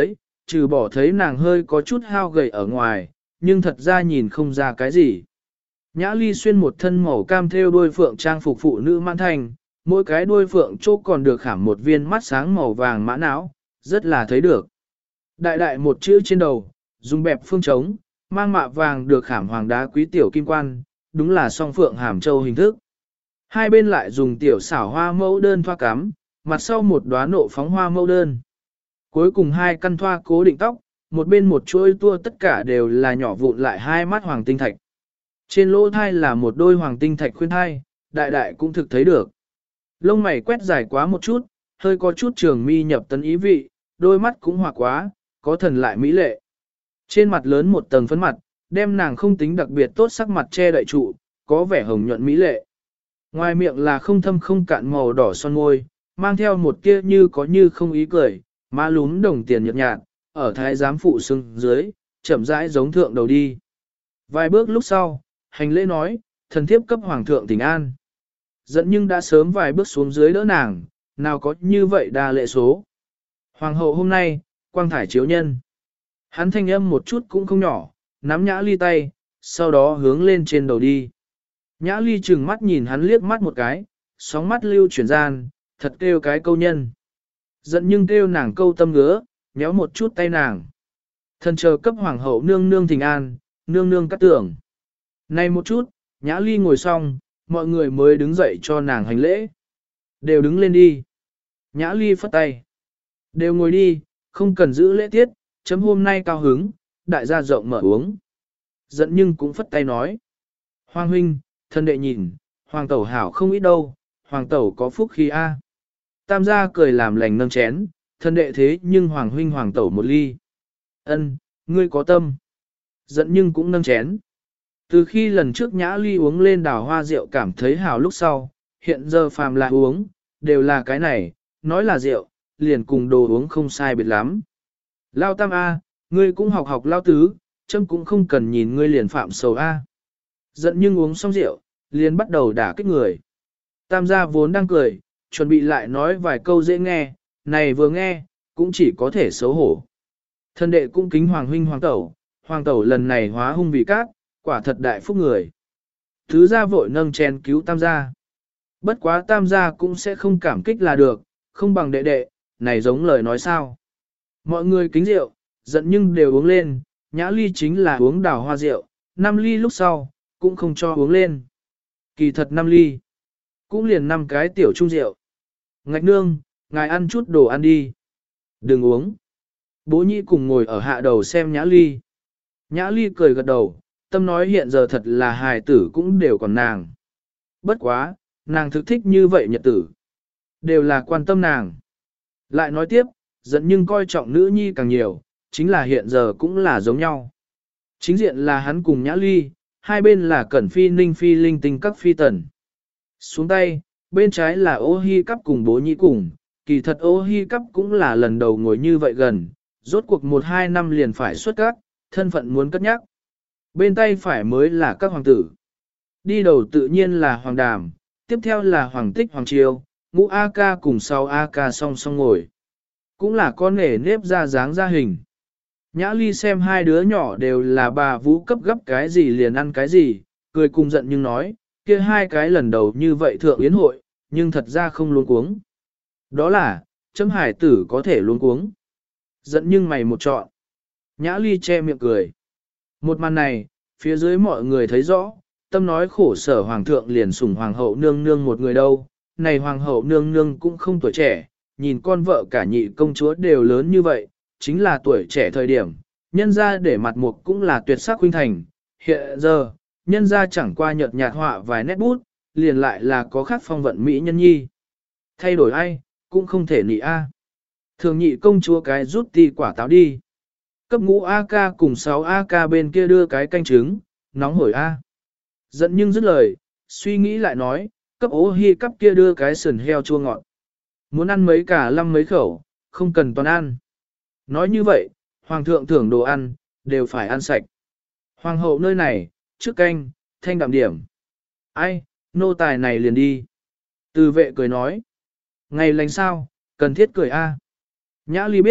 trừ bỏ thấy nàng hơi có chút hao gầy ở ngoài, nhưng thật ra nhìn không ra cái gì. Nhã Ly xuyên một thân màu cam thêu đuôi phượng trang phục phụ nữ mãn thành, mỗi cái đuôi phượng chỗ còn được khảm một viên mắt sáng màu vàng mã não, rất là thấy được. Đại đại một chữ trên đầu, dùng bẹp phương trống, mang mạ vàng được khảm hoàng đá quý tiểu kim quan, đúng là song phượng hàm châu hình thức. Hai bên lại dùng tiểu xảo hoa mẫu đơn thoa cắm, mặt sau một đóa nộ phóng hoa mẫu đơn. Cuối cùng hai căn thoa cố định tóc, một bên một chuôi tua tất cả đều là nhỏ vụn lại hai mắt hoàng tinh thạch. Trên lỗ thai là một đôi hoàng tinh thạch khuyên thai, đại đại cũng thực thấy được. Lông mày quét dài quá một chút, hơi có chút trường mi nhập tấn ý vị, đôi mắt cũng hòa quá, có thần lại mỹ lệ. Trên mặt lớn một tầng phấn mặt, đem nàng không tính đặc biệt tốt sắc mặt che đậy trụ, có vẻ hồng nhuận mỹ lệ. Ngoài miệng là không thâm không cạn màu đỏ son môi, mang theo một tia như có như không ý cười, má lúm đồng tiền nhợt nhạt, ở thái giám phụ sưng dưới, chậm rãi giống thượng đầu đi. Vài bước lúc sau, hành lễ nói, thần thiếp cấp hoàng thượng tỉnh an. Giận nhưng đã sớm vài bước xuống dưới đỡ nàng, nào có như vậy đa lệ số. Hoàng hậu hôm nay, quang thải chiếu nhân. Hắn thanh âm một chút cũng không nhỏ, nắm Nhã Ly tay, sau đó hướng lên trên đầu đi. Nhã Ly trừng mắt nhìn hắn liếc mắt một cái, sóng mắt lưu chuyển gian, thật kêu cái câu nhân. Giận nhưng kêu nàng câu tâm ngứa, nhéo một chút tay nàng. Thần chờ cấp hoàng hậu nương nương thình an, nương nương cắt tưởng. Này một chút, Nhã Ly ngồi xong, mọi người mới đứng dậy cho nàng hành lễ. Đều đứng lên đi. Nhã Ly phất tay. Đều ngồi đi, không cần giữ lễ tiết, chấm hôm nay cao hứng, đại gia rộng mở uống. Giận nhưng cũng phất tay nói. Hoàng huynh, thân đệ nhìn, hoàng tẩu hảo không ít đâu, hoàng tẩu có phúc khí a. Tam gia cười làm lành nâng chén, thân đệ thế nhưng hoàng huynh hoàng tẩu một ly. Ân, ngươi có tâm. Giận nhưng cũng nâng chén. Từ khi lần trước Nhã Ly uống lên đào hoa rượu cảm thấy hảo lúc sau, hiện giờ phàm là uống, đều là cái này, nói là rượu, liền cùng đồ uống không sai biệt lắm. Lao tam A, ngươi cũng học học lao tứ, châm cũng không cần nhìn ngươi liền phạm sầu A. Giận nhưng uống xong rượu, liền bắt đầu đả kích người. Tam gia vốn đang cười, chuẩn bị lại nói vài câu dễ nghe, này vừa nghe, cũng chỉ có thể xấu hổ. Thân đệ cũng kính hoàng huynh hoàng tẩu lần này hóa hung vì cát, quả thật đại phúc người. Thứ gia vội nâng chén cứu tam gia. Bất quá tam gia cũng sẽ không cảm kích là được, không bằng đệ đệ, này giống lời nói sao. Mọi người kính rượu, giận nhưng đều uống lên, Nhã Ly chính là uống đào hoa rượu, 5 ly lúc sau, cũng không cho uống lên. Kỳ thật 5 ly, cũng liền 5 cái tiểu trung rượu. Ngạch nương, ngài ăn chút đồ ăn đi. Đừng uống. Bố nhĩ cùng ngồi ở hạ đầu xem Nhã Ly. Nhã Ly cười gật đầu, tâm nói hiện giờ thật là hài tử cũng đều còn nàng. Bất quá, nàng thực thích như vậy nhật tử. Đều là quan tâm nàng. Lại nói tiếp, giận nhưng coi trọng nữ nhi càng nhiều, chính là hiện giờ cũng là giống nhau. Chính diện là hắn cùng Nhã Ly, hai bên là Cẩn Phi Ninh Phi linh tinh các phi tần. Xuống tay, bên trái là Ô Hi Cắp cùng bố nhĩ cùng, kỳ thật Ô Hi Cắp cũng là lần đầu ngồi như vậy gần, rốt cuộc 1-2 năm liền phải xuất các, thân phận muốn cất nhắc. Bên tay phải mới là các hoàng tử. Đi đầu tự nhiên là Hoàng Đàm, tiếp theo là Hoàng Tích Hoàng Triều, ngũ A Ca cùng sau A Ca song song ngồi. Cũng là con nể nếp ra dáng ra hình. Nhã Ly xem hai đứa nhỏ đều là bà vũ cấp gấp cái gì liền ăn cái gì, cười cùng giận nhưng nói, kia hai cái lần đầu như vậy thượng yến hội, nhưng thật ra không luống cuống. Đó là, chấm hải tử có thể luống cuống. Giận nhưng mày một trọn. Nhã Ly che miệng cười. Một màn này, phía dưới mọi người thấy rõ, tâm nói khổ sở hoàng thượng liền sủng hoàng hậu nương nương một người đâu, này hoàng hậu nương nương cũng không tuổi trẻ, nhìn con vợ cả nhị công chúa đều lớn như vậy, chính là tuổi trẻ thời điểm, nhân ra để mặt mục cũng là tuyệt sắc huynh thành, hiện giờ, nhân ra chẳng qua nhợt nhạt họa vài nét bút, liền lại là có khác phong vận mỹ nhân nhi. Thay đổi ai, cũng không thể nị a. Thường nhị công chúa cái rút ti quả táo đi. Cấp ngũ AK cùng 6 AK bên kia đưa cái canh trứng, nóng hổi A. Giận nhưng dứt lời, suy nghĩ lại nói, cấp Ô Hi Cắp kia đưa cái sườn heo chua ngọt. Muốn ăn mấy cả 5 mấy khẩu, không cần toàn ăn. Nói như vậy, hoàng thượng thưởng đồ ăn, đều phải ăn sạch. Hoàng hậu nơi này, trước canh, thanh đạm điểm. Ai, nô tài này liền đi. Từ vệ cười nói. Ngày lành sao, cần thiết cười A. Nhã Ly biết,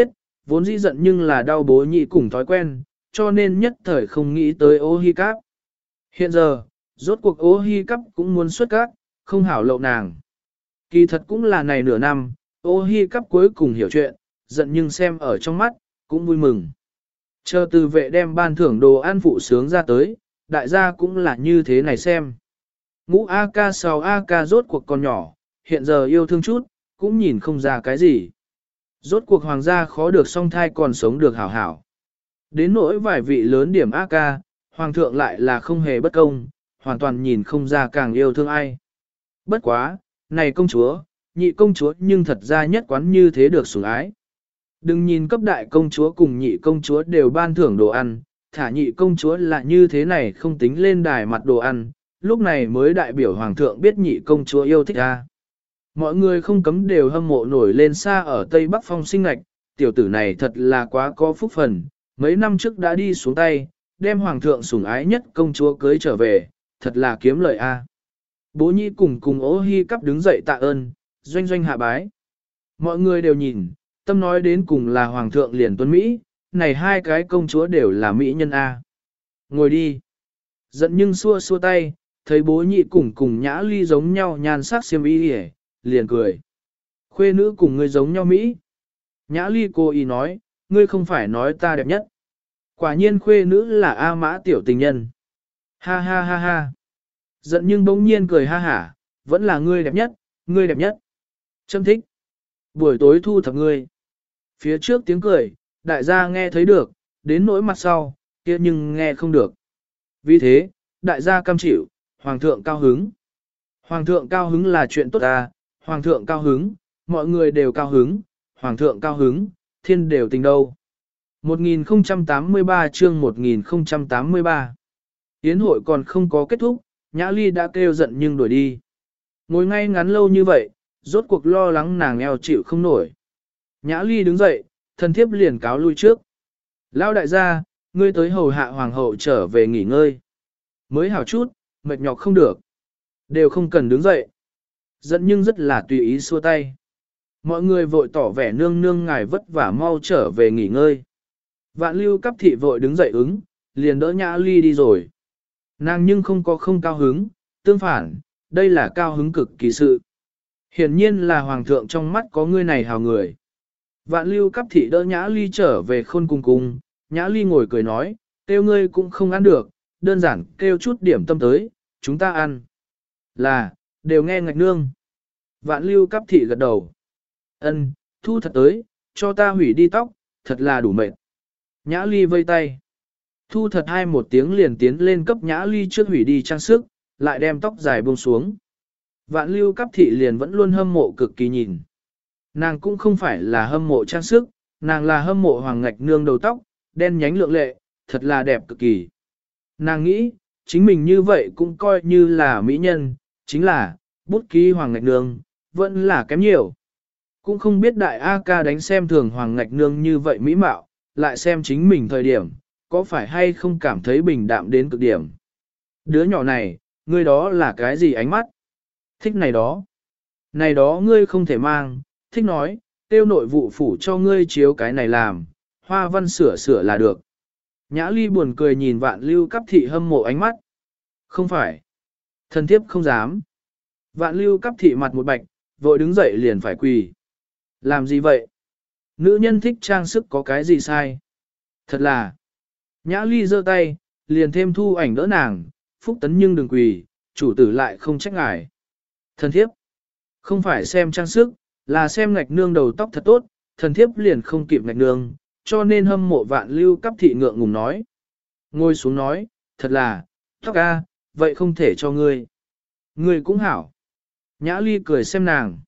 vốn dĩ giận nhưng là đau bố nhị cùng thói quen, cho nên nhất thời không nghĩ tới ô hi cáp. Hiện giờ, rốt cuộc ô hi cáp cũng muốn xuất các, không hảo lậu nàng. Kỳ thật cũng là này nửa năm, ô hi cáp cuối cùng hiểu chuyện, giận nhưng xem ở trong mắt, cũng vui mừng. Chờ từ vệ đem ban thưởng đồ ăn phụ sướng ra tới, đại gia cũng là như thế này xem. Ngũ AK 6 AK rốt cuộc còn nhỏ, hiện giờ yêu thương chút, cũng nhìn không ra cái gì. Rốt cuộc hoàng gia khó được song thai còn sống được hảo hảo. Đến nỗi vài vị lớn điểm AK, hoàng thượng lại là không hề bất công, hoàn toàn nhìn không ra càng yêu thương ai. Bất quá, này công chúa, nhị công chúa nhưng thật ra nhất quán như thế được sủng ái. Đừng nhìn cấp đại công chúa cùng nhị công chúa đều ban thưởng đồ ăn, thả nhị công chúa là như thế này không tính lên đài mặt đồ ăn, lúc này mới đại biểu hoàng thượng biết nhị công chúa yêu thích a. Mọi người không cấm đều hâm mộ nổi lên xa ở Tây Bắc Phong sinh ngạch, tiểu tử này thật là quá có phúc phần, mấy năm trước đã đi xuống tay, đem hoàng thượng sủng ái nhất công chúa cưới trở về, thật là kiếm lợi a. Bố nhị cùng Ô Hi Cắp đứng dậy tạ ơn, doanh doanh hạ bái. Mọi người đều nhìn, tâm nói đến cùng là hoàng thượng liền tuấn Mỹ, này hai cái công chúa đều là Mỹ nhân a. Ngồi đi. Giận nhưng xua xua tay, thấy bố nhị cùng Nhã Ly giống nhau nhan sắc xiêm y hề, liền cười. Khuê nữ cùng ngươi giống nhau Mỹ. Nhã Ly cô ý nói, ngươi không phải nói ta đẹp nhất. Quả nhiên khuê nữ là A Mã tiểu tình nhân. Ha ha ha ha. Giận nhưng bỗng nhiên cười ha hả, vẫn là ngươi đẹp nhất, ngươi đẹp nhất. Châm thích. Buổi tối thu thập ngươi. Phía trước tiếng cười, đại gia nghe thấy được, đến nỗi mặt sau, kia nhưng nghe không được. Vì thế, đại gia cam chịu, hoàng thượng cao hứng. Hoàng thượng cao hứng là chuyện tốt ta, hoàng thượng cao hứng, mọi người đều cao hứng, hoàng thượng cao hứng, thiên đều tình đâu. 1083 chương 1083 Yến hội còn không có kết thúc, Nhã Ly đã kêu giận nhưng đuổi đi. Ngồi ngay ngắn lâu như vậy, rốt cuộc lo lắng nàng eo chịu không nổi. Nhã Ly đứng dậy, thân thiếp liền cáo lui trước. Lão đại gia, ngươi tới hầu hạ hoàng hậu trở về nghỉ ngơi. Mới hảo chút, mệt nhọc không được. Đều không cần đứng dậy. Giận nhưng rất là tùy ý xua tay. Mọi người vội tỏ vẻ nương nương ngài vất vả mau trở về nghỉ ngơi. Vạn Lưu Cắp thị vội đứng dậy ứng, liền đỡ Nhã Ly đi rồi. Nàng nhưng không có không cao hứng, tương phản, đây là cao hứng cực kỳ sự. Hiển nhiên là hoàng thượng trong mắt có người này hào người. Vạn Lưu Cắp thị đỡ Nhã Ly trở về khôn cùng, Nhã Ly ngồi cười nói, kêu ngươi cũng không ăn được, đơn giản kêu chút điểm tâm tới, chúng ta ăn. Là, đều nghe ngạch nương. Vạn Lưu Cắp thị gật đầu. Ân, thu thật tới, cho ta hủy đi tóc, thật là đủ mệt. Nhã Ly vây tay. Thu thật hai một tiếng liền tiến lên cấp Nhã Ly trước hủy đi trang sức, lại đem tóc dài buông xuống. Vạn Lưu Cắp thị liền vẫn luôn hâm mộ cực kỳ nhìn. Nàng cũng không phải là hâm mộ trang sức, nàng là hâm mộ hoàng ngạch nương đầu tóc, đen nhánh lượng lệ, thật là đẹp cực kỳ. Nàng nghĩ, chính mình như vậy cũng coi như là mỹ nhân, chính là, bút ký hoàng ngạch nương, vẫn là kém nhiều. Cũng không biết đại A ca đánh xem thường hoàng ngạch nương như vậy mỹ mạo, lại xem chính mình thời điểm, có phải hay không cảm thấy bình đạm đến cực điểm. Đứa nhỏ này, ngươi đó là cái gì ánh mắt? Thích này đó. Này đó ngươi không thể mang, thích nói, tiêu nội vụ phủ cho ngươi chiếu cái này làm, hoa văn sửa sửa là được. Nhã Ly buồn cười nhìn Vạn Lưu Cắp thị hâm mộ ánh mắt. Không phải. Thần thiếp không dám. Vạn Lưu Cắp thị mặt một bạch, vội đứng dậy liền phải quỳ. Làm gì vậy? Nữ nhân thích trang sức có cái gì sai? Thật là. Nhã Ly giơ tay, liền thêm thu ảnh đỡ nàng, Phúc Tấn nhưng đừng quỳ, chủ tử lại không trách ngài. Thần thiếp. Không phải xem trang sức, là xem ngạch nương đầu tóc thật tốt, thần thiếp liền không kịp ngạch nương, cho nên hâm mộ Vạn Lưu Cắp thị ngượng ngùng nói. Ngồi xuống nói, thật là, tóc a, vậy không thể cho ngươi. Ngươi cũng hảo. Nhã Ly cười xem nàng.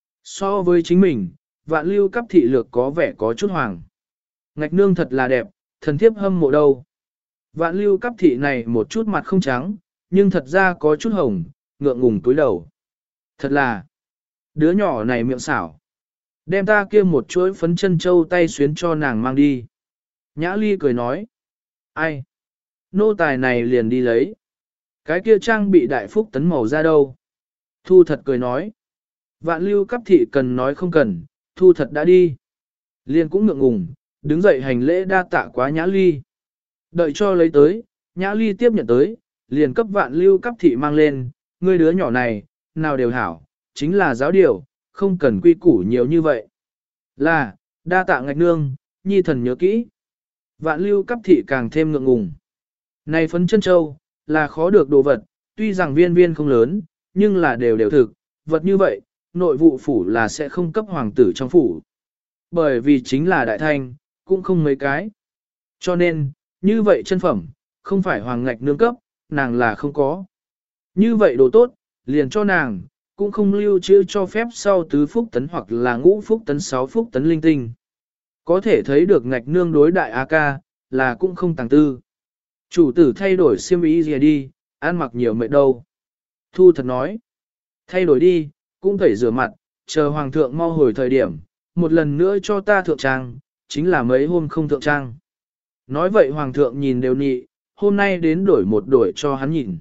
So với chính mình, Vạn Lưu Cắp thị lược có vẻ có chút hoàng. Ngạch nương thật là đẹp, thần thiếp hâm mộ đâu. Vạn Lưu Cắp thị này một chút mặt không trắng, nhưng thật ra có chút hồng, ngượng ngùng túi đầu. Thật là, đứa nhỏ này miệng xảo. Đem ta kia một chuỗi phấn chân châu tay xuyến cho nàng mang đi. Nhã Ly cười nói. Ai? Nô tài này liền đi lấy. Cái kia trang bị đại phúc tấn màu ra đâu? Thu thật cười nói. Vạn Lưu Cắp thị cần nói không cần, thu thật đã đi. Liền cũng ngượng ngùng, đứng dậy hành lễ đa tạ quá Nhã Ly. Đợi cho lấy tới, Nhã Ly tiếp nhận tới, liền cấp Vạn Lưu cấp thị mang lên, ngươi đứa nhỏ này, nào đều hảo, chính là giáo điều, không cần quy củ nhiều như vậy. Là, đa tạ Ngạch nương, nhi thần nhớ kỹ. Vạn Lưu cấp thị càng thêm ngượng ngùng. Này phấn chân châu, là khó được đồ vật, tuy rằng viên viên không lớn, nhưng là đều thực, vật như vậy, nội vụ phủ là sẽ không cấp hoàng tử trong phủ. Bởi vì chính là đại thanh, cũng không mấy cái. Cho nên, như vậy chân phẩm, không phải hoàng ngạch nương cấp, nàng là không có. Như vậy đồ tốt, liền cho nàng, cũng không lưu trữ cho phép sau tứ phúc tấn hoặc là ngũ phúc tấn 6 phúc tấn linh tinh. Có thể thấy được ngạch nương đối đại A ca, là cũng không tàng tư. Chủ tử thay đổi xiêm y gì đi, ăn mặc nhiều mệt đâu. Thu thật nói, thay đổi đi, cũng tẩy rửa mặt, chờ hoàng thượng mau hồi thời điểm, một lần nữa cho ta thượng trang, chính là mấy hôm không thượng trang. Nói vậy hoàng thượng nhìn đều nhị, hôm nay đến đổi một đổi cho hắn nhìn.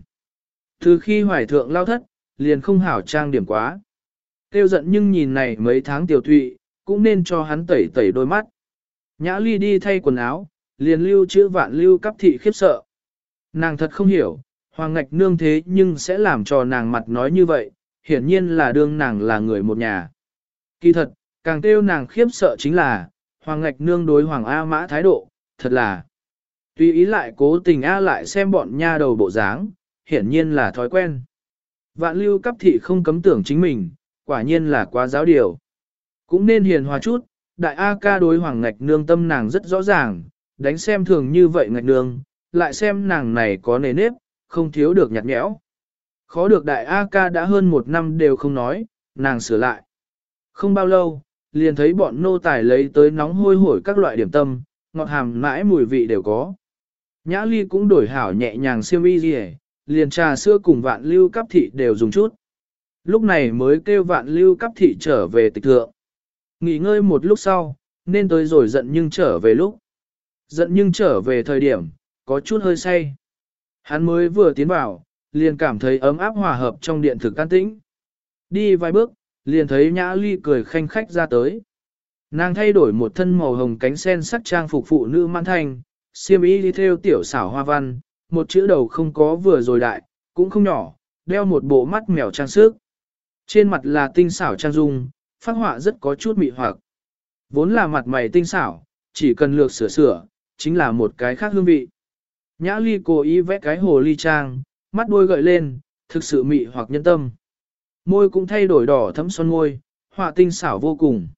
Từ khi hoài thượng lao thất, liền không hảo trang điểm quá. Tiêu giận nhưng nhìn này mấy tháng tiểu thụy, cũng nên cho hắn tẩy tẩy đôi mắt. Nhã Ly đi thay quần áo, liền lưu chữ Vạn Lưu cấp thị khiếp sợ. Nàng thật không hiểu, hoàng ngạch nương thế nhưng sẽ làm cho nàng mặt nói như vậy, hiển nhiên là đương nàng là người một nhà. Kỳ thật, càng kêu nàng khiếp sợ chính là, hoàng ngạch nương đối hoàng A Mã thái độ, thật là tùy ý lại cố tình A lại xem bọn nha đầu bộ dáng, hiển nhiên là thói quen. Vạn Lưu cấp thị không cấm tưởng chính mình, quả nhiên là quá giáo điều. Cũng nên hiền hòa chút, đại A ca đối hoàng ngạch nương tâm nàng rất rõ ràng, đánh xem thường như vậy ngạch nương, lại xem nàng này có nề nếp, không thiếu được nhạt nhẽo. Khó được đại A ca đã hơn 1 năm đều không nói, nàng sửa lại. Không bao lâu, liền thấy bọn nô tài lấy tới nóng hôi hổi các loại điểm tâm, ngọt hàm mãi mùi vị đều có. Nhã Ly cũng đổi hảo nhẹ nhàng xiêm y gì liền trà sữa cùng Vạn Lưu cấp thị đều dùng chút. Lúc này mới kêu Vạn Lưu cấp thị trở về tịch thượng. Nghỉ ngơi một lúc sau, nên tới rồi giận nhưng trở về lúc. Giận nhưng trở về thời điểm, có chút hơi say. Hắn mới vừa tiến vào, liền cảm thấy ấm áp hòa hợp trong điện thực can tĩnh. Đi vài bước, liền thấy Nhã Ly cười khanh khách ra tới. Nàng thay đổi một thân màu hồng cánh sen sắc trang phục phụ nữ mãn thanh, xiêm y đi theo tiểu xảo hoa văn, một chữ đầu không có vừa rồi đại, cũng không nhỏ, đeo một bộ mắt mèo trang sức. Trên mặt là tinh xảo trang dung, phác họa rất có chút mị hoặc. Vốn là mặt mày tinh xảo, chỉ cần lược sửa sửa, chính là một cái khác hương vị. Nhã Ly cố ý vẽ cái hồ ly trang, mắt đôi gợi lên, thực sự mị hoặc nhân tâm. Môi cũng thay đổi đỏ thấm son môi, họa tinh xảo vô cùng.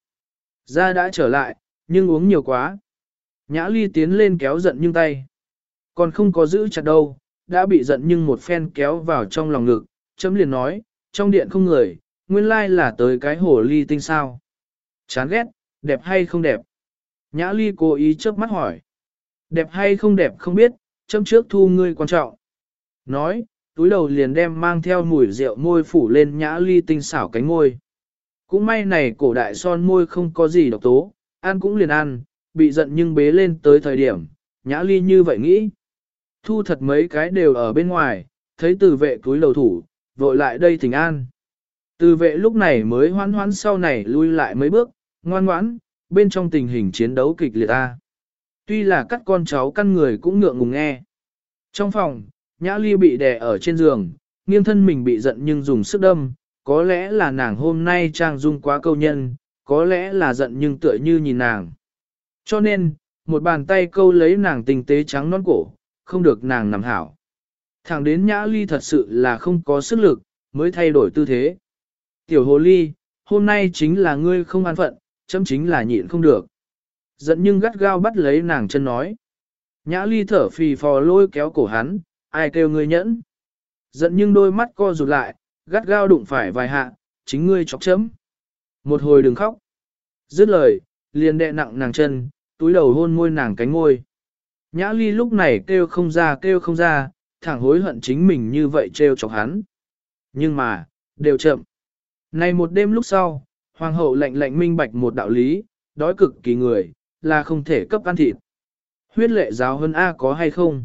Da đã trở lại, nhưng uống nhiều quá. Nhã Ly tiến lên kéo giận nhưng tay. Còn không có giữ chặt đâu, đã bị giận nhưng một phen kéo vào trong lòng ngực, chấm liền nói, trong điện không người, nguyên lai là tới cái hồ ly tinh sao. Chán ghét, đẹp hay không đẹp? Nhã Ly cố ý chớp mắt hỏi. Đẹp hay không đẹp không biết, chấm trước thu ngươi quan trọng. Nói, túi đầu liền đem mang theo mùi rượu môi phủ lên Nhã Ly tinh xảo cánh môi. Cũng may này cổ đại son môi không có gì độc tố, ăn cũng liền ăn, bị giận nhưng bế lên tới thời điểm, Nhã Ly như vậy nghĩ. Thu thật mấy cái đều ở bên ngoài, thấy Từ Vệ túi đầu thủ, vội lại đây thỉnh an. Từ Vệ lúc này mới hoán hoán sau này lui lại mấy bước, ngoan ngoãn, bên trong tình hình chiến đấu kịch liệt ta. Tuy là cắt con cháu căn người cũng ngượng ngùng nghe. Trong phòng, Nhã Ly bị đè ở trên giường, nghiêng thân mình bị giận nhưng dùng sức đâm, có lẽ là nàng hôm nay trang dung quá câu nhân, có lẽ là giận nhưng tựa như nhìn nàng. Cho nên, một bàn tay câu lấy nàng tinh tế trắng non cổ, không được nàng nằm hảo. Thẳng đến Nhã Ly thật sự là không có sức lực, mới thay đổi tư thế. Tiểu hồ ly, hôm nay chính là ngươi không an phận, chấm chính là nhịn không được. Giận nhưng gắt gao bắt lấy nàng chân nói. Nhã Ly thở phì phò lôi kéo cổ hắn, ai kêu ngươi nhẫn. Giận nhưng đôi mắt co rụt lại, gắt gao đụng phải vài hạ, chính ngươi chọc chấm. Một hồi đừng khóc. Dứt lời, liền đè nặng nàng chân, túi đầu hôn môi nàng cánh môi. Nhã Ly lúc này kêu không ra, thẳng hối hận chính mình như vậy trêu chọc hắn. Nhưng mà, đều chậm. Này một đêm lúc sau, hoàng hậu lạnh minh bạch một đạo lý, đói cực kỳ người, là không thể cấp ăn thịt. Huyết lệ giáo hơn A có hay không?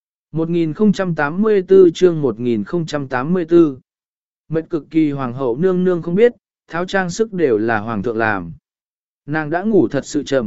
1084 chương 1084 Mệnh cực kỳ hoàng hậu nương nương không biết, tháo trang sức đều là hoàng thượng làm. Nàng đã ngủ thật sự trầm,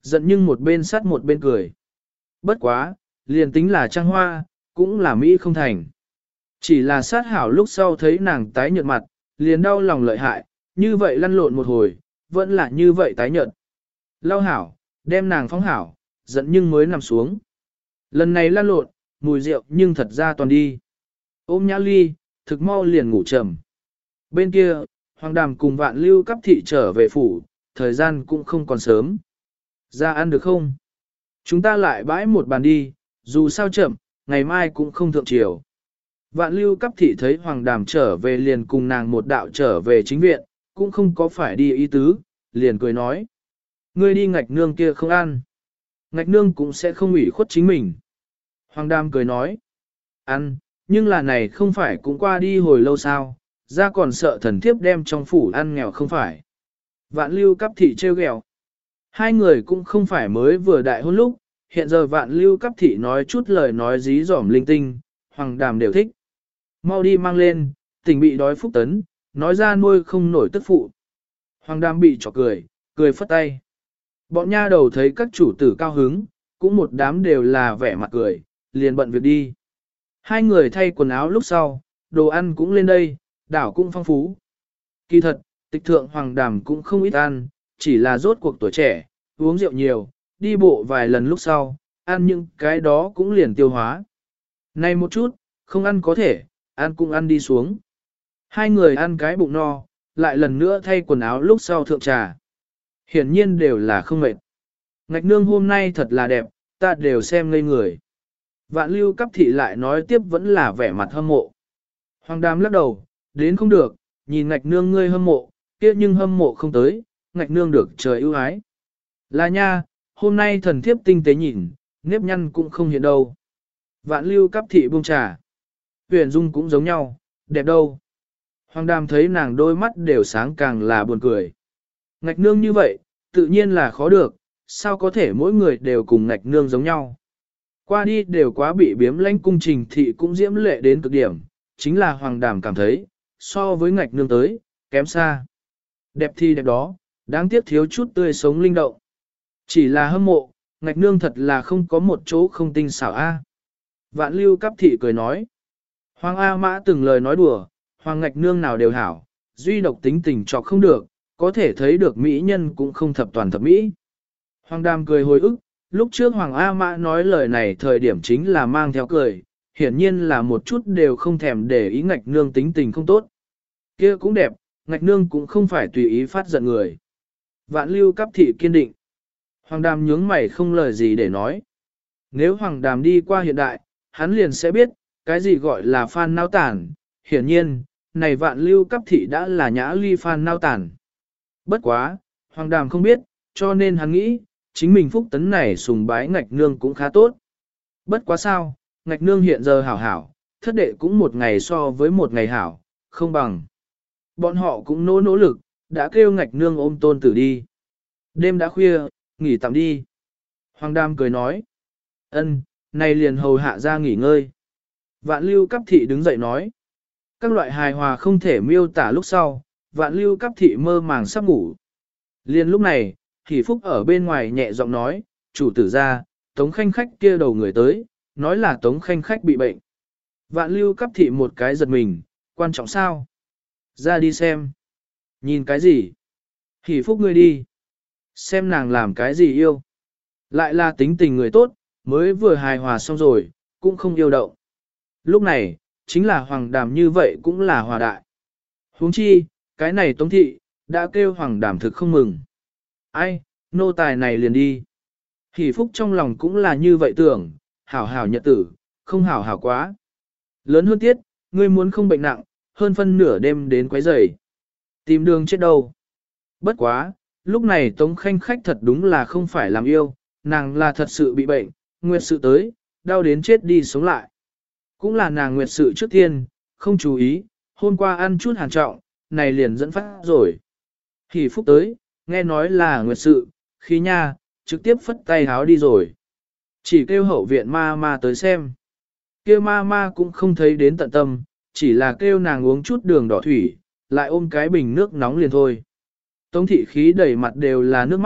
Giận nhưng một bên sắt một bên cười. Bất quá, liền tính là trang hoa, cũng là Mỹ không thành. Chỉ là sát hảo lúc sau thấy nàng tái nhợt mặt, liền đau lòng lợi hại, như vậy lăn lộn một hồi, vẫn là như vậy tái nhợt. Lau hảo, đem nàng phóng hảo, giận nhưng mới nằm xuống. Lần này lăn lộn, mùi rượu nhưng thật ra toàn đi. Ôm Nhã Ly, thực mau liền ngủ trầm. Bên kia, Hoàng Đàm cùng Vạn Lưu Cấp thị trở về phủ, thời gian cũng không còn sớm. Ra ăn được không? Chúng ta lại bãi một bàn đi, dù sao chậm, ngày mai cũng không thượng chiều. Vạn Lưu Cấp thị thấy Hoàng Đàm trở về liền cùng nàng một đạo trở về chính viện, cũng không có phải đi ý tứ, liền cười nói. Ngươi đi Ngạch Nương kia không ăn. Ngạch Nương cũng sẽ không ủy khuất chính mình. Hoàng Đàm cười nói. Ăn, nhưng là này không phải cũng qua đi hồi lâu sao, ra còn sợ thần thiếp đem trong phủ ăn nghèo không phải. Vạn Lưu Cấp thị trêu ghẹo. Hai người cũng không phải mới vừa đại hôn lúc, hiện giờ Vạn Lưu Cấp thị nói chút lời nói dí dỏm linh tinh, Hoàng Đàm đều thích. Mau đi mang lên, tỉnh bị đói phúc tấn, nói ra nuôi không nổi tức phụ. Hoàng Đàm bị chọc cười, cười phất tay. Bọn nha đầu thấy các chủ tử cao hứng, cũng một đám đều là vẻ mặt cười, liền bận việc đi. Hai người thay quần áo lúc sau, đồ ăn cũng lên đây, đảo cũng phong phú. Kỳ thật, tịch thượng Hoàng Đàm cũng không ít ăn, chỉ là rốt cuộc tuổi trẻ, uống rượu nhiều, đi bộ vài lần lúc sau, ăn những cái đó cũng liền tiêu hóa. Này một chút, không ăn có thể, ăn cũng ăn đi xuống. Hai người ăn cái bụng no, lại lần nữa thay quần áo lúc sau thượng trà. Hiển nhiên đều là không mệt. Ngạch Nương hôm nay thật là đẹp, ta đều xem ngây người. Vạn Lưu Cấp thị lại nói tiếp vẫn là vẻ mặt hâm mộ. Hoàng Đàm lắc đầu, đến không được, nhìn Ngạch Nương ngươi hâm mộ, kia nhưng hâm mộ không tới, Ngạch Nương được trời ưu ái. Là nha, hôm nay thần thiếp tinh tế nhìn, nếp nhăn cũng không hiện đâu. Vạn Lưu Cấp thị buông trà. Huyền Dung cũng giống nhau, đẹp đâu. Hoàng Đàm thấy nàng đôi mắt đều sáng càng là buồn cười. Ngạch Nương như vậy, tự nhiên là khó được, sao có thể mỗi người đều cùng Ngạch Nương giống nhau. Qua đi đều quá bị biếm lãnh cung Trình thị cũng diễm lệ đến cực điểm, chính là Hoàng Đàm cảm thấy, so với Ngạch Nương tới, kém xa. Đẹp thì đẹp đó, đáng tiếc thiếu chút tươi sống linh động. Chỉ là hâm mộ, Ngạch Nương thật là không có một chỗ không tinh xảo a. Vạn Lưu Cấp thị cười nói. Hoàng A Mã từng lời nói đùa, Hoàng Ngạch Nương nào đều hảo, duy độc tính tình trọc không được, có thể thấy được mỹ nhân cũng không thập toàn thập mỹ. Hoàng Đàm cười hồi ức, lúc trước Hoàng A Mã nói lời này thời điểm chính là mang theo cười, hiển nhiên là một chút đều không thèm để ý Ngạch Nương tính tình không tốt. Kia cũng đẹp, Ngạch Nương cũng không phải tùy ý phát giận người. Vạn Lưu Cấp thị kiên định. Hoàng Đàm nhướng mày không lời gì để nói. Nếu Hoàng Đàm đi qua hiện đại, hắn liền sẽ biết, cái gì gọi là phan nao tản. Hiển nhiên, này Vạn Lưu Cấp thị đã là Nhã Ly phan nao tản. Bất quá, Hoàng Đàm không biết, cho nên hắn nghĩ, chính mình phúc tấn này sùng bái Ngạch Nương cũng khá tốt. Bất quá sao, Ngạch Nương hiện giờ hảo hảo, thất đệ cũng một ngày so với một ngày hảo, không bằng. Bọn họ cũng nỗ lực, đã kêu Ngạch Nương ôm tôn tử đi. Đêm đã khuya, nghỉ tạm đi. Hoàng Đàm cười nói. Ân, này liền hầu hạ ra nghỉ ngơi. Vạn Lưu Cấp thị đứng dậy nói. Các loại hài hòa không thể miêu tả lúc sau, Vạn Lưu Cấp thị mơ màng sắp ngủ. Liền lúc này, Hỷ Phúc ở bên ngoài nhẹ giọng nói, chủ tử ra, Tống Khanh Khách kia đầu người tới, nói là Tống Khanh Khách bị bệnh. Vạn Lưu Cấp thị một cái giật mình, quan trọng sao? Ra đi xem. Nhìn cái gì? Hỷ Phúc ngươi đi. Xem nàng làm cái gì yêu. Lại là tính tình người tốt, mới vừa hài hòa xong rồi, cũng không yêu động. Lúc này, chính là Hoàng Đàm như vậy cũng là hòa đại. Huống chi, cái này Tống thị, đã kêu Hoàng Đàm thực không mừng. Ai, nô tài này liền đi. Hỷ Phúc trong lòng cũng là như vậy tưởng, hảo hảo nhật tử, không hảo hảo quá. Lớn hơn tiết, ngươi muốn không bệnh nặng, hơn phân nửa đêm đến quấy rầy. Tìm đường chết đâu. Bất quá, lúc này Tống Khanh Khách thật đúng là không phải làm yêu, nàng là thật sự bị bệnh, nguyệt sự tới, đau đến chết đi sống lại. Cũng là nàng nguyệt sự trước tiên, không chú ý, hôm qua ăn chút hàn trọng, này liền dẫn phát rồi. Hỷ Phúc tới, nghe nói là nguyệt sự, khí nha, trực tiếp phất tay háo đi rồi. Chỉ kêu hậu viện ma ma tới xem. Kêu ma ma cũng không thấy đến tận tâm, chỉ là kêu nàng uống chút đường đỏ thủy, lại ôm cái bình nước nóng liền thôi. Tống thị khí đầy mặt đều là nước mắt,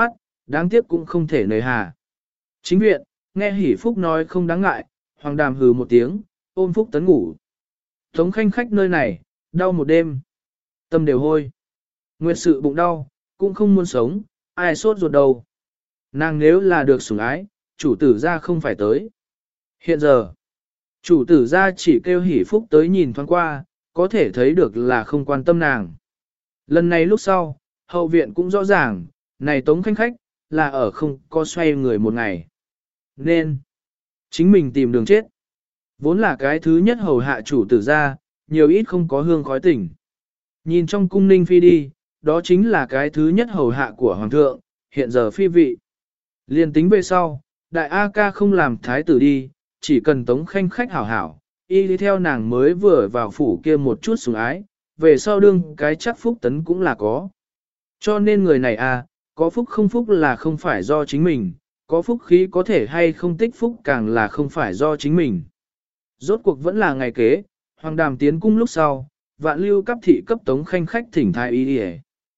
đáng tiếc cũng không thể nề hà. Chính viện, nghe Hỷ Phúc nói không đáng ngại, Hoàng Đàm hừ một tiếng, ôm Phúc Tấn ngủ. Tống Khanh khách nơi này, đau một đêm. Tâm đều hôi. Nguyệt sự bụng đau, cũng không muốn sống, ai sốt ruột đầu. Nàng nếu là được sủng ái, chủ tử ra không phải tới. Hiện giờ, chủ tử ra chỉ kêu Hỷ Phúc tới nhìn thoáng qua, có thể thấy được là không quan tâm nàng. Lần này lúc sau, hậu viện cũng rõ ràng, này Tống Khanh khách, là ở không có xoay người một ngày. Nên, chính mình tìm đường chết. Vốn là cái thứ nhất hầu hạ chủ tử ra, nhiều ít không có hương khói tỉnh. Nhìn trong cung ninh phi đi, đó chính là cái thứ nhất hầu hạ của hoàng thượng, hiện giờ phi vị. Liên tính về sau, đại A ca không làm thái tử đi, chỉ cần Tống Khanh khách hảo hảo, y đi theo nàng mới vừa vào phủ kia một chút sủng ái, về sau đương cái chắc Phúc Tấn cũng là có. Cho nên người này có phúc không phúc là không phải do chính mình, có phúc khí có thể hay không tích phúc càng là không phải do chính mình. Rốt cuộc vẫn là ngày kế, Hoàng Đàm tiến cung lúc sau, Vạn Lưu cấp thị cấp Tống Khanh khách thỉnh thái y đi.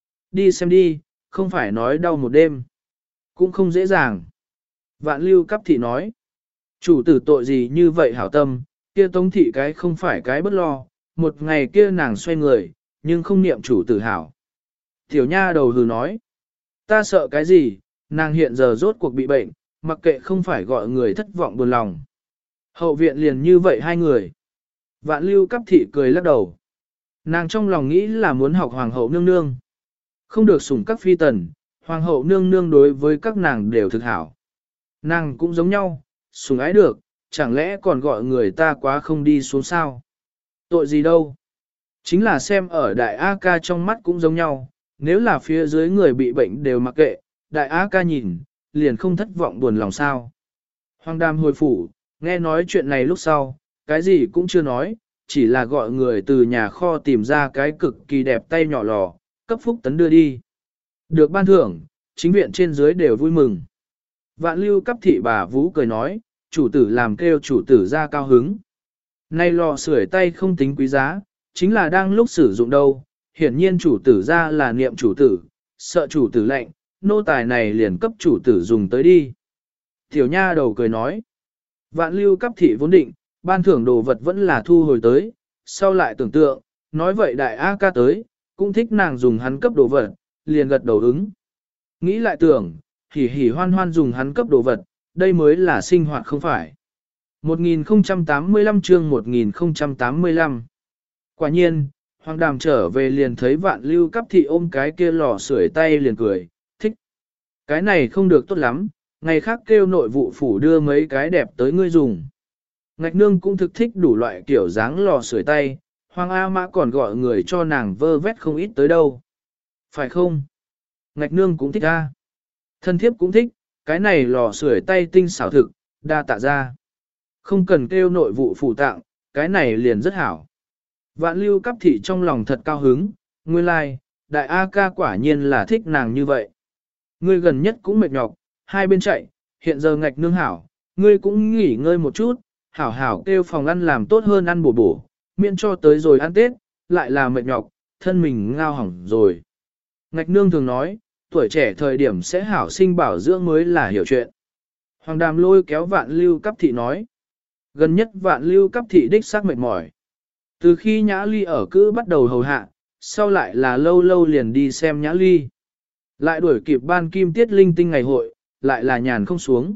Đi xem đi, không phải nói đau một đêm. Cũng không dễ dàng. Vạn Lưu cấp thị nói, chủ tử tội gì như vậy hảo tâm, kia Tống thị cái không phải cái bất lo, một ngày kia nàng xoay người, nhưng không niệm chủ tử hảo. Tiểu nha đầu hừ nói, ta sợ cái gì, nàng hiện giờ rốt cuộc bị bệnh, mặc kệ không phải gọi người thất vọng buồn lòng. Hậu viện liền như vậy hai người. Vạn Lưu cấp thị cười lắc đầu. Nàng trong lòng nghĩ là muốn học hoàng hậu nương nương. Không được sủng các phi tần, hoàng hậu nương nương đối với các nàng đều thực hảo. Nàng cũng giống nhau, sủng ái được, chẳng lẽ còn gọi người ta quá không đi xuống sao? Tội gì đâu? Chính là xem ở đại A ca trong mắt cũng giống nhau, nếu là phía dưới người bị bệnh đều mặc kệ, đại A ca nhìn, liền không thất vọng buồn lòng sao. Hoàng Đàm hồi phủ, nghe nói chuyện này lúc sau, cái gì cũng chưa nói, chỉ là gọi người từ nhà kho tìm ra cái cực kỳ đẹp tay nhỏ lò, cấp Phúc Tấn đưa đi. Được ban thưởng, chính viện trên dưới đều vui mừng. Vạn Lưu cấp thị bà Vũ cười nói, chủ tử làm kêu chủ tử ra cao hứng. Nay lò sưởi tay không tính quý giá, chính là đang lúc sử dụng đâu, hiển nhiên chủ tử ra là niệm chủ tử, sợ chủ tử lệnh, nô tài này liền cấp chủ tử dùng tới đi. Tiểu nha đầu cười nói, Vạn Lưu cấp thị vốn định, ban thưởng đồ vật vẫn là thu hồi tới, sau lại tưởng tượng, nói vậy đại A ca tới, cũng thích nàng dùng hắn cấp đồ vật, liền gật đầu ứng. Nghĩ lại tưởng, hỉ hỉ hoan hoan dùng hắn cấp đồ vật, đây mới là sinh hoạt không phải. 1085 chương 1085 Quả nhiên, Hoàng Đàm trở về liền thấy Vạn Lưu cấp thị ôm cái kia lò sưởi tay liền cười, thích. Cái này không được tốt lắm, ngày khác kêu nội vụ phủ đưa mấy cái đẹp tới ngươi dùng. Ngạch nương cũng thực thích đủ loại kiểu dáng lò sưởi tay, Hoàng A Mã còn gọi người cho nàng vơ vét không ít tới đâu. Phải không? Ngạch nương cũng thích a. Thân thiếp cũng thích, cái này lò sưởi tay tinh xảo thực, đa tạ ra. Không cần kêu nội vụ phủ tặng, cái này liền rất hảo. Vạn Lưu cấp thị trong lòng thật cao hứng, nguyên lai, like, đại A ca quả nhiên là thích nàng như vậy. Ngươi gần nhất cũng mệt nhọc, hai bên chạy, hiện giờ ngạch nương hảo, ngươi cũng nghỉ ngơi một chút, hảo hảo kêu phòng ăn làm tốt hơn ăn bổ bổ, miễn cho tới rồi ăn Tết, lại là mệt nhọc, thân mình ngao hỏng rồi. Ngạch nương thường nói, tuổi trẻ thời điểm sẽ hảo sinh bảo dưỡng mới là hiểu chuyện. Hoàng Đàm lôi kéo Vạn Lưu cấp thị nói. Gần nhất Vạn Lưu cấp thị đích xác mệt mỏi. Từ khi Nhã Ly ở cữ bắt đầu hầu hạ, sau lại là lâu lâu liền đi xem Nhã Ly. Lại đuổi kịp ban kim tiết linh tinh ngày hội, lại là nhàn không xuống.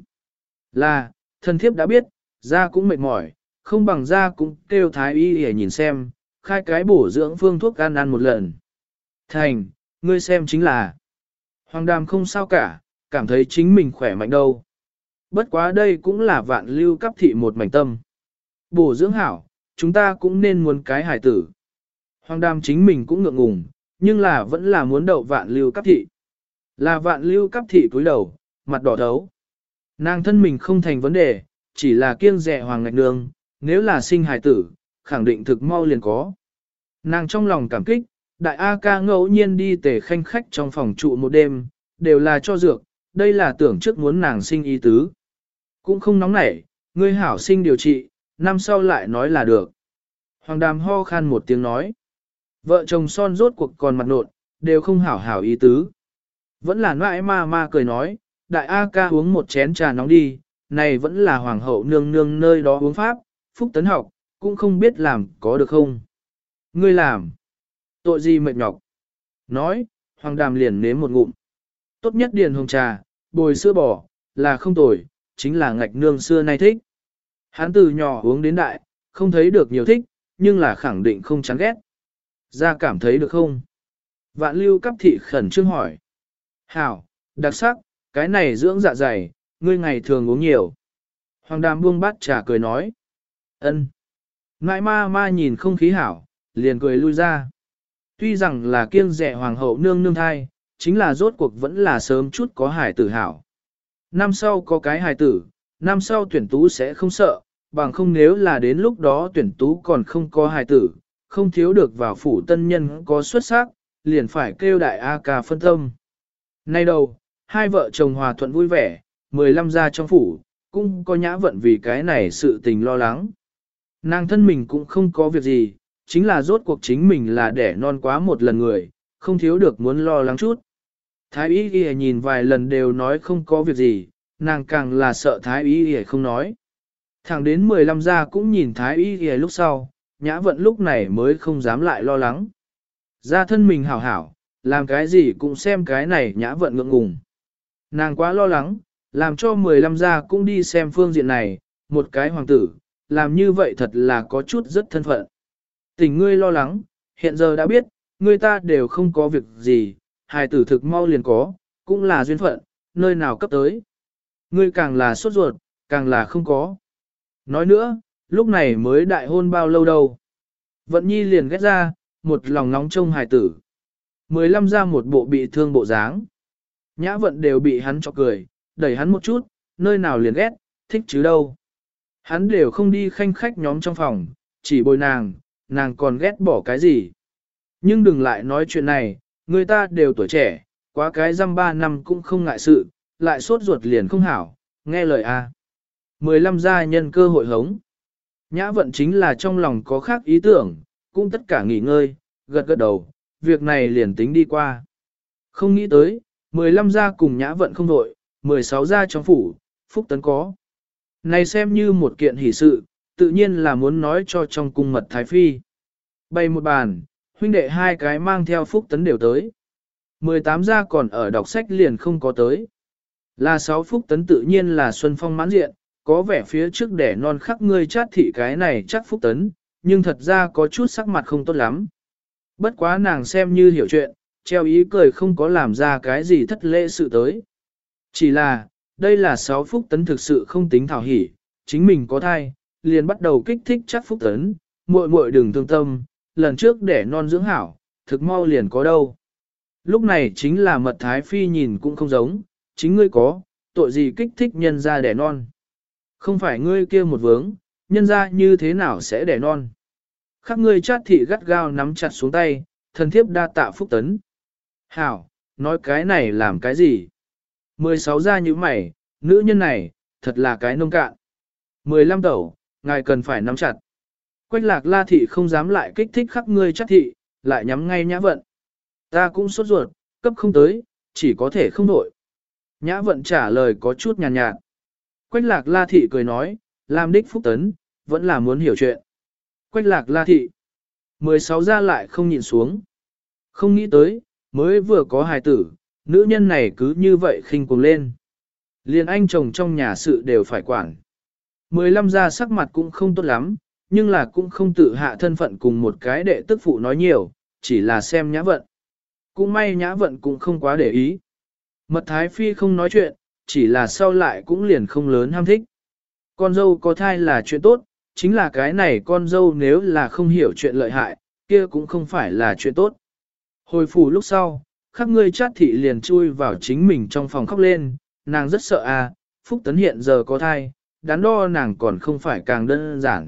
Là, thân thiếp đã biết, ra cũng mệt mỏi, không bằng ra cũng kêu thái y để nhìn xem, khai cái bổ dưỡng phương thuốc ăn một lần. Thành, ngươi xem chính là, Hoàng Đàm không sao cả, cảm thấy chính mình khỏe mạnh đâu. Bất quá đây cũng là Vạn Lưu cấp thị một mảnh tâm. Bổ dưỡng hảo, chúng ta cũng nên muốn cái hải tử. Hoàng Đàm chính mình cũng ngượng ngùng, nhưng là vẫn là muốn đậu Vạn Lưu cấp thị. Là Vạn Lưu cấp thị cúi đầu, mặt đỏ thấu. Nàng thân mình không thành vấn đề, chỉ là kiêng dè Hoàng Ngạch Nương, nếu là sinh hài tử, khẳng định thực mau liền có. Nàng trong lòng cảm kích, đại A ca ngẫu nhiên đi tề khanh khách trong phòng trụ một đêm, đều là cho dược, đây là tưởng trước muốn nàng sinh ý tứ. Cũng không nóng nảy, ngươi hảo sinh điều trị, năm sau lại nói là được. Hoàng Đàm ho khan một tiếng nói. Vợ chồng son rốt cuộc còn mặt nộn, đều không hảo hảo ý tứ. Vẫn là nãi ma ma cười nói, đại A ca uống một chén trà nóng đi, này vẫn là hoàng hậu nương nương nơi đó uống pháp, Phúc Tấn học, cũng không biết làm có được không. Ngươi làm, tội gì mệt nhọc. Nói, hoàng đàm liền nếm một ngụm. Tốt nhất điền hồng trà, bồi sữa bò, là không tồi, chính là ngạch nương xưa nay thích. Hắn từ nhỏ uống đến đại, không thấy được nhiều thích, nhưng là khẳng định không chán ghét. Ra cảm thấy được không? Vạn lưu cấp thị khẩn trương hỏi. Hảo, đặc sắc, cái này dưỡng dạ dày, ngươi ngày thường uống nhiều. Hoàng đàm buông bát trà cười nói. Ân. Ngại ma ma nhìn không khí hảo, liền cười lui ra. Tuy rằng là kiêng dè hoàng hậu nương nương thai, chính là rốt cuộc vẫn là sớm chút có hài tử hảo. Năm sau có cái hài tử, năm sau tuyển tú sẽ không sợ, bằng không nếu là đến lúc đó tuyển tú còn không có hài tử, không thiếu được vào phủ tân nhân có xuất sắc, liền phải kêu đại A ca phân tâm. Nay đầu, hai vợ chồng hòa thuận vui vẻ, 15 gia trong phủ, cũng có nhã vận vì cái này sự tình lo lắng. Nàng thân mình cũng không có việc gì, chính là rốt cuộc chính mình là đẻ non quá một lần người, không thiếu được muốn lo lắng chút. Thái y y nhìn vài lần đều nói không có việc gì, nàng càng là sợ thái y y không nói. Thẳng đến 15 gia cũng nhìn thái y y lúc sau, nhã vận lúc này mới không dám lại lo lắng. Gia thân mình hảo hảo, làm cái gì cũng xem cái này nhã vận ngượng ngùng. Nàng quá lo lắng, làm cho 15 gia cũng đi xem phương diện này, một cái hoàng tử, làm như vậy thật là có chút rất thân phận. Tình ngươi lo lắng, hiện giờ đã biết, ngươi ta đều không có việc gì, hài tử thực mau liền có, cũng là duyên phận, nơi nào cấp tới. Ngươi càng là sốt ruột, càng là không có. Nói nữa, lúc này mới đại hôn bao lâu đâu. Vận nhi liền ghét ra, một lòng nóng trông hài tử. 15 ra một bộ bị thương bộ dáng. Nhã vận đều bị hắn cho cười, đẩy hắn một chút, nơi nào liền ghét, thích chứ đâu. Hắn đều không đi khanh khách nhóm trong phòng, chỉ bồi nàng còn ghét bỏ cái gì. Nhưng đừng lại nói chuyện này, người ta đều tuổi trẻ, quá cái dăm 3 năm cũng không ngại sự, lại sốt ruột liền không hảo, nghe lời a. 15 gia nhân cơ hội hống. Nhã vận chính là trong lòng có khác ý tưởng, cũng tất cả nghỉ ngơi, gật gật đầu, việc này liền tính đi qua. Không nghĩ tới, 15 gia cùng nhã vận không đội, 16 gia trong phủ, Phúc Tấn có. Này xem như một kiện hỷ sự, tự nhiên là muốn nói cho trong cung mật Thái Phi. Bày một bàn, huynh đệ hai cái mang theo Phúc Tấn đều tới. 18 gia còn ở đọc sách liền không có tới. Là 6 Phúc Tấn tự nhiên là Xuân Phong mãn diện, có vẻ phía trước đẻ non khắc ngươi chát thị cái này chắc Phúc Tấn, nhưng thật ra có chút sắc mặt không tốt lắm. Bất quá nàng xem như hiểu chuyện, treo ý cười không có làm ra cái gì thất lễ sự tới. Chỉ là, đây là 6 Phúc Tấn thực sự không tính thảo hỉ, chính mình có thai, liền bắt đầu kích thích chắc Phúc Tấn, muội muội đừng thương tâm, lần trước đẻ non dưỡng hảo, thực mau liền có đâu. Lúc này chính là mật Thái Phi nhìn cũng không giống, chính ngươi có, tội gì kích thích nhân ra đẻ non. Không phải ngươi kia một vướng, nhân ra như thế nào sẽ đẻ non. Khắc ngươi chát thị gắt gao nắm chặt xuống tay, thần thiếp đa tạ Phúc Tấn. Hảo, nói cái này làm cái gì? 16 ra như mày, nữ nhân này, thật là cái nông cạn. 15 tẩu, ngài cần phải nắm chặt. Quách lạc la thị không dám lại kích thích khắc ngươi chát thị, lại nhắm ngay nhã vận. Ta cũng sốt ruột, cấp không tới, chỉ có thể không đổi. Nhã vận trả lời có chút nhàn nhạt. Quách lạc la thị cười nói, làm đích Phúc Tấn, vẫn là muốn hiểu chuyện. Quách lạc la thị. 16 ra lại không nhìn xuống. Không nghĩ tới, mới vừa có hài tử, nữ nhân này cứ như vậy khinh cuồng lên. Liền anh chồng trong nhà sự đều phải quản. 15 ra sắc mặt cũng không tốt lắm, nhưng là cũng không tự hạ thân phận cùng một cái đệ tức phụ nói nhiều, chỉ là xem nhã vận. Cũng may nhã vận cũng không quá để ý. Mật Thái Phi không nói chuyện, chỉ là sau lại cũng liền không lớn ham thích. Con dâu có thai là chuyện tốt, chính là cái này con dâu nếu là không hiểu chuyện lợi hại, kia cũng không phải là chuyện tốt. Hồi phủ lúc sau, khắc ngươi chát thị liền chui vào chính mình trong phòng khóc lên, nàng rất sợ à, Phúc Tấn hiện giờ có thai, đắn đo nàng còn không phải càng đơn giản.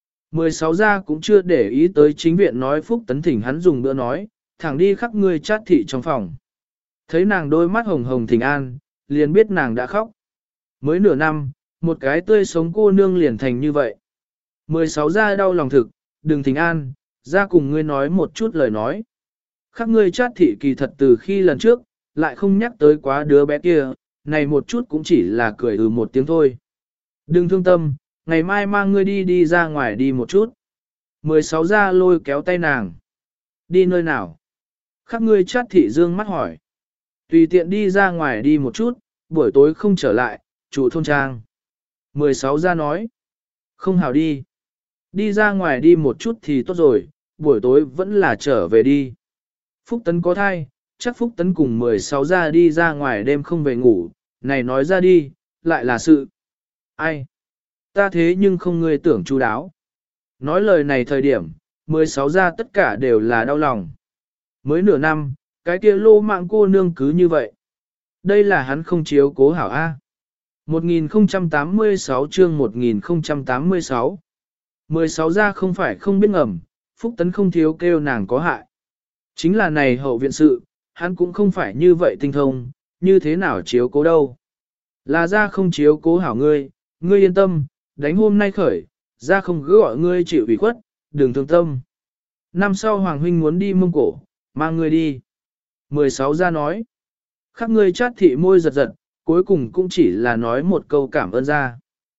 16 gia cũng chưa để ý tới chính viện nói Phúc Tấn thỉnh hắn dùng bữa nói, thẳng đi khắc ngươi chát thị trong phòng. Thấy nàng đôi mắt hồng hồng thỉnh an, liền biết nàng đã khóc. Mới nửa năm, một cái tươi sống cô nương liền thành như vậy. 16 gia đau lòng thực, đừng thỉnh an, ra cùng ngươi nói một chút lời nói. Khắc ngươi chát thị kỳ thật từ khi lần trước, lại không nhắc tới quá đứa bé kia, này một chút cũng chỉ là cười một tiếng thôi. Đừng thương tâm, ngày mai mang ngươi đi ra ngoài đi một chút. 16 ra lôi kéo tay nàng. Đi nơi nào? Khắc ngươi chát thị dương mắt hỏi. Tùy tiện đi ra ngoài đi một chút, buổi tối không trở lại, chủ thôn trang. 16 ra nói. Không hảo đi. Đi ra ngoài đi một chút thì tốt rồi, buổi tối vẫn là trở về đi. Phúc Tấn có thai, chắc Phúc Tấn cùng 16 ra đi ra ngoài đêm không về ngủ, này nói ra đi, lại là sự. Ai? Ta thế nhưng không ngươi tưởng chu đáo. Nói lời này thời điểm, 16 ra tất cả đều là đau lòng. Mới nửa năm, cái kia lô mạng cô nương cứ như vậy. Đây là hắn không chiếu cố hảo A. 1086 chương 1086 16 ra không phải không biết ngầm, Phúc Tấn không thiếu kêu nàng có hại. Chính là này hậu viện sự, hắn cũng không phải như vậy tinh thông, như thế nào chiếu cố đâu. Là ra không chiếu cố hảo ngươi, ngươi yên tâm, đánh hôm nay khởi, ra không cứ gọi ngươi chịu ủy khuất, đừng thương tâm. Năm sau Hoàng Huynh muốn đi Mông Cổ, mang ngươi đi. 16 ra nói. Khắc ngươi chát thị môi giật giật, cuối cùng cũng chỉ là nói một câu cảm ơn ra.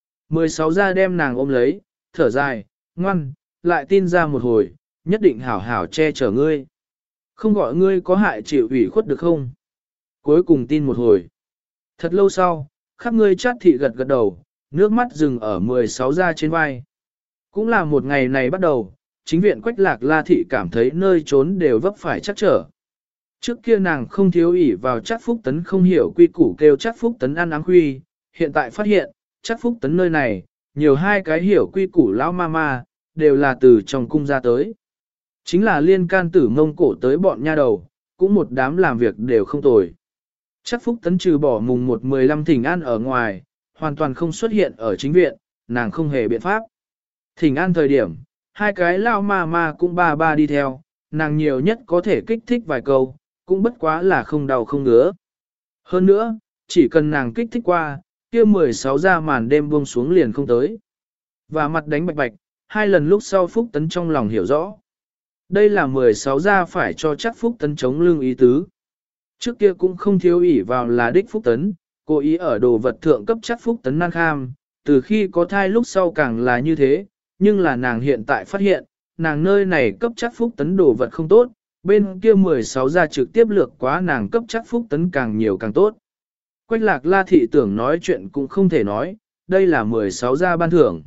16 ra đem nàng ôm lấy, thở dài, ngoan, lại tin ra một hồi, nhất định hảo hảo che chở ngươi. Không gọi ngươi có hại chịu ủy khuất được không? Cuối cùng tin một hồi. Thật lâu sau, khắc ngươi chát thị gật gật đầu, nước mắt dừng ở 16 ra trên vai. Cũng là một ngày này bắt đầu, chính viện Quách Lạc La thị cảm thấy nơi trốn đều vấp phải chắc trở. Trước kia nàng không thiếu ỷ vào chắc Phúc Tấn không hiểu quy củ kêu chắc Phúc Tấn ăn áng khuy, hiện tại phát hiện, chắc Phúc Tấn nơi này, nhiều hai cái hiểu quy củ lão ma đều là từ trong cung ra tới. Chính là liên can tử Mông Cổ tới bọn nha đầu, cũng một đám làm việc đều không tồi. Chắc Phúc Tấn trừ bỏ mùng 1-15 thỉnh an ở ngoài, hoàn toàn không xuất hiện ở chính viện, nàng không hề biện pháp. Thỉnh an thời điểm, hai cái lao ma cũng ba đi theo, nàng nhiều nhất có thể kích thích vài câu, cũng bất quá là không đau không ngứa. Hơn nữa, chỉ cần nàng kích thích qua, kia 16 ra màn đêm buông xuống liền không tới. Và mặt đánh bạch bạch, hai lần lúc sau Phúc Tấn trong lòng hiểu rõ. Đây là 16 ra phải cho chắc Phúc Tấn chống lưng ý tứ. Trước kia cũng không thiếu ỷ vào là đích Phúc Tấn, cố ý ở đồ vật thượng cấp chắc Phúc Tấn nan kham, từ khi có thai lúc sau càng là như thế, nhưng là nàng hiện tại phát hiện, nàng nơi này cấp chắc Phúc Tấn đồ vật không tốt, bên kia 16 ra trực tiếp lược quá nàng cấp chắc Phúc Tấn càng nhiều càng tốt. Quách Lạc La thị tưởng nói chuyện cũng không thể nói, đây là 16 ra ban thưởng.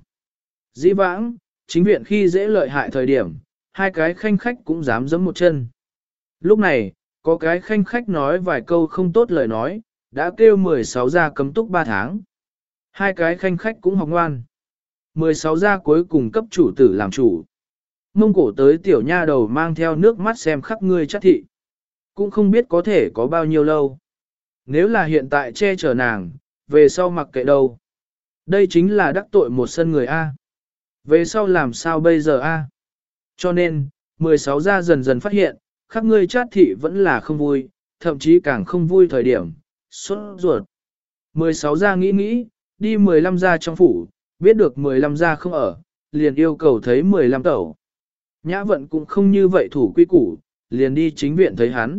Dĩ vãng, chính viện khi dễ lợi hại thời điểm, hai cái khanh khách cũng dám giẫm một chân. Lúc này, có cái khanh khách nói vài câu không tốt lời nói, đã kêu 16 ra cấm túc 3 tháng. Hai cái khanh khách cũng học ngoan. 16 ra cuối cùng cấp chủ tử làm chủ. Mông Cổ tới tiểu nha đầu mang theo nước mắt xem khắc ngươi chắc thị. Cũng không biết có thể có bao nhiêu lâu. Nếu là hiện tại che chở nàng, về sau mặc kệ đâu. Đây chính là đắc tội một sân người A. Về sau làm sao bây giờ A. Cho nên, 16 ra dần dần phát hiện, khắc ngươi chát thị vẫn là không vui, thậm chí càng không vui thời điểm, sốt ruột. 16 ra nghĩ, đi 15 ra trong phủ, biết được 15 ra không ở, liền yêu cầu thấy 15 tẩu. Nhã vận cũng không như vậy thủ quy củ, liền đi chính viện thấy hắn.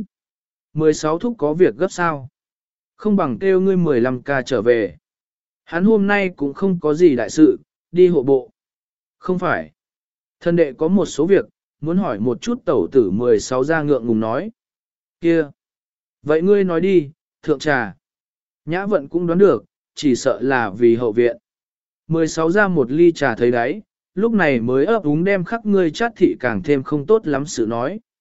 16 thúc có việc gấp sao? Không bằng kêu ngươi 15 ca trở về. Hắn hôm nay cũng không có gì đại sự, đi hộ bộ. Không phải. 16 thân đệ có một số việc, muốn hỏi một chút tẩu tử 16 ra ngượng ngùng nói. Kia! Vậy ngươi nói đi, thượng trà. Nhã vận cũng đoán được, chỉ sợ là vì hậu viện. 16 ra một ly trà thấy đấy, lúc này mới ấp úng đem khắc ngươi chát thị càng thêm không tốt lắm sự nói.